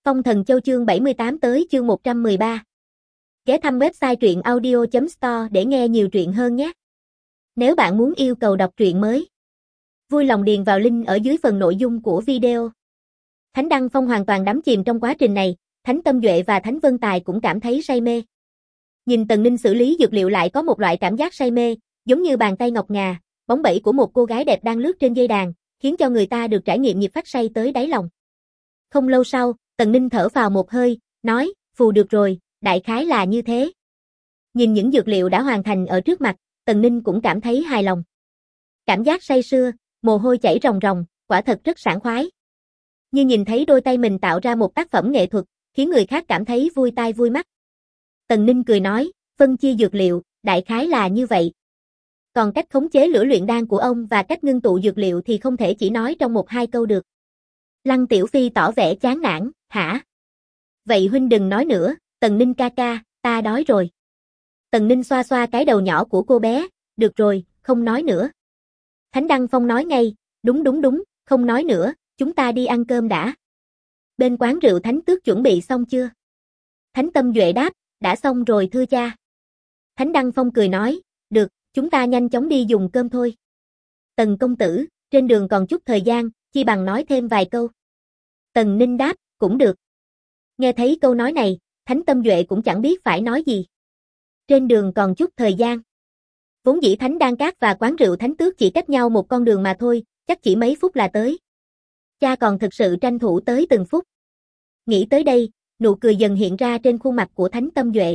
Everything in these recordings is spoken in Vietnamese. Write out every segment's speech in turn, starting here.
Phong Thần Châu chương 78 tới chương 113. Ghé thăm website truyện audio.store để nghe nhiều truyện hơn nhé. Nếu bạn muốn yêu cầu đọc truyện mới, vui lòng điền vào link ở dưới phần nội dung của video. Thánh Đăng Phong hoàn toàn đắm chìm trong quá trình này, Thánh Tâm Duệ và Thánh Vân Tài cũng cảm thấy say mê. Nhìn Tần Ninh xử lý dược liệu lại có một loại cảm giác say mê, giống như bàn tay ngọc ngà, bóng bẩy của một cô gái đẹp đang lướt trên dây đàn, khiến cho người ta được trải nghiệm nhịp phách say tới đáy lòng. Không lâu sau, Tần Ninh thở phào một hơi, nói, phù được rồi, đại khái là như thế. Nhìn những dược liệu đã hoàn thành ở trước mặt, Tần Ninh cũng cảm thấy hài lòng. Cảm giác say sưa, mồ hôi chảy ròng ròng, quả thật rất sảng khoái. Như nhìn thấy đôi tay mình tạo ra một tác phẩm nghệ thuật, khiến người khác cảm thấy vui tai vui mắt. Tần Ninh cười nói, phân chia dược liệu, đại khái là như vậy. Còn cách khống chế lửa luyện đan của ông và cách ngưng tụ dược liệu thì không thể chỉ nói trong một hai câu được. Lăng Tiểu Phi tỏ vẻ chán nản, hả? Vậy huynh đừng nói nữa, Tần Ninh ca ca, ta đói rồi. Tần Ninh xoa xoa cái đầu nhỏ của cô bé, được rồi, không nói nữa. Thánh Đăng Phong nói ngay, đúng, không nói nữa, chúng ta đi ăn cơm đã. Bên quán rượu Thánh Tước chuẩn bị xong chưa? Thánh Tâm Duệ đáp, đã xong rồi thưa cha. Thánh Đăng Phong cười nói, được, chúng ta nhanh chóng đi dùng cơm thôi. Tần công tử, trên đường còn chút thời gian, chi bằng nói thêm vài câu. Tần Ninh đáp, cũng được. Nghe thấy câu nói này, Thánh Tâm Duệ cũng chẳng biết phải nói gì. Trên đường còn chút thời gian. Vốn dĩ Thánh Đan Các và quán rượu Thánh Tước chỉ cách nhau một con đường mà thôi, chắc chỉ mấy phút là tới. Cha còn thực sự tranh thủ tới từng phút. Nghĩ tới đây, nụ cười dần hiện ra trên khuôn mặt của Thánh Tâm Duệ.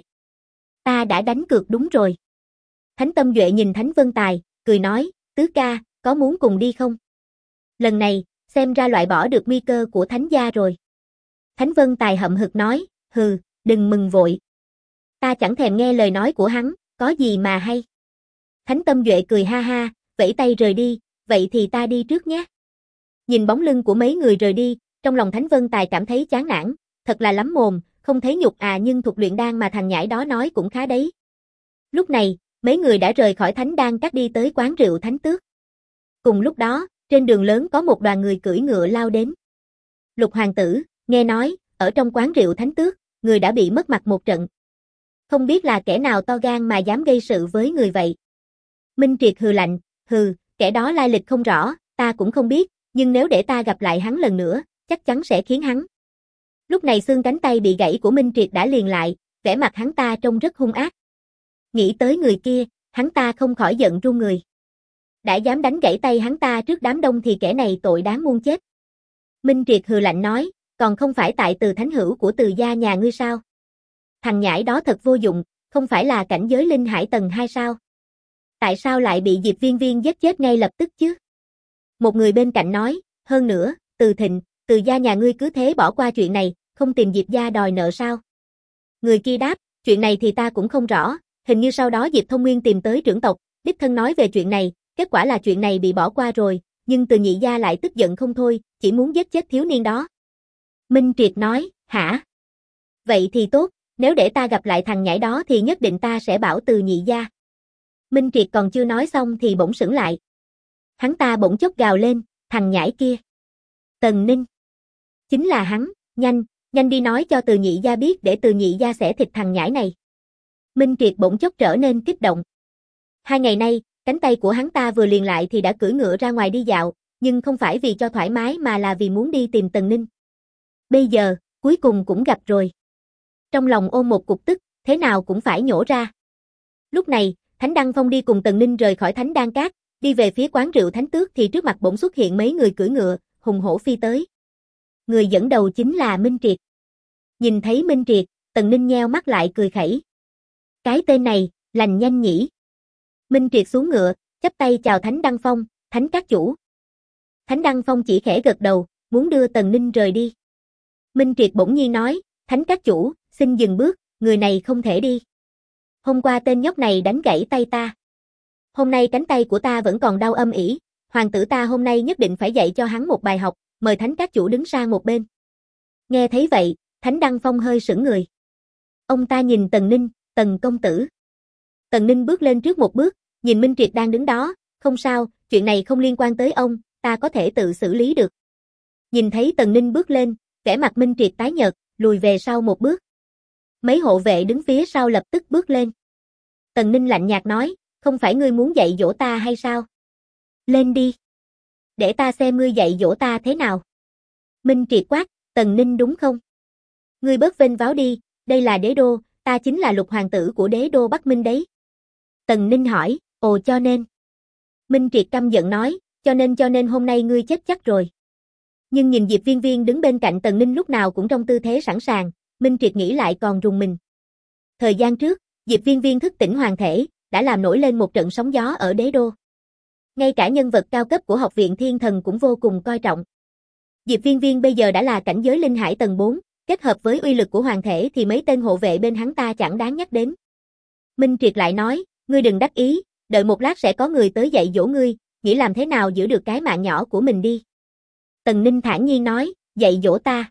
Ta đã đánh cược đúng rồi. Thánh Tâm Duệ nhìn Thánh Vân Tài, cười nói, tứ ca, có muốn cùng đi không? Lần này, xem ra loại bỏ được nguy cơ của Thánh gia rồi. Thánh Vân Tài hậm hực nói, hừ, đừng mừng vội. Ta chẳng thèm nghe lời nói của hắn, có gì mà hay. Thánh Tâm Duệ cười ha ha, vẫy tay rời đi, vậy thì ta đi trước nhé. Nhìn bóng lưng của mấy người rời đi, trong lòng Thánh Vân Tài cảm thấy chán nản, thật là lắm mồm, không thấy nhục à, nhưng thuật luyện đan mà thằng nhãi đó nói cũng khá đấy. Lúc này, mấy người đã rời khỏi Thánh Đan Các đi tới quán rượu Thánh Tước. Cùng lúc đó, trên đường lớn có một đoàn người cưỡi ngựa lao đến. Lục hoàng tử, nghe nói, ở trong quán rượu Thánh Tước, người đã bị mất mặt một trận. Không biết là kẻ nào to gan mà dám gây sự với người vậy. Minh Triệt hừ lạnh, hừ, kẻ đó lai lịch không rõ, ta cũng không biết, nhưng nếu để ta gặp lại hắn lần nữa, chắc chắn sẽ khiến hắn. Lúc này xương cánh tay bị gãy của Minh Triệt đã liền lại, vẻ mặt hắn ta trông rất hung ác. Nghĩ tới người kia, hắn ta không khỏi giận run người. Đã dám đánh gãy tay hắn ta trước đám đông thì kẻ này tội đáng muôn chết. Minh Triệt hừ lạnh nói, còn không phải tại Từ thánh hữu của Từ gia nhà ngươi sao? Thằng nhãi đó thật vô dụng, không phải là cảnh giới linh hải tầng 2 sao? Tại sao lại bị Diệp Viên Viên giết chết ngay lập tức chứ? Một người bên cạnh nói, hơn nữa, Từ Thịnh, Từ gia nhà ngươi cứ thế bỏ qua chuyện này, không tìm Diệp gia đòi nợ sao? Người kia đáp, chuyện này thì ta cũng không rõ, hình như sau đó Diệp Thông Nguyên tìm tới trưởng tộc, đích thân nói về chuyện này, kết quả là chuyện này bị bỏ qua rồi, nhưng Từ nhị gia lại tức giận không thôi, chỉ muốn giết chết thiếu niên đó. Minh Triệt nói, hả? Vậy thì tốt, nếu để ta gặp lại thằng nhãi đó thì nhất định ta sẽ bảo Từ nhị gia. Minh Triệt còn chưa nói xong thì bỗng sững lại. Hắn ta bỗng chốc gào lên, thằng nhãi kia. Tần Ninh. Chính là hắn, nhanh đi nói cho Từ nhị gia biết để Từ nhị gia sẽ thịt thằng nhãi này. Minh Triệt bỗng chốc trở nên kích động. 2 ngày nay, cánh tay của hắn ta vừa liền lại thì đã cưỡi ngựa ra ngoài đi dạo, nhưng không phải vì cho thoải mái mà là vì muốn đi tìm Tần Ninh. Bây giờ, cuối cùng cũng gặp rồi. Trong lòng ôm một cục tức, thế nào cũng phải nhổ ra. Lúc này, Thánh Đăng Phong đi cùng Tần Ninh rời khỏi Thánh Đan Các, đi về phía quán rượu Thánh Tước thì trước mặt bỗng xuất hiện mấy người cưỡi ngựa, hùng hổ phi tới. Người dẫn đầu chính là Minh Triệt. Nhìn thấy Minh Triệt, Tần Ninh nheo mắt lại cười khẩy. Cái tên này, lành nhanh nhỉ. Minh Triệt xuống ngựa, chắp tay chào Thánh Đăng Phong, Thánh các chủ. Thánh Đăng Phong chỉ khẽ gật đầu, muốn đưa Tần Ninh rời đi. Minh Triệt bỗng nhiên nói, Thánh các chủ, xin dừng bước, người này không thể đi. Hôm qua tên nhóc này đánh gãy tay ta. Hôm nay cánh tay của ta vẫn còn đau âm ỉ, hoàng tử ta hôm nay nhất định phải dạy cho hắn một bài học, mời Thánh các chủ đứng sang một bên. Nghe thấy vậy, Thánh Đăng Phong hơi sững người. Ông ta nhìn Tần Ninh, Tần công tử. Tần Ninh bước lên trước một bước, nhìn Minh Triệt đang đứng đó, không sao, chuyện này không liên quan tới ông, ta có thể tự xử lý được. Nhìn thấy Tần Ninh bước lên, Vẻ mặt Minh Triệt tái nhợt, lùi về sau một bước. Mấy hộ vệ đứng phía sau lập tức bước lên. Tần Ninh lạnh nhạt nói, không phải ngươi muốn dạy dỗ ta hay sao? Lên đi. Để ta xem ngươi dạy dỗ ta thế nào. Minh Triệt quát, Tần Ninh đúng không? Ngươi bớt vênh váo đi, đây là đế đô, ta chính là lục hoàng tử của đế đô Bắc Minh đấy. Tần Ninh hỏi, ồ cho nên. Minh Triệt căm giận nói, cho nên hôm nay ngươi chết chắc rồi. Nhưng nhìn Diệp Viên Viên đứng bên cạnh Tần Ninh lúc nào cũng trong tư thế sẵn sàng, Minh Triệt nghĩ lại còn rùng mình. Thời gian trước, Diệp Viên Viên thức tỉnh hoàng thể, đã làm nổi lên một trận sóng gió ở đế đô. Ngay cả nhân vật cao cấp của học viện Thiên Thần cũng vô cùng coi trọng. Diệp Viên Viên bây giờ đã là cảnh giới linh hải tầng 4, kết hợp với uy lực của hoàng thể thì mấy tên hộ vệ bên hắn ta chẳng đáng nhắc đến. Minh Triệt lại nói, ngươi đừng đắc ý, đợi một lát sẽ có người tới dạy dỗ ngươi, nghĩ làm thế nào giữ được cái mạng nhỏ của mình đi. Tần Ninh thản nhiên nói, dạy dỗ ta.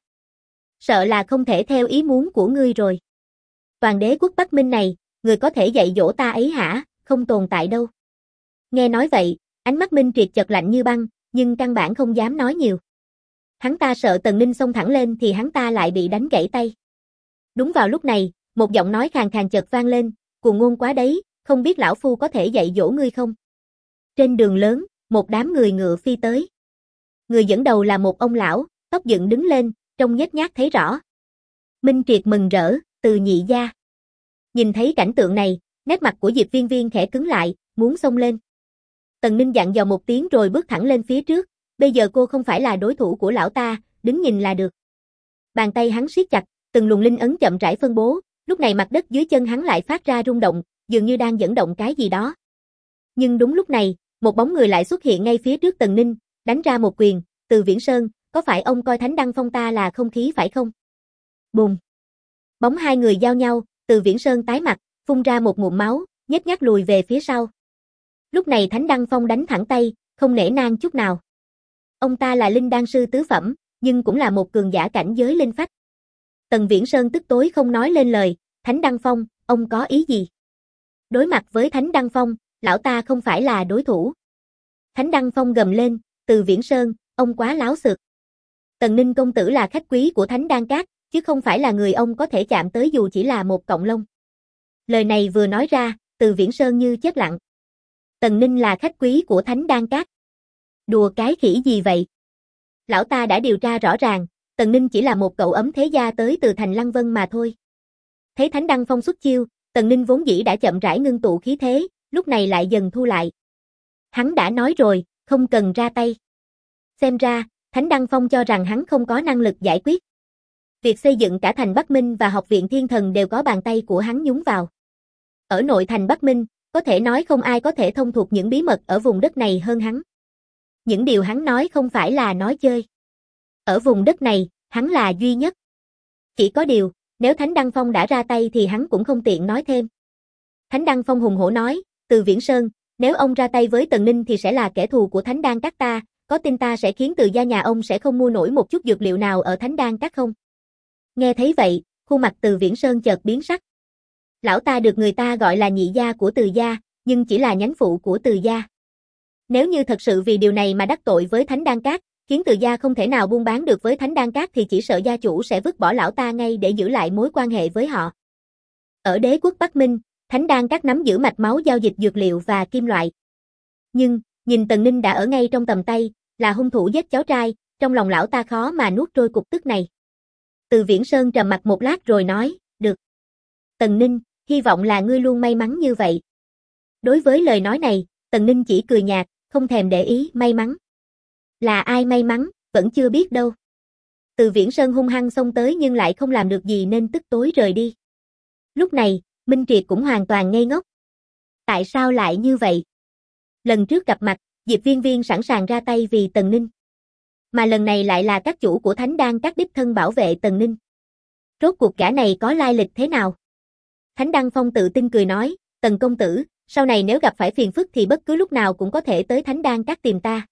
Sợ là không thể theo ý muốn của ngươi rồi. Toàn đế quốc Bắc Minh này, người có thể dạy dỗ ta ấy hả, không tồn tại đâu. Nghe nói vậy, ánh mắt Minh Triệt chợt lạnh như băng, nhưng căn bản không dám nói nhiều. Hắn ta sợ Tần Ninh xông thẳng lên thì hắn ta lại bị đánh gãy tay. Đúng vào lúc này, một giọng nói khàn khàn chợt vang lên, cuồng ngôn quá đấy, không biết lão phu có thể dạy dỗ ngươi không? Trên đường lớn, một đám người ngựa phi tới. Người dẫn đầu là một ông lão, tóc dựng đứng lên, trông nhếch nhác thấy rõ. Minh Triệt mừng rỡ, Từ nhị gia. Nhìn thấy cảnh tượng này, nét mặt của Diệp Viên Viên khẽ cứng lại, muốn xông lên. Tần Ninh dặn dò một tiếng rồi bước thẳng lên phía trước, bây giờ cô không phải là đối thủ của lão ta, đứng nhìn là được. Bàn tay hắn siết chặt, từng luồng linh ấn chậm rãi phân bố, lúc này mặt đất dưới chân hắn lại phát ra rung động, dường như đang dẫn động cái gì đó. Nhưng đúng lúc này, một bóng người lại xuất hiện ngay phía trước Tần Ninh, đánh ra một quyền, Từ Viễn Sơn, có phải ông coi Thánh Đăng Phong ta là không khí phải không? Bùng! Bóng hai người giao nhau, Từ Viễn Sơn tái mặt, phun ra một ngụm máu, nhếch nhác lùi về phía sau. Lúc này Thánh Đăng Phong đánh thẳng tay, không nể nang chút nào. Ông ta là linh đan sư tứ phẩm, nhưng cũng là một cường giả cảnh giới linh phách. Tần Viễn Sơn tức tối không nói lên lời, Thánh Đăng Phong, ông có ý gì? Đối mặt với Thánh Đăng Phong, lão ta không phải là đối thủ. Thánh Đăng Phong gầm lên, Từ Viễn Sơn, ông quá láo xược. Tần Ninh công tử là khách quý của Thánh Đan Các, chứ không phải là người ông có thể chạm tới dù chỉ là một cọng lông. Lời này vừa nói ra, Từ Viễn Sơn như chết lặng. Tần Ninh là khách quý của Thánh Đan Các. Đùa cái khỉ gì vậy? Lão ta đã điều tra rõ ràng, Tần Ninh chỉ là một cậu ấm thế gia tới từ thành Lăng Vân mà thôi. Thấy Thánh Đăng Phong xuất chiêu, Tần Ninh vốn dĩ đã chậm rãi ngưng tụ khí thế, lúc này lại dần thu lại. Hắn đã nói rồi, không cần ra tay. Xem ra, Thánh Đăng Phong cho rằng hắn không có năng lực giải quyết. Việc xây dựng cả thành Bắc Minh và học viện Thiên Thần đều có bàn tay của hắn nhúng vào. Ở nội thành Bắc Minh, có thể nói không ai có thể thông thuộc những bí mật ở vùng đất này hơn hắn. Những điều hắn nói không phải là nói chơi. Ở vùng đất này, hắn là duy nhất. Chỉ có điều, nếu Thánh Đăng Phong đã ra tay thì hắn cũng không tiện nói thêm. Thánh Đăng Phong hùng hổ nói, Từ Viễn Sơn, nếu ông ra tay với Tần Ninh thì sẽ là kẻ thù của Thánh Đan Các ta, có tin ta sẽ khiến Từ gia nhà ông sẽ không mua nổi một chút dược liệu nào ở Thánh Đan Các không? Nghe thấy vậy, khuôn mặt Từ Viễn Sơn chợt biến sắc. Lão ta được người ta gọi là nhị gia của Từ gia, nhưng chỉ là nhánh phụ của Từ gia. Nếu như thật sự vì điều này mà đắc tội với Thánh Đan Các, khiến Từ gia không thể nào buôn bán được với Thánh Đan Các thì chỉ sợ gia chủ sẽ vứt bỏ lão ta ngay để giữ lại mối quan hệ với họ. Ở đế quốc Bắc Minh, Thánh Đan Các nắm giữ mạch máu giao dịch dược liệu và kim loại. Nhưng, nhìn Tần Ninh đã ở ngay trong tầm tay, là hung thủ giết cháu trai, trong lòng lão ta khó mà nuốt trôi cục tức này. Từ Viễn Sơn trầm mặt một lát rồi nói, được. Tần Ninh, hy vọng là ngươi luôn may mắn như vậy. Đối với lời nói này, Tần Ninh chỉ cười nhạt, không thèm để ý may mắn. Là ai may mắn, vẫn chưa biết đâu. Từ Viễn Sơn hung hăng xông tới nhưng lại không làm được gì nên tức tối rời đi. Lúc này, Minh Triệt cũng hoàn toàn ngây ngốc. Tại sao lại như vậy? Lần trước gặp mặt, Diệp Viên Viên sẵn sàng ra tay vì Tần Ninh. Mà lần này lại là các chủ của Thánh Đan Các đích thân bảo vệ Tần Ninh. Rốt cuộc gã này có lai lịch thế nào? Thánh Đăng Phong tự tin cười nói, Tần công tử, sau này nếu gặp phải phiền phức thì bất cứ lúc nào cũng có thể tới Thánh Đan Các tìm ta.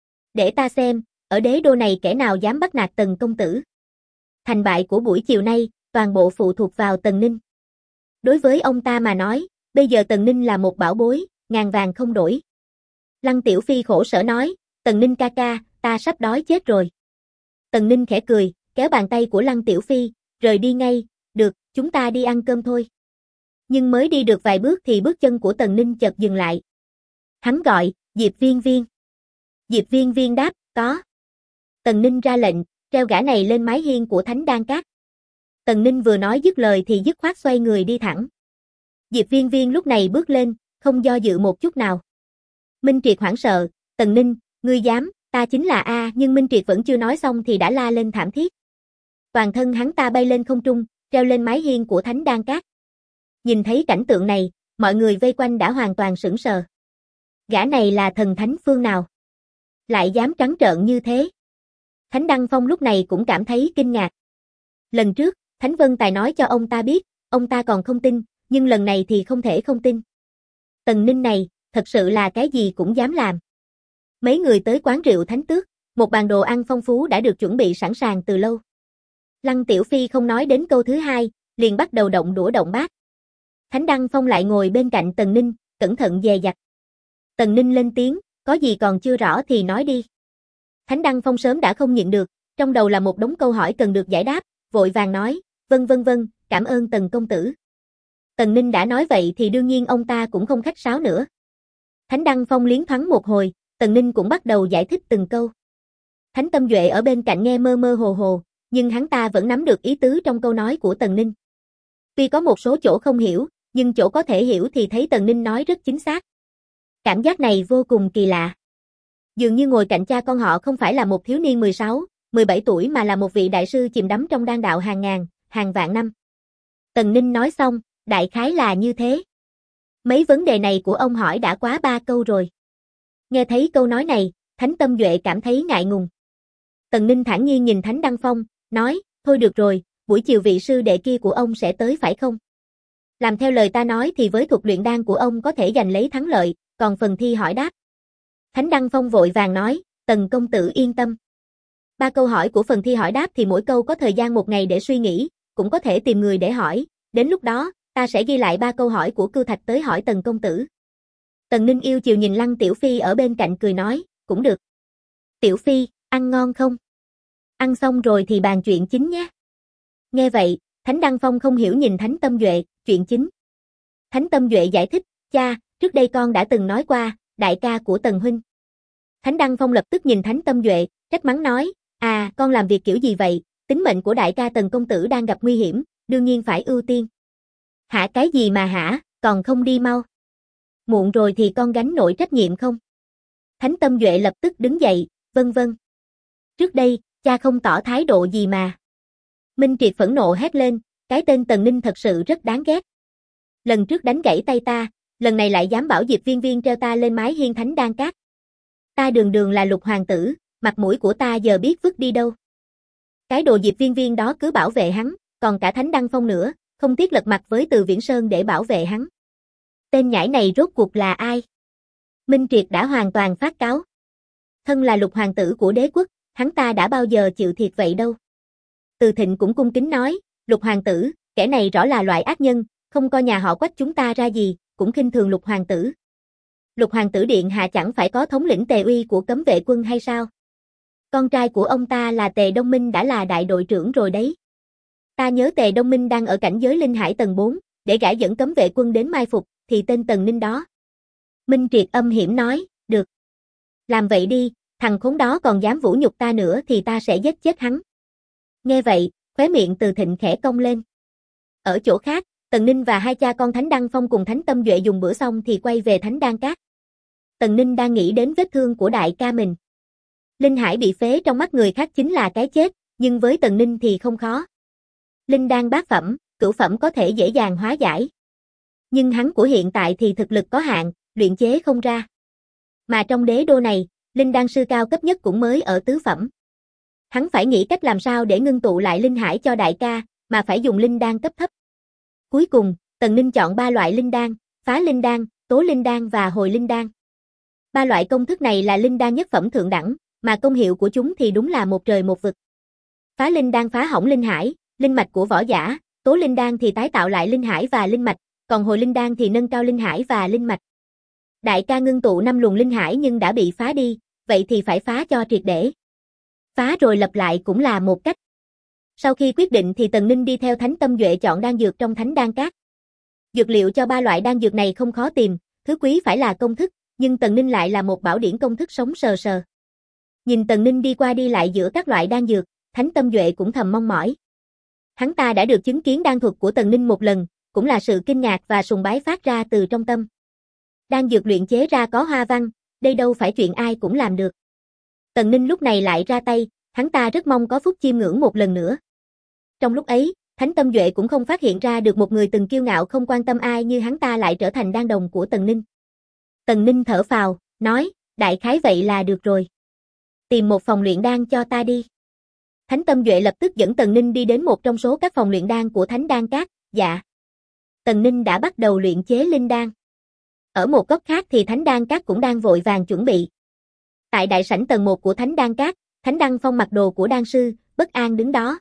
Để ta xem, ở đế đô này kẻ nào dám bắt nạt Tần công tử. Thành bại của buổi chiều nay, toàn bộ phụ thuộc vào Tần Ninh. Đối với ông ta mà nói, bây giờ Tần Ninh là một bảo bối, ngàn vàng không đổi. Lăng Tiểu Phi khổ sở nói, Tần Ninh ca ca, ta sắp đói chết rồi. Tần Ninh khẽ cười, kéo bàn tay của Lăng Tiểu Phi, rời đi ngay, được, chúng ta đi ăn cơm thôi. Nhưng mới đi được vài bước thì bước chân của Tần Ninh chợt dừng lại. Hắn gọi, Diệp Viên Viên. Diệp Viên Viên đáp, có. Tần Ninh ra lệnh, treo gã này lên mái hiên của Thánh Đan Các. Tần Ninh vừa nói dứt lời thì dứt khoát xoay người đi thẳng. Diệp Viên Viên lúc này bước lên, không do dự một chút nào. Minh Triệt hoảng sợ, Tần Ninh, ngươi dám, ta chính là A, nhưng Minh Triệt vẫn chưa nói xong thì đã la lên thảm thiết. Toàn thân hắn ta bay lên không trung, treo lên mái hiên của Thánh Đan Các. Nhìn thấy cảnh tượng này, mọi người vây quanh đã hoàn toàn sững sờ. Gã này là thần thánh phương nào? Lại dám trắng trợn như thế? Thánh Đăng Phong lúc này cũng cảm thấy kinh ngạc. Lần trước, Thánh Vân Tài nói cho ông ta biết, ông ta còn không tin, nhưng lần này thì không thể không tin. Tần Ninh này, thật sự là cái gì cũng dám làm. Mấy người tới quán rượu Thánh Tước, một bàn đồ ăn phong phú đã được chuẩn bị sẵn sàng từ lâu. Lăng Tiểu Phi không nói đến câu thứ hai, liền bắt đầu động đũa động bát. Thánh Đăng Phong lại ngồi bên cạnh Tần Ninh, cẩn thận dè dặt. Tần Ninh lên tiếng, có gì còn chưa rõ thì nói đi. Thánh Đăng Phong sớm đã không nhịn được, trong đầu là một đống câu hỏi cần được giải đáp, vội vàng nói, vâng, cảm ơn Tần công tử. Tần Ninh đã nói vậy thì đương nhiên ông ta cũng không khách sáo nữa. Thánh Đăng Phong liến thoáng một hồi, Tần Ninh cũng bắt đầu giải thích từng câu. Thánh Tâm Duệ ở bên cạnh nghe mơ mơ hồ hồ, nhưng hắn ta vẫn nắm được ý tứ trong câu nói của Tần Ninh. Tuy có một số chỗ không hiểu, nhưng chỗ có thể hiểu thì thấy Tần Ninh nói rất chính xác. Cảm giác này vô cùng kỳ lạ. Dường như ngồi cạnh cha con họ không phải là một thiếu niên 16, 17 tuổi mà là một vị đại sư chìm đắm trong đan đạo hàng ngàn, hàng vạn năm. Tần Ninh nói xong, đại khái là như thế. Mấy vấn đề này của ông hỏi đã quá 3 câu rồi. Nghe thấy câu nói này, Thánh Tâm Duệ cảm thấy ngại ngùng. Tần Ninh thản nhiên nhìn Thánh Đăng Phong, nói, thôi được rồi, buổi chiều vị sư đệ kia của ông sẽ tới phải không? Làm theo lời ta nói thì với thuật luyện đan của ông có thể giành lấy thắng lợi, còn phần thi hỏi đáp. Thánh Đăng Phong vội vàng nói, Tần công tử yên tâm. 3 câu hỏi của phần thi hỏi đáp thì mỗi câu có thời gian 1 ngày để suy nghĩ, cũng có thể tìm người để hỏi, đến lúc đó, ta sẽ ghi lại 3 câu hỏi của Cưu Thạch tới hỏi Tần công tử. Tần Ninh yêu chiều nhìn Lăng Tiểu Phi ở bên cạnh cười nói, cũng được. Tiểu Phi, ăn ngon không? Ăn xong rồi thì bàn chuyện chính nhé. Nghe vậy, Thánh Đăng Phong không hiểu nhìn Thánh Tâm Duệ, chuyện chính. Thánh Tâm Duệ giải thích, cha, trước đây con đã từng nói qua, đại ca của Tần huynh. Thánh Đăng Phong lập tức nhìn Thánh Tâm Duệ, trách mắng nói, con làm việc kiểu gì vậy, tính mệnh của đại ca Tần công tử đang gặp nguy hiểm, đương nhiên phải ưu tiên. Hả cái gì mà hả, còn không đi mau. Muộn rồi thì con gánh nổi trách nhiệm không? Thánh Tâm Duệ lập tức đứng dậy, vâng. Trước đây, cha không tỏ thái độ gì mà. Minh Triệt phẫn nộ hét lên, cái tên Tần Ninh thật sự rất đáng ghét. Lần trước đánh gãy tay ta, lần này lại dám bảo Diệp Viên Viên treo ta lên mái hiên Thánh Đan Các. Ta đường đường là Lục hoàng tử, mặt mũi của ta giờ biết vứt đi đâu. Cái đồ Diệp Viên Viên đó cứ bảo vệ hắn, còn cả Thánh Đăng Phong nữa, không tiếc lật mặt với Từ Viễn Sơn để bảo vệ hắn. Tên nhãi này rốt cuộc là ai? Minh Triệt đã hoàn toàn phát cáo. Thân là Lục hoàng tử của đế quốc, hắn ta đã bao giờ chịu thiệt vậy đâu. Từ Thịnh cũng cung kính nói, Lục hoàng tử, kẻ này rõ là loại ác nhân, không coi nhà họ Quách chúng ta ra gì, cũng khinh thường Lục hoàng tử. Lục hoàng tử điện hạ chẳng phải có thống lĩnh Tề Uy của cấm vệ quân hay sao? Con trai của ông ta là Tề Đông Minh đã là đại đội trưởng rồi đấy. Ta nhớ Tề Đông Minh đang ở cảnh giới linh hải tầng 4, để gã dẫn cấm vệ quân đến mai phục, thì tên Tần Ninh đó. Minh Triệt âm hiểm nói, được. Làm vậy đi, thằng khốn đó còn dám vũ nhục ta nữa thì ta sẽ giết chết hắn. Nghe vậy, khóe miệng Từ Thịnh khẽ cong lên. Ở chỗ khác, Tần Ninh và hai cha con Thánh Đăng Phong cùng Thánh Tâm Duệ dùng bữa xong thì quay về Thánh Đan Các. Tần Ninh đang nghĩ đến vết thương của đại ca mình. Linh hải bị phế trong mắt người khác chính là cái chết, nhưng với Tần Ninh thì không khó. Linh đan bát phẩm, cửu phẩm có thể dễ dàng hóa giải. Nhưng hắn của hiện tại thì thực lực có hạn, luyện chế không ra. Mà trong đế đô này, linh đan sư cao cấp nhất cũng mới ở tứ phẩm. Hắn phải nghĩ cách làm sao để ngưng tụ lại linh hải cho đại ca, mà phải dùng linh đan cấp thấp. Cuối cùng, Tần Ninh chọn 3 loại linh đan, phá linh đan, tố linh đan và hồi linh đan. 3 loại công thức này là linh đan nhất phẩm thượng đẳng, mà công hiệu của chúng thì đúng là một trời một vực. Phá linh đan phá hỏng linh hải, linh mạch của võ giả, tố linh đan thì tái tạo lại linh hải và linh mạch, còn hồi linh đan thì nâng cao linh hải và linh mạch. Đại ca ngưng tụ 5 luồng linh hải nhưng đã bị phá đi, vậy thì phải phá cho triệt để. Phá rồi lập lại cũng là một cách. Sau khi quyết định thì Tần Ninh đi theo Thánh Tâm Duệ chọn đan dược trong Thánh Đan Các. Dược liệu cho ba loại đan dược này không khó tìm, thứ quý phải là công thức, nhưng Tần Ninh lại là một bảo điển công thức sống sờ sờ. Nhìn Tần Ninh đi qua đi lại giữa các loại đan dược, Thánh Tâm Duệ cũng thầm mong mỏi. Hắn ta đã được chứng kiến đan thuật của Tần Ninh một lần, cũng là sự kinh ngạc và sùng bái phát ra từ trong tâm. Đan dược luyện chế ra có hoa văn, đây đâu phải chuyện ai cũng làm được. Tần Ninh lúc này lại ra tay, hắn ta rất mong có phúc chiêm ngưỡng một lần nữa. Trong lúc ấy, Thánh Tâm Duệ cũng không phát hiện ra được một người từng kiêu ngạo không quan tâm ai như hắn ta lại trở thành đan đồng của Tần Ninh. Tần Ninh thở phào, nói, đại khái vậy là được rồi. Tìm một phòng luyện đan cho ta đi. Thánh Tâm Duệ lập tức dẫn Tần Ninh đi đến một trong số các phòng luyện đan của Thánh Đan Các, dạ. Tần Ninh đã bắt đầu luyện chế linh đan. Ở một góc khác thì Thánh Đan Các cũng đang vội vàng chuẩn bị. Tại đại sảnh tầng 1 của Thánh Đan Các, Thánh Đăng Phong mặc đồ của đan sư, bất an đứng đó.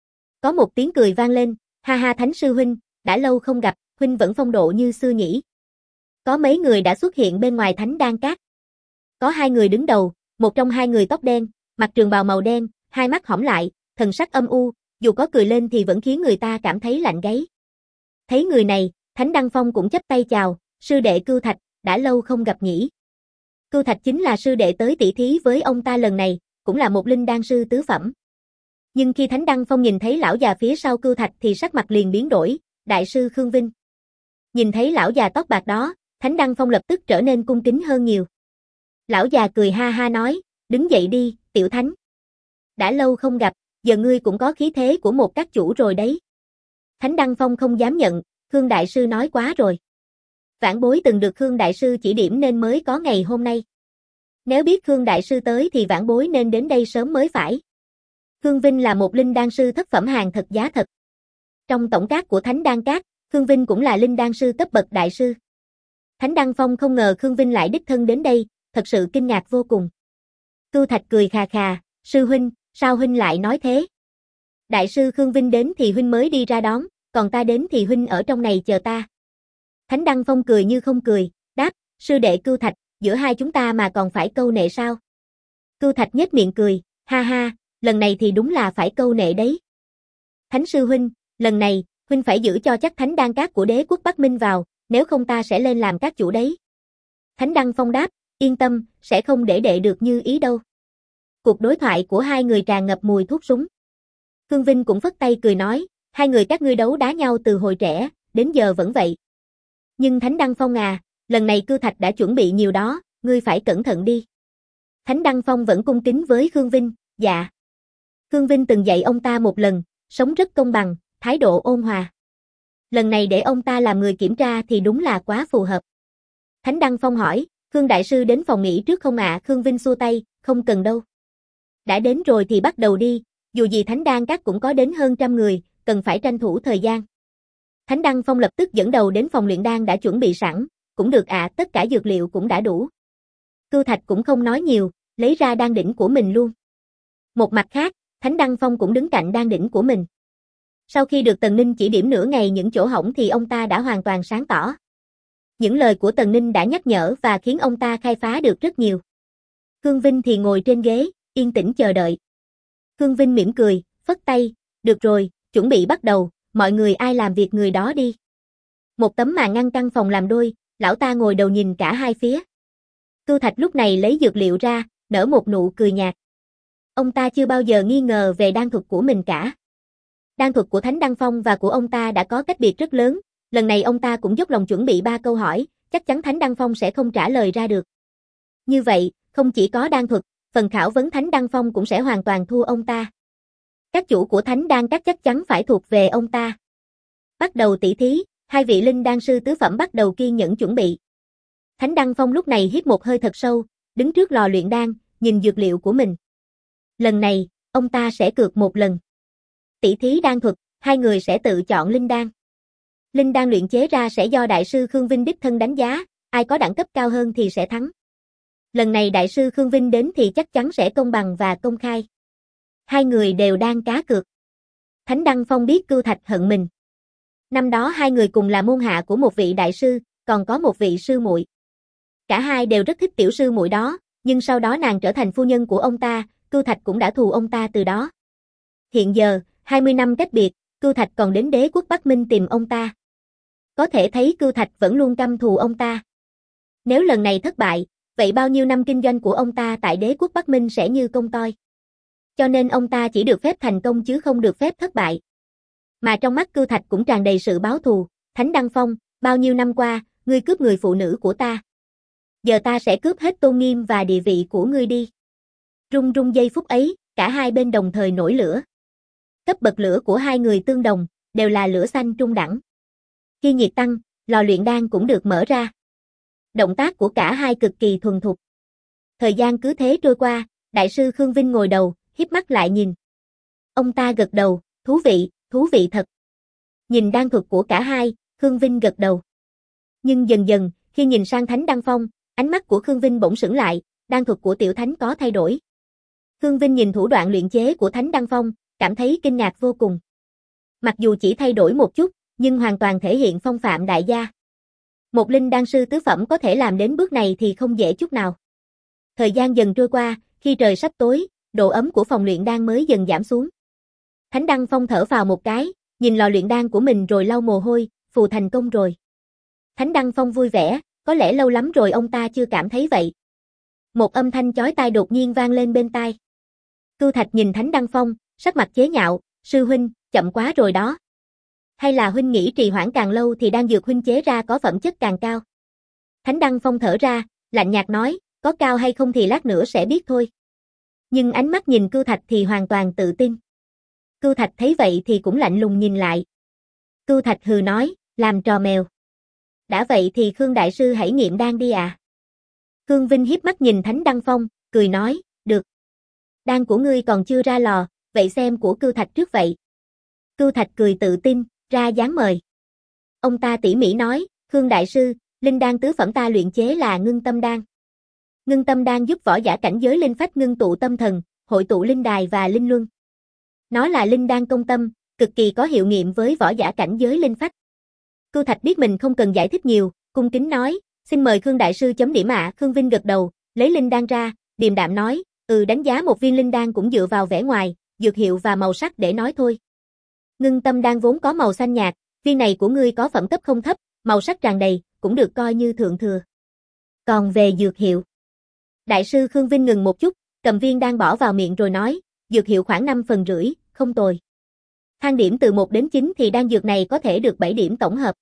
Có một tiếng cười vang lên, ha ha Thánh sư huynh, đã lâu không gặp, huynh vẫn phong độ như xưa nhỉ. Có mấy người đã xuất hiện bên ngoài Thánh Đan Các. Có hai người đứng đầu, một trong hai người tóc đen, mặc trường bào màu đen, hai mắt hõm lại, thần sắc âm u, dù có cười lên thì vẫn khiến người ta cảm thấy lạnh gáy. Thấy người này, Thánh Đăng Phong cũng chắp tay chào, sư đệ Cưu Thạch, đã lâu không gặp nhỉ. Cưu Thạch chính là sư đệ tới tỷ thí với ông ta lần này, cũng là một linh đan sư tứ phẩm. Nhưng khi Thánh Đăng Phong nhìn thấy lão già phía sau Cưu Thạch thì sắc mặt liền biến đổi, đại sư Khương Vinh. Nhìn thấy lão già tóc bạc đó, Thánh Đăng Phong lập tức trở nên cung kính hơn nhiều. Lão già cười ha ha nói, đứng dậy đi, tiểu thánh. Đã lâu không gặp, giờ ngươi cũng có khí thế của một các chủ rồi đấy. Thánh Đăng Phong không dám nhận, Khương đại sư nói quá rồi. Vãn bối từng được Khương đại sư chỉ điểm nên mới có ngày hôm nay. Nếu biết Khương đại sư tới thì vãn bối nên đến đây sớm mới phải. Khương Vinh là một linh đan sư thất phẩm hàng thật giá thật. Trong tổng các của Thánh Đan Các, Khương Vinh cũng là linh đan sư cấp bậc đại sư. Thánh Đăng Phong không ngờ Khương Vinh lại đích thân đến đây, thật sự kinh ngạc vô cùng. Cưu Thạch cười khà khà, sư huynh, sao huynh lại nói thế? Đại sư Khương Vinh đến thì huynh mới đi ra đón, còn ta đến thì huynh ở trong này chờ ta. Thánh Đăng Phong cười như không cười, đáp, sư đệ Cưu Thạch, giữa hai chúng ta mà còn phải câu nệ sao? Cưu Thạch nhếch miệng cười, ha ha, lần này thì đúng là phải câu nệ đấy. Thánh sư huynh, lần này, huynh phải giữ cho chắc Thánh Đan Các của đế quốc Bắc Minh vào, nếu không ta sẽ lên làm các chủ đấy. Thánh Đăng Phong đáp, yên tâm, sẽ không để đệ được như ý đâu. Cuộc đối thoại của hai người tràn ngập mùi thuốc súng. Khương Vinh cũng phất tay cười nói, hai người các ngươi đấu đá nhau từ hồi trẻ, đến giờ vẫn vậy. Nhưng Thánh Đăng Phong à, lần này Cưu Thạch đã chuẩn bị nhiều đó, ngươi phải cẩn thận đi. Thánh Đăng Phong vẫn cung kính với Khương Vinh, dạ. Khương Vinh từng dạy ông ta một lần, sống rất công bằng, thái độ ôn hòa. Lần này để ông ta làm người kiểm tra thì đúng là quá phù hợp. Thánh Đăng Phong hỏi, Khương đại sư đến phòng nghỉ trước không ạ? Khương Vinh xua tay, không cần đâu. Đã đến rồi thì bắt đầu đi, dù gì Thánh Đan Các cũng có đến hơn 100 người, cần phải tranh thủ thời gian. Thánh Đăng Phong lập tức dẫn đầu đến phòng luyện đan đã chuẩn bị sẵn, cũng được ạ, tất cả dược liệu cũng đã đủ. Cưu Thạch cũng không nói nhiều, lấy ra đan đỉnh của mình luôn. Một mặt khác, Thánh Đăng Phong cũng đứng cạnh đan đỉnh của mình. Sau khi được Tần Ninh chỉ điểm nửa ngày những chỗ hỏng thì ông ta đã hoàn toàn sáng tỏ. Những lời của Tần Ninh đã nhắc nhở và khiến ông ta khai phá được rất nhiều. Khương Vinh thì ngồi trên ghế, yên tĩnh chờ đợi. Khương Vinh mỉm cười, phất tay, được rồi, chuẩn bị bắt đầu, mọi người ai làm việc người đó đi. Một tấm màn ngăn căn phòng làm đôi, lão ta ngồi đầu nhìn cả hai phía. Cưu Thạch lúc này lấy dược liệu ra, nở một nụ cười nhạt. Ông ta chưa bao giờ nghi ngờ về đan thuật của mình cả. Đan thuật của Thánh Đăng Phong và của ông ta đã có cách biệt rất lớn, lần này ông ta cũng dốc lòng chuẩn bị 3 câu hỏi, chắc chắn Thánh Đăng Phong sẽ không trả lời ra được. Như vậy, không chỉ có đan thuật, phần khảo vấn Thánh Đăng Phong cũng sẽ hoàn toàn thua ông ta. Các chủ của Thánh Đan Các chắc chắn phải thuộc về ông ta. Bắt đầu tỷ thí, hai vị linh đan sư tứ phẩm bắt đầu kiên nhẫn chuẩn bị. Thánh Đăng Phong lúc này hít một hơi thật sâu, đứng trước lò luyện đan, nhìn dược liệu của mình. Lần này, ông ta sẽ cược một lần. Tỷ thí đan thuật, hai người sẽ tự chọn linh đan. Linh đan luyện chế ra sẽ do đại sư Khương Vinh đích thân đánh giá, ai có đẳng cấp cao hơn thì sẽ thắng. Lần này đại sư Khương Vinh đến thì chắc chắn sẽ công bằng và công khai. Hai người đều đang cá cược. Thánh Đăng Phong biết Cưu Thạch hận mình. Năm đó hai người cùng là môn hạ của một vị đại sư, còn có một vị sư muội. Cả hai đều rất thích tiểu sư muội đó, nhưng sau đó nàng trở thành phu nhân của ông ta, Cưu Thạch cũng đã thù ông ta từ đó. Hiện giờ, 20 năm cách biệt, Cưu Thạch còn đến đế quốc Bắc Minh tìm ông ta. Có thể thấy Cưu Thạch vẫn luôn căm thù ông ta. Nếu lần này thất bại, vậy bao nhiêu năm kinh doanh của ông ta tại đế quốc Bắc Minh sẽ như công toi. Cho nên ông ta chỉ được phép thành công chứ không được phép thất bại. Mà trong mắt Cưu Thạch cũng tràn đầy sự báo thù. Thánh Đăng Phong, bao nhiêu năm qua, ngươi cướp người phụ nữ của ta. Giờ ta sẽ cướp hết tôn nghiêm và địa vị của ngươi đi. Rung rung giây phút ấy, cả hai bên đồng thời nổi lửa. Cấp bậc lửa của hai người tương đồng, đều là lửa xanh trung đẳng. Khi nhiệt tăng, lò luyện đan cũng được mở ra. Động tác của cả hai cực kỳ thuần thục. Thời gian cứ thế trôi qua, đại sư Khương Vinh ngồi đầu, híp mắt lại nhìn. Ông ta gật đầu, thú vị thật. Nhìn đan thuật của cả hai, Khương Vinh gật đầu. Nhưng dần dần, khi nhìn sang Thánh Đăng Phong, ánh mắt của Khương Vinh bỗng sững lại, đan thuật của tiểu thánh có thay đổi. Khương Vinh nhìn thủ đoạn luyện chế của Thánh Đăng Phong, cảm thấy kinh ngạc vô cùng. Mặc dù chỉ thay đổi một chút, nhưng hoàn toàn thể hiện phong phạm đại gia. Một linh đan sư tứ phẩm có thể làm đến bước này thì không dễ chút nào. Thời gian dần trôi qua, khi trời sắp tối, độ ấm của phòng luyện đan mới dần giảm xuống. Thánh Đăng Phong thở vào một cái, nhìn lò luyện đan của mình rồi lau mồ hôi, phù thành công rồi. Thánh Đăng Phong vui vẻ, có lẽ lâu lắm rồi ông ta chưa cảm thấy vậy. Một âm thanh chói tai đột nhiên vang lên bên tai. Cưu Thạch nhìn Thánh Đăng Phong, sắc mặt chế nhạo, sư huynh, chậm quá rồi đó. Hay là huynh nghĩ trì hoãn càng lâu thì đan dược huynh chế ra có phẩm chất càng cao. Thánh Đăng Phong thở ra, lạnh nhạt nói, có cao hay không thì lát nữa sẽ biết thôi. Nhưng ánh mắt nhìn Cưu Thạch thì hoàn toàn tự tin. Cưu Thạch thấy vậy thì cũng lạnh lùng nhìn lại. Cưu Thạch hừ nói, làm trò mèo. Đã vậy thì Khương Đại Sư hãy nghiệm đan đi à. Khương Vinh hiếp mắt nhìn Thánh Đăng Phong, cười nói, được. Đan của ngươi còn chưa ra lò, vậy xem của Cưu Thạch trước vậy. Cưu Thạch cười tự tin, ra dáng mời. Ông ta tỉ mỉ nói, Khương Đại Sư, linh đan tứ phẩm ta luyện chế là ngưng tâm đan. Ngưng tâm đan giúp võ giả cảnh giới linh phách ngưng tụ tâm thần, hội tụ linh đài và linh luân. Nó là linh đan công tâm, cực kỳ có hiệu nghiệm với võ giả cảnh giới linh phách. Cưu Thạch biết mình không cần giải thích nhiều, cung kính nói, xin mời Khương Đại Sư chấm điểm ạ. Khương Vinh gật đầu, lấy linh đan ra, điềm đạm nói, đánh giá một viên linh đan cũng dựa vào vẻ ngoài, dược hiệu và màu sắc để nói thôi. Ngưng tâm đan vốn có màu xanh nhạt, viên này của ngươi có phẩm cấp không thấp, màu sắc tràn đầy, cũng được coi như thượng thừa. Còn về dược hiệu. Đại sư Khương Vinh ngừng một chút, cầm viên đan bỏ vào miệng rồi nói, dược hiệu khoảng 5/5, không tồi. Thang điểm từ 1 đến 9 thì đan dược này có thể được 7 điểm tổng hợp.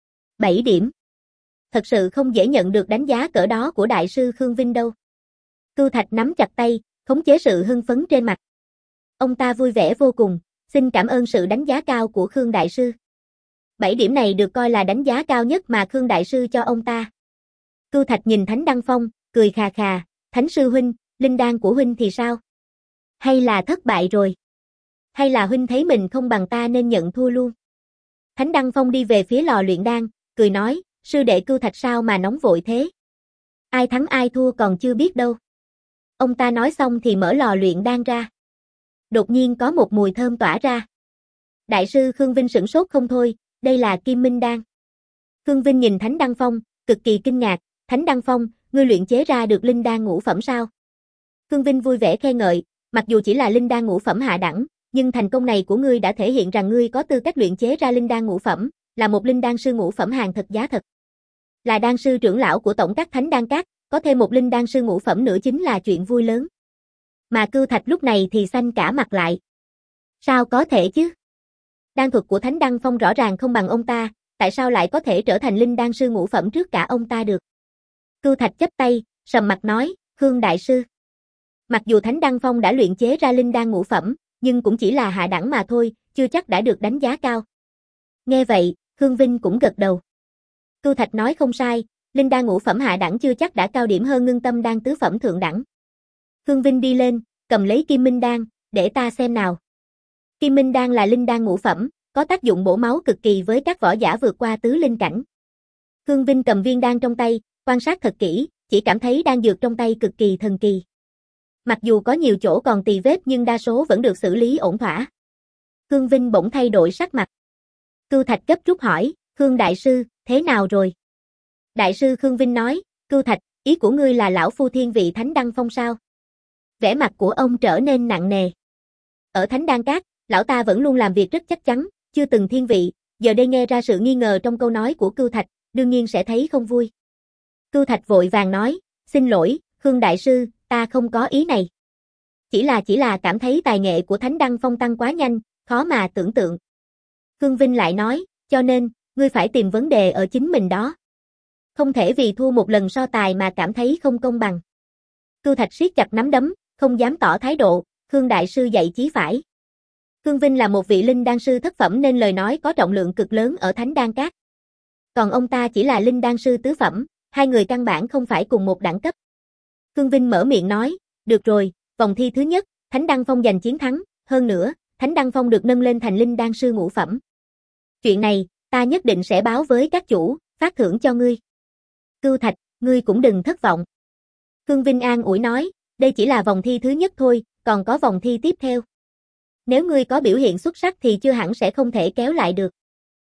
7 điểm. Thật sự không dễ nhận được đánh giá cỡ đó của đại sư Khương Vinh đâu. Cưu Thạch nắm chặt tay, khống chế sự hưng phấn trên mặt. Ông ta vui vẻ vô cùng, xin cảm ơn sự đánh giá cao của Khương Đại Sư. 7 điểm này được coi là đánh giá cao nhất mà Khương Đại Sư cho ông ta. Cưu Thạch nhìn Thánh Đăng Phong, cười khà khà, Thánh Sư huynh, linh đan của huynh thì sao? Hay là thất bại rồi? Hay là huynh thấy mình không bằng ta nên nhận thua luôn? Thánh Đăng Phong đi về phía lò luyện đan, cười nói, sư đệ Cưu Thạch sao mà nóng vội thế? Ai thắng ai thua còn chưa biết đâu. Ông ta nói xong thì mở lò luyện đan ra. Đột nhiên có một mùi thơm tỏa ra. Đại sư Khương Vinh sửng sốt không thôi, đây là Kim Minh Đan. Khương Vinh nhìn Thánh Đăng Phong, cực kỳ kinh ngạc, Thánh Đăng Phong, ngươi luyện chế ra được linh đan ngũ phẩm sao? Khương Vinh vui vẻ khen ngợi, mặc dù chỉ là linh đan ngũ phẩm hạ đẳng, nhưng thành công này của ngươi đã thể hiện rằng ngươi có tư cách luyện chế ra linh đan ngũ phẩm, là một linh đan sư ngũ phẩm hàng thật giá thật. Là đan sư trưởng lão của tổng các Thánh Đan Các, có thêm một linh đan sư ngũ phẩm nữa chính là chuyện vui lớn. Mà Cưu Thạch lúc này thì xanh cả mặt lại. Sao có thể chứ? Đan thuật của Thánh Đăng Phong rõ ràng không bằng ông ta, tại sao lại có thể trở thành linh đan sư ngũ phẩm trước cả ông ta được? Cưu Thạch chắp tay, sầm mặt nói, Khương Đại Sư. Mặc dù Thánh Đăng Phong đã luyện chế ra linh đan ngũ phẩm, nhưng cũng chỉ là hạ đẳng mà thôi, chưa chắc đã được đánh giá cao. Nghe vậy, Khương Vinh cũng gật đầu. Cưu Thạch nói không sai, linh đan ngũ phẩm hạ đẳng chưa chắc đã cao điểm hơn ngưng tâm đan tứ phẩm thượng đẳng. Khương Vinh đi lên, cầm lấy Kim Minh Đan, để ta xem nào. Kim Minh Đan là linh đan ngũ phẩm, có tác dụng bổ máu cực kỳ với các võ giả vượt qua tứ linh cảnh. Khương Vinh cầm viên đan trong tay, quan sát thật kỹ, chỉ cảm thấy đan dược trong tay cực kỳ thần kỳ. Mặc dù có nhiều chỗ còn tì vết nhưng đa số vẫn được xử lý ổn thỏa. Khương Vinh bỗng thay đổi sắc mặt. Cưu Thạch gấp rút hỏi, Khương Đại Sư, thế nào rồi? Đại sư Khương Vinh nói, Cưu Thạch, ý của ngươi là lão phu thiên vị Thánh Đăng Phong sao? Vẻ mặt của ông trở nên nặng nề. Ở Thánh Đan Các, Lão ta vẫn luôn làm việc rất chắc chắn, chưa từng thiên vị, giờ đây nghe ra sự nghi ngờ trong câu nói của Cưu Thạch, đương nhiên sẽ thấy không vui. Cưu Thạch vội vàng nói, xin lỗi, Khương Đại Sư, ta không có ý này. Chỉ là cảm thấy tài nghệ của Thánh Đăng Phong tăng quá nhanh, khó mà tưởng tượng. Khương Vinh lại nói, cho nên, ngươi phải tìm vấn đề ở chính mình đó. Không thể vì thua một lần so tài mà cảm thấy không công bằng. Cưu Thạch siết chặt nắm đấm, không dám tỏ thái độ, Khương Đại Sư dạy chí phải. Khương Vinh là một vị linh đan sư thất phẩm nên lời nói có trọng lượng cực lớn ở Thánh Đan Các. Còn ông ta chỉ là linh đan sư tứ phẩm, hai người căn bản không phải cùng một đẳng cấp. Khương Vinh mở miệng nói, được rồi, vòng thi thứ nhất, Thánh Đăng Phong giành chiến thắng, hơn nữa, Thánh Đăng Phong được nâng lên thành linh đan sư ngũ phẩm. Chuyện này, ta nhất định sẽ báo với các chủ, phát thưởng cho ngươi. Cưu Thạch, ngươi cũng đừng thất vọng. Khương Vinh an ủi nói, đây chỉ là vòng thi thứ nhất thôi, còn có vòng thi tiếp theo. Nếu ngươi có biểu hiện xuất sắc thì chưa hẳn sẽ không thể kéo lại được.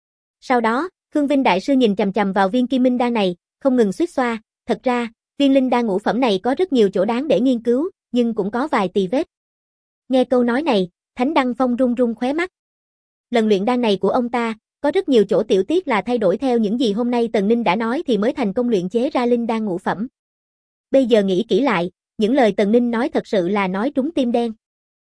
Sau đó, Khương Vinh Đại Sư nhìn chằm chằm vào viên kim minh đan này, không ngừng xuýt xoa, thật ra, viên linh đan ngũ phẩm này có rất nhiều chỗ đáng để nghiên cứu, nhưng cũng có vài tì vết. Nghe câu nói này, Thánh Đăng Phong run run khóe mắt. Lần luyện đan này của ông ta, có rất nhiều chỗ tiểu tiết là thay đổi theo những gì hôm nay Tần Ninh đã nói thì mới thành công luyện chế ra linh đan ngũ phẩm. Bây giờ nghĩ kỹ lại, những lời Tần Ninh nói thật sự là nói trúng tim đen.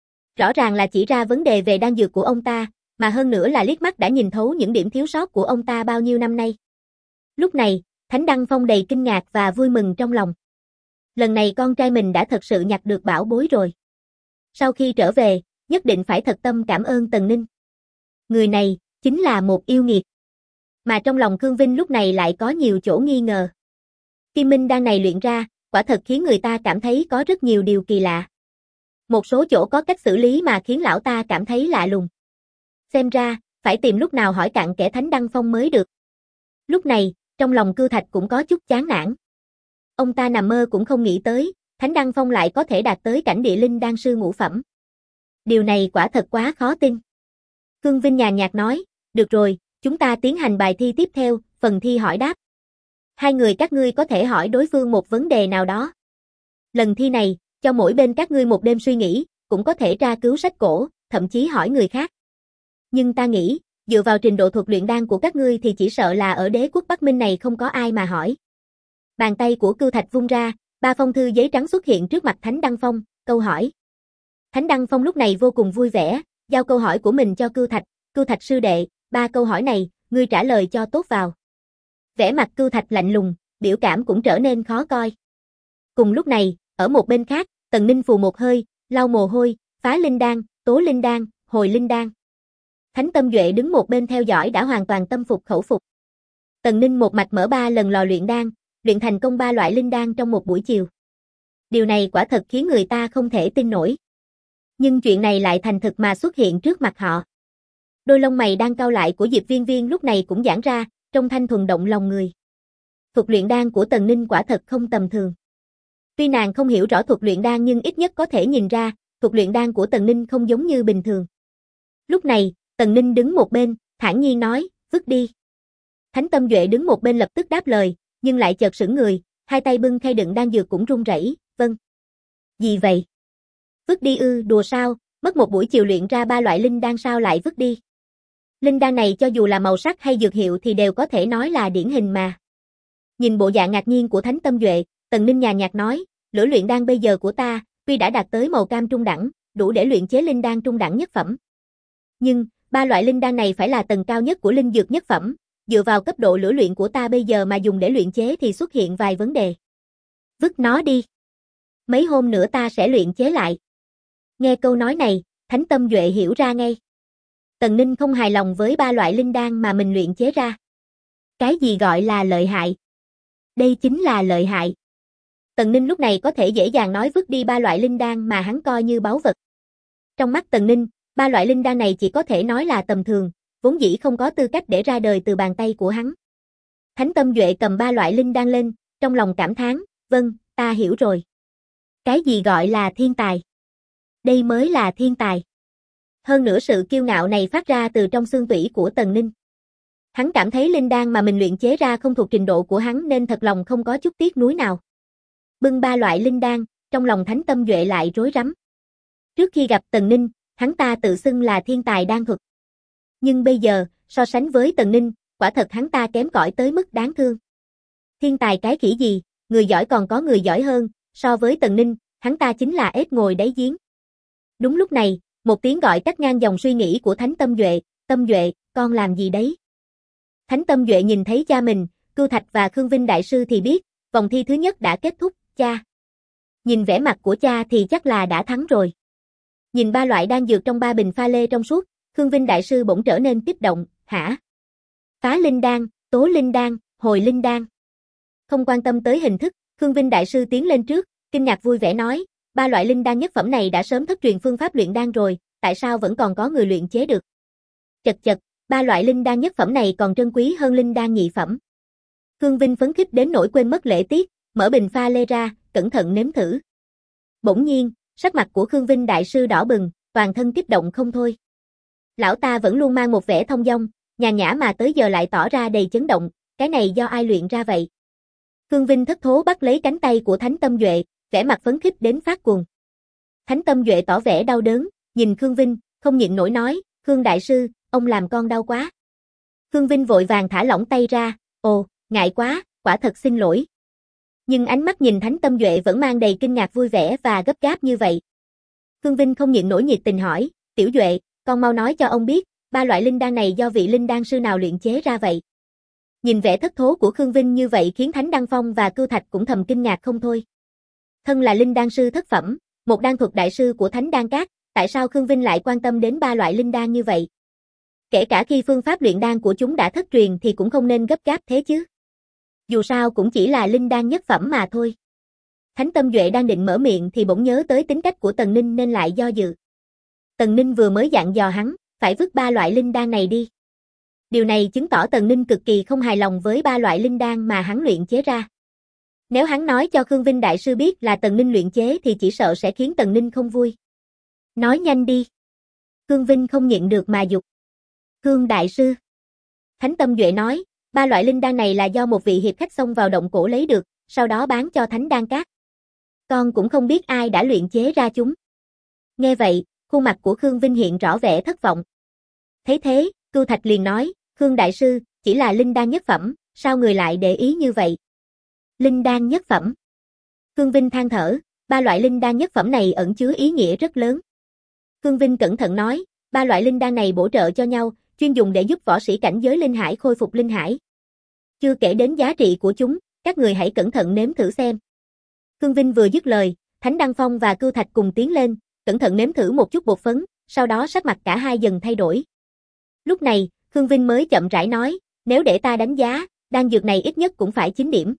Rõ ràng là chỉ ra vấn đề về đan dược của ông ta, mà hơn nữa là liếc mắt đã nhìn thấu những điểm thiếu sót của ông ta bao nhiêu năm nay. Lúc này, Thánh Đăng Phong đầy kinh ngạc và vui mừng trong lòng. Lần này con trai mình đã thật sự nhặt được bảo bối rồi. Sau khi trở về, nhất định phải thật tâm cảm ơn Tần Ninh. Người này, chính là một yêu nghiệt. Mà trong lòng Khương Vinh lúc này lại có nhiều chỗ nghi ngờ. Kim Minh đan này luyện ra, quả thật khiến người ta cảm thấy có rất nhiều điều kỳ lạ. Một số chỗ có cách xử lý mà khiến lão ta cảm thấy lạ lùng. Xem ra, phải tìm lúc nào hỏi cặn kẽ Thánh Đăng Phong mới được. Lúc này, trong lòng Cưu Thạch cũng có chút chán nản. Ông ta nằm mơ cũng không nghĩ tới, Thánh Đăng Phong lại có thể đạt tới cảnh địa linh đan sư ngũ phẩm. Điều này quả thật quá khó tin. Khương Vinh nhàn nhạt nói, được rồi, chúng ta tiến hành bài thi tiếp theo, phần thi hỏi đáp. Hai người các ngươi có thể hỏi đối phương một vấn đề nào đó. Lần thi này, cho mỗi bên các ngươi một đêm suy nghĩ, cũng có thể tra cứu sách cổ, thậm chí hỏi người khác. Nhưng ta nghĩ, dựa vào trình độ thuật luyện đan của các ngươi thì chỉ sợ là ở đế quốc Bắc Minh này không có ai mà hỏi. Bàn tay của Cưu Thạch vung ra, 3 phong thư giấy trắng xuất hiện trước mặt Thánh Đăng Phong, câu hỏi. Thánh Đăng Phong lúc này vô cùng vui vẻ, giao câu hỏi của mình cho Cưu Thạch sư đệ, 3 câu hỏi này, ngươi trả lời cho tốt vào. Vẻ mặt Cưu Thạch lạnh lùng, biểu cảm cũng trở nên khó coi. Cùng lúc này, ở một bên khác, Tần Ninh phù một hơi, lau mồ hôi, phá linh đan, tố linh đan, hồi linh đan. Thánh Tâm Duệ đứng một bên theo dõi đã hoàn toàn tâm phục khẩu phục. Tần Ninh một mạch mở 3 lần lò luyện đan, luyện thành công 3 loại linh đan trong một buổi chiều. Điều này quả thật khiến người ta không thể tin nổi. Nhưng chuyện này lại thành thực mà xuất hiện trước mặt họ. Đôi lông mày đang cau lại của Diệp Viên Viên lúc này cũng giãn ra, trông thanh thuần động lòng người. Thuật luyện đan của Tần Ninh quả thật không tầm thường. Tuy nàng không hiểu rõ thuật luyện đan nhưng ít nhất có thể nhìn ra, thuật luyện đan của Tần Ninh không giống như bình thường. Lúc này, Tần Ninh đứng một bên, thản nhiên nói, vứt đi. Thánh Tâm Duệ đứng một bên lập tức đáp lời, nhưng lại chợt sững người, hai tay bưng khay đựng đan dược cũng run rẩy, vâng. Gì vậy? Vứt đi ư, đùa sao, mất một buổi chiều luyện ra 3 loại linh đan sao lại vứt đi. Linh đan này cho dù là màu sắc hay dược hiệu thì đều có thể nói là điển hình mà. Nhìn bộ dạng ngạc nhiên của Thánh Tâm Duệ, Tần Ninh nhàn nhạt nói, lửa luyện đan bây giờ của ta, tuy đã đạt tới màu cam trung đẳng, đủ để luyện chế linh đan trung đẳng nhất phẩm. Nhưng, 3 loại linh đan này phải là tầng cao nhất của linh dược nhất phẩm, dựa vào cấp độ lửa luyện của ta bây giờ mà dùng để luyện chế thì xuất hiện vài vấn đề. Vứt nó đi. Mấy hôm nữa ta sẽ luyện chế lại. Nghe câu nói này, Thánh Tâm Duệ hiểu ra ngay. Tần Ninh không hài lòng với 3 loại linh đan mà mình luyện chế ra. Cái gì gọi là lợi hại? Đây chính là lợi hại. Tần Ninh lúc này có thể dễ dàng nói vứt đi 3 loại linh đan mà hắn coi như báu vật. Trong mắt Tần Ninh, 3 loại linh đan này chỉ có thể nói là tầm thường, vốn dĩ không có tư cách để ra đời từ bàn tay của hắn. Thánh Tâm Duệ cầm 3 loại linh đan lên, trong lòng cảm thán, vâng, ta hiểu rồi. Cái gì gọi là thiên tài? Đây mới là thiên tài. Hơn nữa sự kiêu ngạo này phát ra từ trong xương tủy của Tần Ninh. Hắn cảm thấy linh đan mà mình luyện chế ra không thuộc trình độ của hắn nên thật lòng không có chút tiếc nuối nào. Bưng 3 loại linh đan, trong lòng Thánh Tâm Duệ lại rối rắm. Trước khi gặp Tần Ninh, Hắn ta tự xưng là thiên tài đan thuật. Nhưng bây giờ, so sánh với Tần Ninh, quả thật hắn ta kém cỏi tới mức đáng thương. Thiên tài cái khỉ gì, người giỏi còn có người giỏi hơn, so với Tần Ninh, hắn ta chính là ếch ngồi đáy giếng. Đúng lúc này, một tiếng gọi cắt ngang dòng suy nghĩ của Thánh Tâm Duệ, con làm gì đấy? Thánh Tâm Duệ nhìn thấy cha mình, Cưu Thạch và Khương Vinh Đại Sư thì biết, vòng thi thứ nhất đã kết thúc, cha. Nhìn vẻ mặt của cha thì chắc là đã thắng rồi. Nhìn 3 loại đan dược trong 3 bình pha lê trong suốt, Khương Vinh Đại Sư bỗng trở nên kích động, hả? Phá linh đan, tố linh đan, hồi linh đan. Không quan tâm tới hình thức, Khương Vinh Đại Sư tiến lên trước, kinh ngạc vui vẻ nói, 3 loại linh đan nhất phẩm này đã sớm thất truyền phương pháp luyện đan rồi, tại sao vẫn còn có người luyện chế được? Chật, 3 loại linh đan nhất phẩm này còn trân quý hơn linh đan nhị phẩm. Khương Vinh phấn khích đến nỗi quên mất lễ tiết, mở bình pha lê ra, cẩn thận nếm thử. Bỗng nhiên, sắc mặt của Khương Vinh Đại Sư đỏ bừng, toàn thân kích động không thôi. Lão ta vẫn luôn mang một vẻ thông dong, nhàn nhã mà tới giờ lại tỏ ra đầy chấn động, cái này do ai luyện ra vậy? Khương Vinh thất thố bắt lấy cánh tay của Thánh Tâm Duệ, vẻ mặt phấn khích đến phát cuồng. Thánh Tâm Duệ tỏ vẻ đau đớn, nhìn Khương Vinh, không nhịn nổi nói, Khương Đại Sư, ông làm con đau quá. Khương Vinh vội vàng thả lỏng tay ra, ồ, ngại quá, quả thật xin lỗi. Nhưng ánh mắt nhìn Thánh Tâm Duệ vẫn mang đầy kinh ngạc vui vẻ và gấp gáp như vậy. Khương Vinh không nhịn nổi nhiệt tình hỏi, Tiểu Duệ, con mau nói cho ông biết, 3 loại linh đan này do vị linh đan sư nào luyện chế ra vậy? Nhìn vẻ thất thố của Khương Vinh như vậy khiến Thánh Đăng Phong và Cưu Thạch cũng thầm kinh ngạc không thôi. Thân là linh đan sư thất phẩm, một đan thuật đại sư của Thánh Đan Các, tại sao Khương Vinh lại quan tâm đến 3 loại linh đan như vậy? Kể cả khi phương pháp luyện đan của chúng đã thất truyền thì cũng không nên gấp gáp thế chứ. Dù sao cũng chỉ là linh đan nhất phẩm mà thôi. Thánh Tâm Duệ đang định mở miệng thì bỗng nhớ tới tính cách của Tần Ninh nên lại do dự. Tần Ninh vừa mới dặn dò hắn, phải vứt 3 loại linh đan này đi. Điều này chứng tỏ Tần Ninh cực kỳ không hài lòng với 3 loại linh đan mà hắn luyện chế ra. Nếu hắn nói cho Khương Vinh Đại Sư biết là Tần Ninh luyện chế thì chỉ sợ sẽ khiến Tần Ninh không vui. Nói nhanh đi. Khương Vinh không nhịn được mà giục. Khương Đại Sư. Thánh Tâm Duệ nói, 3 loại linh đan này là do một vị hiệp khách xông vào động cổ lấy được, sau đó bán cho Thánh Đan Các. Con cũng không biết ai đã luyện chế ra chúng. Nghe vậy, khuôn mặt của Khương Vinh hiện rõ vẻ thất vọng. Thấy thế, Cưu Thạch liền nói, Khương Đại Sư, chỉ là linh đan nhất phẩm, sao người lại để ý như vậy? Linh đan nhất phẩm. Khương Vinh than thở, 3 loại linh đan nhất phẩm này ẩn chứa ý nghĩa rất lớn. Khương Vinh cẩn thận nói, 3 loại linh đan này bổ trợ cho nhau, chuyên dùng để giúp võ sĩ cảnh giới linh hải khôi phục linh hải. Chưa kể đến giá trị của chúng, các người hãy cẩn thận nếm thử xem. Khương Vinh vừa dứt lời, Thánh Đăng Phong và Cưu Thạch cùng tiến lên, cẩn thận nếm thử một chút bột phấn, sau đó sắc mặt cả hai dần thay đổi. Lúc này, Khương Vinh mới chậm rãi nói, nếu để ta đánh giá, đan dược này ít nhất cũng phải 9 điểm.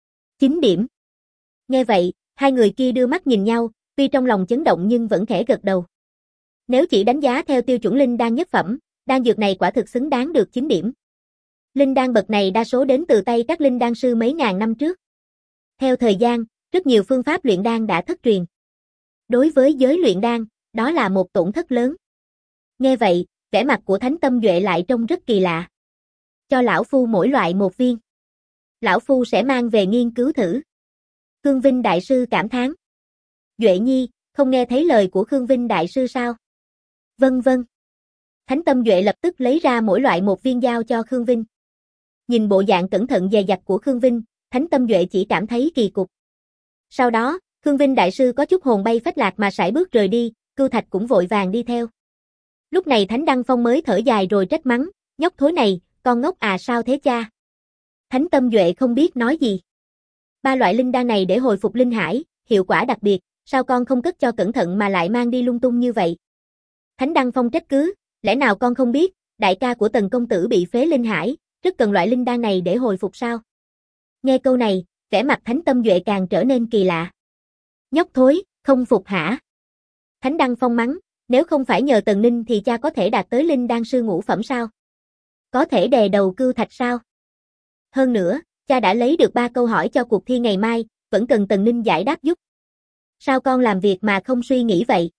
9 điểm. Nghe vậy, hai người kia đưa mắt nhìn nhau, tuy trong lòng chấn động nhưng vẫn khẽ gật đầu. Nếu chỉ đánh giá theo tiêu chuẩn linh đan nhất phẩm, đan dược này quả thực xứng đáng được 9 điểm. Linh đan bậc này đa số đến từ tay các linh đan sư mấy ngàn năm trước. Theo thời gian, rất nhiều phương pháp luyện đan đã thất truyền. Đối với giới luyện đan, đó là một tổn thất lớn. Nghe vậy, vẻ mặt của Thánh Tâm Duệ lại trông rất kỳ lạ. Cho lão phu mỗi loại một viên. Lão phu sẽ mang về nghiên cứu thử. Khương Vinh Đại Sư cảm thán. Duệ Nhi, không nghe thấy lời của Khương Vinh Đại Sư sao? Vâng vâng. Thánh Tâm Duệ lập tức lấy ra mỗi loại một viên giao cho Khương Vinh. Nhìn bộ dạng cẩn thận dè dặt của Khương Vinh, Thánh Tâm Duệ chỉ cảm thấy kỳ cục. Sau đó, Khương Vinh Đại Sư có chút hồn bay phách lạc mà sải bước rời đi, Cưu Thạch cũng vội vàng đi theo. Lúc này Thánh Đăng Phong mới thở dài rồi trách mắng, nhóc thối này, con ngốc à sao thế cha? Thánh Tâm Duệ không biết nói gì. 3 loại linh đan này để hồi phục linh hải, hiệu quả đặc biệt, sao con không cất cho cẩn thận mà lại mang đi lung tung như vậy? Thánh Đăng Phong trách cứ, lẽ nào con không biết, đại ca của Tần công tử bị phế linh hải, rất cần loại linh đan này để hồi phục sao? Nghe câu này, vẻ mặt Thánh Tâm Duệ càng trở nên kỳ lạ. Nhóc thối, không phục hả? Thánh Đăng Phong mắng, nếu không phải nhờ Tần Ninh thì cha có thể đạt tới linh đan sư ngũ phẩm sao? Có thể đè đầu Cưu Thạch sao? Hơn nữa, cha đã lấy được 3 câu hỏi cho cuộc thi ngày mai, vẫn cần Tần Ninh giải đáp giúp. Sao con làm việc mà không suy nghĩ vậy?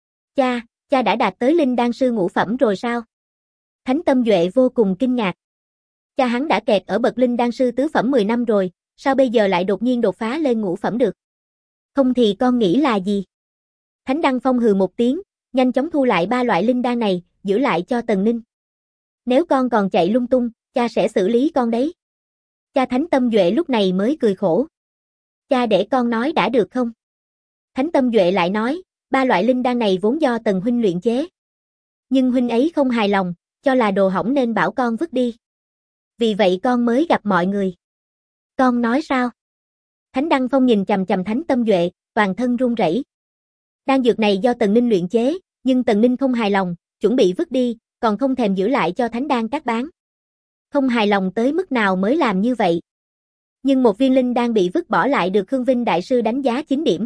Cha đã đạt tới linh đan sư ngũ phẩm rồi sao? Thánh Tâm Duệ vô cùng kinh ngạc. Cha hắn đã kẹt ở bậc linh đan sư tứ phẩm 10 năm rồi, sao bây giờ lại đột nhiên đột phá lên ngũ phẩm được? Không thì con nghĩ là gì? Thánh Đăng Phong hừ một tiếng, nhanh chóng thu lại 3 loại linh đan này, giữ lại cho Tần Ninh. Nếu con còn chạy lung tung, cha sẽ xử lý con đấy. Cha Thánh Tâm Duệ lúc này mới cười khổ. Cha để con nói đã được không? Thánh Tâm Duệ lại nói, 3 loại linh đan này vốn do Tần huynh luyện chế. Nhưng huynh ấy không hài lòng, cho là đồ hỏng nên bảo con vứt đi. Vì vậy con mới gặp mọi người. Con nói sao? Thánh Đăng Phong nhìn chằm chằm Thánh Tâm Duệ, toàn thân run rẩy. Đan dược này do Tần Ninh luyện chế, nhưng Tần Ninh không hài lòng, chuẩn bị vứt đi, còn không thèm giữ lại cho Thánh Đan Các bán. Không hài lòng tới mức nào mới làm như vậy. Nhưng một viên linh đan bị vứt bỏ lại được Khương Vinh Đại Sư đánh giá 9 điểm.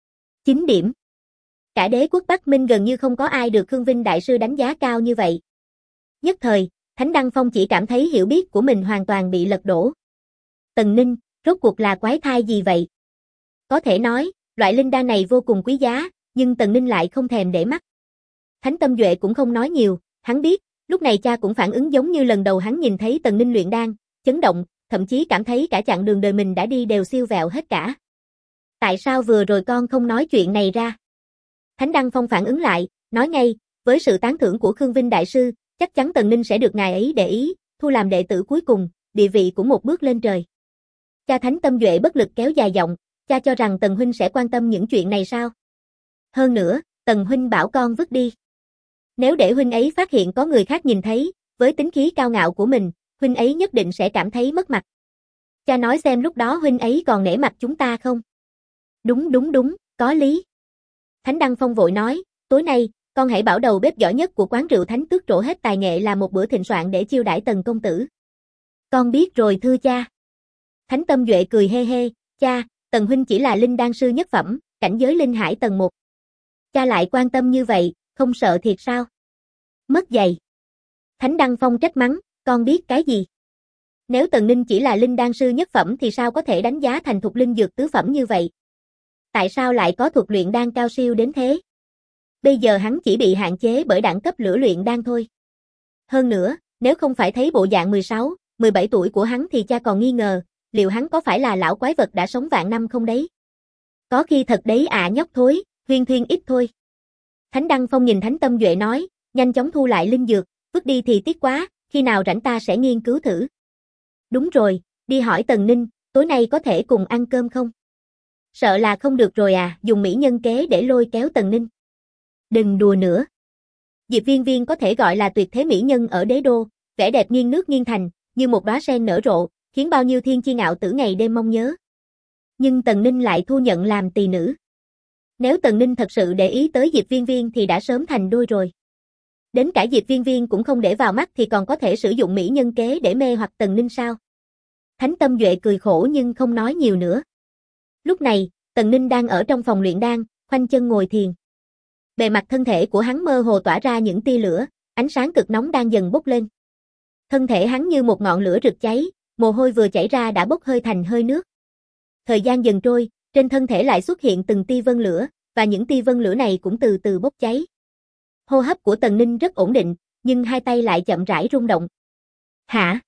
9 điểm. Cả đế quốc Bắc Minh gần như không có ai được Khương Vinh Đại Sư đánh giá cao như vậy. Nhất thời, Thánh Đăng Phong chỉ cảm thấy hiểu biết của mình hoàn toàn bị lật đổ. Tần Ninh, rốt cuộc là quái thai gì vậy? Có thể nói, loại linh đan này vô cùng quý giá, nhưng Tần Ninh lại không thèm để mắt. Thánh Tâm Duệ cũng không nói nhiều, hắn biết, lúc này cha cũng phản ứng giống như lần đầu hắn nhìn thấy Tần Ninh luyện đan, chấn động, thậm chí cảm thấy cả chặng đường đời mình đã đi đều siêu vẹo hết cả. Tại sao vừa rồi con không nói chuyện này ra? Thánh Đăng Phong phản ứng lại, nói ngay, với sự tán thưởng của Khương Vinh Đại Sư, chắc chắn Tần Ninh sẽ được ngài ấy để ý, thu làm đệ tử cuối cùng, địa vị cũng một bước lên trời. Cha Thánh Tâm Duệ bất lực kéo dài giọng, cha cho rằng Tần huynh sẽ quan tâm những chuyện này sao? Hơn nữa, Tần huynh bảo con vứt đi. Nếu để huynh ấy phát hiện có người khác nhìn thấy, với tính khí cao ngạo của mình, huynh ấy nhất định sẽ cảm thấy mất mặt. Cha nói xem lúc đó huynh ấy còn nể mặt chúng ta không? Đúng, có lý. Thánh Đăng Phong vội nói, tối nay, con hãy bảo đầu bếp giỏi nhất của quán rượu Thánh Tước trổ hết tài nghệ làm một bữa thịnh soạn để chiêu đãi Tần công tử. Con biết rồi thưa cha. Thánh Tâm Duệ cười hê hê, cha, Tần huynh chỉ là linh đan sư nhất phẩm, cảnh giới linh hải tầng 1. Cha lại quan tâm như vậy, không sợ thiệt sao? Mất dạy. Thánh Đăng Phong trách mắng, con biết cái gì? Nếu Tần Ninh chỉ là linh đan sư nhất phẩm thì sao có thể đánh giá thành thục linh dược tứ phẩm như vậy? Tại sao lại có thuật luyện đan cao siêu đến thế? Bây giờ hắn chỉ bị hạn chế bởi đẳng cấp lửa luyện đan thôi. Hơn nữa, nếu không phải thấy bộ dạng 16, 17 tuổi của hắn thì cha còn nghi ngờ, liệu hắn có phải là lão quái vật đã sống vạn năm không đấy? Có khi thật đấy nhóc thối, huyên thuyên ít thôi. Thánh Đăng Phong nhìn Thánh Tâm Duệ nói, nhanh chóng thu lại linh dược, vứt đi thì tiếc quá, khi nào rảnh ta sẽ nghiên cứu thử. Đúng rồi, đi hỏi Tần Ninh, tối nay có thể cùng ăn cơm không? Sợ là không được rồi dùng mỹ nhân kế để lôi kéo Tần Ninh. Đừng đùa nữa. Diệp Viên Viên có thể gọi là tuyệt thế mỹ nhân ở đế đô, vẻ đẹp nghiêng nước nghiêng thành, như một đóa sen nở rộ, khiến bao nhiêu thiên chi ngạo tử ngày đêm mong nhớ. Nhưng Tần Ninh lại thu nhận làm tỳ nữ. Nếu Tần Ninh thật sự để ý tới Diệp Viên Viên thì đã sớm thành đôi rồi. Đến cả Diệp Viên Viên cũng không để vào mắt thì còn có thể sử dụng mỹ nhân kế để mê hoặc Tần Ninh sao? Thánh Tâm Duệ cười khổ nhưng không nói nhiều nữa. Lúc này, Tần Ninh đang ở trong phòng luyện đan, khoanh chân ngồi thiền. Bề mặt thân thể của hắn mơ hồ tỏa ra những tia lửa, ánh sáng cực nóng đang dần bốc lên. Thân thể hắn như một ngọn lửa rực cháy, mồ hôi vừa chảy ra đã bốc hơi thành hơi nước. Thời gian dần trôi, trên thân thể lại xuất hiện từng tia vân lửa, và những tia vân lửa này cũng từ từ bốc cháy. Hô hấp của Tần Ninh rất ổn định, nhưng hai tay lại chậm rãi rung động. Hả?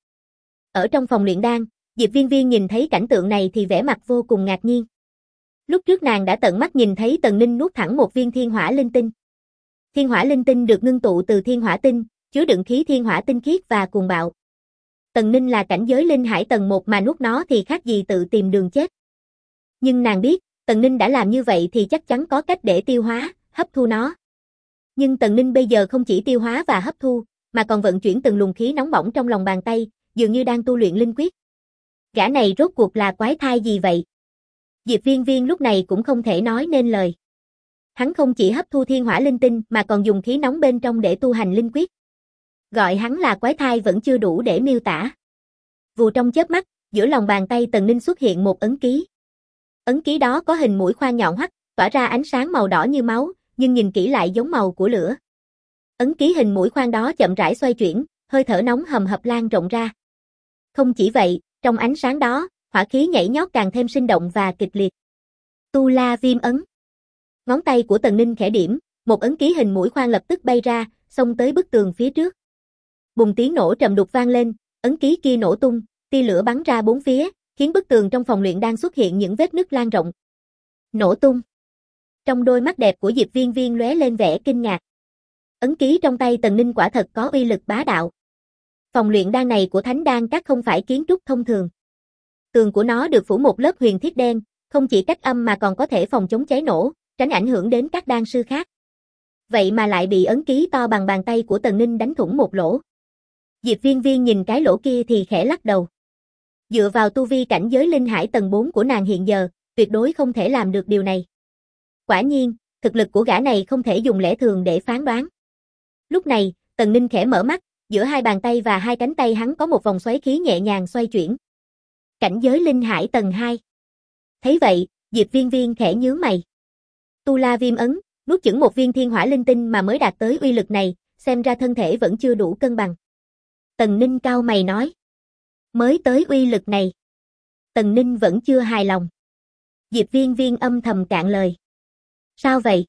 Ở trong phòng luyện đan, Diệp Viên Viên nhìn thấy cảnh tượng này thì vẻ mặt vô cùng ngạc nhiên. Lúc trước nàng đã tận mắt nhìn thấy Tần Ninh nuốt thẳng một viên thiên hỏa linh tinh. Thiên hỏa linh tinh được ngưng tụ từ thiên hỏa tinh, chứa đựng khí thiên hỏa tinh khiết và cuồng bạo. Tần Ninh là cảnh giới linh hải tầng 1 mà nuốt nó thì khác gì tự tìm đường chết. Nhưng nàng biết, Tần Ninh đã làm như vậy thì chắc chắn có cách để tiêu hóa, hấp thu nó. Nhưng Tần Ninh bây giờ không chỉ tiêu hóa và hấp thu, mà còn vận chuyển từng luồng khí nóng bỏng trong lòng bàn tay, dường như đang tu luyện linh quyết. Gã này rốt cuộc là quái thai gì vậy? Diệp Viên Viên lúc này cũng không thể nói nên lời. Hắn không chỉ hấp thu thiên hỏa linh tinh mà còn dùng khí nóng bên trong để tu hành linh quyết. Gọi hắn là quái thai vẫn chưa đủ để miêu tả. Vù trong chớp mắt, giữa lòng bàn tay Tần Ninh xuất hiện một ấn ký. Ấn ký đó có hình mũi khoan nhọn hoắt, tỏa ra ánh sáng màu đỏ như máu, nhưng nhìn kỹ lại giống màu của lửa. Ấn ký hình mũi khoan đó chậm rãi xoay chuyển, hơi thở nóng hầm hập lan rộng ra. Không chỉ vậy, trong ánh sáng đó, hỏa khí nhảy nhót càng thêm sinh động và kịch liệt. Tu La Viêm ấn. Ngón tay của Tần Ninh khẽ điểm, một ấn ký hình mũi khoan lập tức bay ra, xông tới bức tường phía trước. Bùng tiếng nổ trầm đục vang lên, ấn ký kia nổ tung, tia lửa bắn ra bốn phía, khiến bức tường trong phòng luyện đang xuất hiện những vết nứt lan rộng. Nổ tung. Trong đôi mắt đẹp của Diệp Viên Viên lóe lên vẻ kinh ngạc. Ấn ký trong tay Tần Ninh quả thật có uy lực bá đạo. Phòng luyện đan này của Thánh Đan Các không phải kiến trúc thông thường. Tường của nó được phủ một lớp huyền thiết đen, không chỉ cách âm mà còn có thể phòng chống cháy nổ, tránh ảnh hưởng đến các đan sư khác. Vậy mà lại bị ấn ký to bằng bàn tay của Tần Ninh đánh thủng một lỗ. Diệp Viên Viên nhìn cái lỗ kia thì khẽ lắc đầu. Dựa vào tu vi cảnh giới linh hải tầng 4 của nàng hiện giờ, tuyệt đối không thể làm được điều này. Quả nhiên, thực lực của gã này không thể dùng lẽ thường để phán đoán. Lúc này, Tần Ninh khẽ mở mắt, giữa hai bàn tay và hai cánh tay hắn có một vòng xoáy khí nhẹ nhàng xoay chuyển. Cảnh giới linh hải tầng 2. Thấy vậy, Diệp Viên Viên khẽ nhướng mày. Tu La Viêm ấn, nuốt chửng một viên thiên hỏa linh tinh mà mới đạt tới uy lực này, xem ra thân thể vẫn chưa đủ cân bằng. Tần Ninh cau mày nói. Mới tới uy lực này. Tần Ninh vẫn chưa hài lòng. Diệp Viên Viên âm thầm cạn lời. Sao vậy?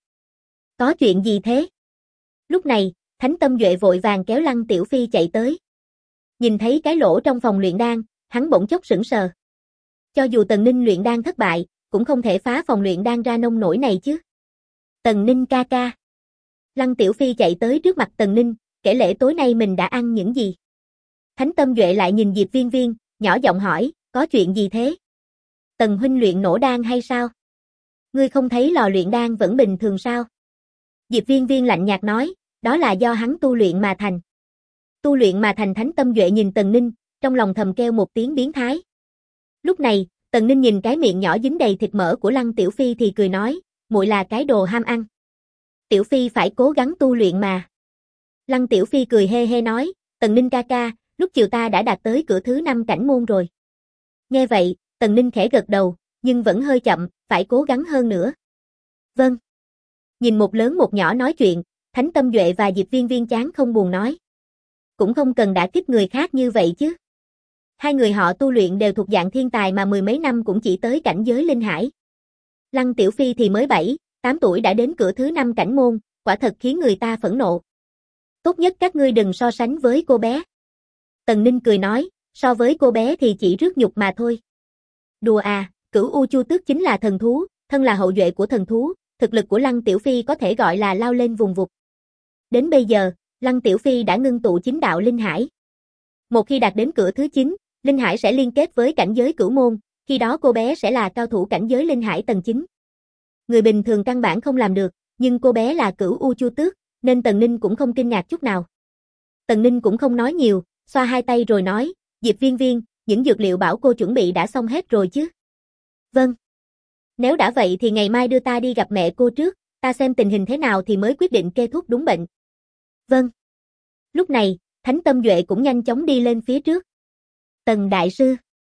Có chuyện gì thế? Lúc này, Thánh Tâm Duệ vội vàng kéo Lăng Tiểu Phi chạy tới. Nhìn thấy cái lỗ trong phòng luyện đan, hắn bỗng chốc sững sờ. Cho dù Tần Ninh luyện đan thất bại, cũng không thể phá phòng luyện đan ra nông nổi này chứ. Tần Ninh ca ca. Lăng Tiểu Phi chạy tới trước mặt Tần Ninh, kể lể tối nay mình đã ăn những gì. Thánh Tâm Duệ lại nhìn Diệp Viên Viên, nhỏ giọng hỏi, có chuyện gì thế? Tần huynh luyện nổ đan hay sao? Ngươi không thấy lò luyện đan vẫn bình thường sao? Diệp Viên Viên lạnh nhạt nói, đó là do hắn tu luyện mà thành. Tu luyện mà thành. Thánh Tâm Duệ nhìn Tần Ninh, trong lòng thầm kêu một tiếng biến thái. Lúc này, Tần Ninh nhìn cái miệng nhỏ dính đầy thịt mỡ của Lăng Tiểu Phi thì cười nói, muội là cái đồ ham ăn. Tiểu Phi phải cố gắng tu luyện mà. Lăng Tiểu Phi cười hê hê nói, Tần Ninh ca ca, lúc chiều ta đã đạt tới cửa thứ 5 cảnh môn rồi. Nghe vậy, Tần Ninh khẽ gật đầu, nhưng vẫn hơi chậm, phải cố gắng hơn nữa. Vâng. Nhìn một lớn một nhỏ nói chuyện, Thánh Tâm Duệ và Diệp Viên Viên chán không buồn nói. Cũng không cần đả kích người khác như vậy chứ. Hai người họ tu luyện đều thuộc dạng thiên tài mà mười mấy năm cũng chỉ tới cảnh giới linh hải. Lăng Tiểu Phi thì mới 7, 8 tuổi đã đến cửa thứ 5 cảnh môn, quả thật khiến người ta phẫn nộ. Tốt nhất các ngươi đừng so sánh với cô bé. Tần Ninh cười nói, so với cô bé thì chỉ rước nhục mà thôi. Đùa à, Cửu U Chu Tước chính là thần thú, thân là hậu duệ của thần thú, thực lực của Lăng Tiểu Phi có thể gọi là lao lên vùng vụt. Đến bây giờ, Lăng Tiểu Phi đã ngưng tụ 9 đạo linh hải. Một khi đạt đến cửa thứ 9, linh hải sẽ liên kết với cảnh giới cửu môn, khi đó cô bé sẽ là cao thủ cảnh giới linh hải tầng 9. Người bình thường căn bản không làm được, nhưng cô bé là Cửu U Chu Tước, nên Tần Ninh cũng không kinh ngạc chút nào. Tần Ninh cũng không nói nhiều, xoa hai tay rồi nói, Diệp Viên Viên, những dược liệu bảo cô chuẩn bị đã xong hết rồi chứ? Vâng. Nếu đã vậy thì ngày mai đưa ta đi gặp mẹ cô trước, ta xem tình hình thế nào thì mới quyết định kê thuốc đúng bệnh. Vâng. Lúc này, Thánh Tâm Duệ cũng nhanh chóng đi lên phía trước. Tần Đại Sư.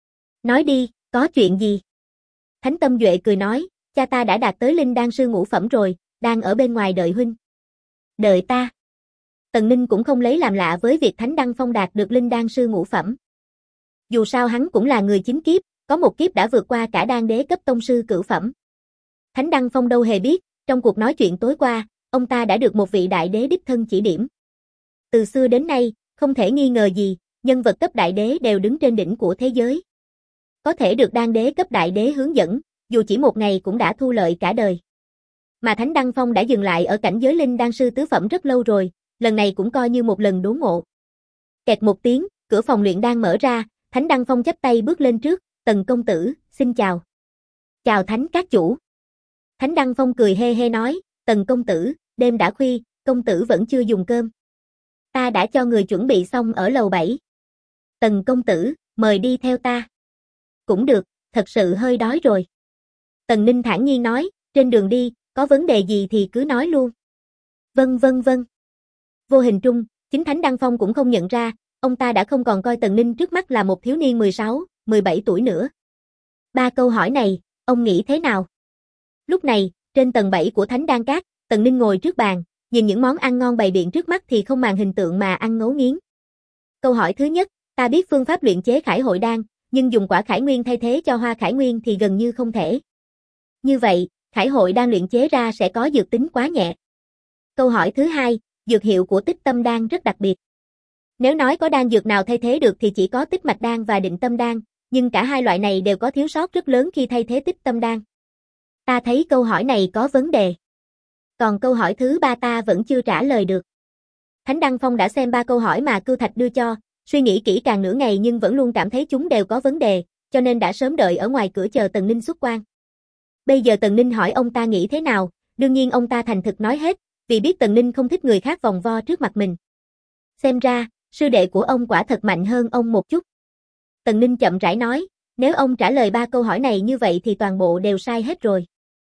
Nói đi, có chuyện gì? Thánh Tâm Duệ cười nói, cha ta đã đạt tới linh đan sư ngũ phẩm rồi, đang ở bên ngoài đợi huynh. Đợi ta. Tần Ninh cũng không lấy làm lạ với việc Thánh Đăng Phong đạt được linh đan sư ngũ phẩm. Dù sao hắn cũng là người chính kiếp, có một kiếp đã vượt qua cả đan đế cấp tông sư cửu phẩm. Thánh Đăng Phong đâu hề biết, trong cuộc nói chuyện tối qua, ông ta đã được một vị đại đế đích thân chỉ điểm. Từ xưa đến nay, không thể nghi ngờ gì, nhân vật cấp đại đế đều đứng trên đỉnh của thế giới. Có thể được đan đế cấp đại đế hướng dẫn, dù chỉ một ngày cũng đã thu lợi cả đời. Mà Thánh Đăng Phong đã dừng lại ở cảnh giới linh đan sư tứ phẩm rất lâu rồi, lần này cũng coi như một lần đốn ngộ. Kẹt một tiếng, cửa phòng luyện đan mở ra, Thánh Đăng Phong chắp tay bước lên trước, Tần công tử, xin chào. Chào Thánh các chủ. Thánh Đăng Phong cười hê hê nói, Tần công tử, đêm đã khuya, công tử vẫn chưa dùng cơm. Ta đã cho người chuẩn bị xong ở lầu 7. Tần công tử, mời đi theo ta. Cũng được, thật sự hơi đói rồi. Tần Ninh thản nhiên nói, trên đường đi, có vấn đề gì thì cứ nói luôn. Vâng vâng vâng. Vô hình trung, chính Thánh Đăng Phong cũng không nhận ra, ông ta đã không còn coi Tần Ninh trước mắt là một thiếu niên 16, 17 tuổi nữa. Ba câu hỏi này, ông nghĩ thế nào? Lúc này, trên tầng 7 của Thánh Đan Các, Tần Ninh ngồi trước bàn, nhìn những món ăn ngon bày biện trước mắt thì không màng hình tượng mà ăn ngấu nghiến. Câu hỏi thứ nhất, ta biết phương pháp luyện chế Khải Hội Đan, nhưng dùng quả Khải Nguyên thay thế cho hoa Khải Nguyên thì gần như không thể. Như vậy, Khải Hội Đan luyện chế ra sẽ có dược tính quá nhẹ. Câu hỏi thứ hai, dược hiệu của Tích Tâm Đan rất đặc biệt. Nếu nói có đan dược nào thay thế được thì chỉ có Tích Mạch Đan và Định Tâm Đan, nhưng cả hai loại này đều có thiếu sót rất lớn khi thay thế Tích Tâm Đan. Ta thấy câu hỏi này có vấn đề. Còn câu hỏi thứ ba ta vẫn chưa trả lời được. Thánh Đăng Phong đã xem 3 câu hỏi mà Cưu Thạch đưa cho, suy nghĩ kỹ càng nửa ngày nhưng vẫn luôn cảm thấy chúng đều có vấn đề, cho nên đã sớm đợi ở ngoài cửa chờ Tần Ninh xuất quan. Bây giờ Tần Ninh hỏi ông ta nghĩ thế nào, đương nhiên ông ta thành thực nói hết, vì biết Tần Ninh không thích người khác vòng vo trước mặt mình. Xem ra, sư đệ của ông quả thật mạnh hơn ông một chút. Tần Ninh chậm rãi nói, nếu ông trả lời 3 câu hỏi này như vậy thì toàn bộ đều sai hết rồi.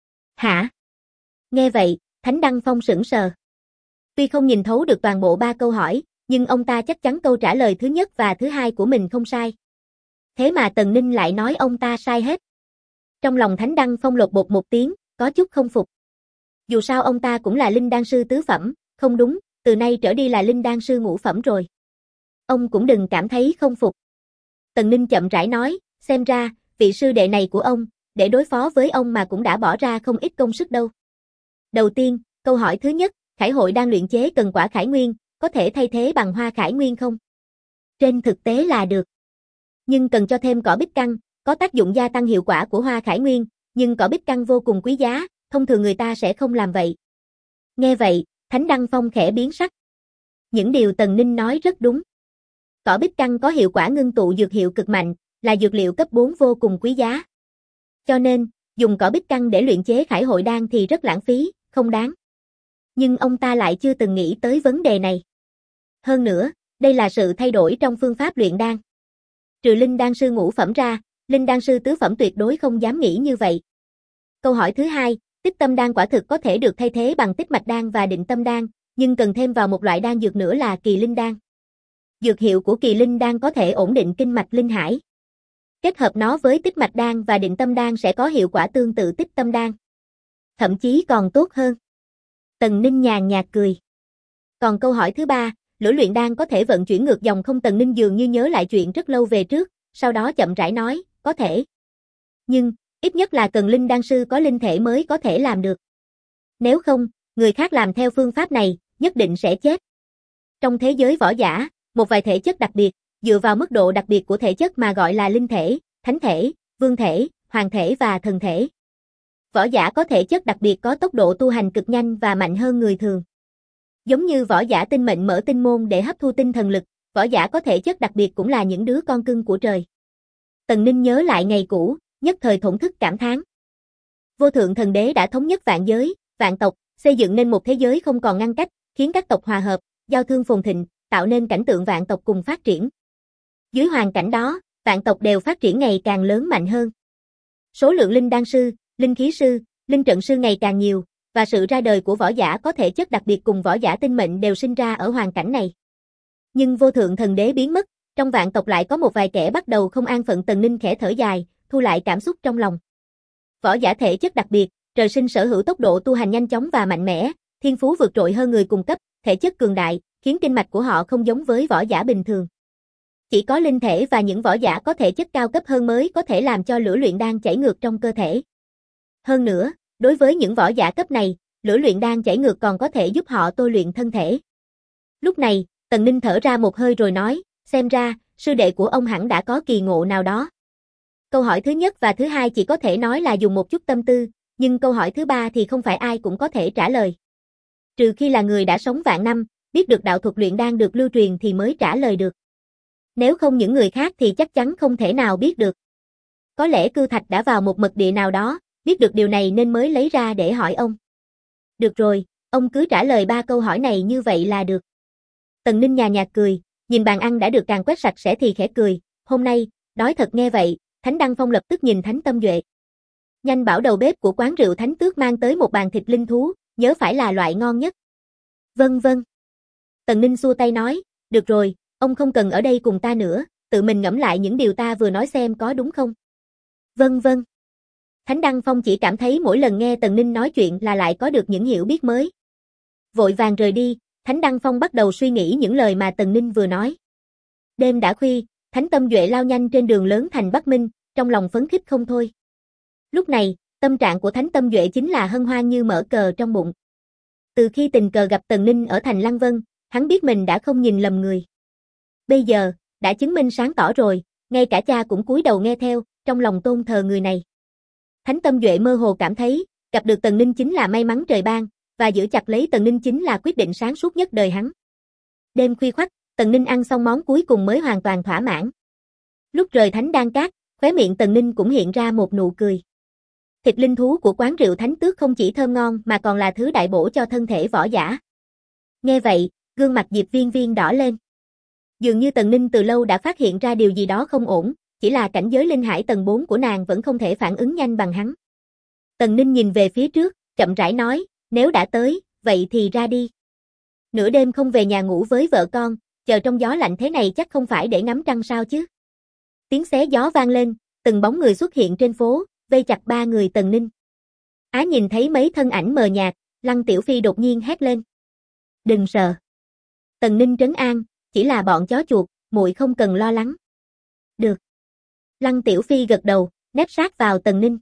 Hả? Nghe vậy, Thánh Đăng Phong sững sờ. Tuy không nhìn thấu được toàn bộ 3 câu hỏi, nhưng ông ta chắc chắn câu trả lời thứ nhất và thứ hai của mình không sai. Thế mà Tần Ninh lại nói ông ta sai hết. Trong lòng Thánh Đăng Phong lột bột một tiếng, có chút không phục. Dù sao ông ta cũng là linh đan sư tứ phẩm, không đúng, từ nay trở đi là linh đan sư ngũ phẩm rồi. Ông cũng đừng cảm thấy không phục. Tần Ninh chậm rãi nói, xem ra, vị sư đệ này của ông, để đối phó với ông mà cũng đã bỏ ra không ít công sức đâu. Đầu tiên, câu hỏi thứ nhất, Khải hội đang luyện chế cần quả khải nguyên, có thể thay thế bằng hoa khải nguyên không? Trên thực tế là được. Nhưng cần cho thêm cỏ bích căng, có tác dụng gia tăng hiệu quả của hoa khải nguyên, nhưng cỏ bích căng vô cùng quý giá, thông thường người ta sẽ không làm vậy. Nghe vậy, Thánh Đăng Phong khẽ biến sắc. Những điều Tần Ninh nói rất đúng. Cỏ bích căng có hiệu quả ngưng tụ dược hiệu cực mạnh, là dược liệu cấp 4 vô cùng quý giá. Cho nên, dùng cỏ bích căng để luyện chế khải hội đan thì rất lãng phí, không đáng. Nhưng ông ta lại chưa từng nghĩ tới vấn đề này. Hơn nữa, đây là sự thay đổi trong phương pháp luyện đan. Trừ linh đan sư ngũ phẩm ra, linh đan sư tứ phẩm tuyệt đối không dám nghĩ như vậy. Câu hỏi thứ hai, tích tâm đan quả thực có thể được thay thế bằng tích mạch đan và định tâm đan, nhưng cần thêm vào một loại đan dược nữa là kỳ linh đan. Dược hiệu của kỳ linh đan có thể ổn định kinh mạch linh hải. Kết hợp nó với tích mạch đan và định tâm đan sẽ có hiệu quả tương tự tích tâm đan. Thậm chí còn tốt hơn. Tần Ninh nhàn nhạt cười. Còn câu hỏi thứ ba, lửa luyện đan có thể vận chuyển ngược dòng không? Tần Ninh dường như nhớ lại chuyện rất lâu về trước, sau đó chậm rãi nói, có thể. Nhưng, ít nhất là cần linh đan sư có linh thể mới có thể làm được. Nếu không, người khác làm theo phương pháp này, nhất định sẽ chết. Trong thế giới võ giả, một vài thể chất đặc biệt, dựa vào mức độ đặc biệt của thể chất mà gọi là linh thể, thánh thể, vương thể, hoàng thể và thần thể. Võ giả có thể chất đặc biệt có tốc độ tu hành cực nhanh và mạnh hơn người thường. Giống như võ giả tinh mệnh mở tinh môn để hấp thu tinh thần lực, võ giả có thể chất đặc biệt cũng là những đứa con cưng của trời. Tần Ninh nhớ lại ngày cũ, nhất thời thổn thức cảm thán. Vô thượng thần đế đã thống nhất vạn giới, vạn tộc, xây dựng nên một thế giới không còn ngăn cách, khiến các tộc hòa hợp, giao thương phồn thịnh, tạo nên cảnh tượng vạn tộc cùng phát triển. Dưới hoàn cảnh đó, vạn tộc đều phát triển ngày càng lớn mạnh hơn. Số lượng linh đan sư, linh khí sư, linh trận sư ngày càng nhiều, và sự ra đời của võ giả có thể chất đặc biệt cùng võ giả tinh mệnh đều sinh ra ở hoàn cảnh này. Nhưng vô thượng thần đế biến mất, trong vạn tộc lại có một vài kẻ bắt đầu không an phận. Tần Ninh khẽ thở dài, thu lại cảm xúc trong lòng. Võ giả thể chất đặc biệt, trời sinh sở hữu tốc độ tu hành nhanh chóng và mạnh mẽ, thiên phú vượt trội hơn người cùng cấp, thể chất cường đại, khiến kinh mạch của họ không giống với võ giả bình thường. Chỉ có linh thể và những võ giả có thể chất cao cấp hơn mới có thể làm cho lửa luyện đan chảy ngược trong cơ thể. Hơn nữa, đối với những võ giả cấp này, lửa luyện đan chảy ngược còn có thể giúp họ tôi luyện thân thể. Lúc này, Tần Ninh thở ra một hơi rồi nói, xem ra, sư đệ của ông hẳn đã có kỳ ngộ nào đó. Câu hỏi thứ nhất và thứ hai chỉ có thể nói là dùng một chút tâm tư, nhưng câu hỏi thứ ba thì không phải ai cũng có thể trả lời. Trừ khi là người đã sống vạn năm, biết được đạo thuật luyện đan được lưu truyền thì mới trả lời được. Nếu không những người khác thì chắc chắn không thể nào biết được. Có lẽ Cưu Thạch đã vào một mật địa nào đó, biết được điều này nên mới lấy ra để hỏi ông. Được rồi, ông cứ trả lời 3 câu hỏi này như vậy là được. Tần Ninh nhàn nhạt cười, nhìn bàn ăn đã được càn quét sạch sẽ thì khẽ cười, hôm nay, đói thật. Nghe vậy, Thánh Đăng Phong lập tức nhìn Thánh Tâm Duệ. Nhanh bảo đầu bếp của quán rượu Thánh Tước mang tới một bàn thịt linh thú, nhớ phải là loại ngon nhất. Vâng vâng. Tần Ninh xua tay nói, được rồi, ông không cần ở đây cùng ta nữa, tự mình ngẫm lại những điều ta vừa nói xem có đúng không. Vâng vâng. Thánh Đăng Phong chỉ cảm thấy mỗi lần nghe Tần Ninh nói chuyện là lại có được những hiểu biết mới. Vội vàng rời đi, Thánh Đăng Phong bắt đầu suy nghĩ những lời mà Tần Ninh vừa nói. Đêm đã khuya, Thánh Tâm Duệ lao nhanh trên đường lớn thành Bắc Minh, trong lòng phấn khích không thôi. Lúc này, tâm trạng của Thánh Tâm Duệ chính là hân hoan như mở cờ trong bụng. Từ khi tình cờ gặp Tần Ninh ở thành Lăng Vân, hắn biết mình đã không nhìn lầm người. Bây giờ, đã chứng minh sáng tỏ rồi, ngay cả cha cũng cúi đầu nghe theo, trong lòng tôn thờ người này. Thánh Tâm Duệ mơ hồ cảm thấy, gặp được Tần Ninh chính là may mắn trời ban, và giữ chặt lấy Tần Ninh chính là quyết định sáng suốt nhất đời hắn. Đêm khuya khoắt, Tần Ninh ăn xong món cuối cùng mới hoàn toàn thỏa mãn. Lúc rời Thánh Đan Cát, khóe miệng Tần Ninh cũng hiện ra một nụ cười. Thịt linh thú của quán rượu Thánh Tước không chỉ thơm ngon mà còn là thứ đại bổ cho thân thể võ giả. Nghe vậy, gương mặt Diệp Viên Viên đỏ lên. Dường như Tần Ninh từ lâu đã phát hiện ra điều gì đó không ổn, chỉ là cảnh giới linh hải tầng 4 của nàng vẫn không thể phản ứng nhanh bằng hắn. Tần Ninh nhìn về phía trước, chậm rãi nói, nếu đã tới, vậy thì ra đi. Nửa đêm không về nhà ngủ với vợ con, chờ trong gió lạnh thế này chắc không phải để ngắm trăng sao chứ. Tiếng xé gió vang lên, từng bóng người xuất hiện trên phố, vây chặt ba người Tần Ninh. Á nhìn thấy mấy thân ảnh mờ nhạt, Lăng Tiểu Phi đột nhiên hét lên. Đừng sợ. Tần Ninh trấn an, chỉ là bọn chó chuột, muội không cần lo lắng. Được. Lăng Tiểu Phi gật đầu, nép sát vào Tần Ninh.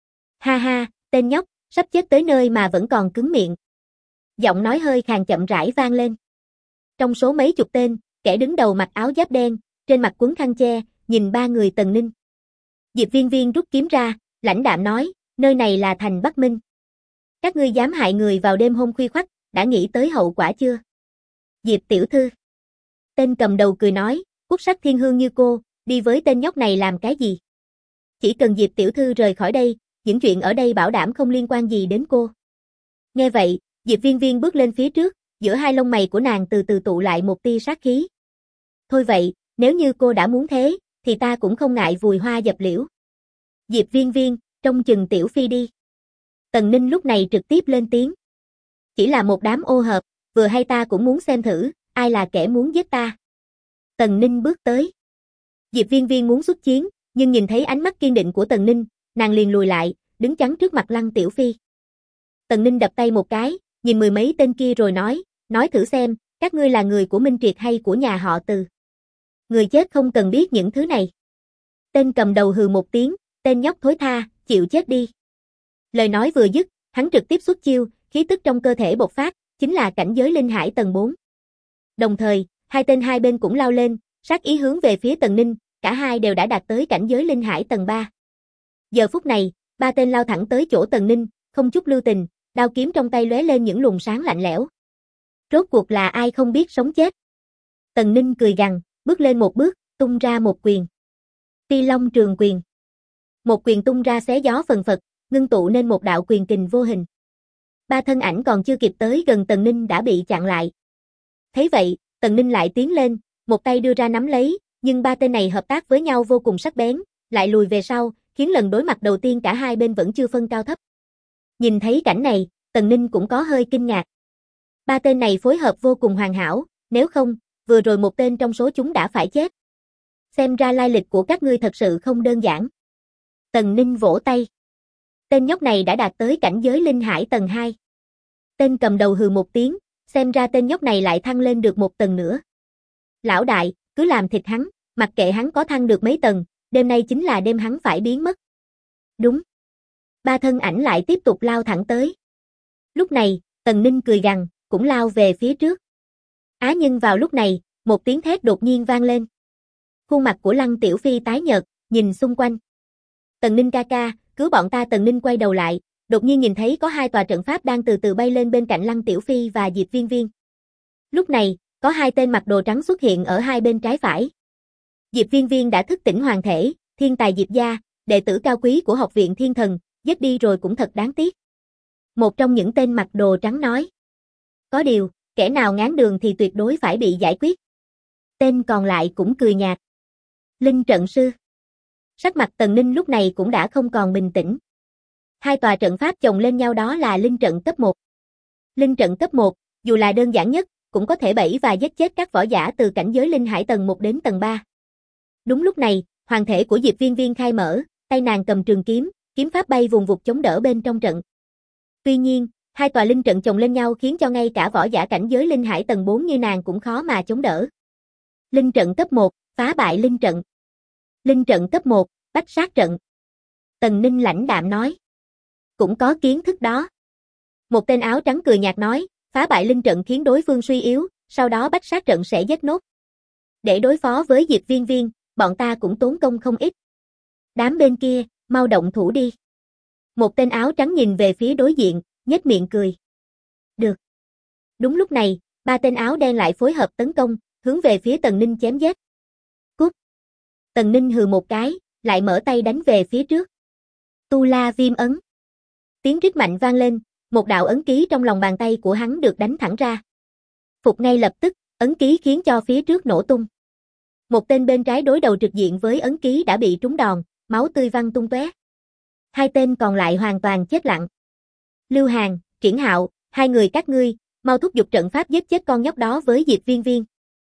Ha ha, tên nhóc, sắp chết tới nơi mà vẫn còn cứng miệng. Giọng nói hơi khàn chậm rãi vang lên. Trong số mấy chục tên, kẻ đứng đầu mặc áo giáp đen, trên mặt quấn khăn che, nhìn ba người Tần Ninh. Diệp Viên Viên rút kiếm ra, lãnh đạm nói, nơi này là thành Bắc Minh. Các ngươi dám hại người vào đêm hôm khuya khoắt, đã nghĩ tới hậu quả chưa? Diệp tiểu thư. Tên cầm đầu cười nói, quốc sắc thiên hương như cô, đi với tên nhóc này làm cái gì? Chỉ cần Diệp tiểu thư rời khỏi đây, những chuyện ở đây bảo đảm không liên quan gì đến cô. Nghe vậy, Diệp Viên Viên bước lên phía trước, giữa hai lông mày của nàng từ từ tụ lại một tia sát khí. Thôi vậy, nếu như cô đã muốn thế, thì ta cũng không ngại vùi hoa dập liễu. Diệp Viên Viên, trông chừng Tiểu Phi đi. Tần Ninh lúc này trực tiếp lên tiếng. Chỉ là một đám ô hợp, vừa hay ta cũng muốn xem thử, ai là kẻ muốn giết ta. Tần Ninh bước tới. Diệp Viên Viên muốn xuất chiến, nhưng nhìn thấy ánh mắt kiên định của Tần Ninh, nàng liền lùi lại, đứng chắn trước mặt Lăng Tiểu Phi. Tần Ninh đập tay một cái, nhìn mười mấy tên kia rồi nói thử xem, các ngươi là người của Minh Triệt hay của nhà họ Từ. Người chết không cần biết những thứ này. Tên cầm đầu hừ một tiếng, tên nhóc thối tha, chịu chết đi. Lời nói vừa dứt, hắn trực tiếp xuất chiêu, khí tức trong cơ thể bộc phát, chính là cảnh giới linh hải tầng 4. Đồng thời, hai tên hai bên cũng lao lên, sát ý hướng về phía Tần Ninh, cả hai đều đã đạt tới cảnh giới linh hải tầng 3. Giờ phút này, ba tên lao thẳng tới chỗ Tần Ninh, không chút lưu tình, đao kiếm trong tay lóe lên những luồng sáng lạnh lẽo. Rốt cuộc là ai không biết sống chết? Tần Ninh cười gằn, bước lên một bước, tung ra một quyền. Phi Long Trường Quyền. Một quyền tung ra xé gió phần phật, ngưng tụ nên một đạo quyền kình vô hình. Ba thân ảnh còn chưa kịp tới gần Tần Ninh đã bị chặn lại. Thấy vậy, Tần Ninh lại tiến lên, một tay đưa ra nắm lấy, nhưng ba tên này hợp tác với nhau vô cùng sắc bén, lại lùi về sau, khiến lần đối mặt đầu tiên cả hai bên vẫn chưa phân cao thấp. Nhìn thấy cảnh này, Tần Ninh cũng có hơi kinh ngạc. Ba tên này phối hợp vô cùng hoàn hảo, nếu không, vừa rồi một tên trong số chúng đã phải chết. Xem ra lai lịch của các ngươi thật sự không đơn giản. Tần Ninh vỗ tay. Tên nhóc này đã đạt tới cảnh giới linh hải tầng 2. Tên cầm đầu hừ một tiếng, xem ra tên nhóc này lại thăng lên được một tầng nữa. Lão đại, cứ làm thịt hắn, mặc kệ hắn có thăng được mấy tầng, đêm nay chính là đêm hắn phải biến mất. Đúng. Ba thân ảnh lại tiếp tục lao thẳng tới. Lúc này, Tần Ninh cười gằn, cũng lao về phía trước. Á nhưng vào lúc này, một tiếng thét đột nhiên vang lên. Khuôn mặt của Lăng Tiểu Phi tái nhợt, nhìn xung quanh. Tần Ninh ca ca, cứu bọn ta. Tần Ninh quay đầu lại, đột nhiên nhìn thấy có hai tòa trận pháp đang từ từ bay lên bên cạnh Lăng Tiểu Phi và Diệp Viên Viên. Lúc này, có hai tên mặc đồ trắng xuất hiện ở hai bên trái phải. Diệp Viên Viên đã thức tỉnh hoàng thể, thiên tài Diệp gia, đệ tử cao quý của học viện thiên thần, giết đi rồi cũng thật đáng tiếc. Một trong những tên mặc đồ trắng nói. Có điều, kẻ nào ngáng đường thì tuyệt đối phải bị giải quyết. Tên còn lại cũng cười nhạt. Linh trận sư. Sắc mặt Tần Ninh lúc này cũng đã không còn bình tĩnh. Hai tòa trận pháp chồng lên nhau đó là linh trận cấp 1. Linh trận cấp 1, dù là đơn giản nhất, cũng có thể bẫy và giết chết các võ giả từ cảnh giới linh hải tầng 1 đến tầng 3. Đúng lúc này, hoàng thể của Diệp Viên Viên khai mở, tay nàng cầm trường kiếm, kiếm pháp bay vùng vụt chống đỡ bên trong trận. Tuy nhiên, hai tòa linh trận chồng lên nhau khiến cho ngay cả võ giả cảnh giới linh hải tầng 4 như nàng cũng khó mà chống đỡ. Linh trận cấp 1, phá bại linh trận. Linh trận cấp 1, bách sát trận. Tần Ninh lãnh đạm nói. Cũng có kiến thức đó. Một tên áo trắng cười nhạt nói, phá bại linh trận khiến đối phương suy yếu, sau đó bách sát trận sẽ giết nốt. Để đối phó với Diệp Viên Viên, bọn ta cũng tốn công không ít. Đám bên kia, mau động thủ đi. Một tên áo trắng nhìn về phía đối diện, nhếch miệng cười. Được. Đúng lúc này, Ba tên áo đen lại phối hợp tấn công, hướng về phía Tần Ninh chém giết. Cút! Tần Ninh hừ một cái, lại mở tay đánh về phía trước. Tu La Viêm ấn. Tiếng rít mạnh vang lên, một đạo ấn ký trong lòng bàn tay của hắn được đánh thẳng ra. Phục ngay lập tức, ấn ký khiến cho phía trước nổ tung. Một tên bên trái đối đầu trực diện với ấn ký đã bị trúng đòn, máu tươi văng tung tóe. Hai tên còn lại hoàn toàn chết lặng. Lưu Hàn, Triển Hạo, hai người các ngươi, mau thúc giục trận pháp giết chết con nhóc đó với Diệp Viên Viên.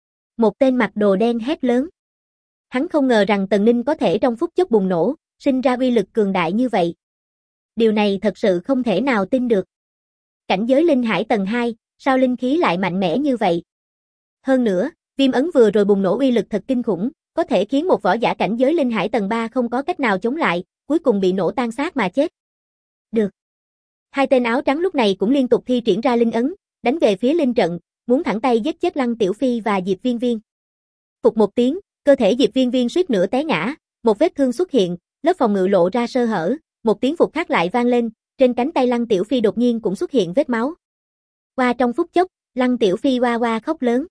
Một tên mặc đồ đen hét lớn. Hắn không ngờ rằng Tần Ninh có thể trong phút chốc bùng nổ, sinh ra uy lực cường đại như vậy. Điều này thật sự không thể nào tin được. Cảnh giới linh hải tầng 2, sao linh khí lại mạnh mẽ như vậy? Hơn nữa, viêm ấn vừa rồi bùng nổ uy lực thật kinh khủng, có thể khiến một võ giả cảnh giới linh hải tầng 3 không có cách nào chống lại, cuối cùng bị nổ tan xác mà chết. Được. Hai tên áo trắng lúc này cũng liên tục thi triển ra linh ấn, đánh về phía linh trận, muốn thẳng tay giết chết Lăng Tiểu Phi và Diệp Viên Viên. Phục một tiếng, cơ thể Diệp Viên Viên suýt nữa té ngã, một vết thương xuất hiện, lớp phòng ngự lộ ra sơ hở, một tiếng phục khác lại vang lên, trên cánh tay Lăng Tiểu Phi đột nhiên cũng xuất hiện vết máu. Qua trong phút chốc, Lăng Tiểu Phi oa oa khóc lớn.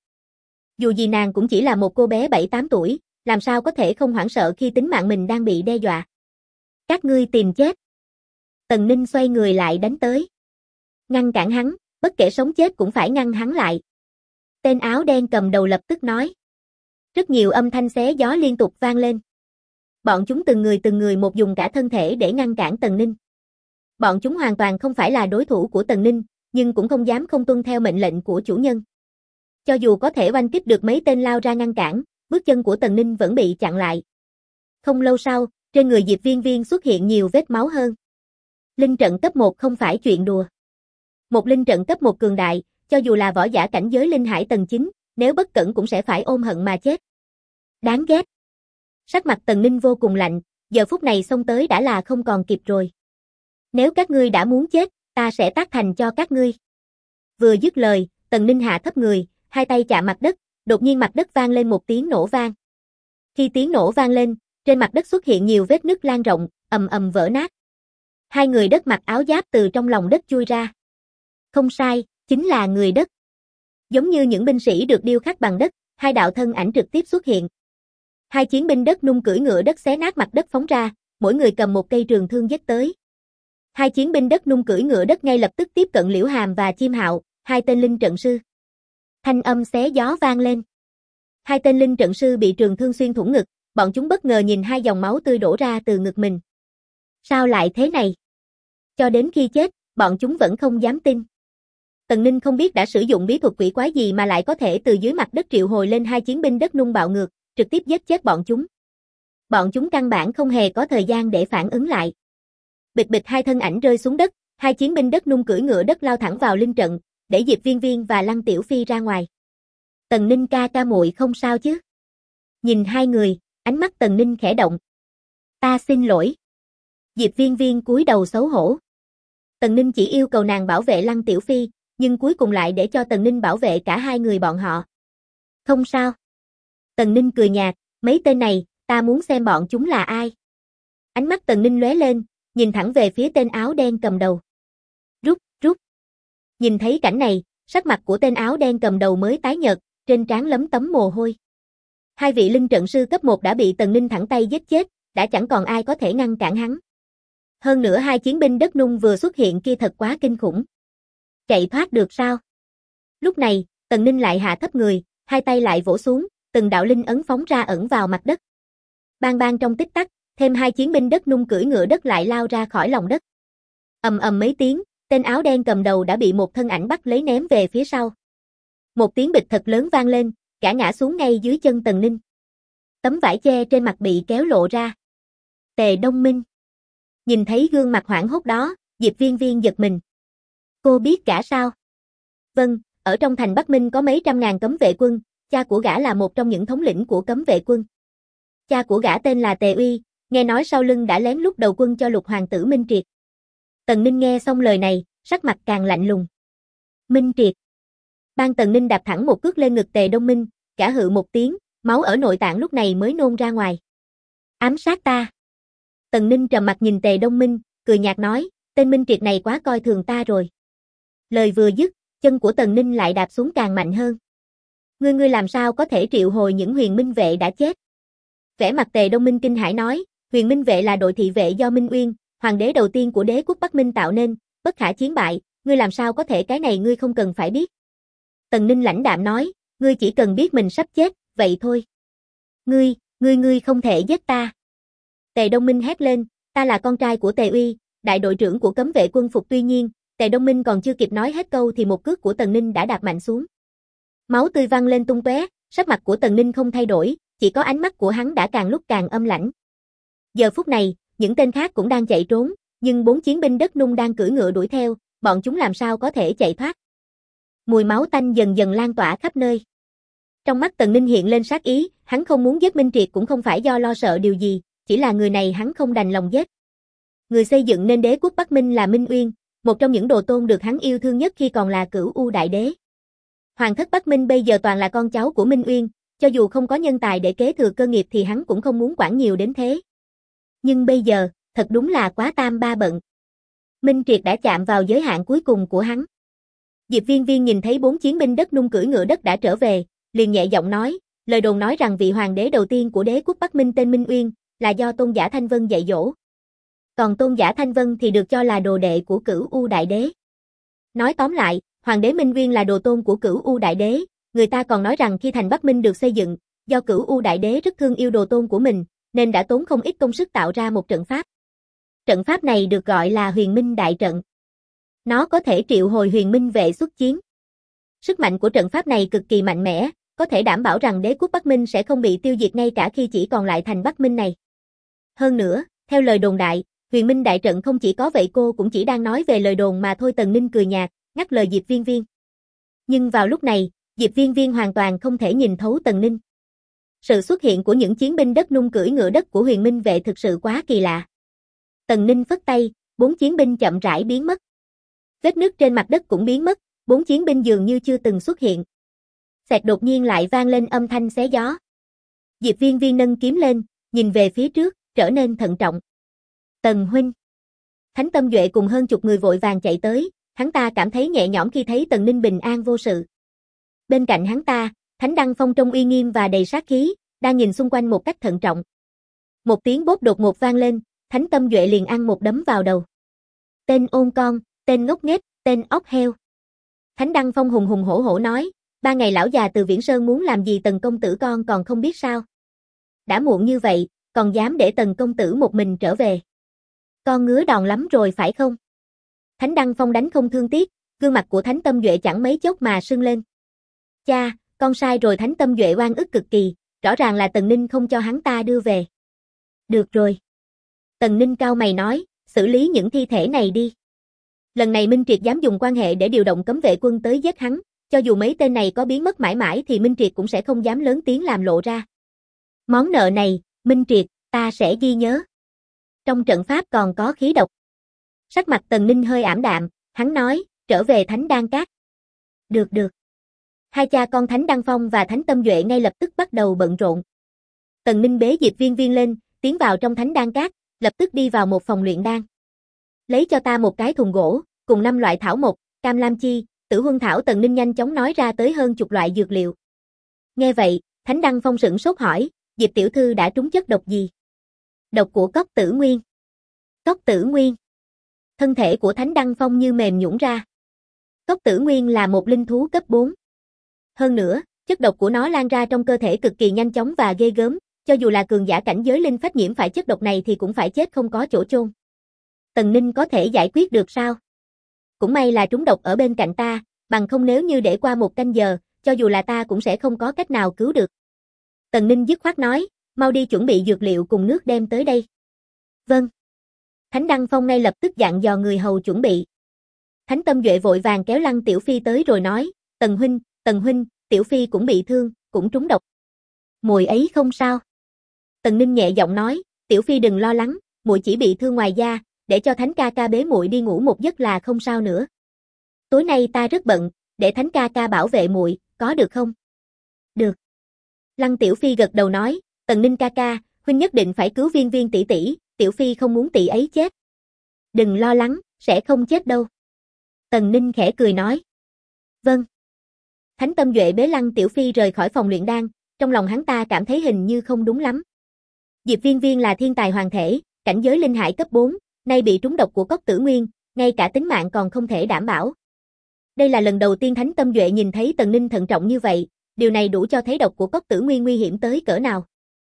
Dù gì nàng cũng chỉ là một cô bé 7-8 tuổi, làm sao có thể không hoảng sợ khi tính mạng mình đang bị đe dọa. Các ngươi tìm chết. Tần Ninh xoay người lại đánh tới. Ngăn cản hắn, bất kể sống chết cũng phải ngăn hắn lại. Tên áo đen cầm đầu lập tức nói. Rất nhiều âm thanh xé gió liên tục vang lên. Bọn chúng từng người một dùng cả thân thể để ngăn cản Tần Ninh. Bọn chúng hoàn toàn không phải là đối thủ của Tần Ninh, nhưng cũng không dám không tuân theo mệnh lệnh của chủ nhân. Cho dù có thể oanh kích được mấy tên lao ra ngăn cản, bước chân của Tần Ninh vẫn bị chặn lại. Không lâu sau, trên người Diệp Viên Viên xuất hiện nhiều vết máu hơn. Linh trận cấp 1 không phải chuyện đùa. Một linh trận cấp 1 cường đại, cho dù là võ giả cảnh giới linh hải tầng 9, nếu bất cẩn cũng sẽ phải ôm hận mà chết. Đáng ghét. Sắc mặt Tần Ninh vô cùng lạnh, giờ phút này xông tới đã là không còn kịp rồi. Nếu các ngươi đã muốn chết, ta sẽ tác thành cho các ngươi. Vừa dứt lời, Tần Ninh hạ thấp người, hai tay chạm mặt đất, đột nhiên mặt đất vang lên một tiếng nổ vang. Khi tiếng nổ vang lên, trên mặt đất xuất hiện nhiều vết nứt lan rộng, ầm ầm vỡ nát. Hai người đất mặc áo giáp từ trong lòng đất chui ra. Không sai, chính là người đất. Giống như những binh sĩ được điêu khắc bằng đất, hai đạo thân ảnh trực tiếp xuất hiện. Hai chiến binh đất nung cưỡi ngựa đất xé nát mặt đất phóng ra, mỗi người cầm một cây trường thương giết tới. Hai chiến binh đất nung cưỡi ngựa đất ngay lập tức tiếp cận Liễu Hàm và Chim Hạo, hai tên linh trận sư. Thanh âm xé gió vang lên. Hai tên linh trận sư bị trường thương xuyên thủng ngực, bọn chúng bất ngờ nhìn hai dòng máu tươi đổ ra từ ngực mình. Sao lại thế này? Cho đến khi chết, bọn chúng vẫn không dám tin. Tần Ninh không biết đã sử dụng bí thuật quỷ quái gì mà lại có thể từ dưới mặt đất triệu hồi lên hai chiến binh đất nung bạo ngược, trực tiếp giết chết bọn chúng. Bọn chúng căn bản không hề có thời gian để phản ứng lại. Bịch bịch hai thân ảnh rơi xuống đất, hai chiến binh đất nung cưỡi ngựa đất lao thẳng vào linh trận, để Diệp Viên Viên và Lăng Tiểu Phi ra ngoài. Tần Ninh ca muội không sao chứ? Nhìn hai người, ánh mắt Tần Ninh khẽ động. Ta xin lỗi. Diệp Viên Viên cúi đầu xấu hổ. Tần Ninh chỉ yêu cầu nàng bảo vệ Lăng Tiểu Phi, nhưng cuối cùng lại để cho Tần Ninh bảo vệ cả hai người bọn họ. Không sao. Tần Ninh cười nhạt, mấy tên này, ta muốn xem bọn chúng là ai. Ánh mắt Tần Ninh lóe lên, nhìn thẳng về phía tên áo đen cầm đầu. Rút. Nhìn thấy cảnh này, sắc mặt của tên áo đen cầm đầu mới tái nhợt, trên trán lấm tấm mồ hôi. Hai vị linh trận sư cấp 1 đã bị Tần Ninh thẳng tay giết chết, đã chẳng còn ai có thể ngăn cản hắn. Hơn nữa hai chiến binh đất nung vừa xuất hiện kia thật quá kinh khủng. Chạy thoát được sao? Lúc này, Tần Ninh lại hạ thấp người, hai tay lại vỗ xuống, từng đạo linh ấn phóng ra ẩn vào mặt đất. Bang bang trong tích tắc, thêm hai chiến binh đất nung cưỡi ngựa đất lại lao ra khỏi lòng đất. Ầm ầm mấy tiếng, tên áo đen cầm đầu đã bị một thân ảnh bắt lấy ném về phía sau. Một tiếng bịch thật lớn vang lên, cả ngã xuống ngay dưới chân Tần Ninh. Tấm vải che trên mặt bị kéo lộ ra. Tề Đông Minh. Nhìn thấy gương mặt hoảng hốt đó, Diệp Viên Viên giật mình. Cô biết cả sao? Vâng, ở trong thành Bắc Minh có mấy trăm ngàn cấm vệ quân, cha của gã là một trong những thống lĩnh của cấm vệ quân. Cha của gã tên là Tề Uy, nghe nói sau lưng đã lén lút đầu quân cho Lục hoàng tử Minh Triệt. Tần Ninh nghe xong lời này, sắc mặt càng lạnh lùng. Minh Triệt. Ban Tần Ninh đạp thẳng một cước lên ngực Tề Đông Minh, cả hự một tiếng, máu ở nội tạng lúc này mới nôn ra ngoài. Ám sát ta. Tần Ninh trầm mặt nhìn Tề Đông Minh, cười nhạt nói, tên Minh Triệt này quá coi thường ta rồi. Lời vừa dứt, Chân của Tần Ninh lại đạp xuống càng mạnh hơn. Ngươi làm sao có thể triệu hồi những huyền minh vệ đã chết? Vẻ mặt Tề Đông Minh kinh hãi nói, huyền minh vệ là đội thị vệ do Minh Uyên, hoàng đế đầu tiên của đế quốc Bắc Minh tạo nên, bất khả chiến bại, ngươi làm sao có thể, cái này ngươi không cần phải biết. Tần Ninh lãnh đạm nói, ngươi chỉ cần biết mình sắp chết, vậy thôi. Ngươi không thể giết ta. Tề Đông Minh hét lên, ta là con trai của Tề Uy, đại đội trưởng của cấm vệ quân phục. Tuy nhiên, Tề Đông Minh còn chưa kịp nói hết câu thì một cước của Tần Ninh đã đạp mạnh xuống. Máu tươi văng lên tung tóe, sắc mặt của Tần Ninh không thay đổi, chỉ có ánh mắt của hắn đã càng lúc càng âm lãnh. Giờ phút này, những tên khác cũng đang chạy trốn, nhưng 4 chiến binh đất nung đang cưỡi ngựa đuổi theo, bọn chúng làm sao có thể chạy thoát. Mùi máu tanh dần dần lan tỏa khắp nơi. Trong mắt Tần Ninh hiện lên sát ý, hắn không muốn giết Minh Triệt cũng không phải do lo sợ điều gì, chỉ là người này hắn không đành lòng giết. Người xây dựng nên đế quốc Bắc Minh là Minh Uyên, một trong những đồ tôn được hắn yêu thương nhất khi còn là Cửu U Đại Đế. Hoàng thất Bắc Minh bây giờ toàn là con cháu của Minh Uyên, cho dù không có nhân tài để kế thừa cơ nghiệp thì hắn cũng không muốn quản nhiều đến thế. Nhưng bây giờ, thật đúng là quá tam ba bận. Minh Triệt đã chạm vào giới hạn cuối cùng của hắn. Diệp Viên Viên nhìn thấy 4 chiến binh đất nung cưỡi ngựa đất đã trở về, liền nhẹ giọng nói, lời đồn nói rằng vị hoàng đế đầu tiên của đế quốc Bắc Minh tên Minh Uyên, là do Tôn giả Thanh Vân dạy dỗ. Còn Tôn giả Thanh Vân thì được cho là đồ đệ của Cửu U Đại Đế. Nói tóm lại, hoàng đế Minh Uyên là đồ tôn của Cửu U Đại Đế, người ta còn nói rằng khi thành Bắc Minh được xây dựng, do Cửu U Đại Đế rất thương yêu đồ tôn của mình, nên đã tốn không ít công sức tạo ra một trận pháp. Trận pháp này được gọi là Huyền Minh Đại Trận. Nó có thể triệu hồi huyền minh vệ xuất chiến. Sức mạnh của trận pháp này cực kỳ mạnh mẽ, có thể đảm bảo rằng đế quốc Bắc Minh sẽ không bị tiêu diệt ngay cả khi chỉ còn lại thành Bắc Minh này. Hơn nữa, theo lời đồn đại, Huyền Minh Đại Trận không chỉ có vậy, cô cũng chỉ đang nói về lời đồn mà thôi. Tần Ninh cười nhạt, ngắt lời Diệp Viên Viên. Nhưng vào lúc này, Diệp Viên Viên hoàn toàn không thể nhìn thấu Tần Ninh. Sự xuất hiện của những chiến binh đất nung cưỡi ngựa đất của huyền minh vệ thực sự quá kỳ lạ. Tần Ninh phất tay, 4 chiến binh chậm rãi biến mất. Vết nứt trên mặt đất cũng biến mất, 4 chiến binh dường như chưa từng xuất hiện. Xẹt đột nhiên lại vang lên âm thanh xé gió. Diệp Viên Viên nâng kiếm lên, nhìn về phía trước, trở nên thận trọng. Tần huynh. Thánh Tâm Duệ cùng hơn chục người vội vàng chạy tới, hắn ta cảm thấy nhẹ nhõm khi thấy Tần Ninh bình an vô sự. Bên cạnh hắn ta, Thánh Đăng Phong trông uy nghiêm và đầy sát khí, đang nhìn xung quanh một cách thận trọng. Một tiếng bốp đột ngột vang lên, Thánh Tâm Duệ liền ăn một đấm vào đầu. Tên ôn con, tên ngốc nghếch, tên ốc heo. Thánh Đăng Phong hùng hùng hổ hổ nói, 3 ngày lão già từ Viễn Sơn muốn làm gì Tần công tử con còn không biết sao? Đã muộn như vậy, còn dám để Tần công tử một mình trở về. Con ngứa đòn lắm rồi phải không? Thánh Đăng Phong đánh không thương tiếc, gương mặt của Thánh Tâm Duệ chẳng mấy chốc mà sưng lên. Cha, con sai rồi. Thánh Tâm Duệ oan ức cực kỳ, rõ ràng là Tần Ninh không cho hắn ta đưa về. Được rồi. Tần Ninh cau mày nói, xử lý những thi thể này đi. Lần này Minh Triệt dám dùng quan hệ để điều động cấm vệ quân tới giết hắn, cho dù mấy tên này có biến mất mãi mãi thì Minh Triệt cũng sẽ không dám lớn tiếng làm lộ ra. Món nợ này, Minh Triệt, ta sẽ ghi nhớ. Trong trận pháp còn có khí độc. Sắc mặt Tần Ninh hơi ảm đạm, hắn nói, trở về Thánh Đan Các. Được. Hai cha con Thánh Đăng Phong và Thánh Tâm Duệ ngay lập tức bắt đầu bận rộn. Tần Ninh bế Diệp Viên Viên lên, tiến vào trong Thánh Đan Các, lập tức đi vào một phòng luyện đan. Lấy cho ta một cái thùng gỗ, cùng 5 loại thảo mộc, cam lam chi, tử huân thảo. Tần Ninh nhanh chóng nói ra tới hơn chục loại dược liệu. Nghe vậy, Thánh Đăng Phong sửng sốt hỏi, Diệp tiểu thư đã trúng chất độc gì? Độc của Cốc Tử Nguyên. Cốc Tử Nguyên. Thân thể của Thánh Đăng Phong như mềm nhũn ra. Cốc Tử Nguyên là một linh thú cấp 4. Hơn nữa, chất độc của nó lan ra trong cơ thể cực kỳ nhanh chóng và ghê gớm, cho dù là cường giả cảnh giới linh phách nhiễm phải chất độc này thì cũng phải chết không có chỗ chôn. Tần Ninh có thể giải quyết được sao? Cũng may là trúng độc ở bên cạnh ta, bằng không nếu như để qua 1 canh giờ, cho dù là ta cũng sẽ không có cách nào cứu được. Tần Ninh dứt khoát nói, mau đi chuẩn bị dược liệu cùng nước đem tới đây. Vâng. Thánh Đăng Phong ngay lập tức dặn dò người hầu chuẩn bị. Thánh Tâm Duệ vội vàng kéo Lăng Tiểu Phi tới rồi nói, Tần huynh, Tiểu Phi cũng bị thương, cũng trúng độc. Muội ấy không sao. Tần Ninh nhẹ giọng nói, Tiểu Phi đừng lo lắng, muội chỉ bị thương ngoài da, để cho Thánh ca ca bế muội đi ngủ một giấc là không sao nữa. Tối nay ta rất bận, để Thánh ca ca bảo vệ muội, có được không? Được. Lăng Tiểu Phi gật đầu nói, Tần Ninh ca ca, huynh nhất định phải cứu Viên Viên tỷ tỷ, Tiểu Phi không muốn tỷ ấy chết. Đừng lo lắng, sẽ không chết đâu. Tần Ninh khẽ cười nói. Vâng. Thánh tâm duệ bế Lăng Tiểu Phi rời khỏi phòng luyện đan, trong lòng hắn ta cảm thấy hình như không đúng lắm. Diệp Viên Viên là thiên tài hoàng thể, cảnh giới linh hải cấp 4, nay bị trúng độc của Cốc Tử Nguyên, ngay cả tính mạng còn không thể đảm bảo. Đây là lần đầu tiên Thánh Tâm Duệ nhìn thấy Tần Ninh thận trọng như vậy, điều này đủ cho thấy độc của Cốc Tử Nguyên nguy hiểm tới cỡ nào.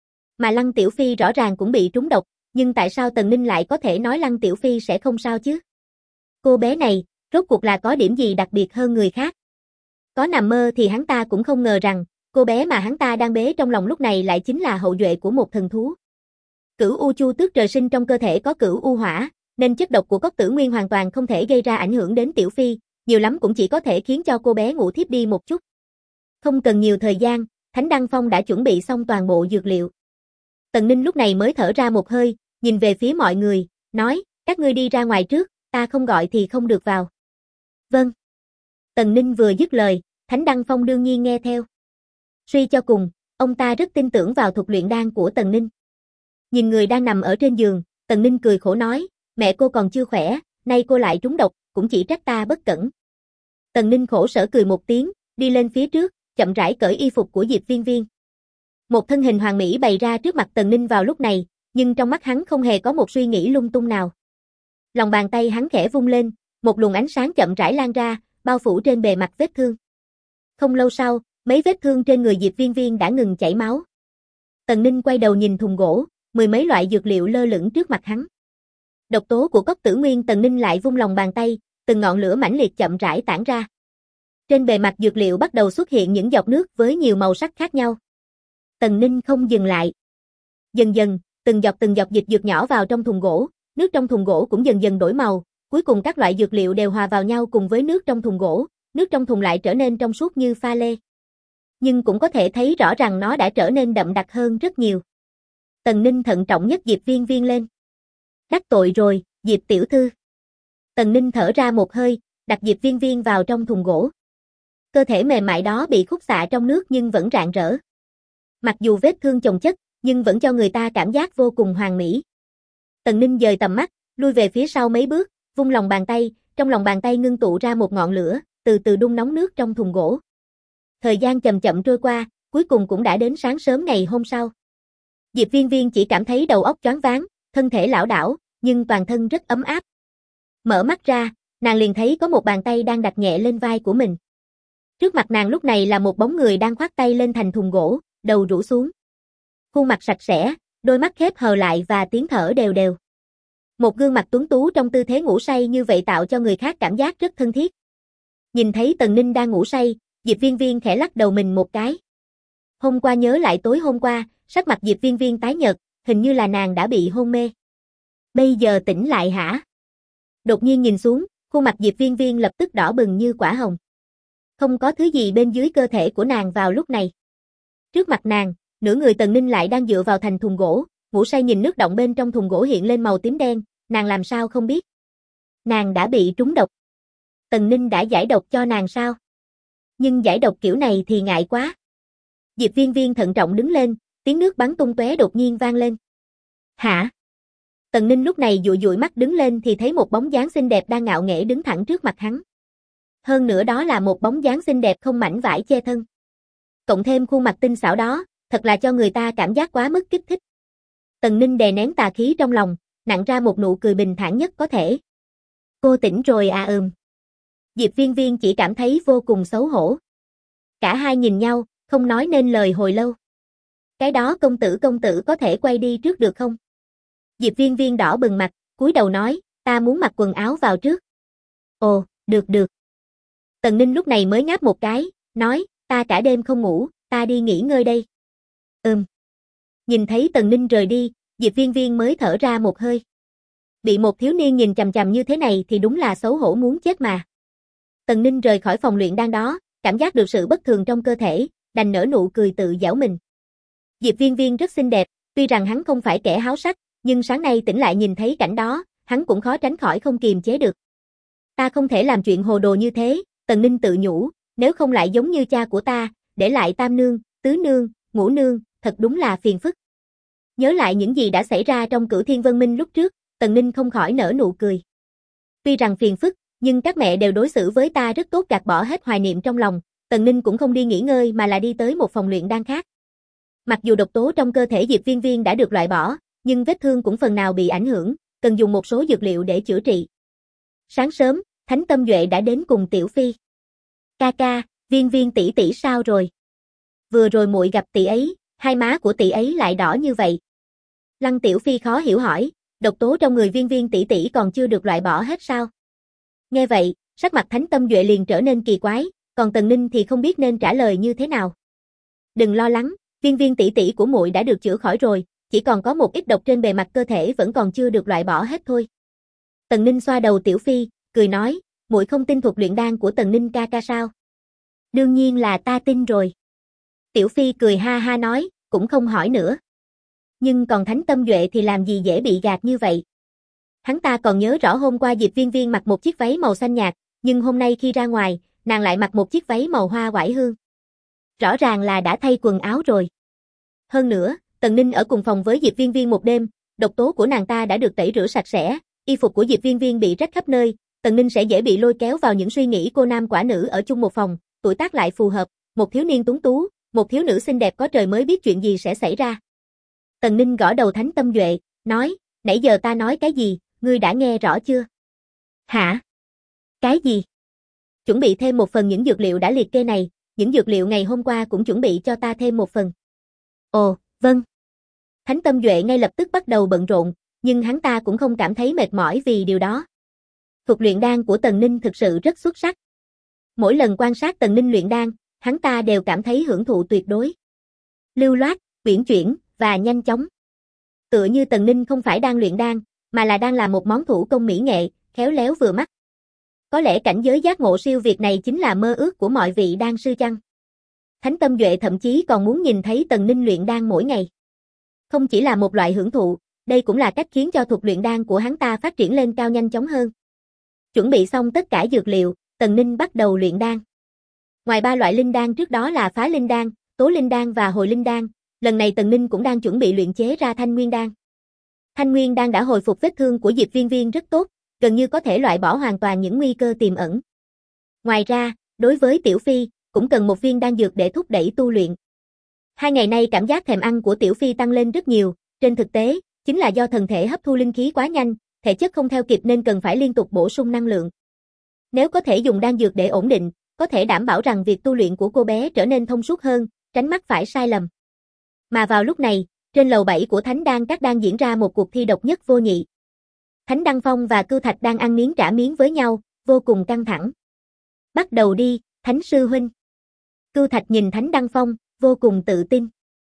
Mà Lăng Tiểu Phi rõ ràng cũng bị trúng độc, nhưng tại sao Tần Ninh lại có thể nói Lăng Tiểu Phi sẽ không sao chứ? Cô bé này, rốt cuộc là có điểm gì đặc biệt hơn người khác? Có nằm mơ thì hắn ta cũng không ngờ rằng, cô bé mà hắn ta đang bế trong lòng lúc này lại chính là hậu duệ của một thần thú. Cửu U Chu Tước trời sinh trong cơ thể có cửu U Hỏa, nên chất độc của Cốc Tử Nguyên hoàn toàn không thể gây ra ảnh hưởng đến Tiểu Phi, nhiều lắm cũng chỉ có thể khiến cho cô bé ngủ thiếp đi một chút. Không cần nhiều thời gian, Thánh Đăng Phong đã chuẩn bị xong toàn bộ dược liệu. Tần Ninh lúc này mới thở ra một hơi, nhìn về phía mọi người, nói, các ngươi đi ra ngoài trước, ta không gọi thì không được vào. Vâng. Tần Ninh vừa dứt lời, Thánh Đăng Phong đương nhiên nghe theo. Suy cho cùng, ông ta rất tin tưởng vào thuật luyện đan của Tần Ninh. Nhìn người đang nằm ở trên giường, Tần Ninh cười khổ nói, mẹ cô còn chưa khỏe, nay cô lại trúng độc, cũng chỉ trách ta bất cẩn. Tần Ninh khổ sở cười một tiếng, đi lên phía trước, chậm rãi cởi y phục của Diệp Viên Viên. Một thân hình hoàn mỹ bày ra trước mặt Tần Ninh vào lúc này, nhưng trong mắt hắn không hề có một suy nghĩ lung tung nào. Lòng bàn tay hắn khẽ vung lên, một luồng ánh sáng chậm rãi lan ra, bao phủ trên bề mặt vết thương. Không lâu sau, mấy vết thương trên người Diệp Viên Viên đã ngừng chảy máu. Tần Ninh quay đầu nhìn thùng gỗ, mười mấy loại dược liệu lơ lửng trước mặt hắn. Độc tố của Cốc Tử Nguyên. Tần Ninh lại vung lòng bàn tay, từng ngọn lửa mãnh liệt chậm rãi tản ra. Trên bề mặt dược liệu bắt đầu xuất hiện những giọt nước với nhiều màu sắc khác nhau. Tần Ninh không dừng lại. Dần dần, từng giọt dịch dược nhỏ vào trong thùng gỗ, nước trong thùng gỗ cũng dần dần đổi màu, cuối cùng các loại dược liệu đều hòa vào nhau cùng với nước trong thùng gỗ, nước trong thùng lại trở nên trong suốt như pha lê. Nhưng cũng có thể thấy rõ rằng nó đã trở nên đậm đặc hơn rất nhiều. Tần Ninh thận trọng nhấc Diệp Viên Viên lên. Đắc tội rồi, Diệp tiểu thư. Tần Ninh thở ra một hơi, đặt Diệp Viên Viên vào trong thùng gỗ. Cơ thể mềm mại đó bị khúc xạ trong nước nhưng vẫn rạng rỡ. Mặc dù vết thương chồng chất, nhưng vẫn cho người ta cảm giác vô cùng hoàn mỹ. Tần Ninh dời tầm mắt, lui về phía sau mấy bước, vung lòng bàn tay, trong lòng bàn tay ngưng tụ ra một ngọn lửa, từ từ đun nóng nước trong thùng gỗ. Thời gian chậm chậm trôi qua, cuối cùng cũng đã đến sáng sớm ngày hôm sau. Diệp Viên Viên chỉ cảm thấy đầu óc choáng váng, thân thể lảo đảo, nhưng toàn thân rất ấm áp. Mở mắt ra, nàng liền thấy có một bàn tay đang đặt nhẹ lên vai của mình. Trước mặt nàng lúc này là một bóng người đang khoác tay lên thành thùng gỗ, đầu rũ xuống. Khuôn mặt sạch sẽ, đôi mắt khép hờ lại và tiếng thở đều đều. Một gương mặt tuấn tú trong tư thế ngủ say như vậy tạo cho người khác cảm giác rất thân thiết. Nhìn thấy Tần Ninh đang ngủ say, Diệp Viên Viên khẽ lắc đầu mình một cái. Hôm qua nhớ lại tối hôm qua, sắc mặt Diệp Viên Viên tái nhợt, hình như là nàng đã bị hôn mê. Bây giờ tỉnh lại hả? Đột nhiên nhìn xuống, khuôn mặt Diệp Viên Viên lập tức đỏ bừng như quả hồng. Không có thứ gì bên dưới cơ thể của nàng vào lúc này. Trước mặt nàng, nửa người Tần Ninh lại đang dựa vào thành thùng gỗ, ngủ say nhìn nước động bên trong thùng gỗ hiện lên màu tím đen, nàng làm sao không biết. Nàng đã bị trúng độc. Tần Ninh đã giải độc cho nàng sao? Nhưng giải độc kiểu này thì ngại quá. Diệp Viên Viên thận trọng đứng lên, tiếng nước bắn tung tóe đột nhiên vang lên. Hả? Tần Ninh lúc này dụi dụi mắt đứng lên thì thấy một bóng dáng xinh đẹp đang ngạo nghễ đứng thẳng trước mặt hắn. Hơn nữa đó là một bóng dáng xinh đẹp không mảnh vải che thân. Cộng thêm khuôn mặt tinh xảo đó, thật là cho người ta cảm giác quá mức kích thích. Tần Ninh đè nén tà khí trong lòng, nặn ra một nụ cười bình thản nhất có thể. Cô tỉnh rồi à Diệp Viên Viên chỉ cảm thấy vô cùng xấu hổ. Cả hai nhìn nhau, không nói nên lời hồi lâu. Cái đó công tử có thể quay đi trước được không? Diệp Viên Viên đỏ bừng mặt, cúi đầu nói, ta muốn mặc quần áo vào trước. Ồ, được. Tần Ninh lúc này mới ngáp một cái, nói, ta cả đêm không ngủ, ta đi nghỉ ngơi đây. Nhìn thấy Tần Ninh rời đi, Diệp Viên Viên mới thở ra một hơi. Bị một thiếu niên nhìn chằm chằm như thế này thì đúng là xấu hổ muốn chết mà. Tần Ninh rời khỏi phòng luyện đan đó, cảm giác được sự bất thường trong cơ thể, đành nở nụ cười tự giễu mình. Diệp Viên Viên rất xinh đẹp, tuy rằng hắn không phải kẻ háo sắc, nhưng sáng nay tỉnh lại nhìn thấy cảnh đó, hắn cũng khó tránh khỏi không kiềm chế được. Ta không thể làm chuyện hồ đồ như thế, Tần Ninh tự nhủ, nếu không lại giống như cha của ta, để lại tam nương, tứ nương, ngũ nương, thật đúng là phiền phức. Nhớ lại những gì đã xảy ra trong Cửu Thiên Vân Minh lúc trước, Tần Ninh không khỏi nở nụ cười. Tuy rằng phiền phức, Nhưng các mẹ đều đối xử với ta rất tốt, gạt bỏ hết hoài niệm trong lòng. Tần Ninh cũng không đi nghỉ ngơi mà là đi tới một phòng luyện đan khác. Mặc dù độc tố trong cơ thể Diệp Viên Viên đã được loại bỏ, nhưng vết thương cũng phần nào bị ảnh hưởng, cần dùng một số dược liệu để chữa trị. Sáng sớm, Thánh Tâm Duệ đã đến cùng Tiểu Phi. Ca ca, Viên Viên tỷ tỷ sao rồi? Vừa rồi muội gặp tỷ ấy, hai má của tỷ ấy lại đỏ như vậy. Lăng Tiểu Phi khó hiểu hỏi, độc tố trong người Viên Viên tỷ tỷ còn chưa được loại bỏ hết sao? Nghe vậy, sắc mặt Thánh Tâm Duệ liền trở nên kỳ quái, còn Tần Ninh thì không biết nên trả lời như thế nào. Đừng lo lắng, Viên Viên tỷ tỷ của muội đã được chữa khỏi rồi, chỉ còn có một ít độc trên bề mặt cơ thể vẫn còn chưa được loại bỏ hết thôi. Tần Ninh xoa đầu Tiểu Phi, cười nói, muội không tin thuật luyện đan của Tần Ninh ca ca sao? Đương nhiên là ta tin rồi. Tiểu Phi cười ha ha nói, cũng không hỏi nữa. Nhưng còn Thánh Tâm Duệ thì làm gì dễ bị gạt như vậy? Hắn ta còn nhớ rõ hôm qua Diệp Viên Viên mặc một chiếc váy màu xanh nhạt, nhưng hôm nay khi ra ngoài, nàng lại mặc một chiếc váy màu hoa oải hương. Rõ ràng là đã thay quần áo rồi. Hơn nữa, Tần Ninh ở cùng phòng với Diệp Viên Viên một đêm, độc tố của nàng ta đã được tẩy rửa sạch sẽ, y phục của Diệp Viên Viên bị rách khắp nơi, Tần Ninh sẽ dễ bị lôi kéo vào những suy nghĩ cô nam quả nữ ở chung một phòng, tuổi tác lại phù hợp, một thiếu niên tuấn tú, một thiếu nữ xinh đẹp có trời mới biết chuyện gì sẽ xảy ra. Tần Ninh gõ đầu Thánh Tâm Duệ, nói, nãy giờ ta nói cái gì, ngươi đã nghe rõ chưa? Hả? Cái gì? Chuẩn bị thêm một phần những dược liệu đã liệt kê này, những dược liệu ngày hôm qua cũng chuẩn bị cho ta thêm một phần. Ồ, vâng. Thánh Tâm Duệ ngay lập tức bắt đầu bận rộn, nhưng hắn ta cũng không cảm thấy mệt mỏi vì điều đó. Thuật luyện đan của Tần Ninh thực sự rất xuất sắc. Mỗi lần quan sát Tần Ninh luyện đan, hắn ta đều cảm thấy hưởng thụ tuyệt đối. Lưu loát, uyển chuyển và nhanh chóng. Tựa như Tần Ninh không phải đang luyện đan, mà là đang làm một món thủ công mỹ nghệ, khéo léo vừa mắt. Có lẽ cảnh giới giác ngộ siêu việt này chính là mơ ước của mọi vị đan sư chăng? Thánh Tâm Duệ thậm chí còn muốn nhìn thấy Tần Ninh luyện đan mỗi ngày. Không chỉ là một loại hưởng thụ, đây cũng là cách khiến cho thuật luyện đan của hắn ta phát triển lên cao nhanh chóng hơn. Chuẩn bị xong tất cả dược liệu, Tần Ninh bắt đầu luyện đan. Ngoài ba loại linh đan trước đó là phá linh đan, tố linh đan và hồi linh đan, lần này Tần Ninh cũng đang chuẩn bị luyện chế ra thanh nguyên đan. Thanh nguyên đan đã hồi phục vết thương của Diệp Viên Viên rất tốt, gần như có thể loại bỏ hoàn toàn những nguy cơ tiềm ẩn. Ngoài ra, đối với Tiểu Phi, cũng cần một viên đan dược để thúc đẩy tu luyện. 2 ngày nay cảm giác thèm ăn của Tiểu Phi tăng lên rất nhiều, trên thực tế, chính là do thân thể hấp thu linh khí quá nhanh, thể chất không theo kịp nên cần phải liên tục bổ sung năng lượng. Nếu có thể dùng đan dược để ổn định, có thể đảm bảo rằng việc tu luyện của cô bé trở nên thông suốt hơn, tránh mắc phải sai lầm. Mà vào lúc này, trên lầu 7 của Thánh Đan Các đang diễn ra một cuộc thi độc nhất vô nhị. Thánh Đăng Phong và Cưu Thạch đang ăn miếng trả miếng với nhau, vô cùng căng thẳng. Bắt đầu đi, Thánh Sư Huynh. Cưu Thạch nhìn Thánh Đăng Phong, vô cùng tự tin.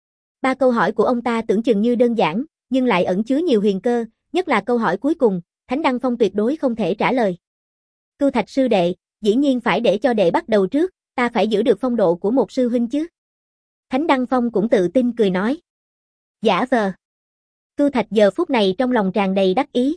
3 câu hỏi của ông ta tưởng chừng như đơn giản, nhưng lại ẩn chứa nhiều huyền cơ, nhất là câu hỏi cuối cùng, Thánh Đăng Phong tuyệt đối không thể trả lời. Cưu Thạch sư đệ, dĩ nhiên phải để cho đệ bắt đầu trước, ta phải giữ được phong độ của một sư huynh chứ. Thánh Đăng Phong cũng tự tin cười nói. Giả vờ. Cưu Thạch giờ phút này trong lòng tràn đầy đắc ý.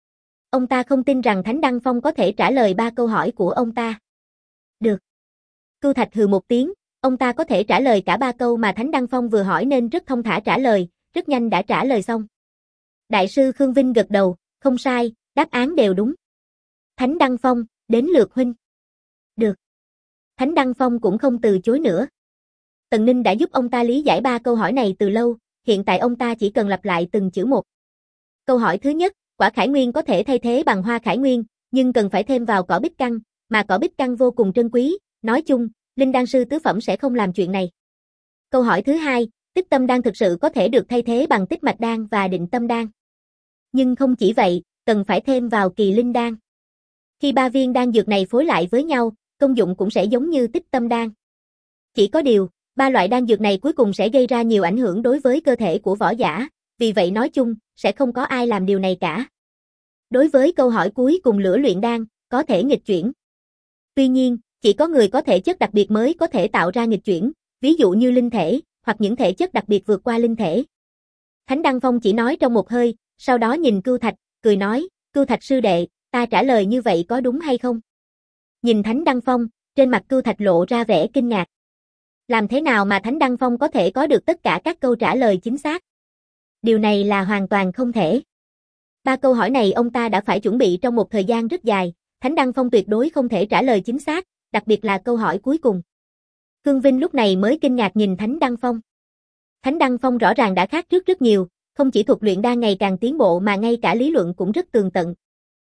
Ông ta không tin rằng Thánh Đăng Phong có thể trả lời 3 câu hỏi của ông ta. Được. Cưu Thạch hừ một tiếng, ông ta có thể trả lời cả 3 câu mà Thánh Đăng Phong vừa hỏi nên rất thông thả trả lời, rất nhanh đã trả lời xong. Đại sư Khương Vinh gật đầu, không sai, đáp án đều đúng. Thánh Đăng Phong, đến lượt huynh. Được. Thánh Đăng Phong cũng không từ chối nữa. Tần Ninh đã giúp ông ta lý giải 3 câu hỏi này từ lâu, hiện tại ông ta chỉ cần lặp lại từng chữ một. Câu hỏi thứ nhất, quả khải nguyên có thể thay thế bằng hoa khải nguyên, nhưng cần phải thêm vào cỏ bích căn, mà cỏ bích căn vô cùng trân quý, nói chung, linh đan sư tứ phẩm sẽ không làm chuyện này. Câu hỏi thứ hai, tích tâm đan thực sự có thể được thay thế bằng tích mạch đan và định tâm đan. Nhưng không chỉ vậy, cần phải thêm vào kỳ linh đan. Khi 3 viên đan dược này phối lại với nhau, công dụng cũng sẽ giống như tích tâm đan. Chỉ có điều, 3 loại đan dược này cuối cùng sẽ gây ra nhiều ảnh hưởng đối với cơ thể của võ giả, vì vậy nói chung, sẽ không có ai làm điều này cả. Đối với câu hỏi cuối cùng lửa luyện đan, có thể nghịch chuyển. Tuy nhiên, chỉ có người có thể chất đặc biệt mới có thể tạo ra nghịch chuyển, ví dụ như linh thể, hoặc những thể chất đặc biệt vượt qua linh thể. Thánh Đăng Phong chỉ nói trong một hơi, sau đó nhìn Cưu Thạch, cười nói, Cưu Thạch sư đệ, ta trả lời như vậy có đúng hay không? Nhìn Thánh Đăng Phong, trên mặt Cưu Thạch lộ ra vẻ kinh ngạc. Làm thế nào mà Thánh Đăng Phong có thể có được tất cả các câu trả lời chính xác? Điều này là hoàn toàn không thể. 3 câu hỏi này ông ta đã phải chuẩn bị trong một thời gian rất dài, Thánh Đăng Phong tuyệt đối không thể trả lời chính xác, đặc biệt là câu hỏi cuối cùng. Khương Vinh lúc này mới kinh ngạc nhìn Thánh Đăng Phong. Thánh Đăng Phong rõ ràng đã khác trước rất nhiều, không chỉ thuật luyện đan ngày càng tiến bộ mà ngay cả lý luận cũng rất tường tận.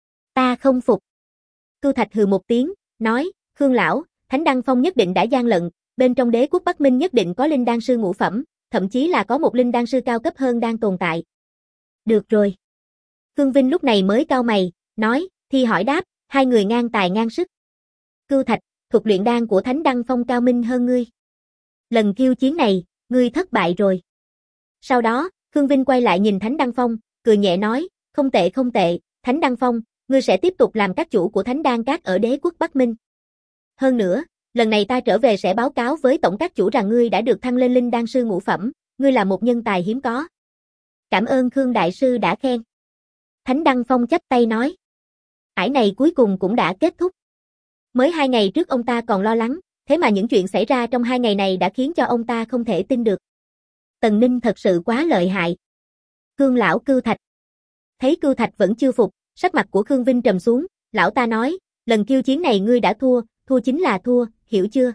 Ta không phục. Cưu Thạch hừ một tiếng, nói, Khương lão, Thánh Đăng Phong nhất định đã gian lận, bên trong đế quốc Bắc Minh nhất định có linh đan sư ngũ phẩm, thậm chí là có một linh đan sư cao cấp hơn đang tồn tại. Được rồi. Khương Vinh lúc này mới cau mày, nói, thi hỏi đáp, hai người ngang tài ngang sức. Cưu Thạch, thuật luyện đan của Thánh Đăng Phong cao minh hơn ngươi. Lần khiêu chiến này, ngươi thất bại rồi. Sau đó, Khương Vinh quay lại nhìn Thánh Đăng Phong, cười nhẹ nói, không tệ không tệ, Thánh Đăng Phong, ngươi sẽ tiếp tục làm các chủ của Thánh Đan Các ở đế quốc Bắc Minh. Hơn nữa, lần này ta trở về sẽ báo cáo với tổng các chủ rằng ngươi đã được thăng lên linh đan sư ngũ phẩm, ngươi là một nhân tài hiếm có. Cảm ơn Khương đại sư đã khen. Thánh Đăng Phong chắp tay nói. Ải này cuối cùng cũng đã kết thúc. Mới 2 ngày trước ông ta còn lo lắng, thế mà những chuyện xảy ra trong 2 ngày này đã khiến cho ông ta không thể tin được. Tần Ninh thật sự quá lợi hại. Khương lão Cưu Thạch. Thấy Cưu Thạch vẫn chưa phục, sắc mặt của Khương Vinh trầm xuống, lão ta nói, lần khiêu chiến này ngươi đã thua, thua chính là thua, hiểu chưa?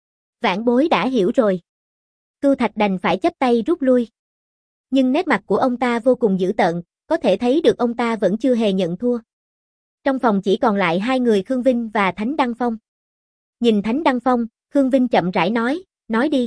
Vãn bối đã hiểu rồi. Cưu Thạch đành phải chắp tay rút lui. Nhưng nét mặt của ông ta vô cùng dữ tợn, có thể thấy được ông ta vẫn chưa hề nhận thua. Trong phòng chỉ còn lại 2 người Khương Vinh và Thánh Đăng Phong. Nhìn Thánh Đăng Phong, Khương Vinh chậm rãi nói đi.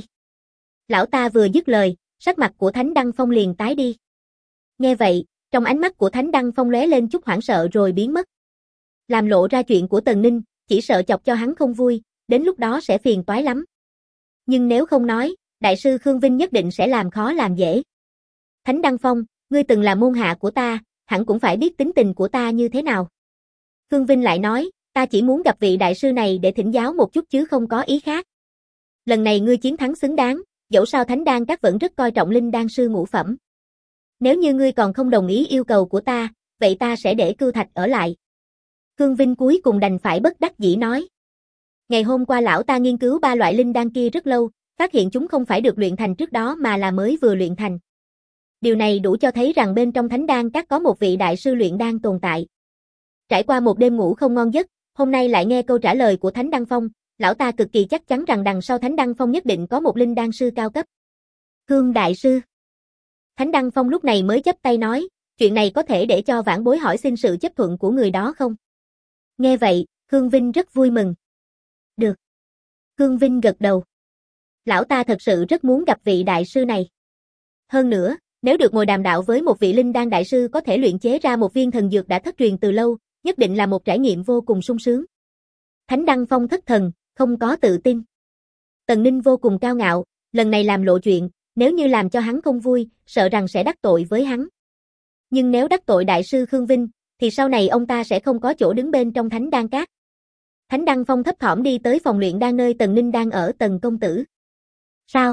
Lão ta vừa dứt lời, sắc mặt của Thánh Đăng Phong liền tái đi. Nghe vậy, trong ánh mắt của Thánh Đăng Phong lóe lên chút hoảng sợ rồi biến mất. Làm lộ ra chuyện của Tần Ninh, chỉ sợ chọc cho hắn không vui, đến lúc đó sẽ phiền toái lắm. Nhưng nếu không nói, đại sư Khương Vinh nhất định sẽ làm khó làm dễ. Thánh Đăng Phong, ngươi từng là môn hạ của ta, hẳn cũng phải biết tính tình của ta như thế nào. Khương Vinh lại nói, ta chỉ muốn gặp vị đại sư này để thỉnh giáo một chút chứ không có ý khác. Lần này ngươi chiến thắng xứng đáng, dẫu sao Thánh Đan Các vẫn rất coi trọng linh đan sư ngũ phẩm. Nếu như ngươi còn không đồng ý yêu cầu của ta, vậy ta sẽ để Cưu Thạch ở lại. Khương Vinh cuối cùng đành phải bất đắc dĩ nói. Ngày hôm qua lão ta nghiên cứu 3 loại linh đan kia rất lâu, phát hiện chúng không phải được luyện thành trước đó mà là mới vừa luyện thành. Điều này đủ cho thấy rằng bên trong Thánh Đan Các có một vị đại sư luyện đan tồn tại. Trải qua một đêm ngủ không ngon giấc, hôm nay lại nghe câu trả lời của Thánh Đăng Phong, lão ta cực kỳ chắc chắn rằng đằng sau Thánh Đăng Phong nhất định có một linh đan sư cao cấp. Khương đại sư. Thánh Đăng Phong lúc này mới chắp tay nói, chuyện này có thể để cho vãn bối hỏi xin sự chấp thuận của người đó không? Nghe vậy, Khương Vinh rất vui mừng. Được. Khương Vinh gật đầu. Lão ta thật sự rất muốn gặp vị đại sư này. Hơn nữa, nếu được ngồi đàm đạo với một vị linh đan đại sư có thể luyện chế ra một viên thần dược đã thất truyền từ lâu, nhất định là một trải nghiệm vô cùng sung sướng. Thánh Đăng Phong thất thần, không có tự tin. Tần Ninh vô cùng cao ngạo, lần này làm lộ chuyện, nếu như làm cho hắn không vui, sợ rằng sẽ đắc tội với hắn. Nhưng nếu đắc tội đại sư Khương Vinh, thì sau này ông ta sẽ không có chỗ đứng bên trong Thánh Đan Các. Thánh Đăng Phong thấp thỏm đi tới phòng luyện đan nơi Tần Ninh đang ở. Tần công tử. Sao?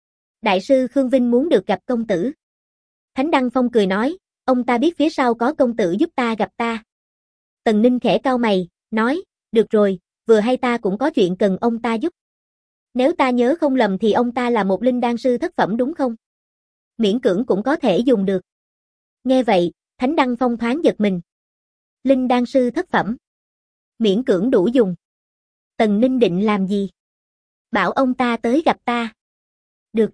Đại sư Khương Vinh muốn được gặp công tử. Thánh Đăng Phong cười nói, ông ta biết phía sau có công tử giúp ta gặp ta. Tần Ninh khẽ cau mày, nói, được rồi, vừa hay ta cũng có chuyện cần ông ta giúp. Nếu ta nhớ không lầm thì ông ta là một linh đan sư thất phẩm đúng không? Miễn cưỡng cũng có thể dùng được. Nghe vậy, Thánh Đăng Phong thoáng giật mình. Linh đan sư thất phẩm. Miễn cưỡng đủ dùng. Tần Ninh định làm gì? Bảo ông ta tới gặp ta. Được.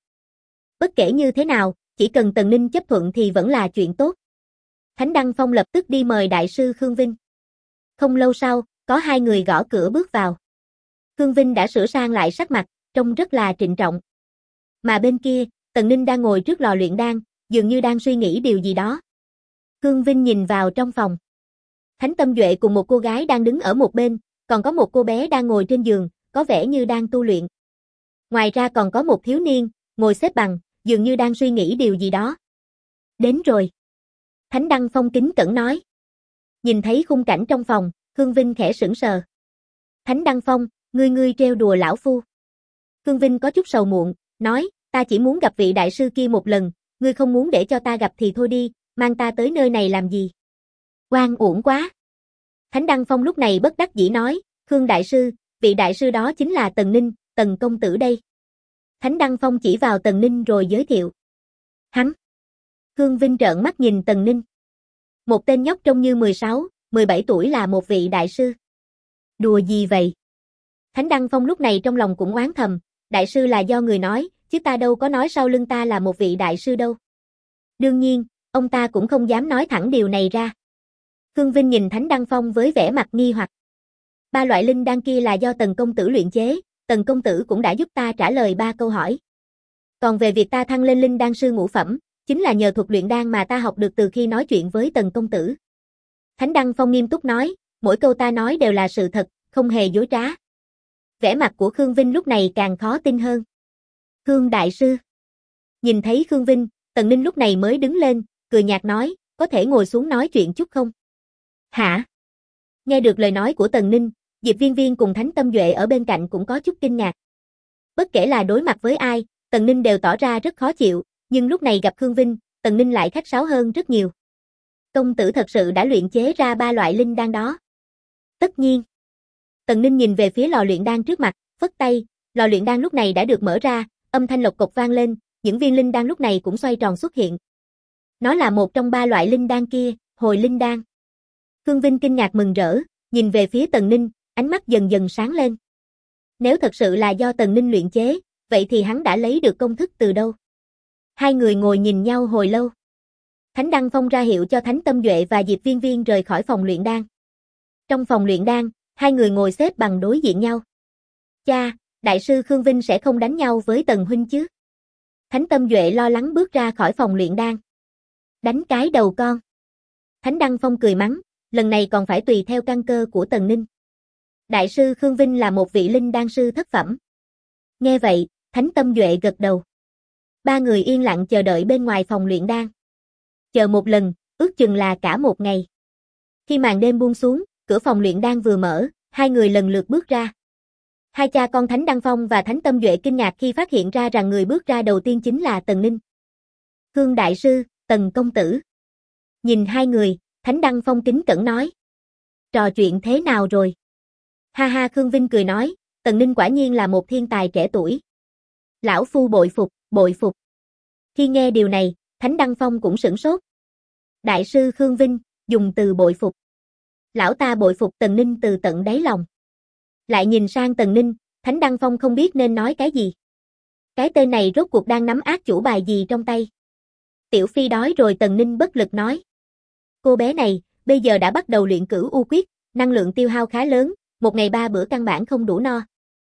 Bất kể như thế nào, chỉ cần Tần Ninh chấp thuận thì vẫn là chuyện tốt. Thánh Đăng Phong lập tức đi mời đại sư Khương Vinh. Không lâu sau, có 2 người gõ cửa bước vào. Khương Vinh đã sửa sang lại sắc mặt, trông rất là trịnh trọng. Mà bên kia, Tần Ninh đang ngồi trước lò luyện đan, dường như đang suy nghĩ điều gì đó. Khương Vinh nhìn vào trong phòng. Thánh Tâm Duệ cùng một cô gái đang đứng ở một bên, còn có một cô bé đang ngồi trên giường, có vẻ như đang tu luyện. Ngoài ra còn có một thiếu niên, ngồi xếp bằng, dường như đang suy nghĩ điều gì đó. Đến rồi. Thánh Đăng Phong kính cẩn nói. Nhìn thấy khung cảnh trong phòng, Khương Vinh khẽ sững sờ. Thánh Đăng Phong, ngươi trêu đùa lão phu. Khương Vinh có chút sầu muộn, nói, ta chỉ muốn gặp vị đại sư kia một lần, ngươi không muốn để cho ta gặp thì thôi đi, mang ta tới nơi này làm gì? Oan uổng quá. Thánh Đăng Phong lúc này bất đắc dĩ nói, Khương đại sư, vị đại sư đó chính là Tần Ninh, Tần công tử đây. Thánh Đăng Phong chỉ vào Tần Ninh rồi giới thiệu. Hắn. Khương Vinh trợn mắt nhìn Tần Ninh. Một tên nhóc trông như 16, 17 tuổi là một vị đại sư. Đùa gì vậy? Thánh Đăng Phong lúc này trong lòng cũng oán thầm, đại sư là do người nói, chứ ta đâu có nói sau lưng ta là một vị đại sư đâu. Đương nhiên, ông ta cũng không dám nói thẳng điều này ra. Khương Vinh nhìn Thánh Đăng Phong với vẻ mặt nghi hoặc. 3 loại linh đan kia là do Tần công tử luyện chế, Tần công tử cũng đã giúp ta trả lời 3 câu hỏi. Còn về việc ta thăng lên linh đan sư ngũ phẩm, chính là nhờ thuật luyện đan mà ta học được từ khi nói chuyện với Tần công tử. Thánh Đăng Phong nghiêm túc nói, mỗi câu ta nói đều là sự thật, không hề dối trá. Vẻ mặt của Khương Vinh lúc này càng khó tin hơn. Khương đại sư. Nhìn thấy Khương Vinh, Tần Ninh lúc này mới đứng lên, cười nhạt nói, có thể ngồi xuống nói chuyện chút không? Hả? Nghe được lời nói của Tần Ninh, Diệp Viên Viên cùng Thánh Tâm Duệ ở bên cạnh cũng có chút kinh ngạc. Bất kể là đối mặt với ai, Tần Ninh đều tỏ ra rất khó chịu, nhưng lúc này gặp Khương Vinh, Tần Ninh lại khách sáo hơn rất nhiều. Công tử thật sự đã luyện chế ra 3 loại linh đan đó. Tất nhiên. Tần Ninh nhìn về phía lò luyện đan trước mặt, phất tay, lò luyện đan lúc này đã được mở ra, âm thanh lộc cộc vang lên, những viên linh đan lúc này cũng xoay tròn xuất hiện. Nó là một trong 3 loại linh đan kia, hồi linh đan. Khương Vinh kinh ngạc mừng rỡ, nhìn về phía Tần Ninh, ánh mắt dần dần sáng lên. Nếu thật sự là do Tần Ninh luyện chế, vậy thì hắn đã lấy được công thức từ đâu? Hai người ngồi nhìn nhau hồi lâu. Thánh Đăng Phong ra hiệu cho Thánh Tâm Duệ và Diệp Viên Viên rời khỏi phòng luyện đan. Trong phòng luyện đan, hai người ngồi xếp bằng đối diện nhau. Cha, đại sư Khương Vinh sẽ không đánh nhau với Tần huynh chứ? Thánh Tâm Duệ lo lắng bước ra khỏi phòng luyện đan. Đánh cái đầu con. Thánh Đăng Phong cười mắng, lần này còn phải tùy theo căn cơ của Tần Ninh. Đại sư Khương Vinh là một vị linh đan sư thất phẩm. Nghe vậy, Thánh Tâm Duệ gật đầu. 3 người yên lặng chờ đợi bên ngoài phòng luyện đan. Chờ một lần, ước chừng là cả một ngày. Khi màn đêm buông xuống, cửa phòng luyện đan vừa mở, hai người lần lượt bước ra. Hai cha con Thánh Đăng Phong và Thánh Tâm Duệ kinh ngạc khi phát hiện ra rằng người bước ra đầu tiên chính là Tần Ninh. Khương đại sư, Tần công tử. Nhìn hai người, Thánh Đăng Phong kính cẩn nói. Trò chuyện thế nào rồi? Ha ha, Khương Vinh cười nói, Tần Ninh quả nhiên là một thiên tài trẻ tuổi. Lão phu bội phục, bội phục. Khi nghe điều này, Thánh Đăng Phong cũng sửng sốt. Đại sư Khương Vinh, dùng từ bội phục. Lão ta bội phục Tần Ninh từ tận đáy lòng. Lại nhìn sang Tần Ninh, Thánh Đăng Phong không biết nên nói cái gì. Cái tên này rốt cuộc đang nắm át chủ bài gì trong tay. Tiểu Phi đói rồi, Tần Ninh bất lực nói. Cô bé này, bây giờ đã bắt đầu luyện Cửu U Quyết, năng lượng tiêu hao khá lớn, một ngày 3 bữa căn bản không đủ no.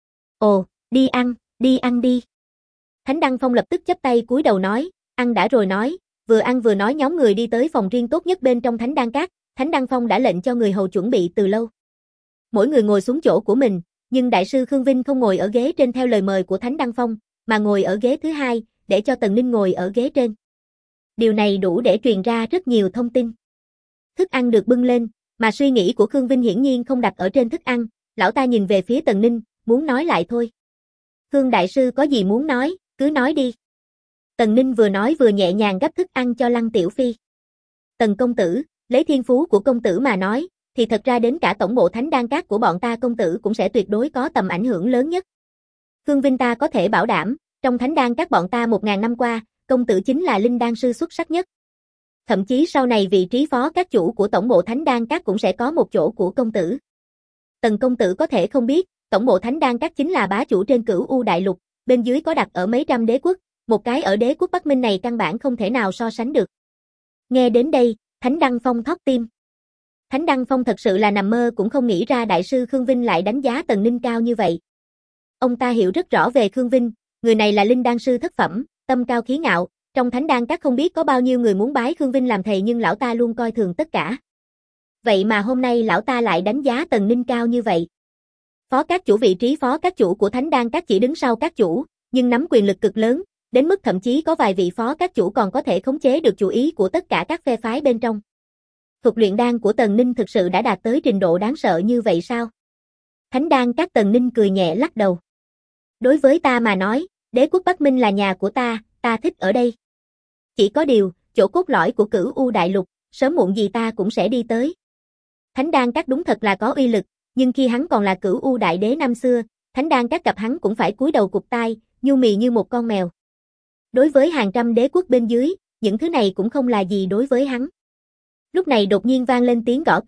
Ồ, đi ăn đi. Thánh Đăng Phong lập tức chắp tay cúi đầu nói, ăn đã rồi nói, vừa ăn vừa nói nhóm người đi tới phòng riêng tốt nhất bên trong Thánh Đan Các, Thánh Đăng Phong đã lệnh cho người hầu chuẩn bị từ lâu. Mỗi người ngồi xuống chỗ của mình, nhưng đại sư Khương Vinh không ngồi ở ghế trên theo lời mời của Thánh Đăng Phong, mà ngồi ở ghế thứ hai, để cho Tần Ninh ngồi ở ghế trên. Điều này đủ để truyền ra rất nhiều thông tin. Thức ăn được bưng lên, mà suy nghĩ của Khương Vinh hiển nhiên không đặt ở trên thức ăn, lão ta nhìn về phía Tần Ninh, muốn nói lại thôi. Khương đại sư có gì muốn nói, cứ nói đi. Tần Ninh vừa nói vừa nhẹ nhàng gắp thức ăn cho Lăng Tiểu Phi. Tần công tử, lấy thiên phú của công tử mà nói, thì thật ra đến cả tổng bộ Thánh Đan Các của bọn ta công tử cũng sẽ tuyệt đối có tầm ảnh hưởng lớn nhất. Khương Vinh ta có thể bảo đảm, trong Thánh Đan Các bọn ta 1000 năm qua, công tử chính là linh đan sư xuất sắc nhất. Thậm chí sau này vị trí phó các chủ của tổng bộ Thánh Đan Các cũng sẽ có một chỗ của công tử. Tần công tử có thể không biết, tổng bộ Thánh Đan Các chính là bá chủ trên Cửu U Đại Lục, bên dưới có đặt ở mấy trăm đế quốc, một cái ở đế quốc Bắc Minh này căn bản không thể nào so sánh được. Nghe đến đây, Thánh Đăng Phong thót tim. Thánh Đăng Phong thật sự là nằm mơ cũng không nghĩ ra đại sư Khương Vinh lại đánh giá Tần Ninh cao như vậy. Ông ta hiểu rất rõ về Khương Vinh, người này là linh đan sư thất phẩm, tâm cao khí ngạo, trong Thánh Đan Các không biết có bao nhiêu người muốn bái Khương Vinh làm thầy nhưng lão ta luôn coi thường tất cả. Vậy mà hôm nay lão ta lại đánh giá Tần Ninh cao như vậy. Phó các chủ, vị trí phó các chủ của Thánh Đan Các chỉ đứng sau các chủ, nhưng nắm quyền lực cực lớn, đến mức thậm chí có vài vị phó các chủ còn có thể khống chế được chủ ý của tất cả các phe phái bên trong. Thuật luyện đan của Tần Ninh thực sự đã đạt tới trình độ đáng sợ như vậy sao? Thánh Đan Các, Tần Ninh cười nhẹ lắc đầu. Đối với ta mà nói, đế quốc Bắc Minh là nhà của ta thích ở đây. Chỉ có điều, chỗ cốt lõi của Cửu U Đại Lục, sớm muộn gì ta cũng sẽ đi tới. Thánh Đan Các đúng thật là có uy lực, nhưng khi hắn còn là Cửu U Đại Đế năm xưa, Thánh Đan Các gặp hắn cũng phải cúi đầu cụp tai, nhu mì như một con mèo. Đối với hàng trăm đế quốc bên dưới, những thứ này cũng không là gì đối với hắn. Lúc này đột nhiên vang lên tiếng gõ cửa,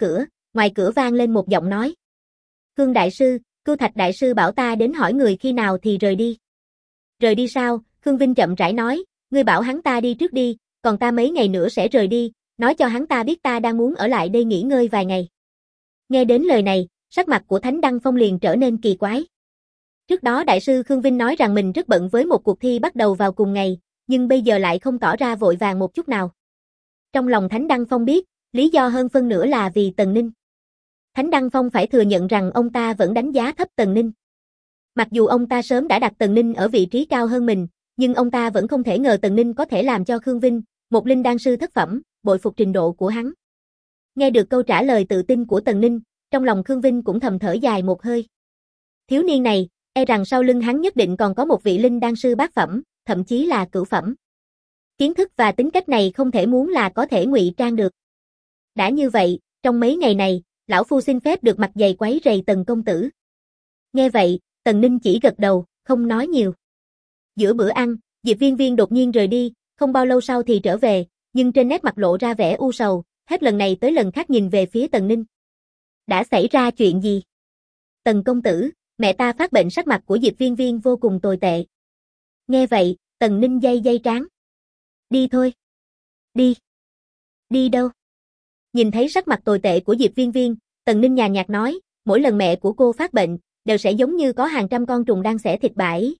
ngoài cửa vang lên một giọng nói. Khương đại sư, Cưu Thạch đại sư bảo ta đến hỏi người khi nào thì rời đi. Rời đi sao? Khương Vinh chậm rãi nói, ngươi bảo hắn ta đi trước đi, còn ta mấy ngày nữa sẽ rời đi, nói cho hắn ta biết ta đang muốn ở lại đây nghỉ ngơi vài ngày. Nghe đến lời này, sắc mặt của Thánh Đăng Phong liền trở nên kỳ quái. Trước đó đại sư Khương Vinh nói rằng mình rất bận với một cuộc thi bắt đầu vào cùng ngày, nhưng bây giờ lại không tỏ ra vội vàng một chút nào. Trong lòng Thánh Đăng Phong biết, lý do hơn phân nửa là vì Tần Ninh. Thánh Đăng Phong phải thừa nhận rằng ông ta vẫn đánh giá thấp Tần Ninh. Mặc dù ông ta sớm đã đặt Tần Ninh ở vị trí cao hơn mình, nhưng ông ta vẫn không thể ngờ Tần Ninh có thể làm cho Khương Vinh, một linh đan sư thất phẩm, bội phục trình độ của hắn. Nghe được câu trả lời tự tin của Tần Ninh, trong lòng Khương Vinh cũng thầm thở dài một hơi. Thiếu niên này, e rằng sau lưng hắn nhất định còn có một vị linh đan sư bát phẩm, thậm chí là cửu phẩm. Kiến thức và tính cách này không thể muốn là có thể ngụy trang được. Đã như vậy, trong mấy ngày này, lão phu xin phép được mặt dày quấy rầy Tần công tử. Nghe vậy, Tần Ninh chỉ gật đầu, không nói nhiều. Giữa bữa ăn, Diệp Viên Viên đột nhiên rời đi, không bao lâu sau thì trở về, nhưng trên nét mặt lộ ra vẻ u sầu, hết lần này tới lần khác nhìn về phía Tần Ninh. Đã xảy ra chuyện gì? Tần công tử, mẹ ta phát bệnh, sắc mặt của Diệp Viên Viên vô cùng tồi tệ. Nghe vậy, Tần Ninh day trán. Đi thôi. Đi. Đi đâu? Nhìn thấy sắc mặt tồi tệ của Diệp Viên Viên, Tần Ninh nhàn nhạt nói, mỗi lần mẹ của cô phát bệnh, đều sẽ giống như có hàng trăm con trùng đang xẻ thịt bà ấy.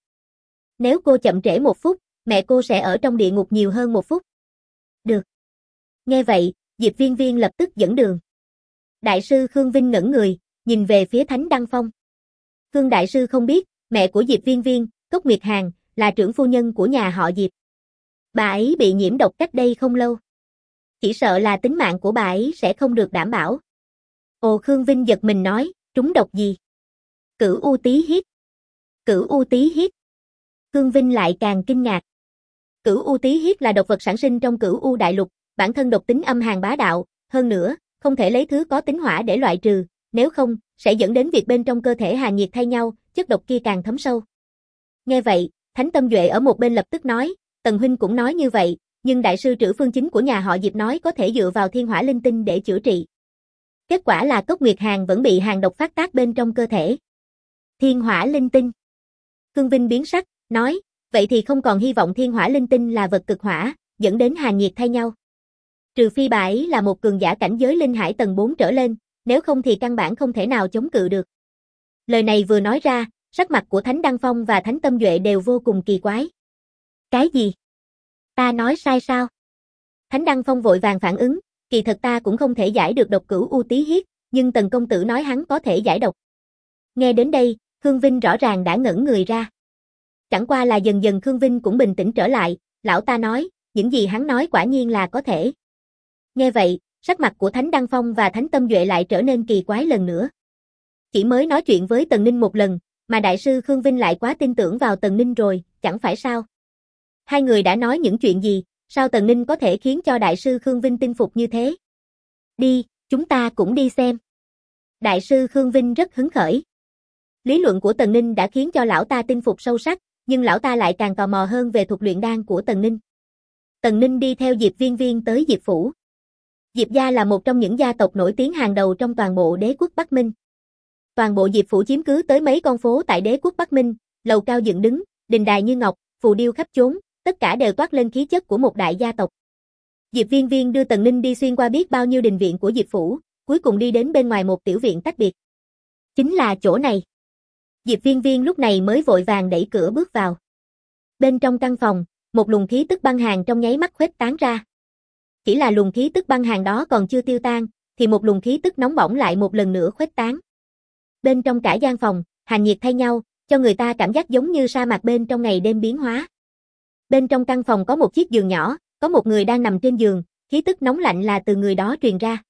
Nếu cô chậm trễ một phút, mẹ cô sẽ ở trong địa ngục nhiều hơn một phút. Được. Nghe vậy, Diệp Viên Viên lập tức dẫn đường. Đại sư Khương Vinh ngẩn người, nhìn về phía Thánh Đăng Phong. Khương đại sư không biết, mẹ của Diệp Viên Viên, Cốc Nguyệt Hàn, là trưởng phu nhân của nhà họ Diệp. Bà ấy bị nhiễm độc cách đây không lâu. Chỉ sợ là tính mạng của bà ấy sẽ không được đảm bảo. Ồ, Khương Vinh giật mình nói, trúng độc gì? Cửu U Tí Hiết. Cửu U Tí Hiết. Khương Vinh lại càng kinh ngạc. Cửu U Tí Hiết là độc vật sản sinh trong Cửu U đại lục, bản thân độc tính âm hàn bá đạo, hơn nữa, không thể lấy thứ có tính hỏa để loại trừ, nếu không, sẽ dẫn đến việc bên trong cơ thể hàn nhiệt thay nhau, chất độc kia càng thấm sâu. Nghe vậy, Thánh Tâm Duệ ở một bên lập tức nói, Tần huynh cũng nói như vậy, nhưng đại sư Trữ Phương Chính của nhà họ Diệp nói có thể dựa vào thiên hỏa linh tinh để chữa trị. Kết quả là Cốc Nguyệt Hàn vẫn bị hàn độc phát tác bên trong cơ thể. Thiên hỏa linh tinh. Khương Vinh biến sắc, nói, vậy thì không còn hy vọng thiên hỏa linh tinh là vật cực hỏa, dẫn đến hàn nhiệt thay nhau. Trừ phi bà ấy là một cường giả cảnh giới linh hải tầng 4 trở lên, nếu không thì căn bản không thể nào chống cự được. Lời này vừa nói ra, sắc mặt của Thánh Đăng Phong và Thánh Tâm Duệ đều vô cùng kỳ quái. Cái gì? Ta nói sai sao? Thánh Đăng Phong vội vàng phản ứng, kỳ thật ta cũng không thể giải được độc Cửu U Tí Hiết, nhưng Tần công tử nói hắn có thể giải độc. Nghe đến đây, Khương Vinh rõ ràng đã ngẩn người ra. Chẳng qua là dần dần Khương Vinh cũng bình tĩnh trở lại, lão ta nói, những gì hắn nói quả nhiên là có thể. Nghe vậy, sắc mặt của Thánh Đăng Phong và Thánh Tâm Duệ lại trở nên kỳ quái lần nữa. Chỉ mới nói chuyện với Tần Ninh một lần, mà đại sư Khương Vinh lại quá tin tưởng vào Tần Ninh rồi, chẳng phải sao? Hai người đã nói những chuyện gì, sao Tần Ninh có thể khiến cho đại sư Khương Vinh tin phục như thế? Đi, chúng ta cũng đi xem. Đại sư Khương Vinh rất hứng khởi. Lý luận của Tần Ninh đã khiến cho lão ta tin phục sâu sắc, nhưng lão ta lại càng tò mò hơn về thuật luyện đan của Tần Ninh. Tần Ninh đi theo Diệp Viên Viên tới Diệp Phủ. Diệp gia là một trong những gia tộc nổi tiếng hàng đầu trong toàn bộ đế quốc Bắc Minh. Toàn bộ Diệp Phủ chiếm cứ tới mấy con phố tại đế quốc Bắc Minh, lầu cao dựng đứng, đình đài như ngọc, phù điêu khắp chốn, tất cả đều toát lên khí chất của một đại gia tộc. Diệp Viên Viên đưa Tần Ninh đi xuyên qua biết bao nhiêu đình viện của Diệp Phủ, cuối cùng đi đến bên ngoài một tiểu viện tách biệt. Chính là chỗ này. Diệp Viên Viên lúc này mới vội vàng đẩy cửa bước vào. Bên trong căn phòng, một luồng khí tức băng hàn trong nháy mắt khuếch tán ra. Chỉ là luồng khí tức băng hàn đó còn chưa tiêu tan, thì một luồng khí tức nóng bỏng lại một lần nữa khuếch tán. Bên trong cả gian phòng, hàn nhiệt thay nhau, cho người ta cảm giác giống như sa mạc bên trong ngày đêm biến hóa. Bên trong căn phòng có một chiếc giường nhỏ, có một người đang nằm trên giường, khí tức nóng lạnh là từ người đó truyền ra.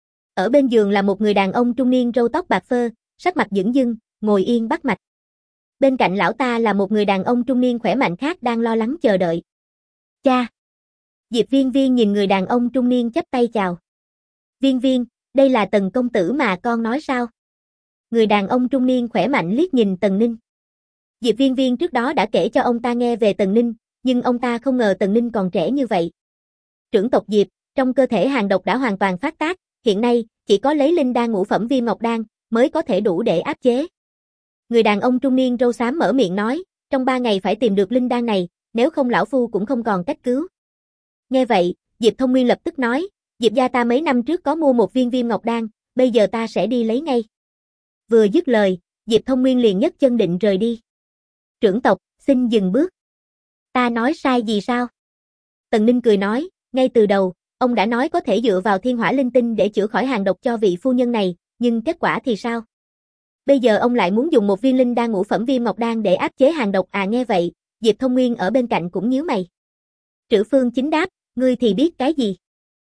Ở bên giường là một người đàn ông trung niên râu tóc bạc phơ, sắc mặt dửng dưng, ngồi yên bắt mạch. Bên cạnh lão ta là một người đàn ông trung niên khỏe mạnh khác đang lo lắng chờ đợi. Cha! Diệp Viên Viên nhìn người đàn ông trung niên chắp tay chào. Viên Viên, đây là Tần công tử mà con nói sao? Người đàn ông trung niên khỏe mạnh liếc nhìn Tần Ninh. Diệp Viên Viên trước đó đã kể cho ông ta nghe về Tần Ninh, nhưng ông ta không ngờ Tần Ninh còn trẻ như vậy. Trưởng tộc Diệp, trong cơ thể hàn độc đã hoàn toàn phát tác, hiện nay, chỉ có lấy linh đan ngũ phẩm viêm ngọc đan mới có thể đủ để áp chế. Người đàn ông trung niên râu xám mở miệng nói, trong 3 ngày phải tìm được linh đan này, nếu không lão phu cũng không còn cách cứu. Nghe vậy, Diệp Thông Nguyên lập tức nói, Diệp gia ta mấy năm trước có mua một viên viêm ngọc đan, bây giờ ta sẽ đi lấy ngay. Vừa dứt lời, Diệp Thông Nguyên liền nhấc chân định rời đi. Trưởng tộc, xin dừng bước. Ta nói sai gì sao? Tần Ninh cười nói, ngay từ đầu, ông đã nói có thể dựa vào thiên hỏa linh tinh để chữa khỏi hàng độc cho vị phu nhân này, nhưng kết quả thì sao? Bây giờ ông lại muốn dùng một viên linh đan ngũ phẩm viêm ngọc đan để áp chế hàng độc à? Nghe vậy, Diệp Thông Nguyên ở bên cạnh cũng nhíu mày. Trữ Phương Chính đáp, ngươi thì biết cái gì?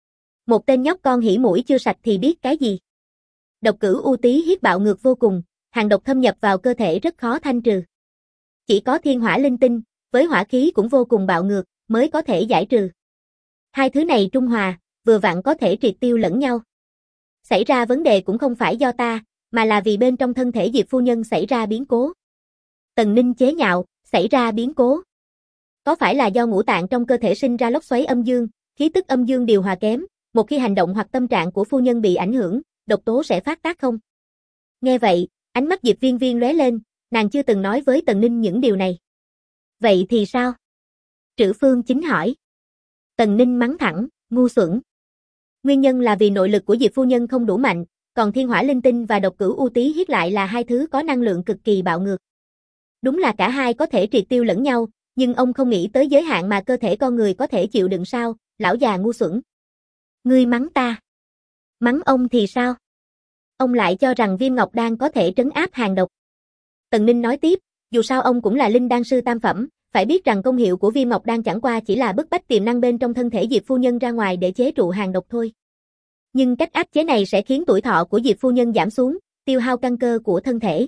Một tên nhóc con hỉ mũi chưa sạch thì biết cái gì? Độc cửu u tí hiết bạo ngược vô cùng, hàng độc thâm nhập vào cơ thể rất khó thanh trừ. Chỉ có thiên hỏa linh tinh, với hỏa khí cũng vô cùng bạo ngược, mới có thể giải trừ. Hai thứ này trung hòa, vừa vặn có thể triệt tiêu lẫn nhau. Xảy ra vấn đề cũng không phải do ta, mà là vì bên trong thân thể Diệp phu nhân xảy ra biến cố. Tần Ninh chế nhạo, xảy ra biến cố. Có phải là do ngũ tạng trong cơ thể sinh ra lốc xoáy âm dương, khí tức âm dương điều hòa kém, một khi hành động hoặc tâm trạng của phu nhân bị ảnh hưởng, độc tố sẽ phát tác không? Nghe vậy, ánh mắt Diệp Viên Viên lóe lên, nàng chưa từng nói với Tần Ninh những điều này. Vậy thì sao? Trữ Phương Chính hỏi. Tần Ninh mắng thẳng, ngu xuẩn. Nguyên nhân là vì nội lực của Diệp phu nhân không đủ mạnh, còn thiên hỏa linh tinh và độc cửu u tí hiết lại là hai thứ có năng lượng cực kỳ bạo ngược. Đúng là cả hai có thể triệt tiêu lẫn nhau, nhưng ông không nghĩ tới giới hạn mà cơ thể con người có thể chịu đựng sao, lão già ngu xuẩn. Ngươi mắng ta. Mắng ông thì sao? Ông lại cho rằng viêm ngọc đan có thể trấn áp hàng độc. Tần Ninh nói tiếp, dù sao ông cũng là linh đan sư tam phẩm, phải biết rằng công hiệu của viêm ngọc đan chẳng qua chỉ là bức bách tiềm năng bên trong thân thể Diệp phu nhân ra ngoài để chế trụ hàng độc thôi. Nhưng cách áp chế này sẽ khiến tuổi thọ của Diệp phu nhân giảm xuống, tiêu hao căn cơ của thân thể.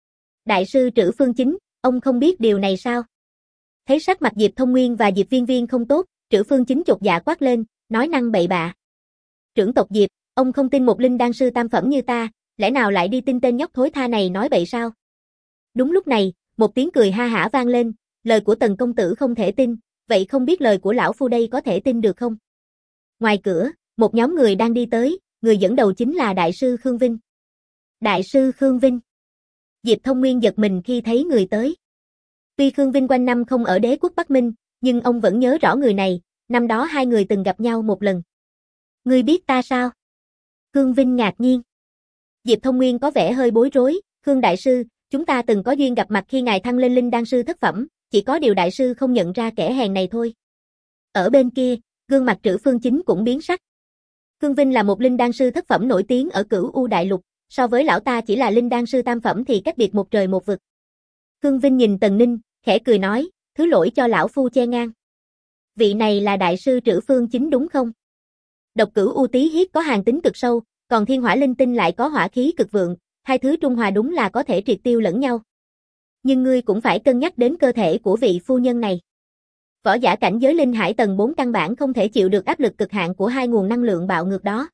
Đại sư Trữ Phương Chính, ông không biết điều này sao? Thấy sắc mặt Diệp Thông Nguyên và Diệp Viên Viên không tốt, Trữ Phương Chính chột dạ quát lên, nói năng bậy bạ. Trưởng tộc Diệp, ông không tin một linh đan sư tam phẩm như ta, lẽ nào lại đi tin tên nhóc thối tha này nói bậy sao? Đúng lúc này, một tiếng cười ha hả vang lên, lời của Tần công tử không thể tin, vậy không biết lời của lão phu đây có thể tin được không? Ngoài cửa, một nhóm người đang đi tới, người dẫn đầu chính là Đại sư Khương Vinh. Đại sư Khương Vinh. Diệp Thông Nguyên giật mình khi thấy người tới. Tuy Khương Vinh quanh năm không ở đế quốc Bắc Minh, nhưng ông vẫn nhớ rõ người này, năm đó hai người từng gặp nhau một lần. Ngươi biết ta sao? Khương Vinh ngạc nhiên. Diệp Thông Nguyên có vẻ hơi bối rối, Khương Đại sư, chúng ta từng có duyên gặp mặt khi ngài thăng lên linh đan sư thất phẩm, chỉ có điều đại sư không nhận ra kẻ hèn này thôi. Ở bên kia, gương mặt Trữ Phương Chính cũng biến sắc. Khương Vinh là một linh đan sư thất phẩm nổi tiếng ở Cửu U Đại Lục, so với lão ta chỉ là linh đan sư tam phẩm thì cách biệt một trời một vực. Khương Vinh nhìn Tần Ninh, khẽ cười nói, thứ lỗi cho lão phu che ngang. Vị này là đại sư Trữ Phương Chính đúng không? Độc cửu u tí hiết có hàn tính cực sâu, còn thiên hỏa linh tinh lại có hỏa khí cực vượng, hai thứ trung hòa đúng là có thể triệt tiêu lẫn nhau. Nhưng ngươi cũng phải cân nhắc đến cơ thể của vị phu nhân này. Võ giả cảnh giới linh hải tầng 4 căn bản không thể chịu được áp lực cực hạn của hai nguồn năng lượng bạo ngược đó.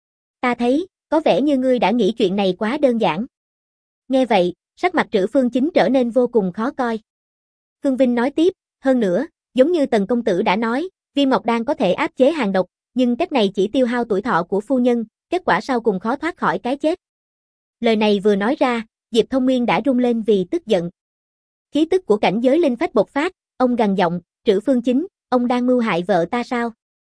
Ta thấy, có vẻ như ngươi đã nghĩ chuyện này quá đơn giản. Nghe vậy, sắc mặt Trữ Phương Chính trở nên vô cùng khó coi. Khương Vinh nói tiếp, hơn nữa, giống như Tần công tử đã nói, viêm ngọc đan có thể áp chế hàng độc, nhưng cách này chỉ tiêu hao tuổi thọ của phu nhân, kết quả sau cùng khó thoát khỏi cái chết. Lời này vừa nói ra, Diệp Thông Nguyên đã rung lên vì tức giận. Khí tức của cảnh giới linh phách bộc phát, ông gằn giọng, Trữ Phương Chính, ông đang mưu hại vợ ta sao?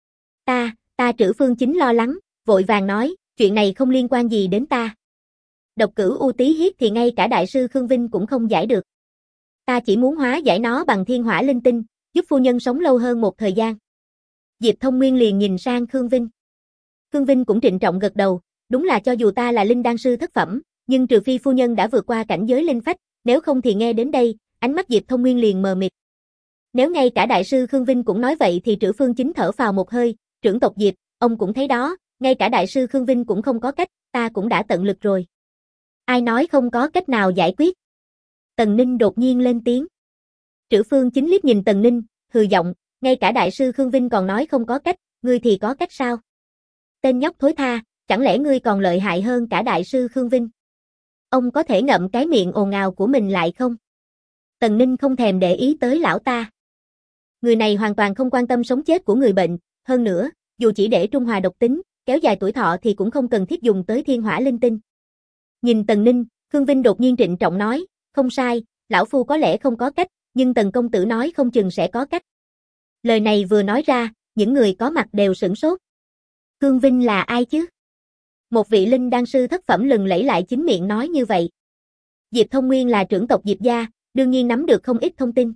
Ta Trữ Phương Chính lo lắng, vội vàng nói, chuyện này không liên quan gì đến ta. Độc cửu u tí hiết thì ngay cả đại sư Khương Vinh cũng không giải được. Ta chỉ muốn hóa giải nó bằng thiên hỏa linh tinh, giúp phu nhân sống lâu hơn một thời gian. Diệp Thông Nguyên liền nhìn sang Khương Vinh. Khương Vinh cũng trịnh trọng gật đầu, đúng là cho dù ta là linh đan sư thất phẩm, nhưng trừ phi phu nhân đã vượt qua cảnh giới linh phách, nếu không thì nghe đến đây, ánh mắt Diệp Thông Nguyên liền mờ mịt. Nếu ngay cả đại sư Khương Vinh cũng nói vậy thì Trữ Phương Chính thở phào một hơi, trưởng tộc Diệp, ông cũng thấy đó, ngay cả đại sư Khương Vinh cũng không có cách, ta cũng đã tận lực rồi. Ai nói không có cách nào giải quyết? Tần Ninh đột nhiên lên tiếng. Trữ Phương Chính liếc nhìn Tần Ninh, hừ giọng, ngay cả đại sư Khương Vinh còn nói không có cách, ngươi thì có cách sao? Tên nhóc thối tha, chẳng lẽ ngươi còn lợi hại hơn cả đại sư Khương Vinh? Ông có thể ngậm cái miệng ồn ào của mình lại không? Tần Ninh không thèm để ý tới lão ta. Người này hoàn toàn không quan tâm sống chết của người bệnh, hơn nữa, dù chỉ để trung hòa độc tính, kéo dài tuổi thọ thì cũng không cần thiết dùng tới thiên hỏa linh tinh. Nhìn Tần Ninh, Khương Vinh đột nhiên trịnh trọng nói, không sai, lão phu có lẽ không có cách, nhưng Tần công tử nói không chừng sẽ có cách. Lời này vừa nói ra, những người có mặt đều sửng sốt. Khương Vinh là ai chứ? Một vị linh đan sư thất phẩm lừng lẫy lại chính miệng nói như vậy. Diệp Thông Nguyên là trưởng tộc Diệp gia, đương nhiên nắm được không ít thông tin.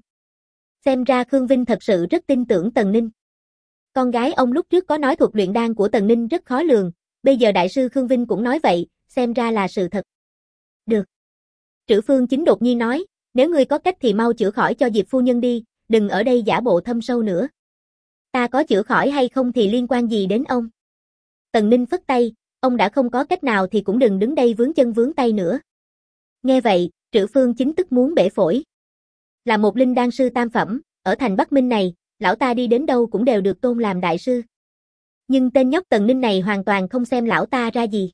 Xem ra Khương Vinh thật sự rất tin tưởng Tần Ninh. Con gái ông lúc trước có nói thuật luyện đan của Tần Ninh rất khó lường, bây giờ đại sư Khương Vinh cũng nói vậy, xem ra là sự thật. Được. Trữ Phương Chính đột nhiên nói, nếu ngươi có cách thì mau chữa khỏi cho Diệp phu nhân đi, đừng ở đây giả bộ thâm sâu nữa. Ta có chữa khỏi hay không thì liên quan gì đến ông? Tần Ninh phất tay, ông đã không có cách nào thì cũng đừng đứng đây vướng chân vướng tay nữa. Nghe vậy, Trữ Phương Chính tức muốn bể phổi. Là một linh đan sư tam phẩm, ở thành Bắc Minh này, lão ta đi đến đâu cũng đều được tôn làm đại sư. Nhưng tên nhóc Tần Ninh này hoàn toàn không xem lão ta ra gì.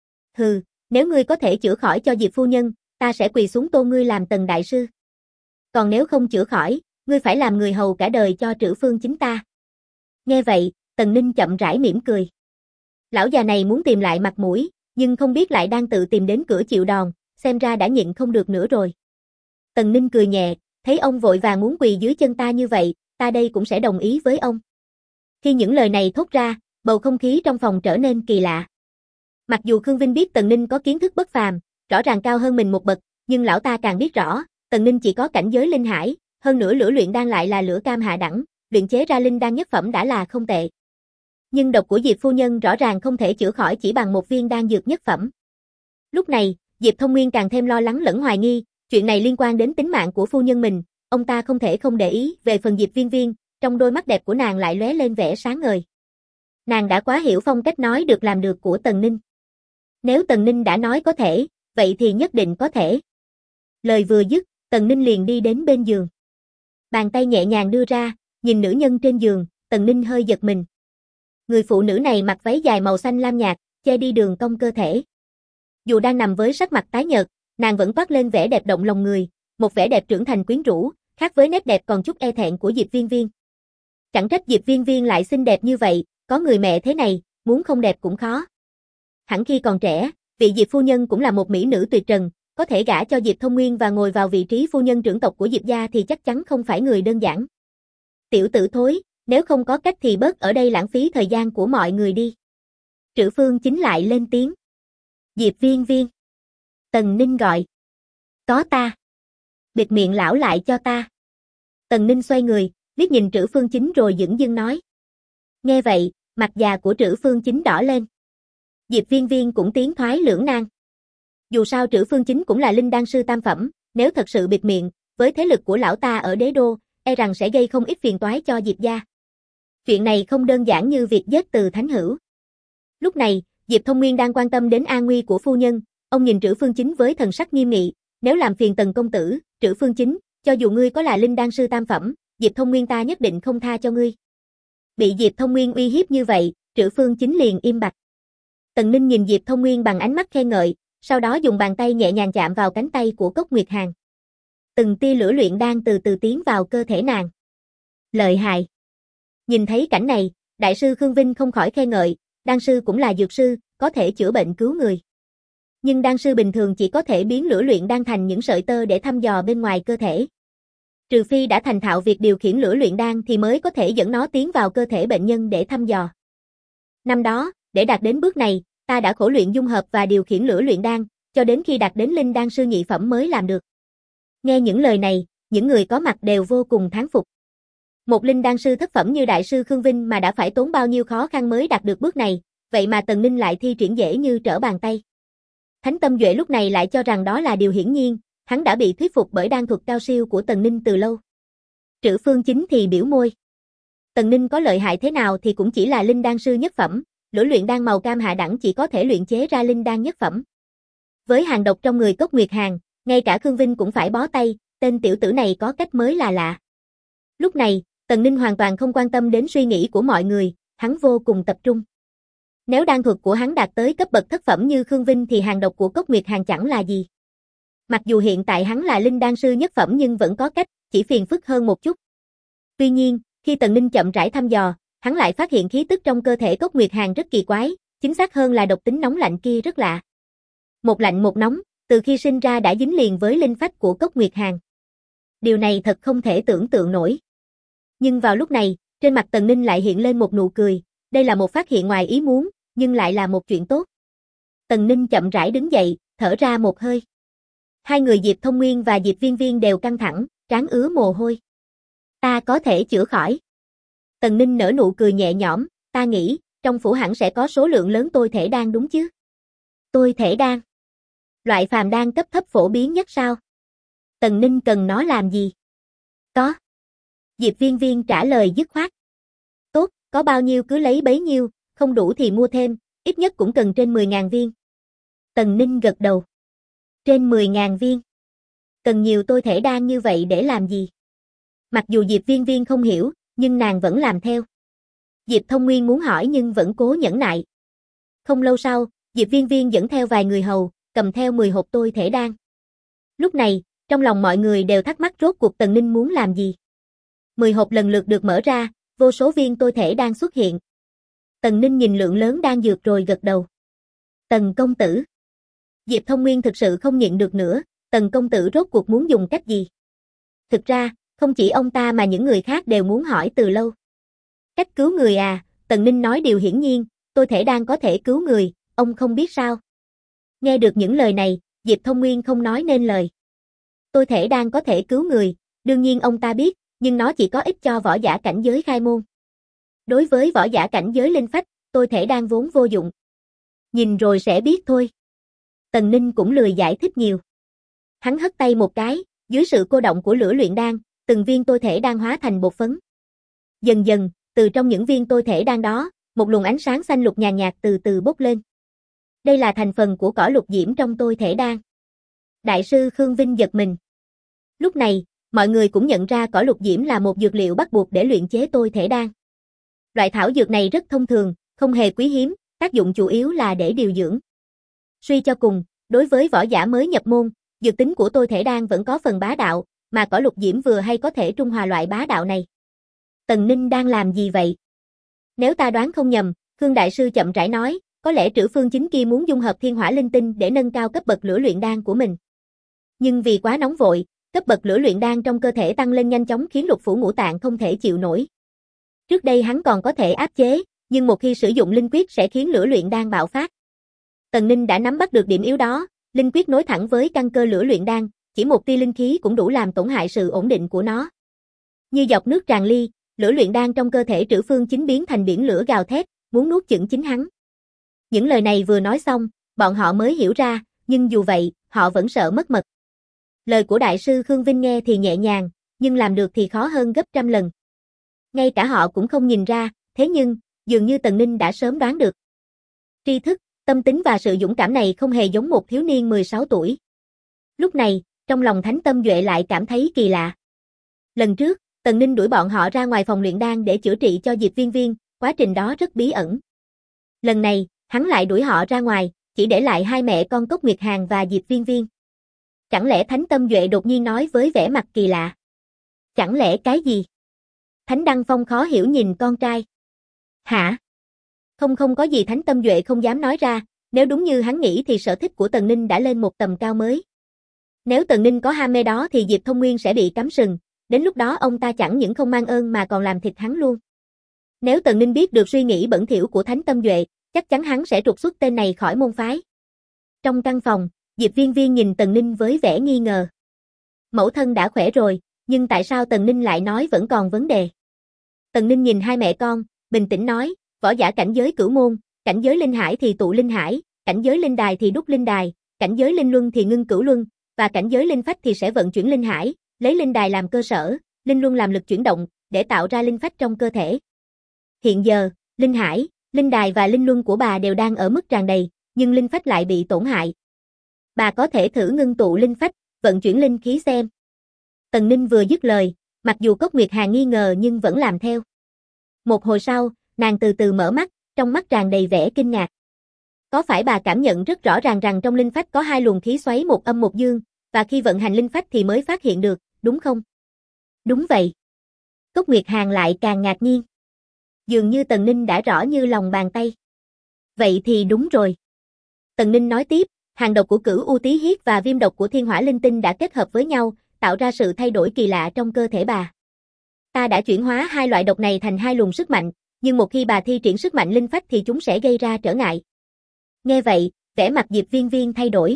Hừ, nếu ngươi có thể chữa khỏi cho Diệp phu nhân, ta sẽ quỳ xuống tôn ngươi làm Tần đại sư. Còn nếu không chữa khỏi, ngươi phải làm người hầu cả đời cho Trữ Phương Chính ta. Nghe vậy, Tần Ninh chậm rãi mỉm cười. Lão già này muốn tìm lại mặt mũi, nhưng không biết lại đang tự tìm đến cửa chịu đòn, xem ra đã nhịn không được nữa rồi. Tần Ninh cười nhẹ, thấy ông vội vàng muốn quỳ dưới chân ta như vậy, ta đây cũng sẽ đồng ý với ông. Khi những lời này thốt ra, bầu không khí trong phòng trở nên kỳ lạ. Mặc dù Khương Vinh biết Tần Ninh có kiến thức bất phàm, rõ ràng cao hơn mình một bậc, nhưng lão ta càng biết rõ, Tần Ninh chỉ có cảnh giới linh hải, hơn nữa lửa luyện đan lại là lửa cam hạ đẳng, luyện chế ra linh đan nhất phẩm đã là không tệ. Nhưng độc của Diệp phu nhân rõ ràng không thể chữa khỏi chỉ bằng một viên đan dược nhất phẩm. Lúc này, Diệp Thông Nguyên càng thêm lo lắng lẫn hoài nghi, chuyện này liên quan đến tính mạng của phu nhân mình, ông ta không thể không để ý. Về phần Diệp Viên Viên, trong đôi mắt đẹp của nàng lại lóe lên vẻ sáng ngời. Nàng đã quá hiểu phong cách nói được làm được của Tần Ninh. Nếu Tần Ninh đã nói có thể, vậy thì nhất định có thể. Lời vừa dứt, Tần Ninh liền đi đến bên giường. Bàn tay nhẹ nhàng đưa ra, nhìn nữ nhân trên giường, Tần Ninh hơi giật mình. Người phụ nữ này mặc váy dài màu xanh lam nhạt, che đi đường cong cơ thể. Dù đang nằm với sắc mặt tái nhợt, nàng vẫn toát lên vẻ đẹp động lòng người, một vẻ đẹp trưởng thành quyến rũ, khác với nét đẹp còn chút e thẹn của Diệp Viên Viên. Chẳng trách Diệp Viên Viên lại xinh đẹp như vậy, có người mẹ thế này, muốn không đẹp cũng khó. Hẳn khi còn trẻ, vị Diệp phu nhân cũng là một mỹ nữ tuyệt trần, có thể gả cho Diệp Thông Nguyên và ngồi vào vị trí phu nhân trưởng tộc của Diệp gia thì chắc chắn không phải người đơn giản. Tiểu tử thối, nếu không có cách thì bớt ở đây lãng phí thời gian của mọi người đi. Trữ Phương Chính lại lên tiếng. Diệp Viên Viên. Tần Ninh gọi. Có ta. Bịt miệng lão lại cho ta. Tần Ninh xoay người, liếc nhìn Trữ Phương Chính rồi dửng dưng nói. Nghe vậy, mặt già của Trữ Phương Chính đỏ lên. Diệp Viên Viên cũng tiến thoái lưỡng nan. Dù sao Trữ Phương Chính cũng là linh đan sư tam phẩm, nếu thật sự bịt miệng, với thế lực của lão ta ở đế đô, e rằng sẽ gây không ít phiền toái cho Diệp gia. Chuyện này không đơn giản như việc giết Từ Thánh Hữu. Lúc này, Diệp Thông Nguyên đang quan tâm đến an nguy của phu nhân, ông nhìn Trữ Phương Chính với thần sắc nghiêm nghị, nếu làm phiền Tần công tử, Trữ Phương Chính, cho dù ngươi có là linh đan sư tam phẩm, Diệp Thông Nguyên ta nhất định không tha cho ngươi. Bị Diệp Thông Nguyên uy hiếp như vậy, Trữ Phương Chính liền im bặt. Tần Ninh nhìn Diệp Thông Nguyên bằng ánh mắt khen ngợi, sau đó dùng bàn tay nhẹ nhàng chạm vào cánh tay của Cốc Nguyệt Hàn. Từng tia lửa luyện đan từ từ tiến vào cơ thể nàng. Lợi hại. Nhìn thấy cảnh này, đại sư Khương Vinh không khỏi khen ngợi, đan sư cũng là dược sư, có thể chữa bệnh cứu người. Nhưng đan sư bình thường chỉ có thể biến lửa luyện đan thành những sợi tơ để thăm dò bên ngoài cơ thể. Trừ phi đã thành thạo việc điều khiển lửa luyện đan thì mới có thể dẫn nó tiến vào cơ thể bệnh nhân để thăm dò. Năm đó, để đạt đến bước này, ta đã khổ luyện dung hợp và điều khiển lửa luyện đan, cho đến khi đạt đến linh đan sư nhị phẩm mới làm được. Nghe những lời này, những người có mặt đều vô cùng thán phục. Một linh đan sư thất phẩm như đại sư Khương Vinh mà đã phải tốn bao nhiêu khó khăn mới đạt được bước này, vậy mà Tần Ninh lại thi triển dễ như trở bàn tay. Thánh Tâm Duệ lúc này lại cho rằng đó là điều hiển nhiên, hắn đã bị thuyết phục bởi đan thuật cao siêu của Tần Ninh từ lâu. Trữ Phương Chính thì biểu môi. Tần Ninh có lợi hại thế nào thì cũng chỉ là linh đan sư nhất phẩm, lửa luyện đan màu cam hạ đẳng chỉ có thể luyện chế ra linh đan nhất phẩm. Với hàng độc trong người Cốc Nguyệt Hàn, ngay cả Khương Vinh cũng phải bó tay, tên tiểu tử này có cách mới là lạ. Lúc này, Tần Ninh hoàn toàn không quan tâm đến suy nghĩ của mọi người, hắn vô cùng tập trung. Nếu đan thuật của hắn đạt tới cấp bậc thất phẩm như Khương Vinh thì hàng độc của Cốc Nguyệt Hàn chẳng là gì. Mặc dù hiện tại hắn là linh đan sư nhất phẩm nhưng vẫn có cách, chỉ phiền phức hơn một chút. Tuy nhiên, khi Tần Ninh chậm rãi thăm dò, hắn lại phát hiện khí tức trong cơ thể Cốc Nguyệt Hàn rất kỳ quái, Chính xác hơn là độc tính nóng lạnh kia rất lạ. Một lạnh một nóng, từ khi sinh ra đã dính liền với linh phách của Cốc Nguyệt Hàn. Điều này thật không thể tưởng tượng nổi. Nhưng vào lúc này, trên mặt Tần Ninh lại hiện lên một nụ cười, đây là một phát hiện ngoài ý muốn, nhưng lại là một chuyện tốt. Tần Ninh chậm rãi đứng dậy, thở ra một hơi. Hai người Diệp Thông Nguyên và Diệp Viên Viên đều căng thẳng, trán ứa mồ hôi. Ta có thể chữa khỏi. Tần Ninh nở nụ cười nhẹ nhõm, ta nghĩ, trong phủ hẳn sẽ có số lượng lớn tôi thể đan đúng chứ? Tôi thể đan. Loại phàm đan cấp thấp phổ biến nhất sao? Tần Ninh cần nó làm gì? Có. Diệp Viên Viên trả lời dứt khoát. Tốt, có bao nhiêu cứ lấy bấy nhiêu, không đủ thì mua thêm, ít nhất cũng cần trên 10.000 viên. Tần Ninh gật đầu. Trên 10.000 viên. Cần nhiều tôi thể đan như vậy để làm gì? Mặc dù Diệp Viên Viên không hiểu, nhưng nàng vẫn làm theo. Diệp Thông Nguyên muốn hỏi nhưng vẫn cố nhẫn nại. Không lâu sau, Diệp Viên Viên dẫn theo vài người hầu, cầm theo 10 hộp tôi thể đan. Lúc này, trong lòng mọi người đều thắc mắc rốt cuộc Tần Ninh muốn làm gì. 10 hộp lần lượt được mở ra, vô số viên tôi thể đan xuất hiện. Tần Ninh nhìn lượng lớn đan dược rồi gật đầu. Tần công tử. Diệp Thông Nguyên thực sự không nhịn được nữa, Tần công tử rốt cuộc muốn dùng cách gì? Thực ra, không chỉ ông ta mà những người khác đều muốn hỏi từ lâu. Cách cứu người à, Tần Ninh nói điều hiển nhiên, tôi thể đan có thể cứu người, ông không biết sao? Nghe được những lời này, Diệp Thông Nguyên không nói nên lời. Tôi thể đan có thể cứu người, đương nhiên ông ta biết, nhưng nó chỉ có ích cho võ giả cảnh giới khai môn. Đối với võ giả cảnh giới linh phách, tôi thể đan vốn vô dụng. Nhìn rồi sẽ biết thôi. Tần Ninh cũng lười giải thích nhiều. Hắn hất tay một cái, dưới sự cô động của lửa luyện đan, từng viên tôi thể đan hóa thành bột phấn. Dần dần, từ trong những viên tôi thể đan đó, một luồng ánh sáng xanh lục nhàn nhạt từ từ bốc lên. Đây là thành phần của cỏ lục diễm trong tôi thể đan. Đại sư Khương Vinh giật mình. Lúc này, mọi người cũng nhận ra cỏ lục diễm là một dược liệu bắt buộc để luyện chế tôi thể đan. Loại thảo dược này rất thông thường, không hề quý hiếm, tác dụng chủ yếu là để điều dưỡng. Suy cho cùng, đối với võ giả mới nhập môn, dược tính của tôi thể đan vẫn có phần bá đạo, mà cỏ lục diễm vừa hay có thể trung hòa loại bá đạo này. Tần Ninh đang làm gì vậy? Nếu ta đoán không nhầm, Khương Đại Sư chậm rãi nói, có lẽ Trữ Phương Chính kia muốn dung hợp thiên hỏa linh tinh để nâng cao cấp bậc lửa luyện đan của mình. Nhưng vì quá nóng vội, cấp bậc lửa luyện đan trong cơ thể tăng lên nhanh chóng khiến lục phủ ngũ tạng không thể chịu nổi. Trước đây hắn còn có thể áp chế, nhưng một khi sử dụng linh quyết sẽ khiến lửa luyện đan bạo phát. Tần Ninh đã nắm bắt được điểm yếu đó, linh quyết nối thẳng với căn cơ lửa luyện đan, chỉ một tia linh khí cũng đủ làm tổn hại sự ổn định của nó. Như dòng nước tràn ly, lửa luyện đan trong cơ thể Trữ Phương Chính biến thành biển lửa gào thét, muốn nuốt chửng chính hắn. Những lời này vừa nói xong, bọn họ mới hiểu ra, nhưng dù vậy, họ vẫn sợ mất mật. Lời của Đại sư Khương Vinh nghe thì nhẹ nhàng, nhưng làm được thì khó hơn gấp trăm lần. Ngay cả họ cũng không nhìn ra, thế nhưng, dường như Tần Ninh đã sớm đoán được. Tri thức, tâm tính và sự dũng cảm này không hề giống một thiếu niên 16 tuổi. Lúc này, trong lòng Thánh Tâm Duệ lại cảm thấy kỳ lạ. Lần trước, Tần Ninh đuổi bọn họ ra ngoài phòng luyện đan để chữa trị cho Diệp Viên Viên, quá trình đó rất bí ẩn. Lần này, hắn lại đuổi họ ra ngoài, chỉ để lại hai mẹ con Cốc Nguyệt Hàn và Diệp Viên Viên. Chẳng lẽ Thánh Tâm Duệ đột nhiên nói với vẻ mặt kỳ lạ? Chẳng lẽ cái gì? Thánh Đăng Phong khó hiểu nhìn con trai. Hả? Không có gì Thánh Tâm Duệ không dám nói ra, nếu đúng như hắn nghĩ thì sở thích của Tần Ninh đã lên một tầm cao mới. Nếu Tần Ninh có ham mê đó thì Diệp Thông Nguyên sẽ bị cắm sừng, đến lúc đó ông ta chẳng những không mang ơn mà còn làm thịt hắn luôn. Nếu Tần Ninh biết được suy nghĩ bẩn thỉu của Thánh Tâm Duệ, chắc chắn hắn sẽ trục xuất tên này khỏi môn phái. Trong căn phòng, Diệp Viên Viên nhìn Tần Ninh với vẻ nghi ngờ. Mẫu thân đã khỏe rồi, nhưng tại sao Tần Ninh lại nói vẫn còn vấn đề? Tần Ninh nhìn hai mẹ con, bình tĩnh nói, võ giả cảnh giới cửu môn, cảnh giới linh hải thì tụ linh hải, cảnh giới linh đài thì đúc linh đài, cảnh giới linh luân thì ngưng cửu luân, và cảnh giới linh phách thì sẽ vận chuyển linh hải, lấy linh đài làm cơ sở, linh luân làm lực chuyển động, để tạo ra linh phách trong cơ thể. Hiện giờ, linh hải, linh đài và linh luân của bà đều đang ở mức tràn đầy, nhưng linh phách lại bị tổn hại. Bà có thể thử ngưng tụ linh phách, vận chuyển linh khí xem. Tần Ninh vừa dứt lời, mặc dù Cốc Nguyệt Hàn nghi ngờ nhưng vẫn làm theo. Một hồi sau, nàng từ từ mở mắt, trong mắt tràn đầy vẻ kinh ngạc. Có phải bà cảm nhận rất rõ ràng rằng trong linh phách có hai luồng khí xoáy một âm một dương, và khi vận hành linh phách thì mới phát hiện được, đúng không? Đúng vậy. Cốc Nguyệt Hàn lại càng ngạc nhiên. Dường như Tần Ninh đã rõ như lòng bàn tay. Vậy thì đúng rồi. Tần Ninh nói tiếp, hàng độc của Cửu U Tí Hiết và viêm độc của Thiên Hỏa Linh Tinh đã kết hợp với nhau, tạo ra sự thay đổi kỳ lạ trong cơ thể bà. Ta đã chuyển hóa hai loại độc này thành hai luồng sức mạnh, nhưng một khi bà thi triển sức mạnh linh phách thì chúng sẽ gây ra trở ngại. Nghe vậy, vẻ mặt Diệp Viên Viên thay đổi.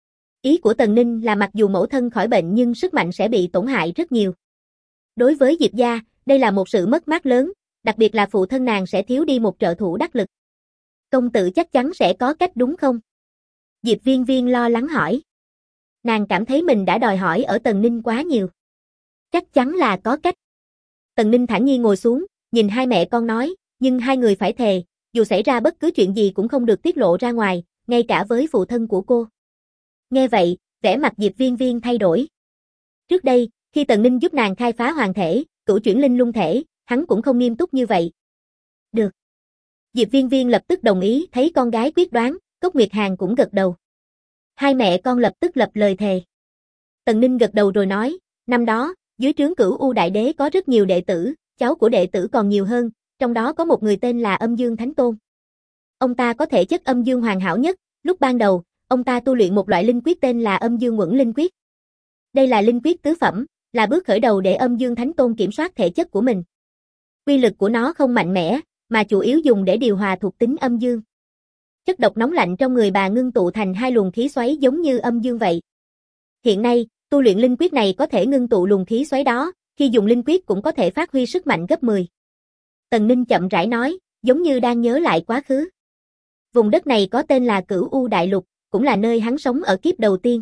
Ý của Tần Ninh là mặc dù mẫu thân khỏi bệnh nhưng sức mạnh sẽ bị tổn hại rất nhiều. Đối với Diệp gia, đây là một sự mất mát lớn, đặc biệt là phụ thân nàng sẽ thiếu đi một trợ thủ đắc lực. Công tử chắc chắn sẽ có cách đúng không? Diệp Viên Viên lo lắng hỏi. Nàng cảm thấy mình đã đòi hỏi ở Tần Ninh quá nhiều. Chắc chắn là có cách. Tần Ninh thản nhiên ngồi xuống, nhìn hai mẹ con nói, nhưng hai người phải thề, dù xảy ra bất cứ chuyện gì cũng không được tiết lộ ra ngoài, ngay cả với phụ thân của cô. Nghe vậy, vẻ mặt Diệp Viên Viên thay đổi. Trước đây, khi Tần Ninh giúp nàng khai phá hoàng thể, cửu chuyển linh lung thể, hắn cũng không nghiêm túc như vậy. Được. Diệp Viên Viên lập tức đồng ý, thấy con gái quyết đoán, Cốc Nguyệt Hàn cũng gật đầu. Hai mẹ con lập tức lập lời thề. Tần Ninh gật đầu rồi nói, năm đó, dưới trướng Cửu U Đại Đế có rất nhiều đệ tử, cháu của đệ tử còn nhiều hơn, trong đó có một người tên là Âm Dương Thánh Tôn. Ông ta có thể chất âm dương hoàn hảo nhất, lúc ban đầu, ông ta tu luyện một loại linh quyết tên là Âm Dương Uẩn Linh Quyết. Đây là linh quyết tứ phẩm, là bước khởi đầu để Âm Dương Thánh Tôn kiểm soát thể chất của mình. Quy lực của nó không mạnh mẽ, mà chủ yếu dùng để điều hòa thuộc tính âm dương. Chất độc nóng lạnh trong người bà ngưng tụ thành hai luồng khí xoáy giống như âm dương vậy. Hiện nay, tu luyện linh quyết này có thể ngưng tụ luồng khí xoáy đó, khi dùng linh quyết cũng có thể phát huy sức mạnh gấp 10. Tần Ninh chậm rãi nói, giống như đang nhớ lại quá khứ. Vùng đất này có tên là Cửu U Đại Lục, cũng là nơi hắn sống ở kiếp đầu tiên.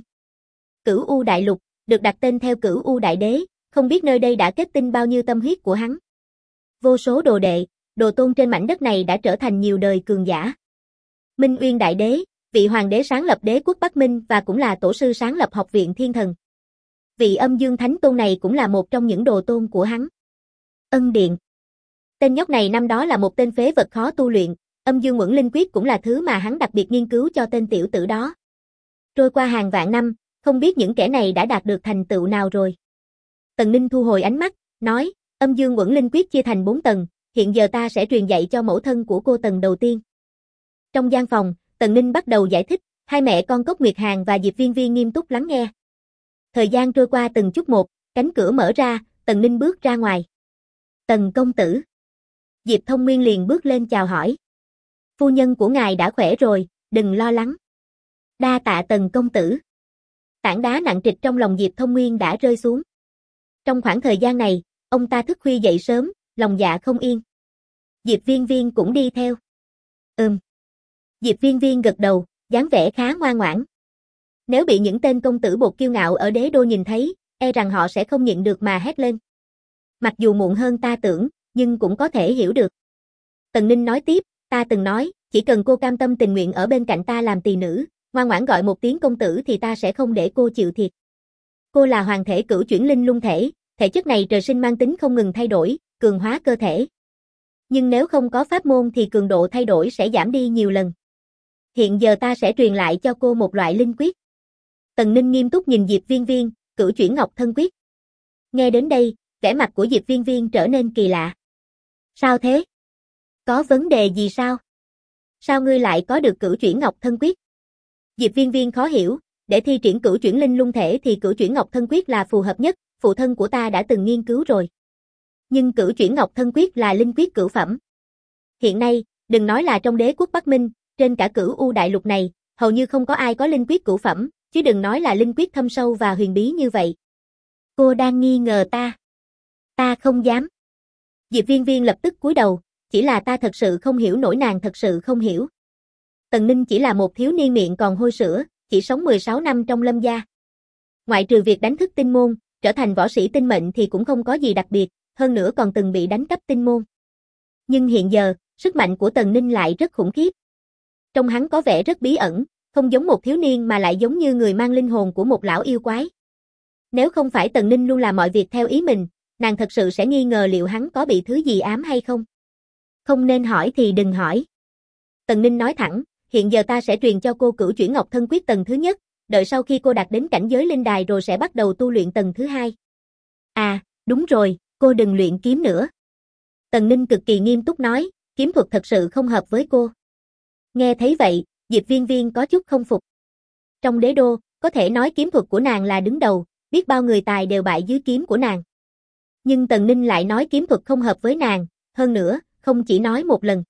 Cửu U Đại Lục, được đặt tên theo Cửu U Đại Đế, không biết nơi đây đã kết tinh bao nhiêu tâm huyết của hắn. Vô số đồ đệ, đồ tôn trên mảnh đất này đã trở thành nhiều đời cường giả. Minh Uyên Đại Đế, vị hoàng đế sáng lập đế quốc Bắc Minh và cũng là tổ sư sáng lập học viện Thiên Thần. Vị Âm Dương Thánh Tôn này cũng là một trong những đồ tôn của hắn. Ân Điện. Tên nhóc này năm đó là một tên phế vật khó tu luyện, Âm Dương Uẩn Linh Quyết cũng là thứ mà hắn đặc biệt nghiên cứu cho tên tiểu tử đó. Trôi qua hàng vạn năm, không biết những kẻ này đã đạt được thành tựu nào rồi. Tần Ninh thu hồi ánh mắt, nói, Âm Dương Uẩn Linh Quyết chia thành 4 tầng, hiện giờ ta sẽ truyền dạy cho mẫu thân của cô tầng đầu tiên. Trong gian phòng, Tần Ninh bắt đầu giải thích, hai mẹ con Cốc Nguyệt Hàn và Diệp Viên Viên nghiêm túc lắng nghe. Thời gian trôi qua từng chút một, cánh cửa mở ra, Tần Ninh bước ra ngoài. Tần công tử. Diệp Thông Nguyên liền bước lên chào hỏi. Phu nhân của ngài đã khỏe rồi, đừng lo lắng. Đa tạ Tần công tử. Tảng đá nặng trịch trong lòng Diệp Thông Nguyên đã rơi xuống. Trong khoảng thời gian này, ông ta thức khuya dậy sớm, lòng dạ không yên. Diệp Viên Viên cũng đi theo. Diệp Viên Viên gật đầu, dáng vẻ khá ngoan ngoãn. Nếu bị những tên công tử bột kiêu ngạo ở đế đô nhìn thấy, e rằng họ sẽ không nhịn được mà hét lên. Mặc dù muộn hơn ta tưởng, nhưng cũng có thể hiểu được. Tần Ninh nói tiếp, ta từng nói, chỉ cần cô cam tâm tình nguyện ở bên cạnh ta làm tỳ nữ, ngoan ngoãn gọi một tiếng công tử thì ta sẽ không để cô chịu thiệt. Cô là hoàng thể cửu chuyển linh lung thể, thể chất này trời sinh mang tính không ngừng thay đổi, cường hóa cơ thể. Nhưng nếu không có pháp môn thì cường độ thay đổi sẽ giảm đi nhiều lần. Hiện giờ ta sẽ truyền lại cho cô một loại linh quyết. Tần Ninh nghiêm túc nhìn Diệp Viên Viên, cửu chuyển ngọc thân quyết. Nghe đến đây, vẻ mặt của Diệp Viên Viên trở nên kỳ lạ. Sao thế? Có vấn đề gì sao? Sao ngươi lại có được cửu chuyển ngọc thân quyết? Diệp Viên Viên khó hiểu, để thi triển cửu chuyển linh lung thể thì cửu chuyển ngọc thân quyết là phù hợp nhất, phụ thân của ta đã từng nghiên cứu rồi. Nhưng cửu chuyển ngọc thân quyết là linh quyết cửu phẩm. Hiện nay, đừng nói là trong đế quốc Bắc Minh, trên cả Cửu U Đại Lục này, hầu như không có ai có linh quyết cửu phẩm, chứ đừng nói là linh quyết thâm sâu và huyền bí như vậy. Cô đang nghi ngờ ta. Ta không dám. Diệp Viên Viên lập tức cúi đầu, chỉ là ta thật sự không hiểu nổi, nàng thật sự không hiểu. Tần Ninh chỉ là một thiếu niên miệng còn hôi sữa, chỉ sống 16 năm trong Lâm gia. Ngoại trừ việc đánh thức tinh môn, trở thành võ sĩ tinh mệnh thì cũng không có gì đặc biệt, hơn nữa còn từng bị đánh cắp tinh môn. Nhưng hiện giờ, sức mạnh của Tần Ninh lại rất khủng khiếp. Trong hắn có vẻ rất bí ẩn, không giống một thiếu niên mà lại giống như người mang linh hồn của một lão yêu quái. Nếu không phải Tần Ninh luôn làm mọi việc theo ý mình, nàng thật sự sẽ nghi ngờ liệu hắn có bị thứ gì ám hay không. Không nên hỏi thì đừng hỏi. Tần Ninh nói thẳng, hiện giờ ta sẽ truyền cho cô cửu chuyển ngọc thân quyết tầng thứ nhất, đợi sau khi cô đạt đến cảnh giới linh đài rồi sẽ bắt đầu tu luyện tầng thứ hai. À, đúng rồi, cô đừng luyện kiếm nữa. Tần Ninh cực kỳ nghiêm túc nói, kiếm thuật thật sự không hợp với cô. Nghe thấy vậy, Diệp Viên Viên có chút không phục. Trong đế đô, có thể nói kiếm thuật của nàng là đứng đầu, biết bao người tài đều bại dưới kiếm của nàng. Nhưng Tần Ninh lại nói kiếm thuật không hợp với nàng, hơn nữa, không chỉ nói một lần.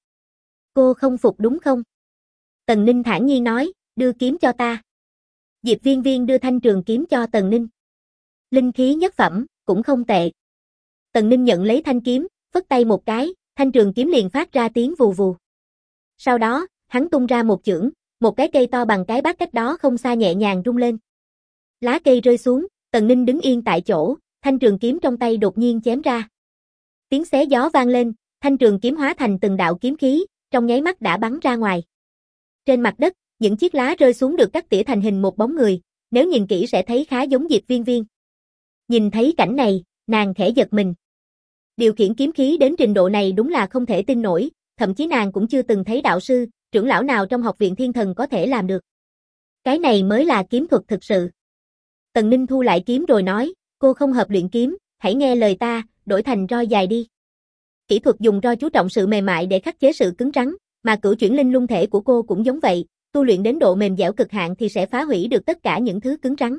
Cô không phục đúng không? Tần Ninh thản nhiên nói, đưa kiếm cho ta. Diệp Viên Viên đưa thanh trường kiếm cho Tần Ninh. Linh khí nhất phẩm, cũng không tệ. Tần Ninh nhận lấy thanh kiếm, phất tay một cái, thanh trường kiếm liền phát ra tiếng vù vù. Sau đó, hắn tung ra một chưởng, một cái cây to bằng cái bát cách đó không xa nhẹ nhàng rung lên. Lá cây rơi xuống, Tần Ninh đứng yên tại chỗ, thanh trường kiếm trong tay đột nhiên chém ra. Tiếng xé gió vang lên, thanh trường kiếm hóa thành từng đạo kiếm khí, trong nháy mắt đã bắn ra ngoài. Trên mặt đất, những chiếc lá rơi xuống được cắt tỉa thành hình một bóng người, nếu nhìn kỹ sẽ thấy khá giống Diệp Viên Viên. Nhìn thấy cảnh này, nàng khẽ giật mình. Điều khiển kiếm khí đến trình độ này đúng là không thể tin nổi, thậm chí nàng cũng chưa từng thấy đạo sư, trưởng lão nào trong học viện thiên thần có thể làm được. Cái này mới là kiếm thuật thực sự. Tần Ninh thu lại kiếm rồi nói, cô không hợp luyện kiếm, hãy nghe lời ta, đổi thành roi dài đi. Kỹ thuật dùng roi chú trọng sự mềm mại để khắc chế sự cứng rắn, mà cửu chuyển linh lung thể của cô cũng giống vậy, tu luyện đến độ mềm dẻo cực hạn thì sẽ phá hủy được tất cả những thứ cứng rắn.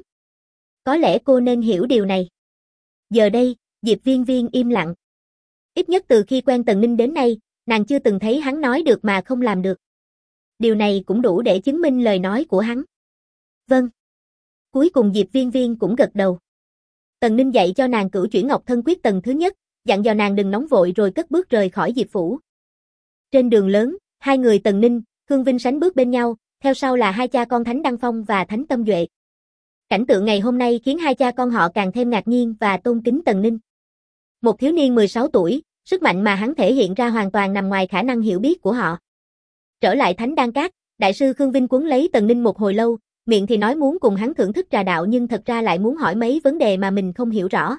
Có lẽ cô nên hiểu điều này. Giờ đây, Diệp Viên Viên im lặng. Ít nhất từ khi quen Tần Ninh đến nay, nàng chưa từng thấy hắn nói được mà không làm được. Điều này cũng đủ để chứng minh lời nói của hắn. Vâng. Cuối cùng Diệp Viên Viên cũng gật đầu. Tần Ninh dạy cho nàng cửu chuyển ngọc thân quyết tầng thứ nhất, dặn dò nàng đừng nóng vội rồi cất bước rời khỏi Diệp phủ. Trên đường lớn, hai người Tần Ninh, Khương Vinh sánh bước bên nhau, theo sau là hai cha con Thánh Đăng Phong và Thánh Tâm Duệ. Cảnh tượng ngày hôm nay khiến hai cha con họ càng thêm ngạc nhiên và tôn kính Tần Ninh. Một thiếu niên 16 tuổi, sức mạnh mà hắn thể hiện ra hoàn toàn nằm ngoài khả năng hiểu biết của họ. Trở lại Thánh Đan Các, đại sư Khương Vinh quấn lấy Tần Ninh một hồi lâu, miệng thì nói muốn cùng hắn thưởng thức trà đạo nhưng thật ra lại muốn hỏi mấy vấn đề mà mình không hiểu rõ.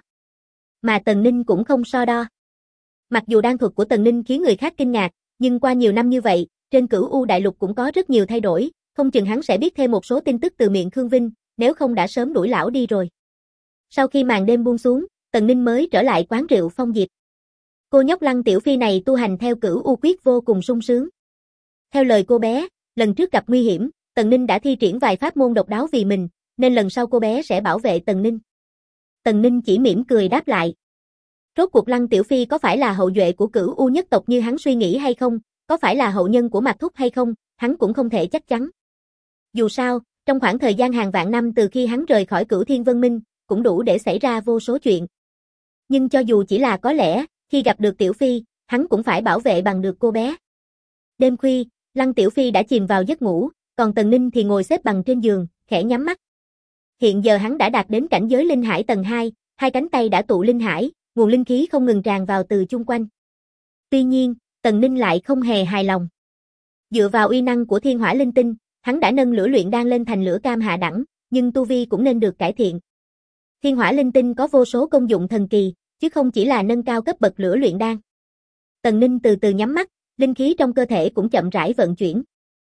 Mà Tần Ninh cũng không so đo. Mặc dù đan thuật của Tần Ninh khiến người khác kinh ngạc, nhưng qua nhiều năm như vậy, trên Cửu U Đại Lục cũng có rất nhiều thay đổi, không chừng hắn sẽ biết thêm một số tin tức từ miệng Khương Vinh, nếu không đã sớm đuổi lão đi rồi. Sau khi màn đêm buông xuống, Tần Ninh mới trở lại quán rượu Phong Diệp. Cô nhóc Lăng Tiểu Phi này tu hành theo Cửu U Quyết vô cùng sung sướng. Theo lời cô bé, lần trước gặp nguy hiểm, Tần Ninh đã thi triển vài pháp môn độc đáo vì mình, nên lần sau cô bé sẽ bảo vệ Tần Ninh. Tần Ninh chỉ mỉm cười đáp lại. Rốt cuộc Lăng Tiểu Phi có phải là hậu duệ của Cửu U nhất tộc như hắn suy nghĩ hay không, có phải là hậu nhân của Mạc Thúc hay không, hắn cũng không thể chắc chắn. Dù sao, trong khoảng thời gian hàng vạn năm từ khi hắn rời khỏi Cửu Thiên Vân Minh, cũng đủ để xảy ra vô số chuyện. Nhưng cho dù chỉ là có lẽ, khi gặp được Tiểu Phi, hắn cũng phải bảo vệ bằng được cô bé. Đêm khuya, Lăng Tiểu Phi đã chìm vào giấc ngủ, còn Tần Ninh thì ngồi xếp bằng trên giường, khẽ nhắm mắt. Hiện giờ hắn đã đạt đến cảnh giới linh hải tầng 2, hai cánh tay đã tụ linh hải, nguồn linh khí không ngừng tràn vào từ chung quanh. Tuy nhiên, Tần Ninh lại không hề hài lòng. Dựa vào uy năng của thiên hỏa linh tinh, hắn đã nâng lửa luyện đan lên thành lửa cam hạ đẳng, nhưng tu vi cũng nên được cải thiện. Thiên hỏa linh tinh có vô số công dụng thần kỳ, chứ không chỉ là nâng cao cấp bậc lửa luyện đan. Tần Ninh từ từ nhắm mắt, linh khí trong cơ thể cũng chậm rãi vận chuyển.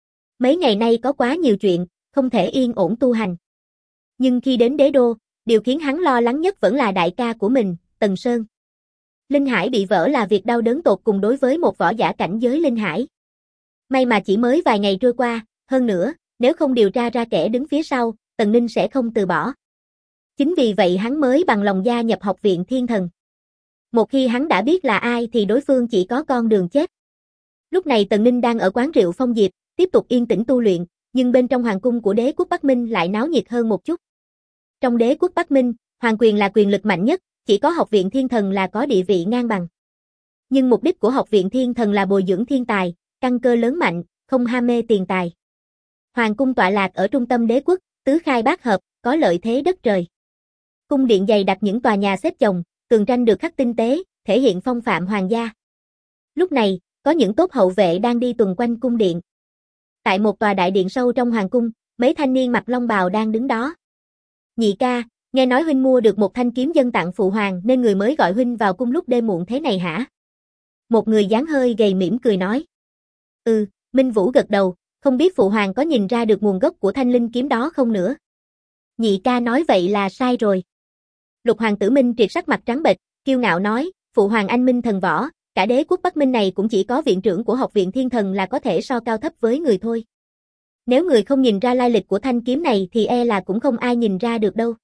Mấy ngày nay có quá nhiều chuyện, không thể yên ổn tu hành. Nhưng khi đến đế đô, điều khiến hắn lo lắng nhất vẫn là đại ca của mình, Tần Sơn. Linh hải bị vỡ là việc đau đớn tột cùng đối với một võ giả cảnh giới linh hải. May mà chỉ mới vài ngày trôi qua, hơn nữa, nếu không điều tra ra kẻ đứng phía sau, Tần Ninh sẽ không từ bỏ. Chính vì vậy hắn mới bằng lòng gia nhập học viện thiên thần. Một khi hắn đã biết là ai thì đối phương chỉ có con đường chết. Lúc này Tần Ninh đang ở quán rượu Phong Diệp, tiếp tục yên tĩnh tu luyện, nhưng bên trong hoàng cung của đế quốc Bắc Minh lại náo nhiệt hơn một chút. Trong đế quốc Bắc Minh, hoàng quyền là quyền lực mạnh nhất, chỉ có học viện thiên thần là có địa vị ngang bằng. Nhưng mục đích của học viện thiên thần là bồi dưỡng thiên tài, căn cơ lớn mạnh, không ham mê tiền tài. Hoàng cung tọa lạc ở trung tâm đế quốc, tứ khai bát hợp, có lợi thế đất trời. Cung điện dày đặt những tòa nhà xếp chồng, tường tranh được khắc tinh tế, thể hiện phong phạm hoàng gia. Lúc này, có những tốp hậu vệ đang đi tuần quanh cung điện. Tại một tòa đại điện sâu trong hoàng cung, mấy thanh niên mặc long bào đang đứng đó. Nhị ca, nghe nói huynh mua được một thanh kiếm dân tặng phụ hoàng nên người mới gọi huynh vào cung lúc đêm muộn thế này hả? Một người dáng hơi gầy mỉm cười nói. Minh Vũ gật đầu, không biết phụ hoàng có nhìn ra được nguồn gốc của thanh linh kiếm đó không nữa. Nhị ca nói vậy là sai rồi. Lục hoàng tử Minh Triệt sắc mặt trắng bệch, kiêu ngạo nói, phụ hoàng anh minh thần võ, Cả đế quốc Bắc Minh này cũng chỉ có viện trưởng của Học viện Thiên Thần là có thể so cao thấp với người thôi. Nếu người không nhìn ra lai lịch của thanh kiếm này thì e là cũng không ai nhìn ra được đâu.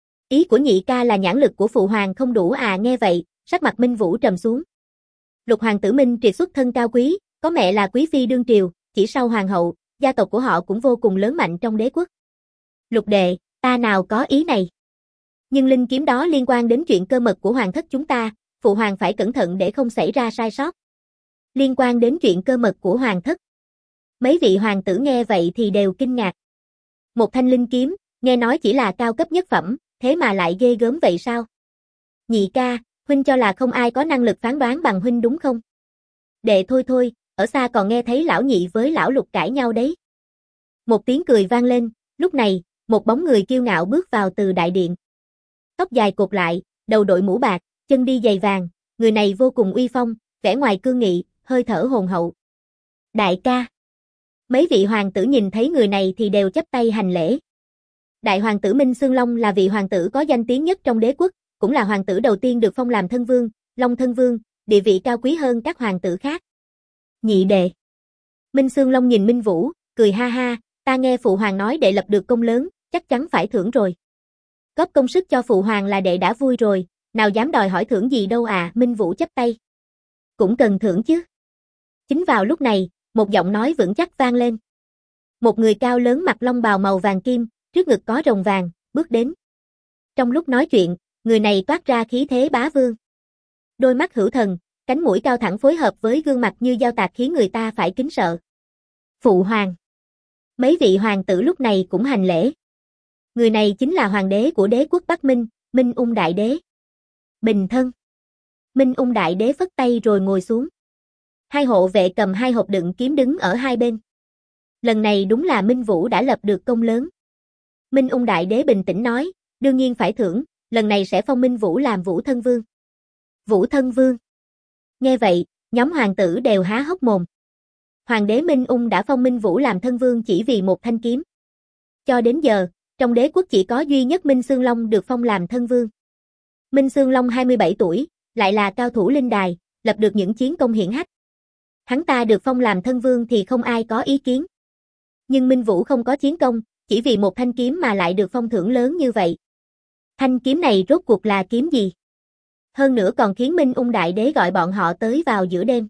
Ý của nhị ca là nhãn lực của phụ hoàng không đủ à? Nghe vậy, sắc mặt Minh Vũ trầm xuống. Lục hoàng tử Minh Triệt xuất thân cao quý, có mẹ là quý phi đương triều, chỉ sau hoàng hậu, gia tộc của họ cũng vô cùng lớn mạnh trong đế quốc. Lục đệ, ta nào có ý này. Nhưng linh kiếm đó liên quan đến chuyện cơ mật của hoàng thất chúng ta, phụ hoàng phải cẩn thận để không xảy ra sai sót. Liên quan đến chuyện cơ mật của hoàng thất. Mấy vị hoàng tử nghe vậy thì đều kinh ngạc. Một thanh linh kiếm, nghe nói chỉ là cao cấp nhất phẩm, thế mà lại ghê gớm vậy sao? Nhị ca, huynh cho là không ai có năng lực phán đoán bằng huynh đúng không? Đệ thôi, ở xa còn nghe thấy lão nhị với lão Lục cãi nhau đấy. Một tiếng cười vang lên, lúc này, một bóng người kiêu ngạo bước vào từ đại điện. Tóc dài cột lại, đầu đội mũ bạc, chân đi giày vàng, người này vô cùng uy phong, vẻ ngoài cương nghị, hơi thở hồn hậu. Đại ca. Mấy vị hoàng tử nhìn thấy người này thì đều chắp tay hành lễ. Đại hoàng tử Minh Xương Long là vị hoàng tử có danh tiếng nhất trong đế quốc, cũng là hoàng tử đầu tiên được phong làm thân vương, Long thân vương, địa vị cao quý hơn các hoàng tử khác. Nhị đệ. Minh Xương Long nhìn Minh Vũ, cười ha ha, ta nghe phụ hoàng nói đệ lập được công lớn, chắc chắn phải thưởng rồi. Góp công sức cho phụ hoàng là đệ đã vui rồi, nào dám đòi hỏi thưởng gì đâu à? Minh Vũ chắp tay. Cũng cần thưởng chứ. Chính vào lúc này, một giọng nói vững chắc vang lên. Một người cao lớn mặc long bào màu vàng kim, trước ngực có rồng vàng, bước đến. Trong lúc nói chuyện, người này toát ra khí thế bá vương. Đôi mắt hữu thần, cánh mũi cao thẳng phối hợp với gương mặt như dao tạc khiến người ta phải kính sợ. Phụ hoàng. Mấy vị hoàng tử lúc này cũng hành lễ. Người này chính là hoàng đế của đế quốc Bắc Minh, Minh Ung Đại Đế. Bình thân. Minh Ung Đại Đế phất tay rồi ngồi xuống. Hai hộ vệ cầm hai hộp đựng kiếm đứng ở hai bên. Lần này đúng là Minh Vũ đã lập được công lớn. Minh Ung Đại Đế bình tĩnh nói, đương nhiên phải thưởng, lần này sẽ phong Minh Vũ làm Vũ Thân Vương. Vũ Thân Vương. Nghe vậy, nhóm hoàng tử đều há hốc mồm. Hoàng đế Minh Ung đã phong Minh Vũ làm thân vương chỉ vì một thanh kiếm. Cho đến giờ, trong đế quốc chỉ có duy nhất Minh Xương Long được phong làm thân vương. Minh Xương Long 27 tuổi, lại là cao thủ linh đài, lập được những chiến công hiển hách. Hắn ta được phong làm thân vương thì không ai có ý kiến. Nhưng Minh Vũ không có chiến công, chỉ vì một thanh kiếm mà lại được phong thưởng lớn như vậy. Thanh kiếm này rốt cuộc là kiếm gì? Hơn nữa còn khiến Minh Ung Đại Đế gọi bọn họ tới vào giữa đêm.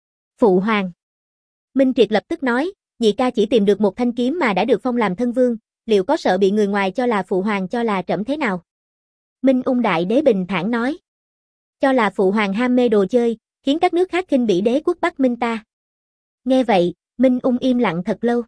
Phụ hoàng. Minh Triệt lập tức nói, nhị ca chỉ tìm được một thanh kiếm mà đã được phong làm thân vương, liệu có sợ bị người ngoài cho là phụ hoàng cho là trẫm thế nào? Minh Ung Đại Đế bình thản nói. Cho là phụ hoàng ham mê đồ chơi, khiến các nước khác khinh bỉ đế quốc Bắc Minh ta. Nghe vậy, Minh Ung im lặng thật lâu.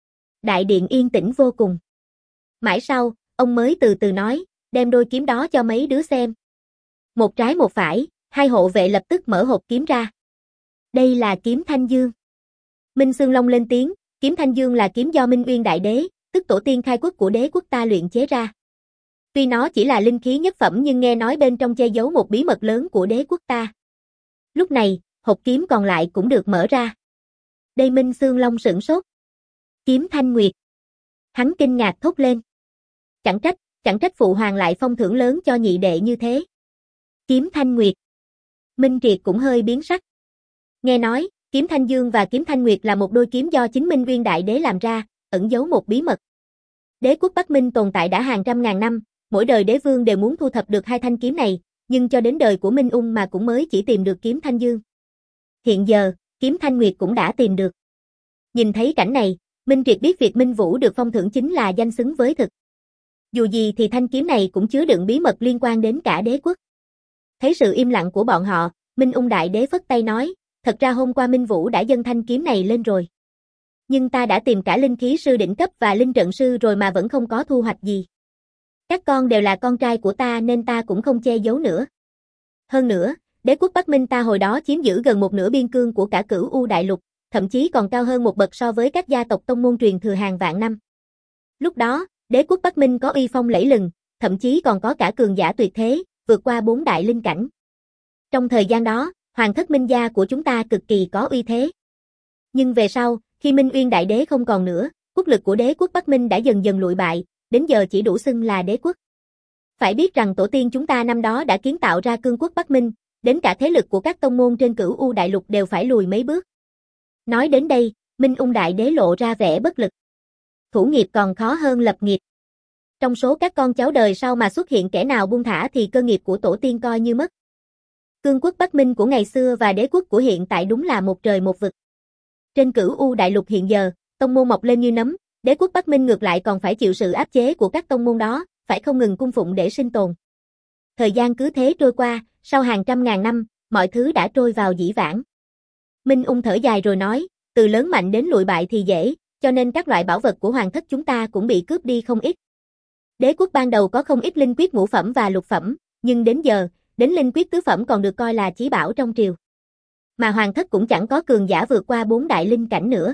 Đại điện yên tĩnh vô cùng. Mãi sau, ông mới từ từ nói, đem đôi kiếm đó cho mấy đứa xem. Một trái một phải, hai hộ vệ lập tức mở hộp kiếm ra. Đây là kiếm Thanh Dương. Minh Xương Long lên tiếng, kiếm Thanh Dương là kiếm do Minh Uyên Đại Đế, tức tổ tiên khai quốc của đế quốc ta luyện chế ra. Tuy nó chỉ là linh khí nhất phẩm nhưng nghe nói bên trong che giấu một bí mật lớn của đế quốc ta. Lúc này, hộp kiếm còn lại cũng được mở ra. Đây Minh Xương Long sửng sốt. Kiếm Thanh Nguyệt. Hắn kinh ngạc thốt lên. Chẳng trách phụ hoàng lại phong thưởng lớn cho nhị đệ như thế. Kiếm Thanh Nguyệt. Minh Triệt cũng hơi biến sắc. Nghe nói, kiếm Thanh Dương và kiếm Thanh Nguyệt là một đôi kiếm do chính Minh Uyên Đại Đế làm ra, ẩn giấu một bí mật. Đế quốc Bắc Minh tồn tại đã hàng trăm ngàn năm, mỗi đời đế vương đều muốn thu thập được hai thanh kiếm này, nhưng cho đến đời của Minh Ung mà cũng mới chỉ tìm được kiếm Thanh Dương. Hiện giờ, kiếm Thanh Nguyệt cũng đã tìm được. Nhìn thấy cảnh này, Minh Triệt biết việc Minh Vũ được phong thưởng chính là danh xứng với thực. Dù gì thì thanh kiếm này cũng chứa đựng bí mật liên quan đến cả đế quốc. Thấy sự im lặng của bọn họ, Minh Ung Đại Đế phất tay nói, thật ra hôm qua Minh Vũ đã dâng thanh kiếm này lên rồi. Nhưng ta đã tìm cả linh khí sư đỉnh cấp và linh trận sư rồi mà vẫn không có thu hoạch gì. Các con đều là con trai của ta nên ta cũng không che giấu nữa. Hơn nữa, đế quốc Bắc Minh ta hồi đó chiếm giữ gần một nửa biên cương của cả Cửu U Đại Lục, thậm chí còn cao hơn một bậc so với các gia tộc tông môn truyền thừa hàng vạn năm. Lúc đó, đế quốc Bắc Minh có uy phong lẫy lừng, thậm chí còn có cả cường giả tuyệt thế, vượt qua 4 đại linh cảnh. Trong thời gian đó, hoàng thất Minh gia của chúng ta cực kỳ có uy thế. Nhưng về sau, khi Minh Uyên Đại Đế không còn nữa, quốc lực của đế quốc Bắc Minh đã dần dần lụi bại, đến giờ chỉ đủ xưng là đế quốc. Phải biết rằng tổ tiên chúng ta năm đó đã kiến tạo ra cương quốc Bắc Minh, đến cả thế lực của các tông môn trên Cửu U Đại Lục đều phải lùi mấy bước. Nói đến đây, Minh Ung Đại Đế lộ ra vẻ bất lực. Thủ nghiệp còn khó hơn lập nghiệp. Trong số các con cháu đời sau mà xuất hiện kẻ nào buông thả thì cơ nghiệp của tổ tiên coi như mất. Cương quốc Bắc Minh của ngày xưa và đế quốc của hiện tại đúng là một trời một vực. Trên Cửu U Đại Lục hiện giờ, tông môn mọc lên như nấm, đế quốc Bắc Minh ngược lại còn phải chịu sự áp chế của các tông môn đó, phải không ngừng cung phụng để sinh tồn. Thời gian cứ thế trôi qua, sau hàng trăm ngàn năm, mọi thứ đã trôi vào dĩ vãng. Minh Ung thở dài rồi nói, từ lớn mạnh đến lụi bại thì dễ, cho nên các loại bảo vật của hoàng thất chúng ta cũng bị cướp đi không ít. Đế quốc ban đầu có không ít linh quyết ngũ phẩm và lục phẩm, nhưng đến giờ, đến linh quyết tứ phẩm còn được coi là chí bảo trong triều. Mà hoàng thất cũng chẳng có cường giả vượt qua 4 đại linh cảnh nữa.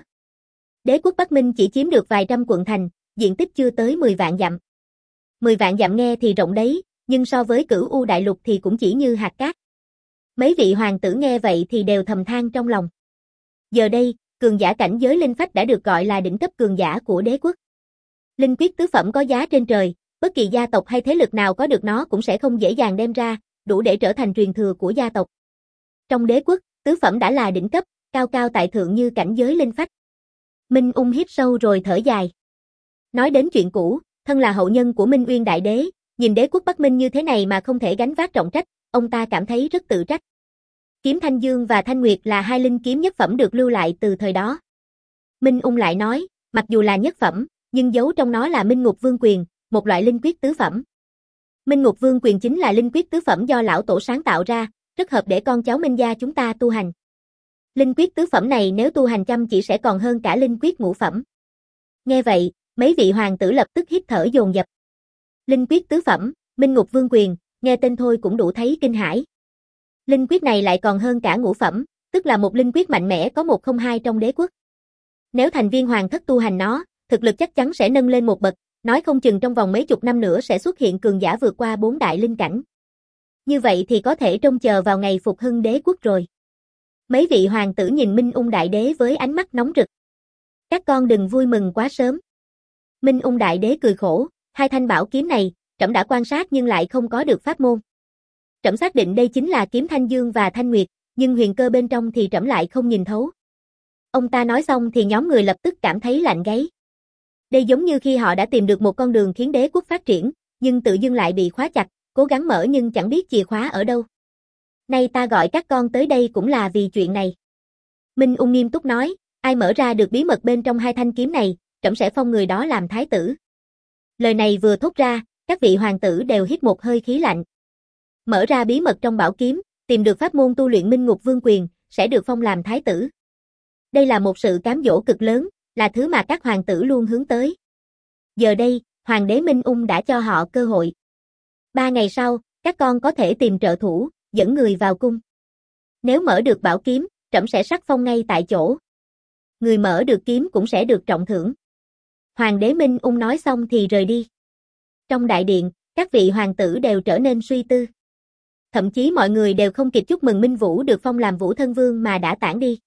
Đế quốc Bắc Minh chỉ chiếm được vài trăm quận thành, diện tích chưa tới 10 vạn dặm. 10 vạn dặm nghe thì rộng đấy, nhưng so với Cửu U Đại Lục thì cũng chỉ như hạt cát. Mấy vị hoàng tử nghe vậy thì đều thầm than trong lòng. Giờ đây, cường giả cảnh giới linh phách đã được gọi là đỉnh cấp cường giả của đế quốc. Linh quyết tứ phẩm có giá trên trời, bất kỳ gia tộc hay thế lực nào có được nó cũng sẽ không dễ dàng đem ra, đủ để trở thành truyền thừa của gia tộc. Trong đế quốc, tứ phẩm đã là đỉnh cấp, cao cao tại thượng như cảnh giới linh phách. Minh Ung hít sâu rồi thở dài. Nói đến chuyện cũ, thân là hậu nhân của Minh Uyên Đại Đế, nhìn đế quốc Bắc Minh như thế này mà không thể gánh vác trọng trách, ông ta cảm thấy rất tự trách. Kiếm Thanh Dương và Thanh Nguyệt là hai linh kiếm nhất phẩm được lưu lại từ thời đó. Minh Ung lại nói, mặc dù là nhất phẩm, nhưng giấu trong nó là Minh Ngục Vương Quyền, một loại linh quyết tứ phẩm. Minh Ngục Vương Quyền chính là linh quyết tứ phẩm do lão tổ sáng tạo ra, rất hợp để con cháu Minh gia chúng ta tu hành. Linh quyết tứ phẩm này nếu tu hành chăm chỉ sẽ còn hơn cả linh quyết ngũ phẩm. Nghe vậy, mấy vị hoàng tử lập tức hít thở dồn dập. Linh quyết tứ phẩm, Minh Ngục Vương Quyền, nghe tên thôi cũng đủ thấy kinh hãi. Linh quyết này lại còn hơn cả ngũ phẩm, tức là một linh quyết mạnh mẽ có 102 trong đế quốc. Nếu thành viên hoàng thất tu hành nó, thực lực chắc chắn sẽ nâng lên một bậc, nói không chừng trong vòng mấy chục năm nữa sẽ xuất hiện cường giả vượt qua 4 đại linh cảnh. Như vậy thì có thể trông chờ vào ngày phục hưng đế quốc rồi. Mấy vị hoàng tử nhìn Minh Ung Đại Đế với ánh mắt nóng rực. Các con đừng vui mừng quá sớm. Minh Ung Đại Đế cười khổ, hai thanh bảo kiếm này, trẫm đã quan sát nhưng lại không có được pháp môn. Trẫm xác định đây chính là kiếm Thanh Dương và Thanh Nguyệt, nhưng huyền cơ bên trong thì trẫm lại không nhìn thấu. Ông ta nói xong thì nhóm người lập tức cảm thấy lạnh gáy. Đây giống như khi họ đã tìm được một con đường khiến đế quốc phát triển, nhưng tự dưng lại bị khóa chặt, cố gắng mở nhưng chẳng biết chìa khóa ở đâu. Nay ta gọi các con tới đây cũng là vì chuyện này. Minh Ung nghiêm túc nói, ai mở ra được bí mật bên trong hai thanh kiếm này, trẫm sẽ phong người đó làm thái tử. Lời này vừa thốt ra, các vị hoàng tử đều hít một hơi khí lạnh. Mở ra bí mật trong bảo kiếm, tìm được pháp môn tu luyện Minh Ngục Vương Quyền, sẽ được phong làm thái tử. Đây là một sự cám dỗ cực lớn, là thứ mà các hoàng tử luôn hướng tới. Giờ đây, hoàng đế Minh Ung đã cho họ cơ hội. 3 ngày sau, các con có thể tìm trợ thủ, dẫn người vào cung. Nếu mở được bảo kiếm, trẫm sẽ sắc phong ngay tại chỗ. Người mở được kiếm cũng sẽ được trọng thưởng. Hoàng đế Minh Ung nói xong thì rời đi. Trong đại điện, các vị hoàng tử đều trở nên suy tư. Thậm chí mọi người đều không kịp chúc mừng Minh Vũ được phong làm Vũ Thân Vương mà đã tản đi.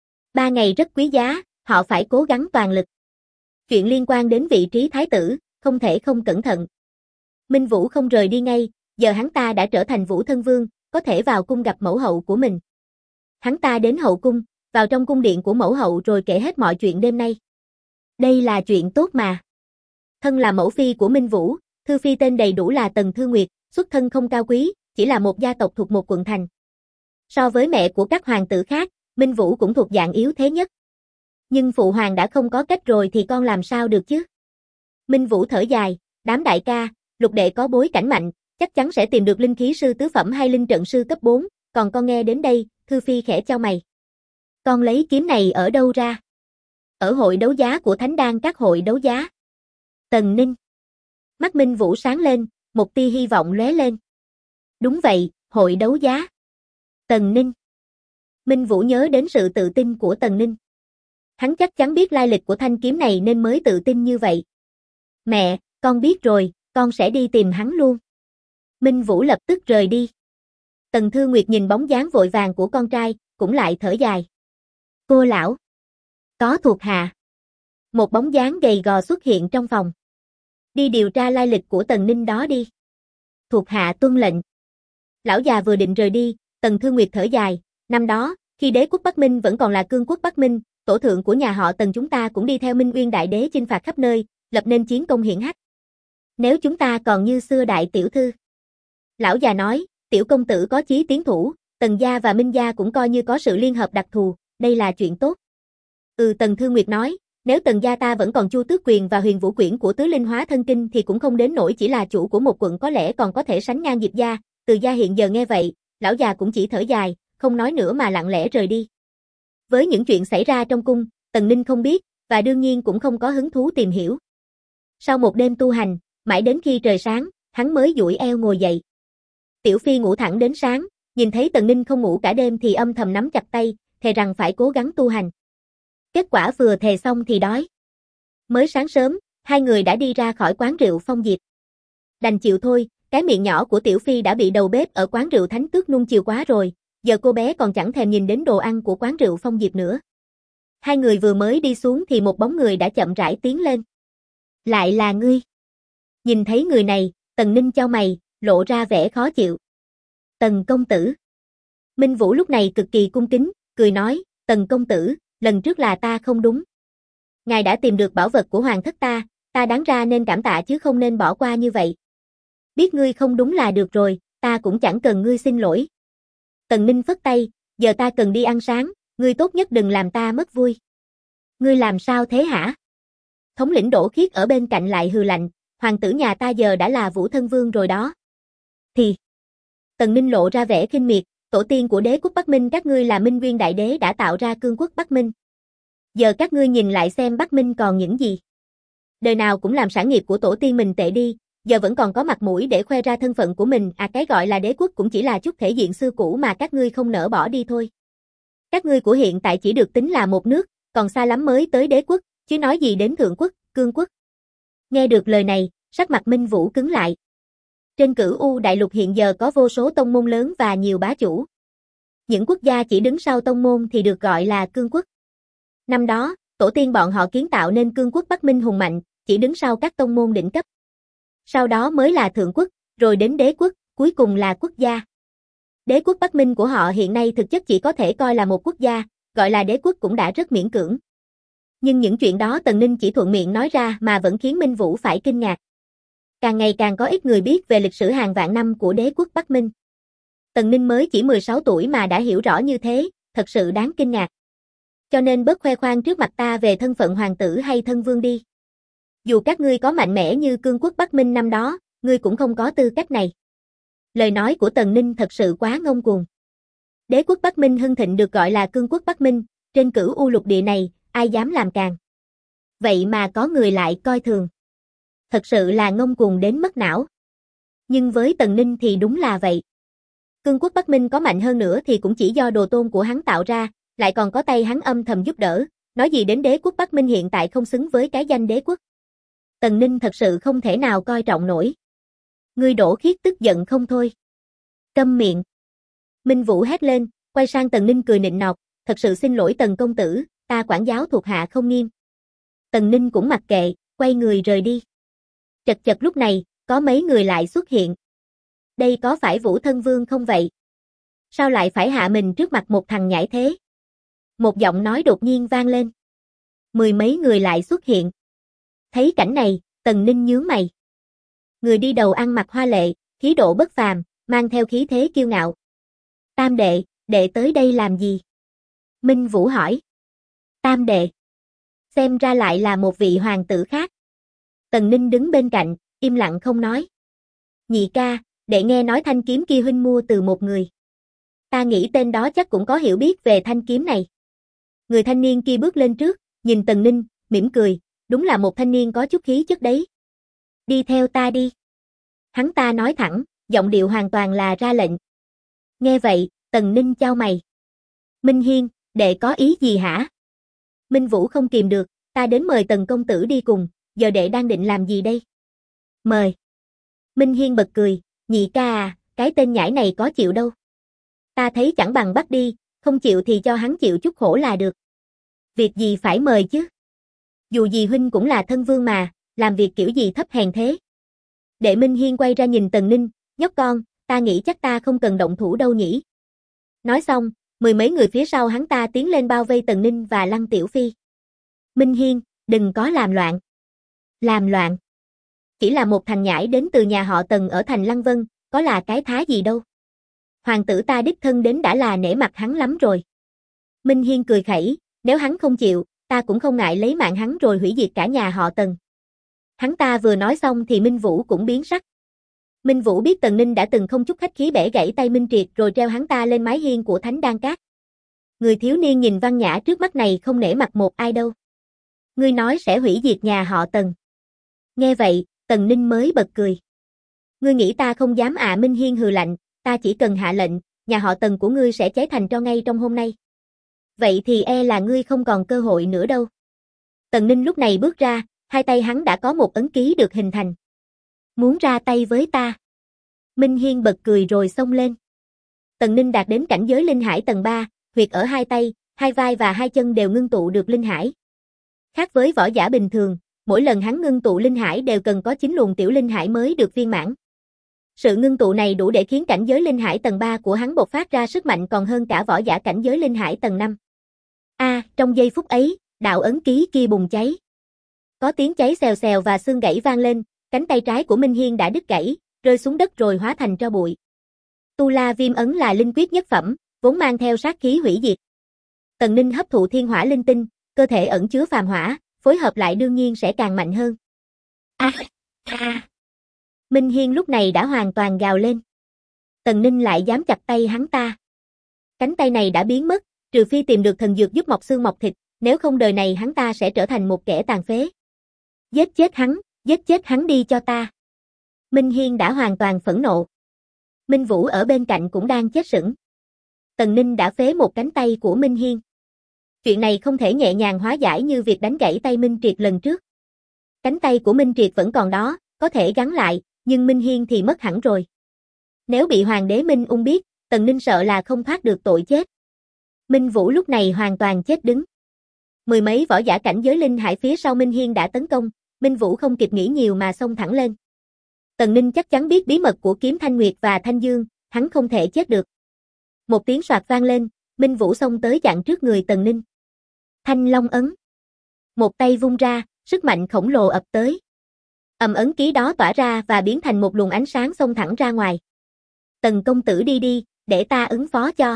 3 ngày rất quý giá, họ phải cố gắng toàn lực. Chuyện liên quan đến vị trí thái tử, không thể không cẩn thận. Minh Vũ không rời đi ngay, giờ hắn ta đã trở thành Vũ Thân Vương, có thể vào cung gặp mẫu hậu của mình. Hắn ta đến hậu cung, vào trong cung điện của mẫu hậu rồi kể hết mọi chuyện đêm nay. Đây là chuyện tốt mà. Thân là mẫu phi của Minh Vũ, Thư Phi tên đầy đủ là Tần Thư Nguyệt, xuất thân không cao quý, chỉ là một gia tộc thuộc một quận thành. So với mẹ của các hoàng tử khác, Minh Vũ cũng thuộc dạng yếu thế nhất. Nhưng phụ hoàng đã không có cách rồi thì con làm sao được chứ? Minh Vũ thở dài, đám đại ca, lục đệ có bối cảnh mạnh, chắc chắn sẽ tìm được linh khí sư tứ phẩm hay linh trận sư cấp 4, còn con nghe đến đây, Thư Phi khẽ chau mày. Con lấy kiếm này ở đâu ra? Ở hội đấu giá của Thánh Đan các hội đấu giá. Tần Ninh. Mắt Minh Vũ sáng lên, một tia hy vọng lóe lên. Đúng vậy, hội đấu giá. Tần Ninh. Minh Vũ nhớ đến sự tự tin của Tần Ninh. Hắn chắc chắn biết lai lịch của thanh kiếm này nên mới tự tin như vậy. Mẹ, con biết rồi, con sẽ đi tìm hắn luôn. Minh Vũ lập tức rời đi. Tần Thư Nguyệt nhìn bóng dáng vội vàng của con trai, cũng lại thở dài. Cô lão. Có thuộc hạ. Một bóng dáng gầy gò xuất hiện trong phòng. Đi điều tra lai lịch của Tần Ninh đó đi. Thuộc hạ tuân lệnh. Lão già vừa định rời đi, Tần Thư Nguyệt thở dài, năm đó, khi đế quốc Bắc Minh vẫn còn là cương quốc Bắc Minh, tổ thượng của nhà họ Tần chúng ta cũng đi theo Minh Uyên đại đế chinh phạt khắp nơi, lập nên chiến công hiển hách. Nếu chúng ta còn như xưa đại tiểu thư. Lão già nói, tiểu công tử có chí tiến thủ, Tần gia và Minh gia cũng coi như có sự liên hợp đặc thù, đây là chuyện tốt. Tần Thư Nguyệt nói, nếu Tần gia ta vẫn còn Chu Tước Quyền và Huyền Vũ Quyển của tứ linh hóa thân kinh thì cũng không đến nỗi chỉ là chủ của một quận, có lẽ còn có thể sánh ngang Diệp gia. Từ gia hiện giờ nghe vậy, lão già cũng chỉ thở dài, không nói nữa mà lặng lẽ rời đi. Với những chuyện xảy ra trong cung, Tần Ninh không biết, và đương nhiên cũng không có hứng thú tìm hiểu. Sau một đêm tu hành, mãi đến khi trời sáng, hắn mới duỗi eo ngồi dậy. Tiểu Phi ngủ thẳng đến sáng, nhìn thấy Tần Ninh không ngủ cả đêm thì âm thầm nắm chặt tay, thề rằng phải cố gắng tu hành. Kết quả vừa thề xong thì đói. Mới sáng sớm, hai người đã đi ra khỏi quán rượu Phong Diệp. Đành chịu thôi, cái miệng nhỏ của Tiểu Phi đã bị đầu bếp ở quán rượu Thánh Tước nuông chiều quá rồi, giờ cô bé còn chẳng thèm nhìn đến đồ ăn của quán rượu Phong Diệp nữa. Hai người vừa mới đi xuống thì một bóng người đã chậm rãi tiến lên. Lại là ngươi. Nhìn thấy người này, Tần Ninh chau mày, lộ ra vẻ khó chịu. Tần công tử. Minh Vũ lúc này cực kỳ cung kính, cười nói, Tần công tử, lần trước là ta không đúng. Ngài đã tìm được bảo vật của hoàng thất ta đáng ra nên cảm tạ chứ không nên bỏ qua như vậy. Biết ngươi không đúng là được rồi, ta cũng chẳng cần ngươi xin lỗi. Tần Ninh phất tay, giờ ta cần đi ăn sáng, ngươi tốt nhất đừng làm ta mất vui. Ngươi làm sao thế hả? Thống lĩnh Đỗ Khiết ở bên cạnh lại hừ lạnh, hoàng tử nhà ta giờ đã là Vũ Thân Vương rồi đó. Thì, Tần Ninh lộ ra vẻ khinh miệt, tổ tiên của đế quốc Bắc Minh các ngươi là Minh Uyên đại đế đã tạo ra cương quốc Bắc Minh. Giờ các ngươi nhìn lại xem Bắc Minh còn những gì. Đời nào cũng làm sản nghiệp của tổ tiên mình tệ đi, giờ vẫn còn có mặt mũi để khoe ra thân phận của mình, cái gọi là đế quốc cũng chỉ là chút thể diện xưa cũ mà các ngươi không nỡ bỏ đi thôi. Các ngươi của hiện tại chỉ được tính là một nước, còn xa lắm mới tới đế quốc, chứ nói gì đến thượng quốc, cương quốc. Nghe được lời này, sắc mặt Minh Vũ cứng lại. Trên Cửu U đại lục hiện giờ có vô số tông môn lớn và nhiều bá chủ. Những quốc gia chỉ đứng sau tông môn thì được gọi là cương quốc. Năm đó, tổ tiên bọn họ kiến tạo nên cương quốc Bắc Minh hùng mạnh, chỉ đứng sau các tông môn đỉnh cấp. Sau đó mới là thượng quốc, rồi đến đế quốc, cuối cùng là quốc gia. Đế quốc Bắc Minh của họ hiện nay thực chất chỉ có thể coi là một quốc gia, gọi là đế quốc cũng đã rất miễn cưỡng. Nhưng những chuyện đó Tần Ninh chỉ thuận miệng nói ra mà vẫn khiến Minh Vũ phải kinh ngạc. Càng ngày càng có ít người biết về lịch sử hàng vạn năm của đế quốc Bắc Minh. Tần Ninh mới chỉ 16 tuổi mà đã hiểu rõ như thế, thật sự đáng kinh ngạc. Cho nên bớt khoe khoang trước mặt ta về thân phận hoàng tử hay thân vương đi. Dù các ngươi có mạnh mẽ như cương quốc Bắc Minh năm đó, ngươi cũng không có tư cách này. Lời nói của Tần Ninh thật sự quá ngông cuồng. Đế quốc Bắc Minh hưng thịnh được gọi là cương quốc Bắc Minh, trên Cửu U lục địa này, ai dám làm càn. Vậy mà có người lại coi thường. Thật sự là ngông cuồng đến mất não. Nhưng với Tần Ninh thì đúng là vậy. Cương quốc Bắc Minh có mạnh hơn nữa thì cũng chỉ do đồ tôn của hắn tạo ra, lại còn có tay hắn âm thầm giúp đỡ, nói gì đến đế quốc Bắc Minh hiện tại không xứng với cái danh đế quốc. Tần Ninh thật sự không thể nào coi trọng nổi. Ngươi Đỗ Khiết tức giận không thôi. Câm miệng. Minh Vũ hét lên, quay sang Tần Ninh cười nịnh nọt, thật sự xin lỗi Tần công tử, ta quản giáo thuộc hạ không nghiêm. Tần Ninh cũng mặc kệ, quay người rời đi. Chật chật lúc này, có mấy người lại xuất hiện. Đây có phải Vũ Thân Vương không vậy? Sao lại phải hạ mình trước mặt một thằng nhãi thế? Một giọng nói đột nhiên vang lên. Mười mấy người lại xuất hiện. Thấy cảnh này, Tần Ninh nhướng mày. Người đi đầu ăn mặc hoa lệ, khí độ bất phàm, mang theo khí thế kiêu ngạo. Tam đệ, đệ tới đây làm gì? Minh Vũ hỏi. Tam đệ. Xem ra lại là một vị hoàng tử khác. Tần Ninh đứng bên cạnh, im lặng không nói. Nhị ca, đệ nghe nói thanh kiếm kia huynh mua từ một người. Ta nghĩ tên đó chắc cũng có hiểu biết về thanh kiếm này. Người thanh niên kia bước lên trước, nhìn Tần Ninh, mỉm cười, đúng là một thanh niên có chút khí chất đấy. Đi theo ta đi. Hắn ta nói thẳng, giọng điệu hoàn toàn là ra lệnh. Nghe vậy, Tần Ninh chau mày. Minh Hiên, đệ có ý gì hả? Minh Vũ không kìm được, ta đến mời Tần công tử đi cùng, giờ đệ đang định làm gì đây? Mời. Minh Hiên bật cười, nhị ca à, cái tên nhãi này có chịu đâu. Ta thấy chẳng bằng bắt đi, không chịu thì cho hắn chịu chút khổ là được. Việc gì phải mời chứ? Dù gì huynh cũng là thân vương mà, làm việc kiểu gì thấp hèn thế? Đệ Minh Hiên quay ra nhìn Tần Ninh, nhóc con, ta nghĩ chắc ta không cần động thủ đâu nhỉ. Nói xong, mười mấy người phía sau hắn ta tiến lên bao vây Tần Ninh và Lăng Tiểu Phi. Minh Hiên, đừng có làm loạn. Làm loạn. Chỉ là một thằng nhãi đến từ nhà họ Tần ở thành Lăng Vân, có là cái thá gì đâu. Hoàng tử ta đích thân đến đã là nể mặt hắn lắm rồi. Minh Hiên cười khẩy, nếu hắn không chịu, ta cũng không ngại lấy mạng hắn rồi hủy diệt cả nhà họ Tần. Hắn ta vừa nói xong thì Minh Vũ cũng biến sắc. Minh Vũ biết Tần Ninh đã từng không chút khách khí bẻ gãy tay Minh Triệt rồi treo hắn ta lên mái hiên của Thánh Đan Các. Người thiếu niên nhìn văn nhã trước mắt này không nể mặt một ai đâu. Ngươi nói sẽ hủy diệt nhà họ Tần. Nghe vậy, Tần Ninh mới bật cười. Ngươi nghĩ ta không dám à? Minh Hiên hừ lạnh, ta chỉ cần hạ lệnh, nhà họ Tần của ngươi sẽ cháy thành tro ngay trong hôm nay. Vậy thì e là ngươi không còn cơ hội nữa đâu. Tần Ninh lúc này bước ra, hai tay hắn đã có một ấn ký được hình thành. Muốn ra tay với ta? Minh Hiên bật cười rồi xông lên. Tần Ninh đạt đến cảnh giới linh hải tầng 3, huyệt ở hai tay, hai vai và hai chân đều ngưng tụ được linh hải. Khác với võ giả bình thường, mỗi lần hắn ngưng tụ linh hải đều cần có 9 luồng tiểu linh hải mới được viên mãn. Sự ngưng tụ này đủ để khiến cảnh giới linh hải tầng 3 của hắn bộc phát ra sức mạnh còn hơn cả võ giả cảnh giới linh hải tầng 5. Trong giây phút ấy, đạo ấn ký kia bùng cháy. Có tiếng cháy xèo xèo và xương gãy vang lên, cánh tay trái của Minh Hiên đã đứt gãy, rơi xuống đất rồi hóa thành tro bụi. Tu La Viêm ấn là linh quyết nhất phẩm, vốn mang theo sát khí hủy diệt. Tần Ninh hấp thụ thiên hỏa linh tinh, cơ thể ẩn chứa phàm hỏa, phối hợp lại đương nhiên sẽ càng mạnh hơn. Minh Hiên lúc này đã hoàn toàn gào lên. Tần Ninh lại dám chặt tay hắn ta. Cánh tay này đã biến mất, trừ phi tìm được thần dược giúp mọc xương mọc thịt, nếu không đời này hắn ta sẽ trở thành một kẻ tàn phế. Giết chết hắn đi cho ta. Minh Hiên đã hoàn toàn phẫn nộ. Minh Vũ ở bên cạnh cũng đang chết sững. Tần Ninh đã phế một cánh tay của Minh Hiên. Chuyện này không thể nhẹ nhàng hóa giải như việc đánh gãy tay Minh Triệt lần trước. Cánh tay của Minh Triệt vẫn còn đó, có thể gắn lại, nhưng Minh Hiên thì mất hẳn rồi. Nếu bị Hoàng đế Minh Ung biết, Tần Ninh sợ là không thoát được tội chết. Minh Vũ lúc này hoàn toàn chết đứng. Mười mấy võ giả cảnh giới linh hải phía sau Minh Hiên đã tấn công, Minh Vũ không kịp nghĩ nhiều mà xông thẳng lên. Tần Ninh chắc chắn biết bí mật của kiếm Thanh Nguyệt và Thanh Dương, hắn không thể chết được. Một tiếng soạt vang lên, Minh Vũ xông tới chặn trước người Tần Ninh. Thanh Long ấn. Một tay vung ra, sức mạnh khổng lồ ập tới. Ấn ký đó tỏa ra và biến thành một luồng ánh sáng xông thẳng ra ngoài. Tần công tử đi, để ta ứng phó cho.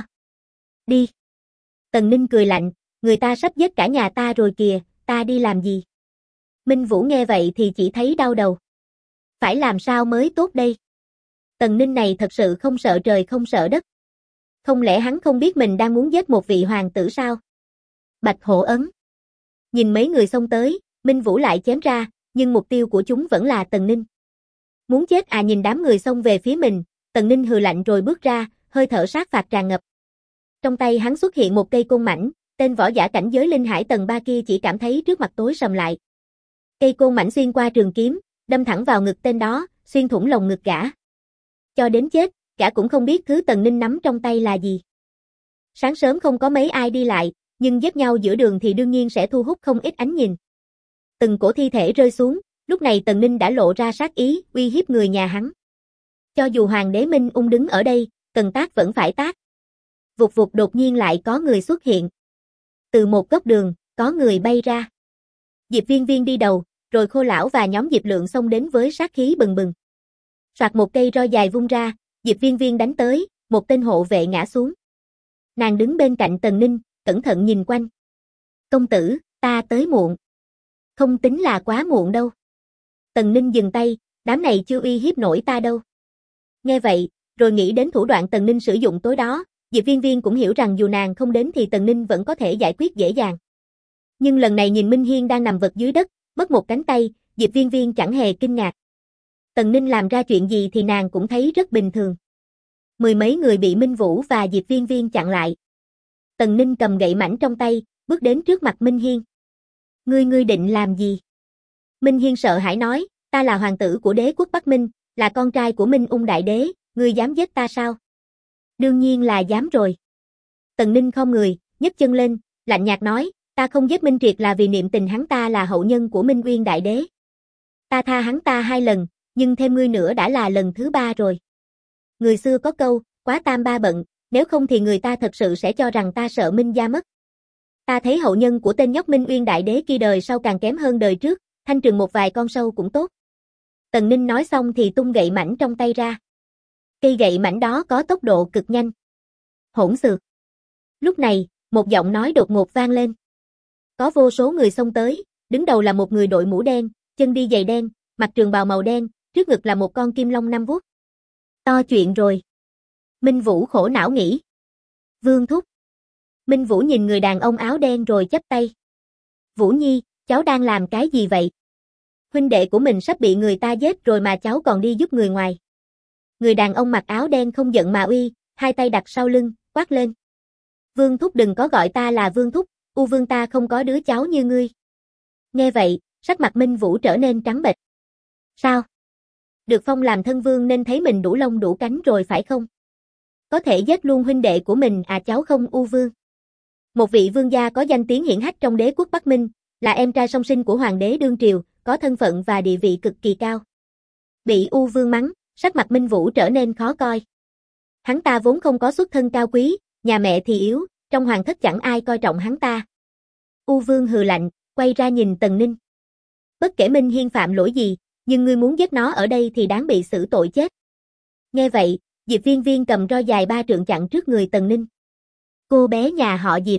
Đi. Tần Ninh cười lạnh, người ta sắp giết cả nhà ta rồi kìa, ta đi làm gì? Minh Vũ nghe vậy thì chỉ thấy đau đầu. Phải làm sao mới tốt đây? Tần Ninh này thật sự không sợ trời không sợ đất. Không lẽ hắn không biết mình đang muốn giết một vị hoàng tử sao? Bạch hổ ấn. Nhìn mấy người xông tới, Minh Vũ lại chém ra, nhưng mục tiêu của chúng vẫn là Tần Ninh. Muốn chết à? Nhìn đám người xông về phía mình, Tần Ninh hừ lạnh rồi bước ra, hơi thở sát phạt tràn ngập. Trong tay hắn xuất hiện một cây côn mảnh, tên võ giả cảnh giới linh hải tầng 3 kia chỉ cảm thấy trước mặt tối sầm lại. Cây côn mảnh xuyên qua trường kiếm, đâm thẳng vào ngực tên đó, xuyên thủng lồng ngực gã. Cho đến chết, gã cũng không biết thứ Tần Ninh nắm trong tay là gì. Sáng sớm không có mấy ai đi lại, nhưng giết nhau giữa đường thì đương nhiên sẽ thu hút không ít ánh nhìn. Từng cổ thi thể rơi xuống, lúc này Tần Ninh đã lộ ra sát ý, uy hiếp người nhà hắn. Cho dù Hoàng đế Minh Ung đứng ở đây, cần tác vẫn phải tác. Vụt vụt đột nhiên lại có người xuất hiện. Từ một góc đường, có người bay ra. Diệp Viên Viên đi đầu, rồi Khô Lão và nhóm Diệp Lượng xông đến với sát khí bừng bừng. Soạt một cây roi dài vung ra, Diệp Viên Viên đánh tới, một tên hộ vệ ngã xuống. Nàng đứng bên cạnh Tần Ninh, cẩn thận nhìn quanh. Công tử, ta tới muộn. Không tính là quá muộn đâu. Tần Ninh dừng tay, đám này chưa uy hiếp nổi ta đâu. Nghe vậy, rồi nghĩ đến thủ đoạn Tần Ninh sử dụng tối đó, Diệp Viên Viên cũng hiểu rằng dù nàng không đến thì Tần Ninh vẫn có thể giải quyết dễ dàng. Nhưng lần này nhìn Minh Hiên đang nằm vật dưới đất, mất một cánh tay, Diệp Viên Viên chẳng hề kinh ngạc. Tần Ninh làm ra chuyện gì thì nàng cũng thấy rất bình thường. Mười mấy người bị Minh Vũ và Diệp Viên Viên chặn lại. Tần Ninh cầm gậy mảnh trong tay, bước đến trước mặt Minh Hiên. Ngươi định làm gì? Minh Hiên sợ hãi nói, ta là hoàng tử của đế quốc Bắc Minh, là con trai của Minh Ung đại đế, ngươi dám giết ta sao? Đương nhiên là dám rồi. Tần Ninh khom người, nhấc chân lên, lạnh nhạt nói, ta không giết Minh Triệt là vì niệm tình hắn ta là hậu nhân của Minh Uyên đại đế. Ta tha hắn ta 2 lần, nhưng thêm ngươi nữa đã là lần thứ 3 rồi. Người xưa có câu, quá tam ba bận, nếu không thì người ta thật sự sẽ cho rằng ta sợ Minh gia mất. Ta thấy hậu nhân của tên nhóc Minh Uyên đại đế kia đời sau càng kém hơn đời trước, thanh trừng một vài con sâu cũng tốt. Tần Ninh nói xong thì tung gậy mảnh trong tay ra. Cây gậy mảnh đó có tốc độ cực nhanh. Hỗn xược. Lúc này, một giọng nói đột ngột vang lên. Có vô số người xông tới, đứng đầu là một người đội mũ đen, chân đi giày đen, mặc trường bào màu đen, trước ngực là một con kim long 5 vuốt. To chuyện rồi. Minh Vũ khổ não nghĩ. Vương thúc. Minh Vũ nhìn người đàn ông áo đen rồi chắp tay. Vũ Nhi, cháu đang làm cái gì vậy? Huynh đệ của mình sắp bị người ta giết rồi mà cháu còn đi giúp người ngoài. Người đàn ông mặc áo đen không giận mà uy, hai tay đặt sau lưng, quát lên. Vương thúc đừng có gọi ta là Vương thúc, U Vương ta không có đứa cháu như ngươi. Nghe vậy, sắc mặt Minh Vũ trở nên trắng bệch. Sao? Được phong làm thân vương nên thấy mình đủ lông đủ cánh rồi phải không? Có thể giết luôn huynh đệ của mình à cháu không U Vương? Một vị vương gia có danh tiếng hiển hách trong đế quốc Bắc Minh, là em trai song sinh của hoàng đế đương triều, có thân phận và địa vị cực kỳ cao. Bị U Vương mắng, sắc mặt Minh Vũ trở nên khó coi. Hắn ta vốn không có xuất thân cao quý, nhà mẹ thì yếu, trong hoàng thất chẳng ai coi trọng hắn ta. U Vương hừ lạnh, quay ra nhìn Tần Ninh. Bất kể Minh Hiên phạm lỗi gì, nhưng ngươi muốn giết nó ở đây thì đáng bị xử tội chết. Nghe vậy, Diệp Viên Viên cầm roi dài 3 trượng chặn trước người Tần Ninh. Cô bé nhà họ Diệp.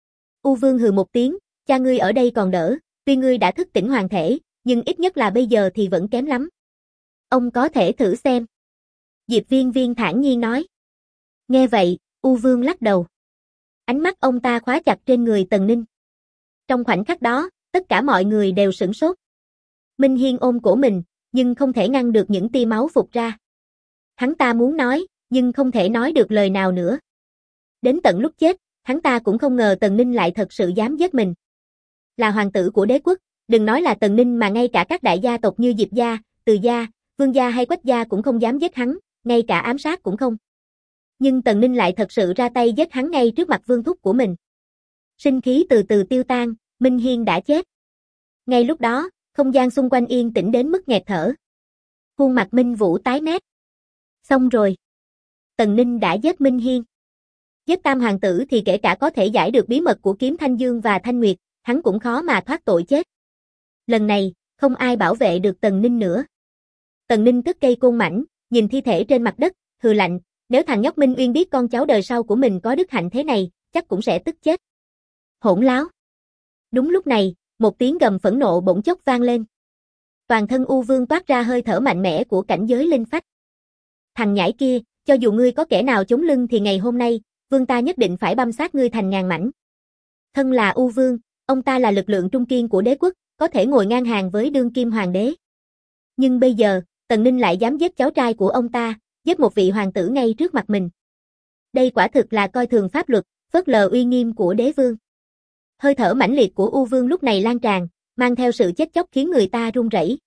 U Vương hừ một tiếng, cha ngươi ở đây còn đỡ, tuy ngươi đã thức tỉnh hoàng thể, nhưng ít nhất là bây giờ thì vẫn kém lắm. Ông có thể thử xem. Diệp Viên Viên thản nhiên nói. Nghe vậy, U Vương lắc đầu. Ánh mắt ông ta khóa chặt trên người Tần Ninh. Trong khoảnh khắc đó, tất cả mọi người đều sửng sốt. Minh Hiên ôm cổ mình, nhưng không thể ngăn được những tia máu phụt ra. Hắn ta muốn nói, nhưng không thể nói được lời nào nữa. Đến tận lúc chết, hắn ta cũng không ngờ Tần Ninh lại thật sự dám giết mình. Là hoàng tử của đế quốc, đừng nói là Tần Ninh mà ngay cả các đại gia tộc như Diệp gia, Từ gia, Vương gia hay Quách gia cũng không dám giết hắn, ngay cả ám sát cũng không. Nhưng Tần Ninh lại thật sự ra tay giết hắn ngay trước mặt vương thúc của mình. Sinh khí từ từ tiêu tan, Minh Hiên đã chết. Ngay lúc đó, không gian xung quanh yên tĩnh đến mức nghẹt thở. Khuôn mặt Minh Vũ tái mét. Xong rồi. Tần Ninh đã giết Minh Hiên. Giết tam hoàng tử thì kể cả có thể giải được bí mật của kiếm Thanh Dương và Thanh Nguyệt, hắn cũng khó mà thoát tội chết. Lần này, không ai bảo vệ được Tần Ninh nữa. Tần Ninh cất cây côn mảnh, nhìn thi thể trên mặt đất, hừ lạnh, nếu thằng nhóc Minh Uyên biết con cháu đời sau của mình có đức hạnh thế này, chắc cũng sẽ tức chết. Hỗn láo. Đúng lúc này, một tiếng gầm phẫn nộ bỗng chốc vang lên. Toàn thân U Vương toát ra hơi thở mạnh mẽ của cảnh giới linh phách. Thằng nhãi kia, cho dù ngươi có kẻ nào chống lưng thì ngày hôm nay, vương ta nhất định phải băm xác ngươi thành ngàn mảnh. Thân là U Vương, ông ta là lực lượng trung kiên của đế quốc, có thể ngồi ngang hàng với đương kim hoàng đế. Nhưng bây giờ, Tần Ninh lại dám giết cháu trai của ông ta, giết một vị hoàng tử ngay trước mặt mình. Đây quả thực là coi thường pháp luật, phớt lờ uy nghiêm của đế vương. Hơi thở mãnh liệt của U Vương lúc này lan tràn, mang theo sự chết chóc khiến người ta run rẩy.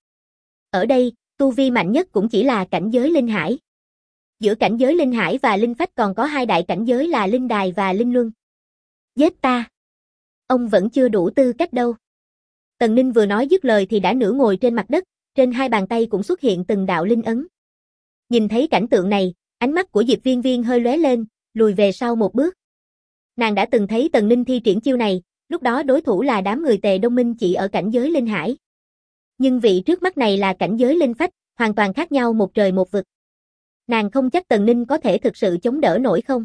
Ở đây, tu vi mạnh nhất cũng chỉ là cảnh giới linh hải. Giữa cảnh giới linh hải và linh phách còn có hai đại cảnh giới là linh đài và linh luân. Giết ta! Ông vẫn chưa đủ tư cách đâu. Tần Ninh vừa nói dứt lời thì đã nửa ngồi trên mặt đất, trên hai bàn tay cũng xuất hiện từng đạo linh ấn. Nhìn thấy cảnh tượng này, ánh mắt của Diệp Viên Viên hơi lóe lên, lùi về sau một bước. Nàng đã từng thấy Tần Ninh thi triển chiêu này, lúc đó đối thủ là đám người Tề Đông Minh chỉ ở cảnh giới linh hải. Nhưng vị trước mắt này là cảnh giới linh phách, hoàn toàn khác nhau một trời một vực. Nàng không chắc Tần Ninh có thể thực sự chống đỡ nổi không?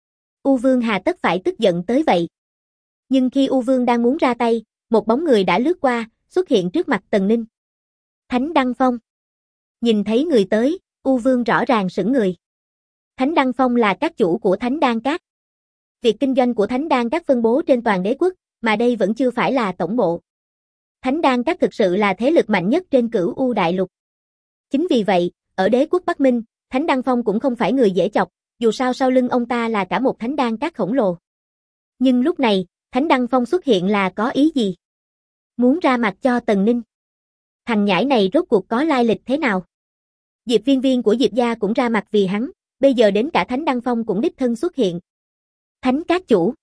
U Vương hà tất phải tức giận tới vậy. Nhưng khi U Vương đang muốn ra tay, một bóng người đã lướt qua, xuất hiện trước mặt Tần Ninh. Thánh Đăng Phong. Nhìn thấy người tới, U Vương rõ ràng sững người. Thánh Đăng Phong là các chủ của Thánh Đan Các. Việc kinh doanh của Thánh Đan Các phân bố trên toàn đế quốc, mà đây vẫn chưa phải là tổng bộ. Thánh Đan Các thực sự là thế lực mạnh nhất trên Cửu U Đại Lục. Chính vì vậy, ở đế quốc Bắc Minh, Thánh Đăng Phong cũng không phải người dễ chọc, dù sao sau lưng ông ta là cả một Thánh Đan Các khổng lồ. Nhưng lúc này, Thánh Đăng Phong xuất hiện là có ý gì? Muốn ra mặt cho Tần Ninh. Thằng nhãi này rốt cuộc có lai lịch thế nào? Diệp Viên Viên của Diệp gia cũng ra mặt vì hắn, bây giờ đến cả Thánh Đăng Phong cũng đích thân xuất hiện. Thánh Các chủ.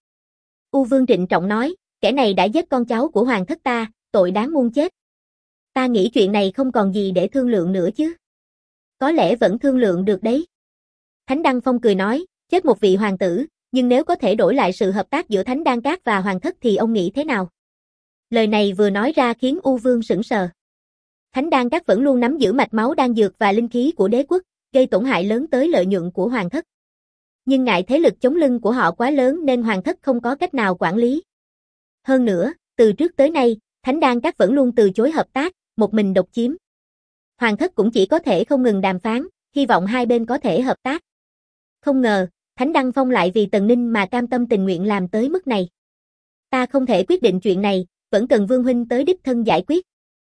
U Vương trịnh trọng nói, kẻ này đã giết con cháu của hoàng thất ta, tội đáng muôn chết. Ta nghĩ chuyện này không còn gì để thương lượng nữa chứ. Có lẽ vẫn thương lượng được đấy. Thánh Đăng Phong cười nói, chết một vị hoàng tử, nhưng nếu có thể đổi lại sự hợp tác giữa Thánh Đan Các và hoàng thất thì ông nghĩ thế nào? Lời này vừa nói ra khiến U Vương sững sờ. Thánh Đan Các vẫn luôn nắm giữ mạch máu đan dược và linh khí của đế quốc, gây tổn hại lớn tới lợi nhuận của hoàng thất. Nhưng ngại thế lực chống lưng của họ quá lớn nên hoàng thất không có cách nào quản lý. Hơn nữa, từ trước tới nay, Thánh Đan Các vẫn luôn từ chối hợp tác, một mình độc chiếm. Hoàng thất cũng chỉ có thể không ngừng đàm phán, hy vọng hai bên có thể hợp tác. Không ngờ, Thánh Đăng Phong lại vì Tần Ninh mà cam tâm tình nguyện làm tới mức này. Ta không thể quyết định chuyện này, vẫn cần Vương huynh tới đích thân giải quyết.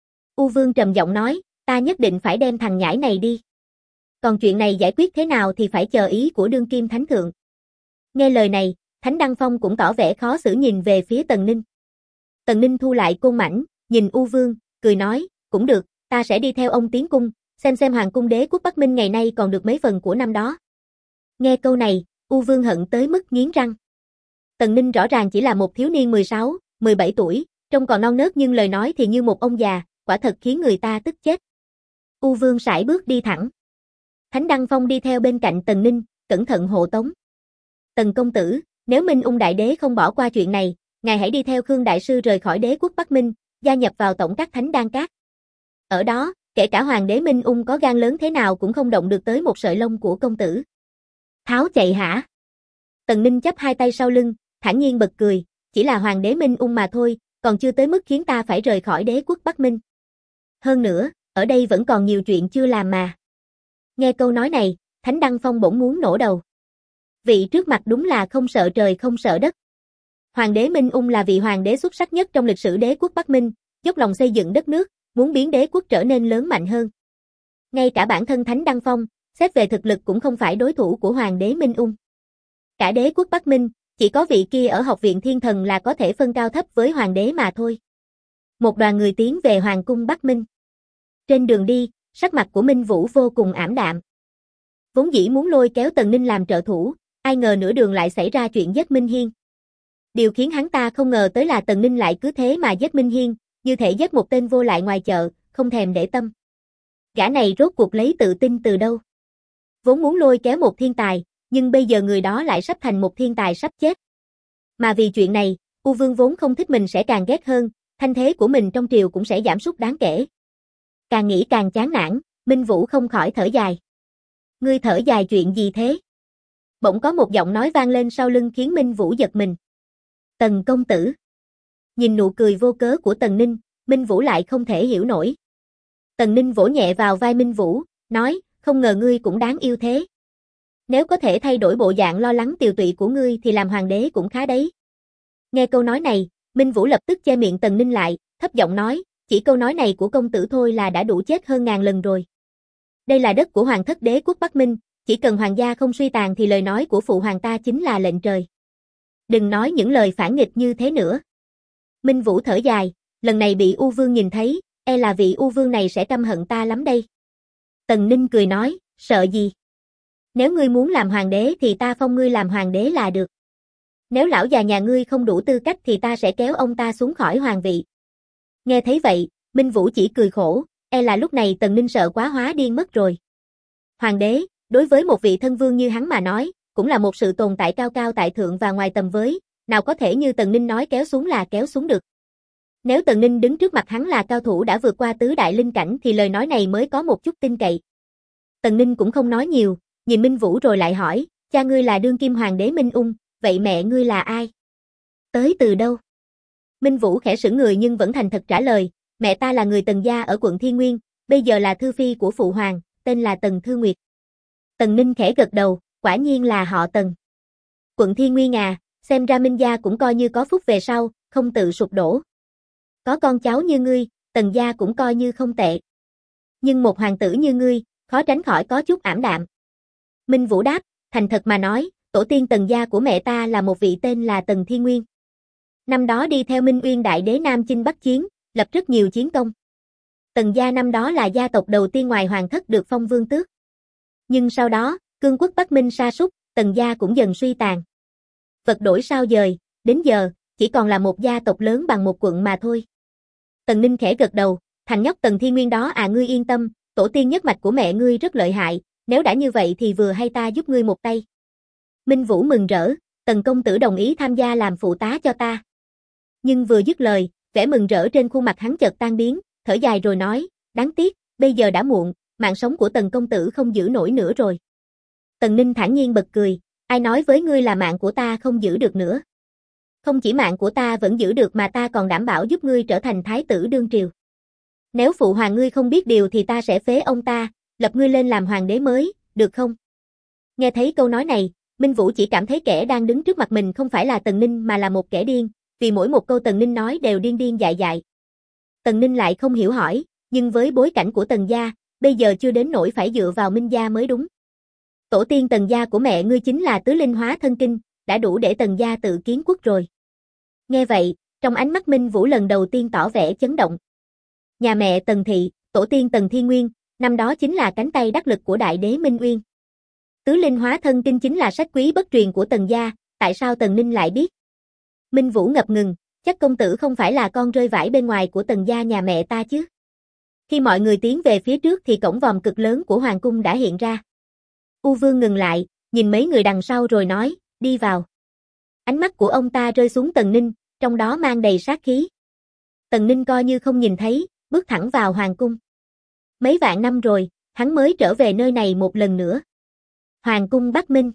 U Vương trầm giọng nói, ta nhất định phải đem thằng nhãi này đi. Còn chuyện này giải quyết thế nào thì phải chờ ý của đương kim thánh thượng. Nghe lời này, Thánh Đăng Phong cũng tỏ vẻ khó xử nhìn về phía Tần Ninh. Tần Ninh thu lại côn mảnh, nhìn U Vương, cười nói, cũng được, ta sẽ đi theo ông tiến cung, xem hoàng cung đế quốc Bắc Minh ngày nay còn được mấy phần của năm đó. Nghe câu này, U Vương hận tới mức nghiến răng. Tần Ninh rõ ràng chỉ là một thiếu niên 16, 17 tuổi, trông còn non nớt nhưng lời nói thì như một ông già, quả thật khiến người ta tức chết. U Vương sải bước đi thẳng. Thánh Đăng Phong đi theo bên cạnh Tần Ninh, cẩn thận hộ tống. Tần công tử, nếu Minh Ung Đại Đế không bỏ qua chuyện này, ngài hãy đi theo Khương Đại Sư rời khỏi đế quốc Bắc Minh, gia nhập vào tổng các Thánh Đan Các. Ở đó, kể cả hoàng đế Minh Ung có gan lớn thế nào cũng không động được tới một sợi lông của công tử. Tháo chạy hả? Tần Ninh chắp hai tay sau lưng, thản nhiên bật cười, chỉ là hoàng đế Minh Ung mà thôi, còn chưa tới mức khiến ta phải rời khỏi đế quốc Bắc Minh. Hơn nữa, ở đây vẫn còn nhiều chuyện chưa làm mà. Nghe câu nói này, Thánh Đăng Phong bỗng muốn nổ đầu. Vị trước mặt đúng là không sợ trời không sợ đất. Hoàng đế Minh Ung là vị hoàng đế xuất sắc nhất trong lịch sử đế quốc Bắc Minh, dốc lòng xây dựng đất nước, muốn biến đế quốc trở nên lớn mạnh hơn. Ngay cả bản thân Thánh Đăng Phong, xét về thực lực cũng không phải đối thủ của hoàng đế Minh Ung. Cả đế quốc Bắc Minh, chỉ có vị kia ở học viện Thiên Thần là có thể phân cao thấp với hoàng đế mà thôi. Một đoàn người tiến về hoàng cung Bắc Minh. Trên đường đi, sắc mặt của Minh Vũ vô cùng ảm đạm. Vốn dĩ muốn lôi kéo Tần Ninh làm trợ thủ, ai ngờ nửa đường lại xảy ra chuyện giết Minh Hiên. Điều khiến hắn ta không ngờ tới là Tần Ninh lại cứ thế mà giết Minh Hiên, như thể giết một tên vô lại ngoài chợ, không thèm để tâm. Gã này rốt cuộc lấy tự tin từ đâu? Vốn muốn lôi kéo một thiên tài, nhưng bây giờ người đó lại sắp thành một thiên tài sắp chết. Mà vì chuyện này, U Vương vốn không thích mình sẽ càng ghét hơn, thanh thế của mình trong triều cũng sẽ giảm sút đáng kể. Càng nghĩ càng chán nản, Minh Vũ không khỏi thở dài. Ngươi thở dài chuyện gì thế? Bỗng có một giọng nói vang lên sau lưng khiến Minh Vũ giật mình. Tần công tử. Nhìn nụ cười vô cớ của Tần Ninh, Minh Vũ lại không thể hiểu nổi. Tần Ninh vỗ nhẹ vào vai Minh Vũ, nói, không ngờ ngươi cũng đáng yêu thế. Nếu có thể thay đổi bộ dạng lo lắng tiều tụy của ngươi thì làm hoàng đế cũng khá đấy. Nghe câu nói này, Minh Vũ lập tức che miệng Tần Ninh lại, thấp giọng nói, chỉ câu nói này của công tử thôi là đã đủ chết hơn ngàn lần rồi. Đây là đất của hoàng thất đế quốc Bắc Minh, chỉ cần hoàng gia không suy tàn thì lời nói của phụ hoàng ta chính là lệnh trời. Đừng nói những lời phản nghịch như thế nữa. Minh Vũ thở dài, lần này bị U Vương nhìn thấy, e là vị U Vương này sẽ căm hận ta lắm đây. Tần Ninh cười nói, sợ gì? Nếu ngươi muốn làm hoàng đế thì ta phong ngươi làm hoàng đế là được. Nếu lão già nhà ngươi không đủ tư cách thì ta sẽ kéo ông ta xuống khỏi hoàng vị. Nghe thấy vậy, Minh Vũ chỉ cười khổ, e là lúc này Tần Ninh sợ quá hóa điên mất rồi. Hoàng đế, đối với một vị thân vương như hắn mà nói, cũng là một sự tồn tại cao cao tại thượng và ngoài tầm với, nào có thể như Tần Ninh nói kéo xuống là kéo xuống được. Nếu Tần Ninh đứng trước mặt hắn là cao thủ đã vượt qua tứ đại linh cảnh thì lời nói này mới có một chút tin cậy. Tần Ninh cũng không nói nhiều, nhìn Minh Vũ rồi lại hỏi, cha ngươi là đương kim hoàng đế Minh Ung, vậy mẹ ngươi là ai? Tới từ đâu? Minh Vũ khẽ sững người nhưng vẫn thành thật trả lời, mẹ ta là người Tần gia ở quận Thiên Nguyên, bây giờ là thư phi của phụ hoàng, tên là Tần Thư Nguyệt. Tần Ninh khẽ gật đầu, quả nhiên là họ Tần. Quận Thiên Nguyên à, xem ra Minh gia cũng coi như có phúc về sau, không tự sụp đổ. Có con cháu như ngươi, Tần gia cũng coi như không tệ. Nhưng một hoàng tử như ngươi, khó tránh khỏi có chút ảm đạm. Minh Vũ đáp, thành thật mà nói, tổ tiên Tần gia của mẹ ta là một vị tên là Tần Thiên Nguyên. Năm đó đi theo Minh Uyên Đại Đế Nam chinh Bắc chiến, lập rất nhiều chiến công. Tần gia năm đó là gia tộc đầu tiên ngoài hoàng thất được phong vương tước. Nhưng sau đó, cương quốc Bắc Minh sa sút, Tần gia cũng dần suy tàn. Vật đổi sao dời, đến giờ, chỉ còn là một gia tộc lớn bằng một quận mà thôi. Tần Ninh khẽ gật đầu, thằng nhóc Tần Thiên Nguyên đó à, ngươi yên tâm, tổ tiên nhất mạch của mẹ ngươi rất lợi hại, nếu đã như vậy thì vừa hay ta giúp ngươi một tay. Minh Vũ mừng rỡ, Tần công tử đồng ý tham gia làm phụ tá cho ta. Nhưng vừa dứt lời, vẻ mừng rỡ trên khuôn mặt hắn chợt tan biến, thở dài rồi nói, đáng tiếc, bây giờ đã muộn, mạng sống của Tần công tử không giữ nổi nữa rồi. Tần Ninh thản nhiên bật cười, ai nói với ngươi là mạng của ta không giữ được nữa. Không chỉ mạng của ta vẫn giữ được mà ta còn đảm bảo giúp ngươi trở thành thái tử đương triều. Nếu phụ hoàng ngươi không biết điều thì ta sẽ phế ông ta, lập ngươi lên làm hoàng đế mới, được không? Nghe thấy câu nói này, Minh Vũ chỉ cảm thấy kẻ đang đứng trước mặt mình không phải là Tần Ninh mà là một kẻ điên, vì mỗi một câu Tần Ninh nói đều điên điên dại dại. Tần Ninh lại không hiểu hỏi, nhưng với bối cảnh của Tần gia, bây giờ chưa đến nỗi phải dựa vào Minh gia mới đúng. Tổ tiên Tần gia của mẹ ngươi chính là tứ linh hóa thân kinh, đã đủ để Tần gia tự kiến quốc rồi. Nghe vậy, trong ánh mắt Minh Vũ lần đầu tiên tỏ vẻ chấn động. Nhà mẹ Tần Thị, tổ tiên Tần Thiên Nguyên, năm đó chính là cánh tay đắc lực của đại đế Minh Uyên. Tứ linh hóa thân kinh chính là sách quý bất truyền của Tần gia, tại sao Tần Ninh lại biết? Minh Vũ ngập ngừng, chắc công tử không phải là con rơi vãi bên ngoài của Tần gia nhà mẹ ta chứ? Khi mọi người tiến về phía trước thì cổng vòm cực lớn của hoàng cung đã hiện ra. U Vương ngừng lại, nhìn mấy người đằng sau rồi nói, đi vào. Ánh mắt của ông ta rơi xuống Tần Ninh, trong đó mang đầy sát khí. Tần Ninh coi như không nhìn thấy, bước thẳng vào hoàng cung. Mấy vạn năm rồi, hắn mới trở về nơi này một lần nữa. Hoàng cung Bắc Minh.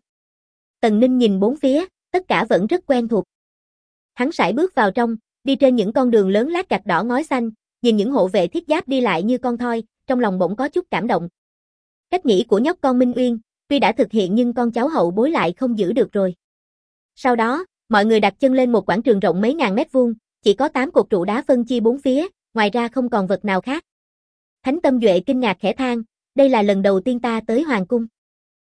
Tần Ninh nhìn bốn phía, tất cả vẫn rất quen thuộc. Hắn sải bước vào trong, đi trên những con đường lớn lát gạch đỏ ngói xanh, nhìn những hộ vệ thiết giáp đi lại như con thoi, trong lòng bỗng có chút cảm động. Cách nghĩ của nhóc con Minh Uyên, tuy đã thực hiện nhưng con cháu hậu bối lại không giữ được rồi. Sau đó, mọi người đặt chân lên một quảng trường rộng mấy ngàn mét vuông, chỉ có 8 cột trụ đá phân chia bốn phía, ngoài ra không còn vật nào khác. Thánh Tâm Duệ kinh ngạc khẽ than, đây là lần đầu tiên ta tới hoàng cung.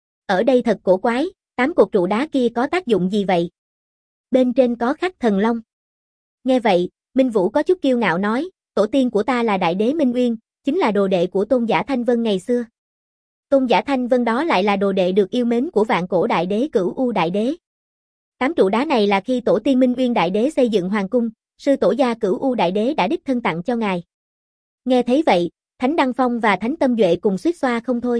Ở đây thật cổ quái, 8 cột trụ đá kia có tác dụng gì vậy? Bên trên có khắc thần long. Nghe vậy, Minh Vũ có chút kiêu ngạo nói, tổ tiên của ta là đại đế Minh Uyên, chính là đồ đệ của Tôn giả Thanh Vân ngày xưa. Tôn giả Thanh Vân đó lại là đồ đệ được yêu mến của vạn cổ đại đế Cửu U đại đế. 8 trụ đá này là khi tổ tiên Minh Uyên đại đế xây dựng hoàng cung, sư tổ gia Cửu U đại đế đã đích thân tặng cho ngài. Nghe thấy vậy, Thánh Đăng Phong và Thánh Tâm Duệ cùng suýt xoa không thôi.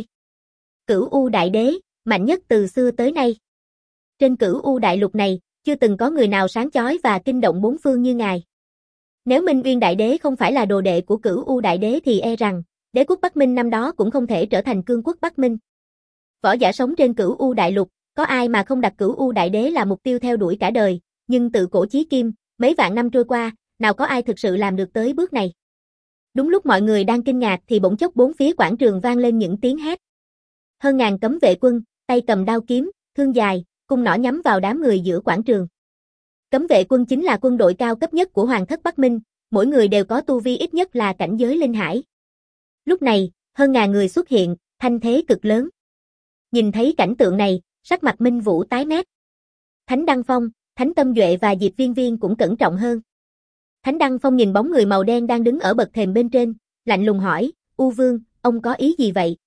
Cửu U đại đế, mạnh nhất từ xưa tới nay. Trên Cửu U đại lục này, chưa từng có người nào sáng chói và kinh động bốn phương như ngài. Nếu Minh Uyên đại đế không phải là đồ đệ của Cửu U đại đế thì e rằng, đế quốc Bắc Minh năm đó cũng không thể trở thành cương quốc Bắc Minh. Võ giả sống trên Cửu U đại lục, có ai mà không đặt Cửu U đại đế là mục tiêu theo đuổi cả đời, nhưng tự cổ chí kim, mấy vạn năm trôi qua, nào có ai thực sự làm được tới bước này. Đúng lúc mọi người đang kinh ngạc thì bỗng chốc bốn phía quảng trường vang lên những tiếng hét. Hơn ngàn cấm vệ quân, tay cầm đao kiếm, thương dài, cung nỏ nhắm vào đám người giữa quảng trường. Cấm vệ quân chính là quân đội cao cấp nhất của Hoàng thất Bắc Minh, mỗi người đều có tu vi ít nhất là cảnh giới linh hải. Lúc này, hơn ngàn người xuất hiện, thanh thế cực lớn. Nhìn thấy cảnh tượng này, sắc mặt Minh Vũ tái mét. Thánh Đăng Phong, Thánh Tâm Duệ và Diệp Viên Viên cũng cẩn trọng hơn. Thánh Đăng Phong nhìn bóng người màu đen đang đứng ở bậc thềm bên trên, lạnh lùng hỏi, U Vương, ông có ý gì vậy?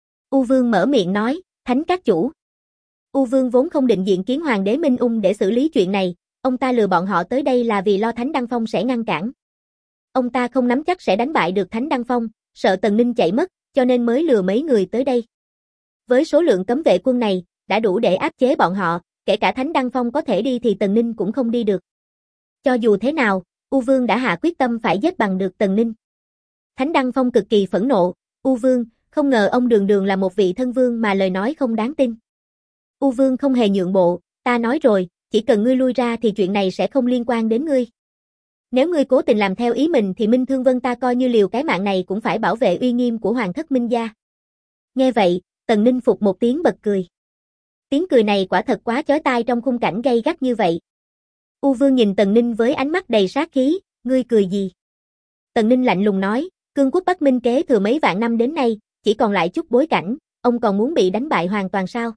U Vương mở miệng nói, Thánh các chủ. U Vương vốn không định diện kiến Hoàng đế Minh Ung để xử lý chuyện này, ông ta lừa bọn họ tới đây là vì lo Thánh Đăng Phong sẽ ngăn cản. Ông ta không nắm chắc sẽ đánh bại được Thánh Đăng Phong, sợ Tần Ninh chạy mất, cho nên mới lừa mấy người tới đây. Với số lượng cấm vệ quân này, đã đủ để áp chế bọn họ, kể cả Thánh Đăng Phong có thể đi thì Tần Ninh cũng không đi được. Cho dù thế nào, U Vương đã hạ quyết tâm phải giết bằng được Tần Ninh. Thánh Đăng Phong cực kỳ phẫn nộ, U Vương, không ngờ ông đường đường là một vị thân vương mà lời nói không đáng tin. U Vương không hề nhượng bộ, ta nói rồi, chỉ cần ngươi lui ra thì chuyện này sẽ không liên quan đến ngươi. Nếu ngươi cố tình làm theo ý mình thì Minh Thương Vân ta coi như liều cái mạng này cũng phải bảo vệ uy nghiêm của Hoàng thất Minh gia. Nghe vậy, Tần Ninh phục một tiếng bật cười. Tiếng cười này quả thật quá chói tai trong khung cảnh gay gắt như vậy. U Vương nhìn Tần Ninh với ánh mắt đầy sát khí, ngươi cười gì? Tần Ninh lạnh lùng nói, cương quốc Bắc Minh kế thừa mấy vạn năm đến nay, chỉ còn lại chút bối cảnh, ông còn muốn bị đánh bại hoàn toàn sao?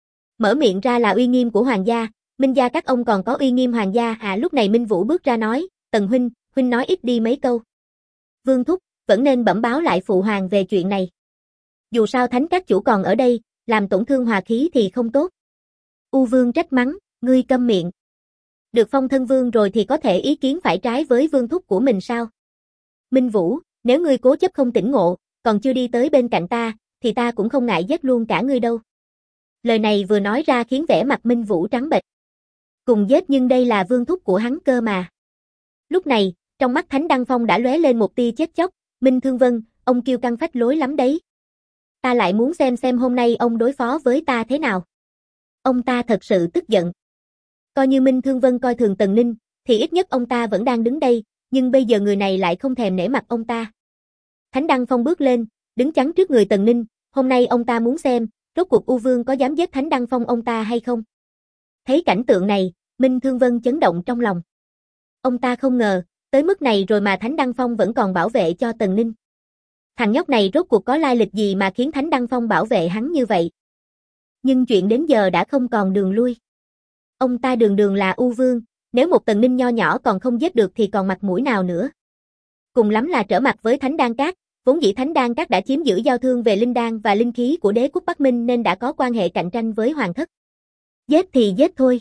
Mở miệng ra là uy nghiêm của hoàng gia, Minh gia các ông còn có uy nghiêm hoàng gia à? Lúc này Minh Vũ bước ra nói, Tần huynh nói ít đi mấy câu. Vương thúc, vẫn nên bẩm báo lại phụ hoàng về chuyện này. Dù sao Thánh các chủ còn ở đây, làm tổn thương hòa khí thì không tốt. U Vương trách mắng, ngươi câm miệng. Được phong thân vương rồi thì có thể ý kiến phải trái với vương thúc của mình sao? Minh Vũ, nếu ngươi cố chấp không tỉnh ngộ, còn chưa đi tới bên cạnh ta, thì ta cũng không ngại giết luôn cả ngươi đâu. Lời này vừa nói ra khiến vẻ mặt Minh Vũ trắng bệch. Cùng giết nhưng đây là vương thúc của hắn cơ mà. Lúc này, trong mắt Thánh Đăng Phong đã lóe lên một tia chết chóc, Minh Thương Vân, ông kiêu căng phách lối lắm đấy. Ta lại muốn xem hôm nay ông đối phó với ta thế nào. Ông ta thật sự tức giận. Coi như Minh Thương Vân coi thường Tần Ninh, thì ít nhất ông ta vẫn đang đứng đây, nhưng bây giờ người này lại không thèm nể mặt ông ta. Thánh Đăng Phong bước lên, đứng chắn trước người Tần Ninh, hôm nay ông ta muốn xem, rốt cuộc U Vương có dám giết Thánh Đăng Phong ông ta hay không. Thấy cảnh tượng này, Minh Thương Vân chấn động trong lòng. Ông ta không ngờ, tới mức này rồi mà Thánh Đăng Phong vẫn còn bảo vệ cho Tần Ninh. Thằng nhóc này rốt cuộc có lai lịch gì mà khiến Thánh Đăng Phong bảo vệ hắn như vậy. Nhưng chuyện đến giờ đã không còn đường lui. Ông ta đường đường là U Vương, nếu một Tần Ninh nho nhỏ còn không giết được thì còn mặt mũi nào nữa. Cùng lắm là trở mặt với Thánh Đan Các, vốn dĩ Thánh Đan Các đã chiếm giữ giao thương về linh đan và linh khí của đế quốc Bắc Minh nên đã có quan hệ cạnh tranh với Hoàng thất. Giết thì giết thôi.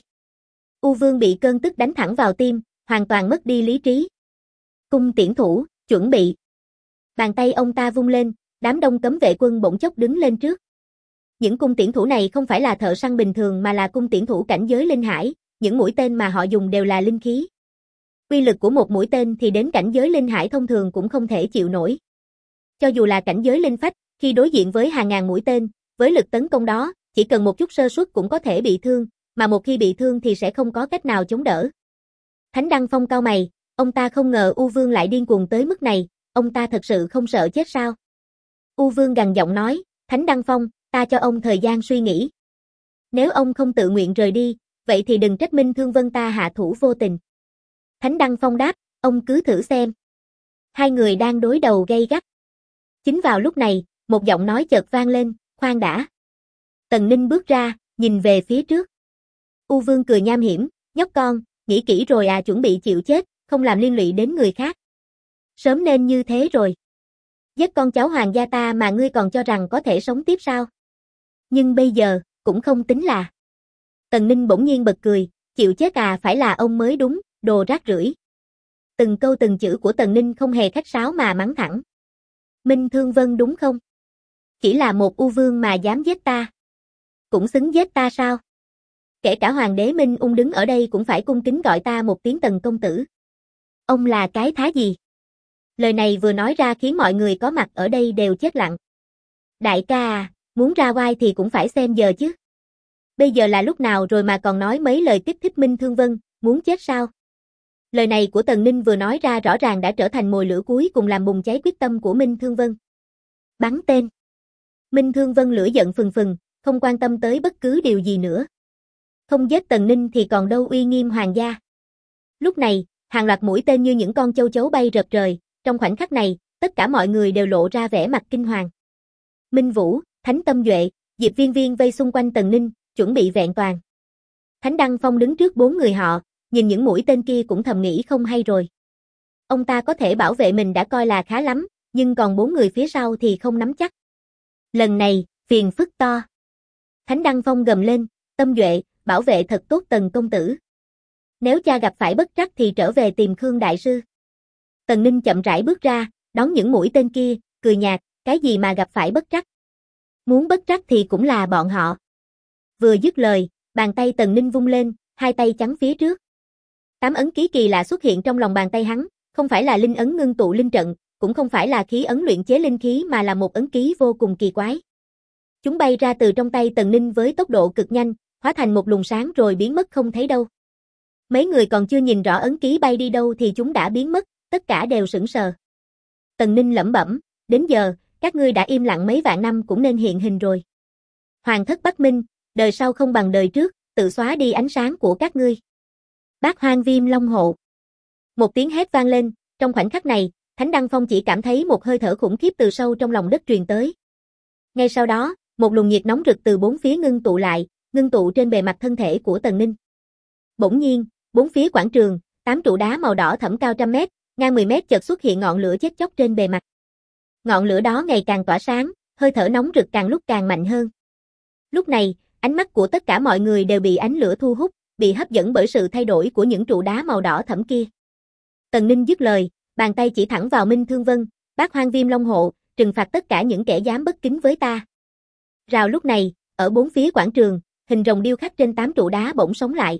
U Vương bị cơn tức đánh thẳng vào tim, hoàn toàn mất đi lý trí. Cung tiễn thủ, chuẩn bị. Bàn tay ông ta vung lên, đám đông cấm vệ quân bỗng chốc đứng lên trước. Những cung tiễn thủ này không phải là thợ săn bình thường mà là cung tiễn thủ cảnh giới linh hải, những mũi tên mà họ dùng đều là linh khí. Uy lực của một mũi tên thì đến cảnh giới linh hải thông thường cũng không thể chịu nổi. Cho dù là cảnh giới linh phách, khi đối diện với hàng ngàn mũi tên, với lực tấn công đó, chỉ cần một chút sơ suất cũng có thể bị thương, mà một khi bị thương thì sẽ không có cách nào chống đỡ. Thánh Đăng Phong cau mày, ông ta không ngờ U Vương lại điên cuồng tới mức này, ông ta thật sự không sợ chết sao? U Vương gằn giọng nói, Thánh Đăng Phong, ta cho ông thời gian suy nghĩ. Nếu ông không tự nguyện rời đi, vậy thì đừng trách Minh Thương Vân ta hạ thủ vô tình. Thánh Đăng Phong đáp, ông cứ thử xem. Hai người đang đối đầu gay gắt. Chính vào lúc này, một giọng nói chợt vang lên, khoan đã. Tần Ninh bước ra, nhìn về phía trước. U Vương cười nham hiểm, nhóc con, nghĩ kỹ rồi à, chuẩn bị chịu chết, không làm liên lụy đến người khác. Sớm nên như thế rồi. Giết con cháu hoàng gia ta mà ngươi còn cho rằng có thể sống tiếp sao? Nhưng bây giờ, cũng không tính là. Tần Ninh bỗng nhiên bật cười, chịu chết à, phải là ông mới đúng, đồ rác rưởi. Từng câu từng chữ của Tần Ninh không hề khách sáo mà mắng thẳng. Minh Thương Vân đúng không? Chỉ là một U Vương mà dám giết ta. Cũng xứng giết ta sao? Kể cả Hoàng đế Minh Ung đứng ở đây cũng phải cung kính gọi ta một tiếng Tần công tử. Ông là cái thá gì? Lời này vừa nói ra khiến mọi người có mặt ở đây đều chết lặng. Đại ca à, muốn ra oai thì cũng phải xem giờ chứ. Bây giờ là lúc nào rồi mà còn nói mấy lời kích thích Minh Thương Vân, muốn chết sao? Lời này của Tần Ninh vừa nói ra rõ ràng đã trở thành mồi lửa cuối cùng làm bùng cháy quyết tâm của Minh Thương Vân. Bắn tên. Minh Thương Vân lửa giận phừng phừng, không quan tâm tới bất cứ điều gì nữa. Không giết Tần Ninh thì còn đâu uy nghiêm hoàng gia. Lúc này, hàng loạt mũi tên như những con châu chấu bay rợp trời, trong khoảnh khắc này, tất cả mọi người đều lộ ra vẻ mặt kinh hoàng. Minh Vũ, Thánh Tâm Duệ, Diệp Viên Viên vây xung quanh Tần Ninh, chuẩn bị vẹn toàn. Thánh Đăng Phong đứng trước bốn người họ, nhìn những mũi tên kia cũng thầm nghĩ không hay rồi. Ông ta có thể bảo vệ mình đã coi là khá lắm, nhưng còn bốn người phía sau thì không nắm chắc. Lần này, phiền phức to. Thánh Đăng Phong gầm lên, Tâm Duệ, bảo vệ thật tốt Tần công tử. Nếu cha gặp phải bất trắc thì trở về tìm Khương đại sư. Tần Ninh chậm rãi bước ra, đón những mũi tên kia, cười nhạt, cái gì mà gặp phải bất trắc. Muốn bất trắc thì cũng là bọn họ. Vừa dứt lời, bàn tay Tần Ninh vung lên, hai tay chắn phía trước. 8 ấn ký kỳ lạ xuất hiện trong lòng bàn tay hắn, không phải là linh ấn ngưng tụ linh trận, cũng không phải là khí ấn luyện chế linh khí mà là một ấn ký vô cùng kỳ quái. Chúng bay ra từ trong tay Tần Ninh với tốc độ cực nhanh, hóa thành một luồng sáng rồi biến mất không thấy đâu. Mấy người còn chưa nhìn rõ ấn ký bay đi đâu thì chúng đã biến mất, tất cả đều sững sờ. Tần Ninh lẩm bẩm, đến giờ, các ngươi đã im lặng mấy vạn năm cũng nên hiện hình rồi. Hoàng thất Bắc Minh, đời sau không bằng đời trước, tự xóa đi ánh sáng của các ngươi. Bát Hoang Viêm Long Hộ. Một tiếng hét vang lên, trong khoảnh khắc này, Thánh Đăng Phong chỉ cảm thấy một hơi thở khủng khiếp từ sâu trong lòng đất truyền tới. Ngay sau đó, một luồng nhiệt nóng rực từ bốn phía ngưng tụ lại, ngưng tụ trên bề mặt thân thể của Tần Ninh. Bỗng nhiên, bốn phía quảng trường, 8 trụ đá màu đỏ thẫm cao trăm mét, ngang 10 mét chợt xuất hiện ngọn lửa chết chóc trên bề mặt. Ngọn lửa đó ngày càng tỏa sáng, hơi thở nóng rực càng lúc càng mạnh hơn. Lúc này, ánh mắt của tất cả mọi người đều bị ánh lửa thu hút, bị hấp dẫn bởi sự thay đổi của những trụ đá màu đỏ thẫm kia. Tần Ninh dứt lời, bàn tay chỉ thẳng vào Minh Thương Vân, Bát Hoang Viêm Long Hộ, trừng phạt tất cả những kẻ dám bất kính với ta. Rào lúc này, ở bốn phía quảng trường, hình rồng điêu khắc trên 8 trụ đá bỗng sống lại.